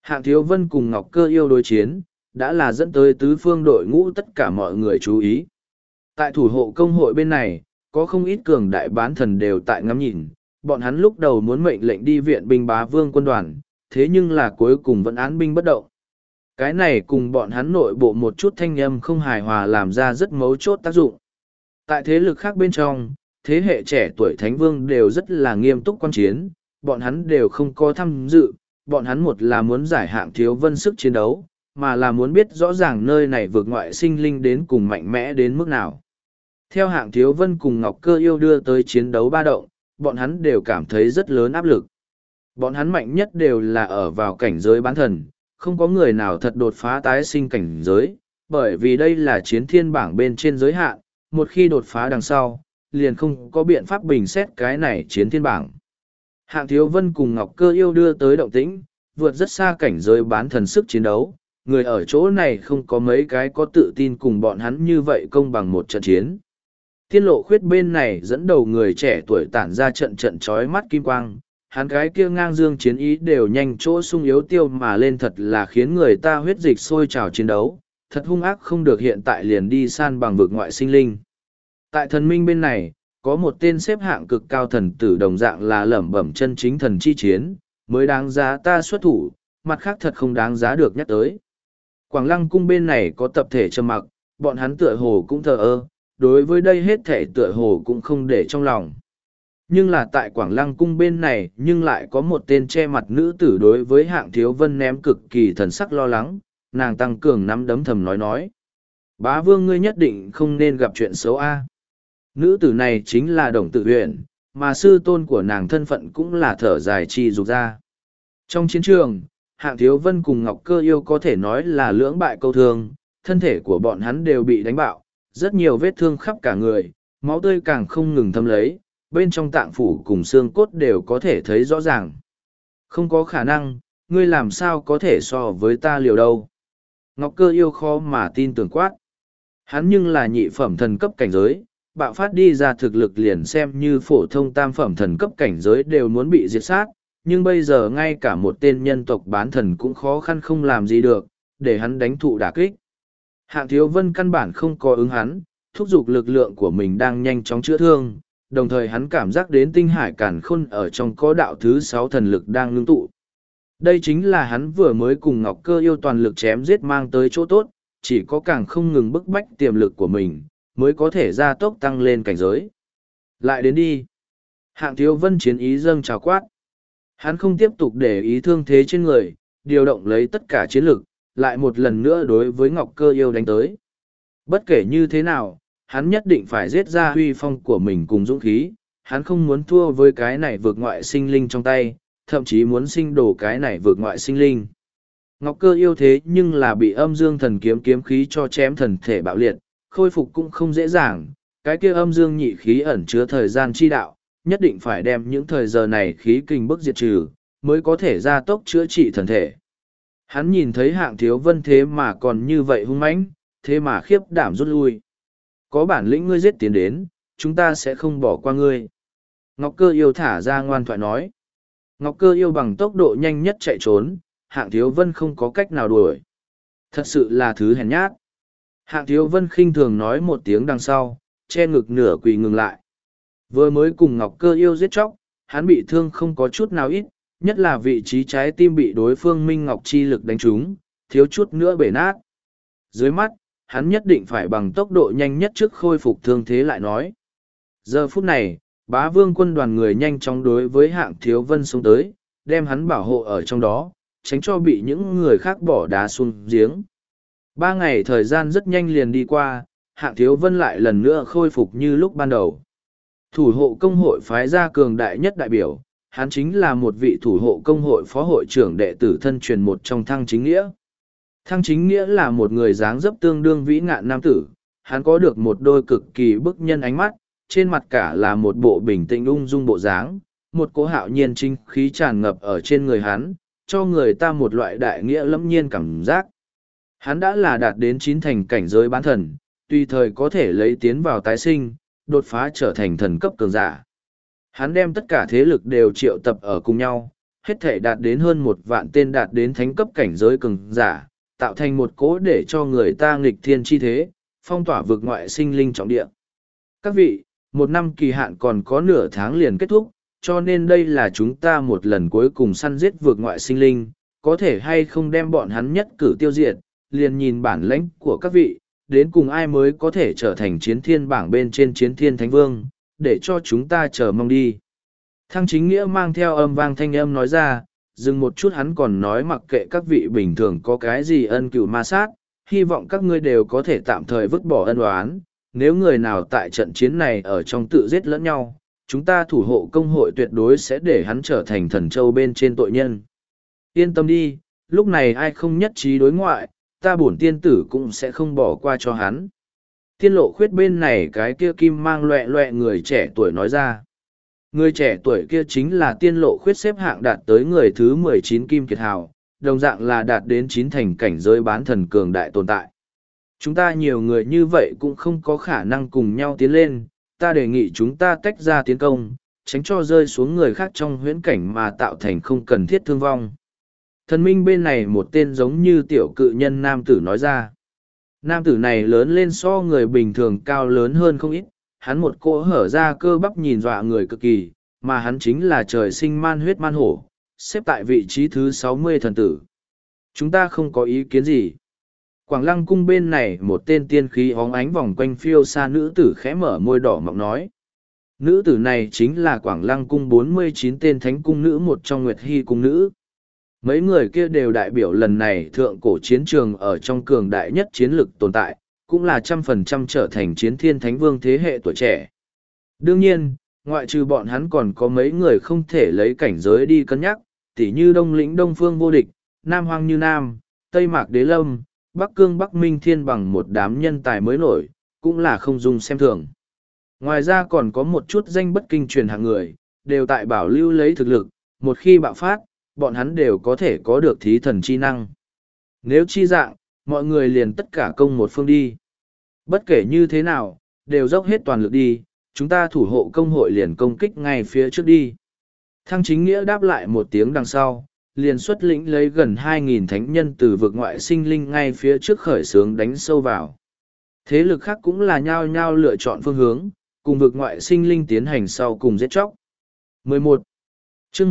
Hạng Thiếu Vân cùng Ngọc Cơ Yêu đối chiến, đã là dẫn tới tứ phương đội ngũ tất cả mọi người chú ý. Tại thủ hộ công hội bên này, có không ít cường đại bán thần đều tại ngắm nhìn, bọn hắn lúc đầu muốn mệnh lệnh đi viện binh Bá Vương quân đoàn, thế nhưng là cuối cùng vẫn án binh bất động. Cái này cùng bọn hắn nội bộ một chút thanh âm không hài hòa làm ra rất mấu chốt tác dụng. Tại thế lực khác bên trong, thế hệ trẻ tuổi Thánh Vương đều rất là nghiêm túc quan chiến, bọn hắn đều không có tham dự, bọn hắn một là muốn giải Hạng Thiếu Vân sức chiến đấu, mà là muốn biết rõ ràng nơi này vượt ngoại sinh linh đến cùng mạnh mẽ đến mức nào. Theo Hạng Thiếu Vân cùng Ngọc Cơ Yêu đưa tới chiến đấu ba động, bọn hắn đều cảm thấy rất lớn áp lực. Bọn hắn mạnh nhất đều là ở vào cảnh giới bán thần, không có người nào thật đột phá tái sinh cảnh giới, bởi vì đây là chiến thiên bảng bên trên giới hạn, một khi đột phá đằng sau, liền không có biện pháp bình xét cái này chiến thiên bảng. Hạng Thiếu Vân cùng Ngọc Cơ Yêu đưa tới động tĩnh, vượt rất xa cảnh giới bán thần sức chiến đấu, người ở chỗ này không có mấy cái có tự tin cùng bọn hắn như vậy công bằng một trận chiến. Tiên lộ khuyết bên này dẫn đầu người trẻ tuổi tản ra trận trận trói mắt kim quang, hắn cái kia ngang dương chiến ý đều nhanh chỗ sung yếu tiêu mà lên, thật là khiến người ta huyết dịch sôi trào chiến đấu, thật hung ác không được hiện tại liền đi san bằng vực ngoại sinh linh. Tại thần minh bên này, có một tên xếp hạng cực cao thần tử đồng dạng là lẩm bẩm chân chính thần chi chiến, mới đáng giá ta xuất thủ, mặt khác thật không đáng giá được nhắc tới. Quảng Lăng cung bên này có tập thể trầm mặc, bọn hắn tựa hồ cũng thờ ơ, đối với đây hết thể tựa hồ cũng không để trong lòng. Nhưng là tại Quảng Lăng cung bên này nhưng lại có một tên che mặt nữ tử đối với Hạng Thiếu Vân ném cực kỳ thần sắc lo lắng, nàng tăng cường nắm đấm thầm nói. Bá Vương ngươi nhất định không nên gặp chuyện xấu a. Nữ tử này chính là Đồng Tự Huyền, mà sư tôn của nàng thân phận cũng là thở dài chi dục ra. Trong chiến trường, Hạng Thiếu Vân cùng Ngọc Cơ Yêu có thể nói là lưỡng bại câu thương, thân thể của bọn hắn đều bị đánh bạo, rất nhiều vết thương khắp cả người, máu tươi càng không ngừng thấm lấy, bên trong tạng phủ cùng xương cốt đều có thể thấy rõ ràng. Không có khả năng, ngươi làm sao có thể so với ta liều đâu. Ngọc Cơ Yêu khó mà tin tưởng quát. Hắn nhưng là nhị phẩm thần cấp cảnh giới, bạo phát đi ra thực lực liền xem như phổ thông tam phẩm thần cấp cảnh giới đều muốn bị diệt sát, nhưng bây giờ ngay cả một tên nhân tộc bán thần cũng khó khăn không làm gì được, để hắn đánh thụ đả kích. Hạng Thiếu Vân căn bản không có ứng hắn, thúc giục lực lượng của mình đang nhanh chóng chữa thương, đồng thời hắn cảm giác đến tinh hải càn khôn ở trong có đạo thứ 6 thần lực đang ngưng tụ. Đây chính là hắn vừa mới cùng Ngọc Cơ Yêu toàn lực chém giết mang tới chỗ tốt, chỉ có càng không ngừng bức bách tiềm lực của mình, mới có thể gia tốc tăng lên cảnh giới. Lại đến đi. Hạng Thiếu Vân chiến ý dâng trào quát. Hắn không tiếp tục để ý thương thế trên người, điều động lấy tất cả chiến lực, lại một lần nữa đối với Ngọc Cơ Yêu đánh tới. Bất kể như thế nào, hắn nhất định phải giết ra huy phong của mình cùng dũng khí, hắn không muốn thua với cái này vượt ngoại sinh linh trong tay, thậm chí muốn sinh đổ cái này vượt ngoại sinh linh. Ngọc Cơ Yêu thế nhưng là bị âm dương thần kiếm kiếm khí cho chém thần thể bạo liệt, khôi phục cũng không dễ dàng, cái kia âm dương nhị khí ẩn chứa thời gian chi đạo, nhất định phải đem những thời giờ này khí kinh bức diệt trừ, mới có thể gia tốc chữa trị thần thể. Hắn nhìn thấy Hạng Thiếu Vân thế mà còn như vậy hung mãnh, thế mà khiếp đảm rút lui. Có bản lĩnh ngươi giết tiến đến, chúng ta sẽ không bỏ qua ngươi. Ngọc Cơ Yêu thả ra ngoan thoại nói. Ngọc Cơ Yêu bằng tốc độ nhanh nhất chạy trốn, Hạng Thiếu Vân không có cách nào đuổi. Thật sự là thứ hèn nhát. Hạng Thiếu Vân khinh thường nói một tiếng đằng sau, che ngực nửa quỳ ngừng lại. Vừa mới cùng Ngọc Cơ Yêu giết chóc, hắn bị thương không có chút nào ít, nhất là vị trí trái tim bị đối phương Minh Ngọc chi lực đánh trúng, thiếu chút nữa bể nát. Dưới mắt, hắn nhất định phải bằng tốc độ nhanh nhất trước khôi phục thương thế lại nói. Giờ phút này, Bá Vương quân đoàn người nhanh chóng đối với Hạng Thiếu Vân xuống tới, đem hắn bảo hộ ở trong đó, tránh cho bị những người khác bỏ đá xuống giếng. 3 ngày thời gian rất nhanh liền đi qua, Hạng Thiếu Vân lại lần nữa khôi phục như lúc ban đầu. Thủ hộ công hội phái ra cường đại nhất đại biểu, hắn chính là một vị thủ hộ công hội phó hội trưởng đệ tử thân truyền một trong Thăng Chính Nghĩa. Thăng Chính Nghĩa là một người dáng dấp tương đương vĩ ngạn nam tử, hắn có được một đôi cực kỳ bức nhân ánh mắt, trên mặt cả là một bộ bình tĩnh ung dung bộ dáng, một cỗ hạo nhiên chính khí tràn ngập ở trên người hắn, cho người ta một loại đại nghĩa lẫm nhiên cảm giác. Hắn đã là đạt đến 9 thành cảnh giới bán thần, tùy thời có thể lấy tiến vào tái sinh, đột phá trở thành thần cấp cường giả. Hắn đem tất cả thế lực đều triệu tập ở cùng nhau, hết thể đạt đến hơn 1 vạn tên đạt đến thánh cấp cảnh giới cường giả, tạo thành một cỗ để cho người ta nghịch thiên chi thế, phong tỏa vực ngoại sinh linh trọng địa. Các vị, 1 năm kỳ hạn còn có nửa tháng liền kết thúc, cho nên đây là chúng ta một lần cuối cùng săn giết vực ngoại sinh linh, có thể hay không đem bọn hắn nhất cử tiêu diệt, liền nhìn bản lãnh của các vị, đến cùng ai mới có thể trở thành chiến thiên bảng bên trên chiến thiên thánh vương, để cho chúng ta chờ mong đi. Thăng Chính Nghĩa mang theo âm vang thanh âm nói ra, dừng một chút hắn còn nói mặc kệ các vị bình thường có cái gì ân cửu ma sát, hy vọng các ngươi đều có thể tạm thời vứt bỏ ân oán. Nếu người nào tại trận chiến này ở trong tự giết lẫn nhau, chúng ta thủ hộ công hội tuyệt đối sẽ để hắn trở thành thần châu bên trên tội nhân. Yên tâm đi, lúc này ai không nhất trí đối ngoại, ta bổn tiên tử cũng sẽ không bỏ qua cho hắn. Tiên Lộ Khuyết bên này cái kia kim mang loẹ loẹ người trẻ tuổi nói ra. Người trẻ tuổi kia chính là Tiên Lộ Khuyết xếp hạng đạt tới người thứ 19 kim kiệt hào, đồng dạng là đạt đến 9 thành cảnh giới bán thần cường đại tồn tại. Chúng ta nhiều người như vậy cũng không có khả năng cùng nhau tiến lên, ta đề nghị chúng ta tách ra tiến công, tránh cho rơi xuống người khác trong huyễn cảnh mà tạo thành không cần thiết thương vong. Thần minh bên này một tên giống như tiểu cự nhân nam tử nói ra. Nam tử này lớn lên so người bình thường cao lớn hơn không ít, hắn một cỗ hở ra cơ bắp nhìn dọa người cực kỳ, mà hắn chính là trời sinh man huyết man hổ, xếp tại vị trí thứ 60 thần tử. Chúng ta không có ý kiến gì. Quảng Lăng cung bên này một tên tiên khí hóng ánh vòng quanh phiêu xa nữ tử khẽ mở môi đỏ mọng nói. Nữ tử này chính là Quảng Lăng cung 49 tên thánh cung nữ một trong Nguyệt Hy cung nữ. Mấy người kia đều đại biểu lần này thượng cổ chiến trường ở trong cường đại nhất chiến lực tồn tại, cũng là 100% trở thành chiến thiên thánh vương thế hệ tuổi trẻ. Đương nhiên, ngoại trừ bọn hắn còn có mấy người không thể lấy cảnh giới đi cân nhắc, tỉ như Đông Lĩnh Đông Phương Vô Địch, Nam Hoang Như Nam, Tây Mạc Đế Lâm, Bắc Cương Bắc Minh Thiên bằng một đám nhân tài mới nổi, cũng là không dùng xem thường. Ngoài ra còn có một chút danh bất kinh truyền hạng người, đều tại bảo lưu lấy thực lực, một khi bạo phát, bọn hắn đều có thể có được thí thần chi năng. Nếu chi dạng, mọi người liền tất cả công một phương đi. Bất kể như thế nào, đều dốc hết toàn lực đi, chúng ta thủ hộ công hội liền công kích ngay phía trước đi. Thăng Chính Nghĩa đáp lại một tiếng đằng sau, liền xuất lĩnh lấy gần 2.000 thánh nhân từ vực ngoại sinh linh ngay phía trước khởi xướng đánh sâu vào. Thế lực khác cũng là nhao nhao lựa chọn phương hướng, cùng vực ngoại sinh linh tiến hành sau cùng giết chóc. 11. Chương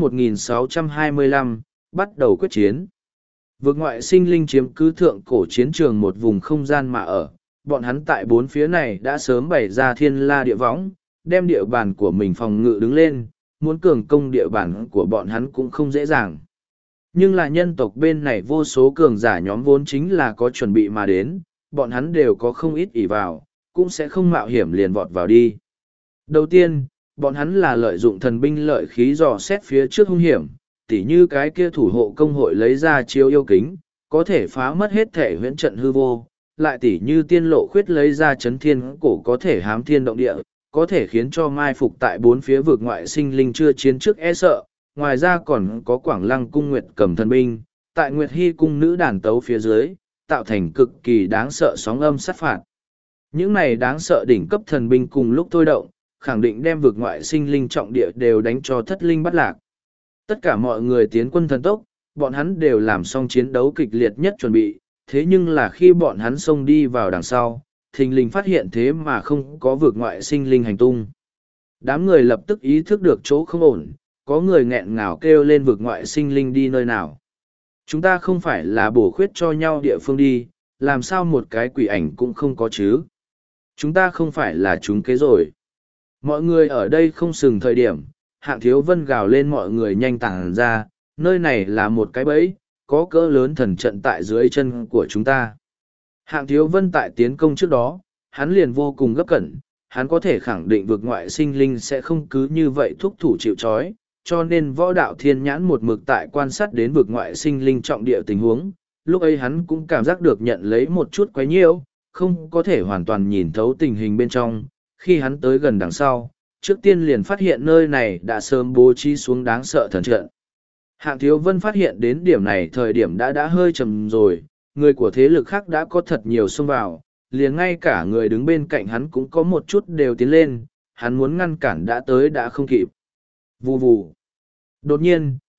1625, bắt đầu quyết chiến. Vực ngoại sinh linh chiếm cứ thượng cổ chiến trường một vùng không gian mà ở, bọn hắn tại bốn phía này đã sớm bày ra thiên la địa võng, đem địa bàn của mình phòng ngự đứng lên, muốn cường công địa bàn của bọn hắn cũng không dễ dàng. Nhưng là nhân tộc bên này vô số cường giả nhóm vốn chính là có chuẩn bị mà đến, bọn hắn đều có không ít ỷ vào, cũng sẽ không mạo hiểm liền vọt vào đi. Đầu tiên, bọn hắn là lợi dụng thần binh lợi khí dò xét phía trước hung hiểm, tỉ như cái kia thủ hộ công hội lấy ra chiếu yêu kính, có thể phá mất hết thể huyễn trận hư vô, lại tỉ như Tiên Lộ Khuyết lấy ra chấn thiên cổ có thể hám thiên động địa, có thể khiến cho mai phục tại bốn phía vực ngoại sinh linh chưa chiến trước e sợ. Ngoài ra còn có Quảng Lăng cung Nguyệt cầm thần binh, tại Nguyệt Hy cung nữ đàn tấu phía dưới, tạo thành cực kỳ đáng sợ sóng âm sát phạt. Những này đáng sợ đỉnh cấp thần binh cùng lúc thôi động, khẳng định đem vực ngoại sinh linh trọng địa đều đánh cho thất linh bắt lạc. Tất cả mọi người tiến quân thần tốc, bọn hắn đều làm xong chiến đấu kịch liệt nhất chuẩn bị, thế nhưng là khi bọn hắn xông đi vào đằng sau, thình lình phát hiện thế mà không có vực ngoại sinh linh hành tung. Đám người lập tức ý thức được chỗ không ổn, có người nghẹn ngào kêu lên vực ngoại sinh linh đi nơi nào. Chúng ta không phải là bổ khuyết cho nhau địa phương đi, làm sao một cái quỷ ảnh cũng không có chứ. Chúng ta không phải là chúng kế rồi. Mọi người ở đây không sừng thời điểm, Hạng Thiếu Vân gào lên mọi người nhanh tản ra, nơi này là một cái bẫy, có cỡ lớn thần trận tại dưới chân của chúng ta. Hạng Thiếu Vân tại tiến công trước đó, hắn liền vô cùng gấp cẩn, hắn có thể khẳng định vực ngoại sinh linh sẽ không cứ như vậy thúc thủ chịu trói, cho nên võ đạo thiên nhãn một mực tại quan sát đến vực ngoại sinh linh trọng địa tình huống, lúc ấy hắn cũng cảm giác được nhận lấy một chút quấy nhiễu, không có thể hoàn toàn nhìn thấu tình hình bên trong, khi hắn tới gần đằng sau, trước tiên liền phát hiện nơi này đã sớm bố trí xuống đáng sợ thần trận. Hạng Thiếu Vân phát hiện đến điểm này thời điểm đã hơi chầm rồi, người của thế lực khác đã có thật nhiều xông vào, liền ngay cả người đứng bên cạnh hắn cũng có một chút đều tiến lên, hắn muốn ngăn cản đã tới đã không kịp. Vù vù. Đột nhiên,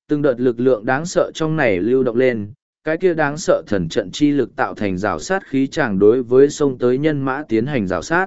từng đợt lực lượng đáng sợ trong này lưu động lên, cái kia đáng sợ thần trận chi lực tạo thành rào sát khí tràng đối với sông tới nhân mã tiến hành rào sát.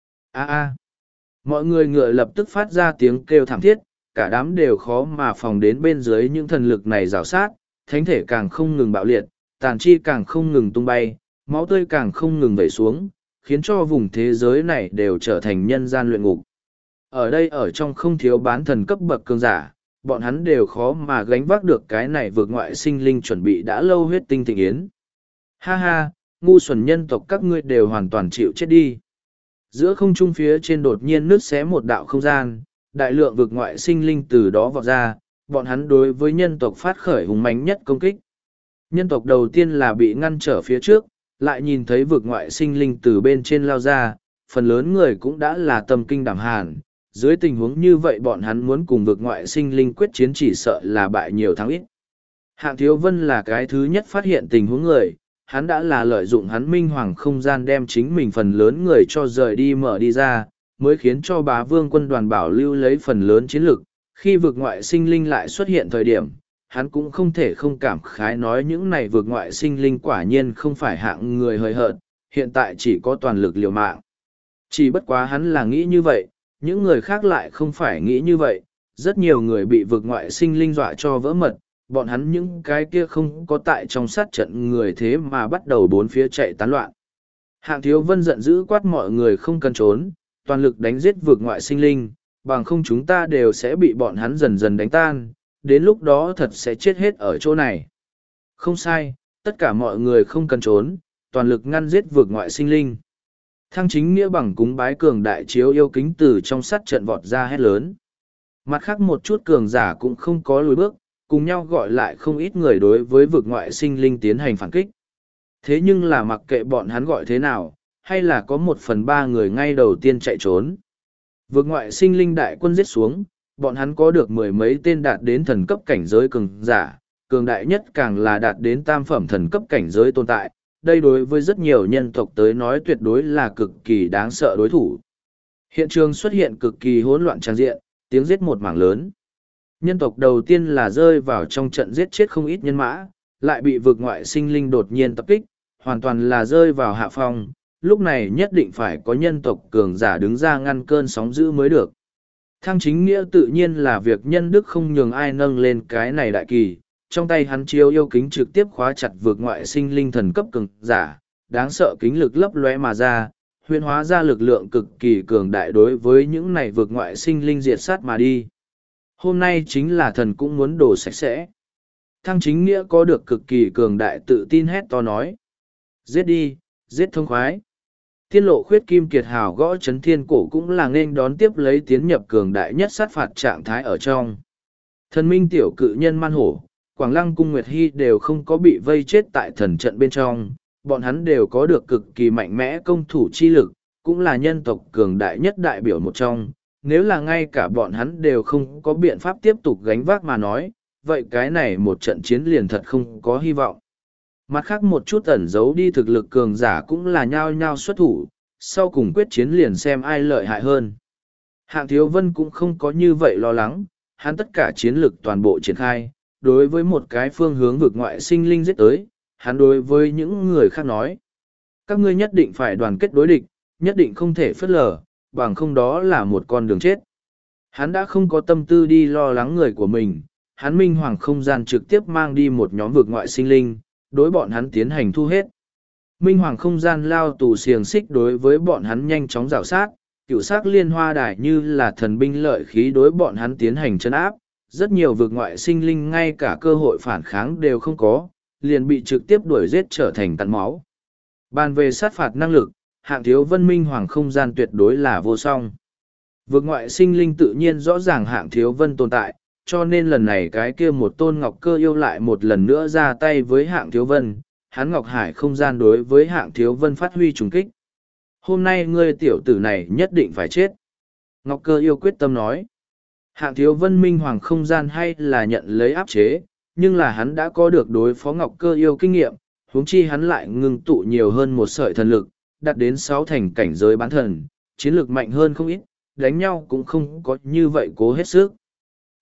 Mọi người ngựa lập tức phát ra tiếng kêu thảm thiết, cả đám đều khó mà phòng đến bên dưới những thần lực này rào sát, thánh thể càng không ngừng bạo liệt, tàn chi càng không ngừng tung bay, máu tươi càng không ngừng vẩy xuống, khiến cho vùng thế giới này đều trở thành nhân gian luyện ngục. Ở đây ở trong không thiếu bán thần cấp bậc cường giả, bọn hắn đều khó mà gánh vác được cái này vượt ngoại sinh linh chuẩn bị đã lâu huyết tinh thịnh yến. Ha ha, ngu xuẩn nhân tộc các ngươi đều hoàn toàn chịu chết đi. Giữa không trung phía trên đột nhiên nứt xé một đạo không gian, đại lượng vượt ngoại sinh linh từ đó vọt ra, bọn hắn đối với nhân tộc phát khởi hùng mãnh nhất công kích. Nhân tộc đầu tiên là bị ngăn trở phía trước, lại nhìn thấy vượt ngoại sinh linh từ bên trên lao ra, phần lớn người cũng đã là tâm kinh đảm hàn. Dưới tình huống như vậy bọn hắn muốn cùng vượt ngoại sinh linh quyết chiến chỉ sợ là bại nhiều thắng ít. Hạng Thiếu Vân là cái thứ nhất phát hiện tình huống người, hắn đã là lợi dụng hắn minh hoàng không gian đem chính mình phần lớn người cho rời đi mở đi ra, mới khiến cho bá vương quân đoàn bảo lưu lấy phần lớn chiến lực. Khi vượt ngoại sinh linh lại xuất hiện thời điểm, hắn cũng không thể không cảm khái nói những này vượt ngoại sinh linh quả nhiên không phải hạng người hời hợt, hiện tại chỉ có toàn lực liều mạng. Chỉ bất quá hắn là nghĩ như vậy, những người khác lại không phải nghĩ như vậy, rất nhiều người bị vượt ngoại sinh linh dọa cho vỡ mật, bọn hắn những cái kia không có tại trong sát trận người thế mà bắt đầu bốn phía chạy tán loạn. Hạng Thiếu Vân giận dữ quát mọi người không cần trốn, toàn lực đánh giết vượt ngoại sinh linh, bằng không chúng ta đều sẽ bị bọn hắn dần dần đánh tan, đến lúc đó thật sẽ chết hết ở chỗ này. Không sai, tất cả mọi người không cần trốn, toàn lực ngăn giết vượt ngoại sinh linh. Thăng Chính Nghĩa bằng cúng bái cường đại chiếu yêu kính từ trong sát trận vọt ra hét lớn. Mặt khác một chút cường giả cũng không có lùi bước, cùng nhau gọi lại không ít người đối với vực ngoại sinh linh tiến hành phản kích. Thế nhưng là mặc kệ bọn hắn gọi thế nào, hay là có 1/3 người ngay đầu tiên chạy trốn. Vực ngoại sinh linh đại quân giết xuống, bọn hắn có được 10 mấy tên đạt đến thần cấp cảnh giới cường giả, cường đại nhất càng là đạt đến tam phẩm thần cấp cảnh giới tồn tại. Đây đối với rất nhiều nhân tộc tới nói tuyệt đối là cực kỳ đáng sợ đối thủ. Hiện trường xuất hiện cực kỳ hỗn loạn tràn diện, tiếng giết một mảng lớn. Nhân tộc đầu tiên là rơi vào trong trận giết chết không ít nhân mã, lại bị vực ngoại sinh linh đột nhiên tập kích, hoàn toàn là rơi vào hạ phong. Lúc này nhất định phải có nhân tộc cường giả đứng ra ngăn cơn sóng dữ mới được. Thăng Chính Nghĩa tự nhiên là việc nhân đức không nhường ai nâng lên cái này đại kỳ. Trong tay hắn chiếu yêu kính trực tiếp khóa chặt vượt ngoại sinh linh thần cấp cường giả, đáng sợ kính lực lấp lóe mà ra, huyễn hóa ra lực lượng cực kỳ cường đại đối với những này vượt ngoại sinh linh diệt sát mà đi. Hôm nay chính là thần cũng muốn đổ sạch sẽ. Thăng Chính Nghĩa có được cực kỳ cường đại tự tin hét to nói. Giết đi, giết thông khoái. Tiên lộ khuyết kim kiệt hào gõ chấn thiên cổ cũng là nên đón tiếp lấy tiến nhập cường đại nhất sát phạt trạng thái ở trong. Thần minh tiểu cự nhân man hổ, Quảng Lăng cung Nguyệt Hy đều không có bị vây chết tại thần trận bên trong, bọn hắn đều có được cực kỳ mạnh mẽ công thủ chi lực, cũng là nhân tộc cường đại nhất đại biểu một trong. Nếu là ngay cả bọn hắn đều không có biện pháp tiếp tục gánh vác mà nói, vậy cái này một trận chiến liền thật không có hy vọng. Mặt khác một chút ẩn giấu đi thực lực cường giả cũng là nhao nhao xuất thủ, sau cùng quyết chiến liền xem ai lợi hại hơn. Hạng Thiếu Vân cũng không có như vậy lo lắng, hắn tất cả chiến lực toàn bộ triển khai, đối với một cái phương hướng vực ngoại sinh linh giết tới, hắn đối với những người khác nói. Các ngươi nhất định phải đoàn kết đối địch, nhất định không thể phớt lờ, bằng không đó là một con đường chết. Hắn đã không có tâm tư đi lo lắng người của mình, hắn minh hoàng không gian trực tiếp mang đi một nhóm vực ngoại sinh linh, đối bọn hắn tiến hành thu hết. Minh hoàng không gian lao tù xiềng xích đối với bọn hắn nhanh chóng rào sát, cựu sắc liên hoa đài như là thần binh lợi khí đối bọn hắn tiến hành chân áp. Rất nhiều vực ngoại sinh linh ngay cả cơ hội phản kháng đều không có, liền bị trực tiếp đuổi giết trở thành tận máu. Bàn về sát phạt năng lực, Hạng Thiếu Vân minh hoàng không gian tuyệt đối là vô song. Vực ngoại sinh linh tự nhiên rõ ràng Hạng Thiếu Vân tồn tại, cho nên lần này cái kia một tôn ngọc cơ yêu lại một lần nữa ra tay với Hạng Thiếu Vân, hắn Ngọc Hải không gian đối với Hạng Thiếu Vân phát huy trùng kích. Hôm nay ngươi tiểu tử này nhất định phải chết. Ngọc cơ yêu quyết tâm nói. Hạng Thiếu Vân minh hoàng không gian hay là nhận lấy áp chế, nhưng là hắn đã có được đối phó Ngọc Cơ yêu kinh nghiệm, huống chi hắn lại ngưng tụ nhiều hơn một sợi thần lực, đạt đến 6 thành cảnh giới bán thần, chiến lực mạnh hơn không ít, đánh nhau cũng không có như vậy cố hết sức.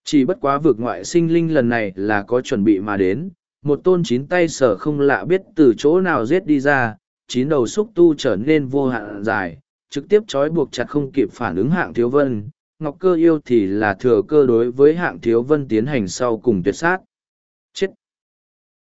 Chỉ bất quá vực ngoại sinh linh lần này là có chuẩn bị mà đến, một tôn chín tay sở không lạ biết từ chỗ nào giết đi ra, chín đầu xúc tu trở nên vô hạn dài, trực tiếp trói buộc chặt không kịp phản ứng Hạng Thiếu Vân. Ngọc Cơ Yêu thì là thừa cơ đối với Hạng Thiếu Vân tiến hành sau cùng tuyệt sát. Chết!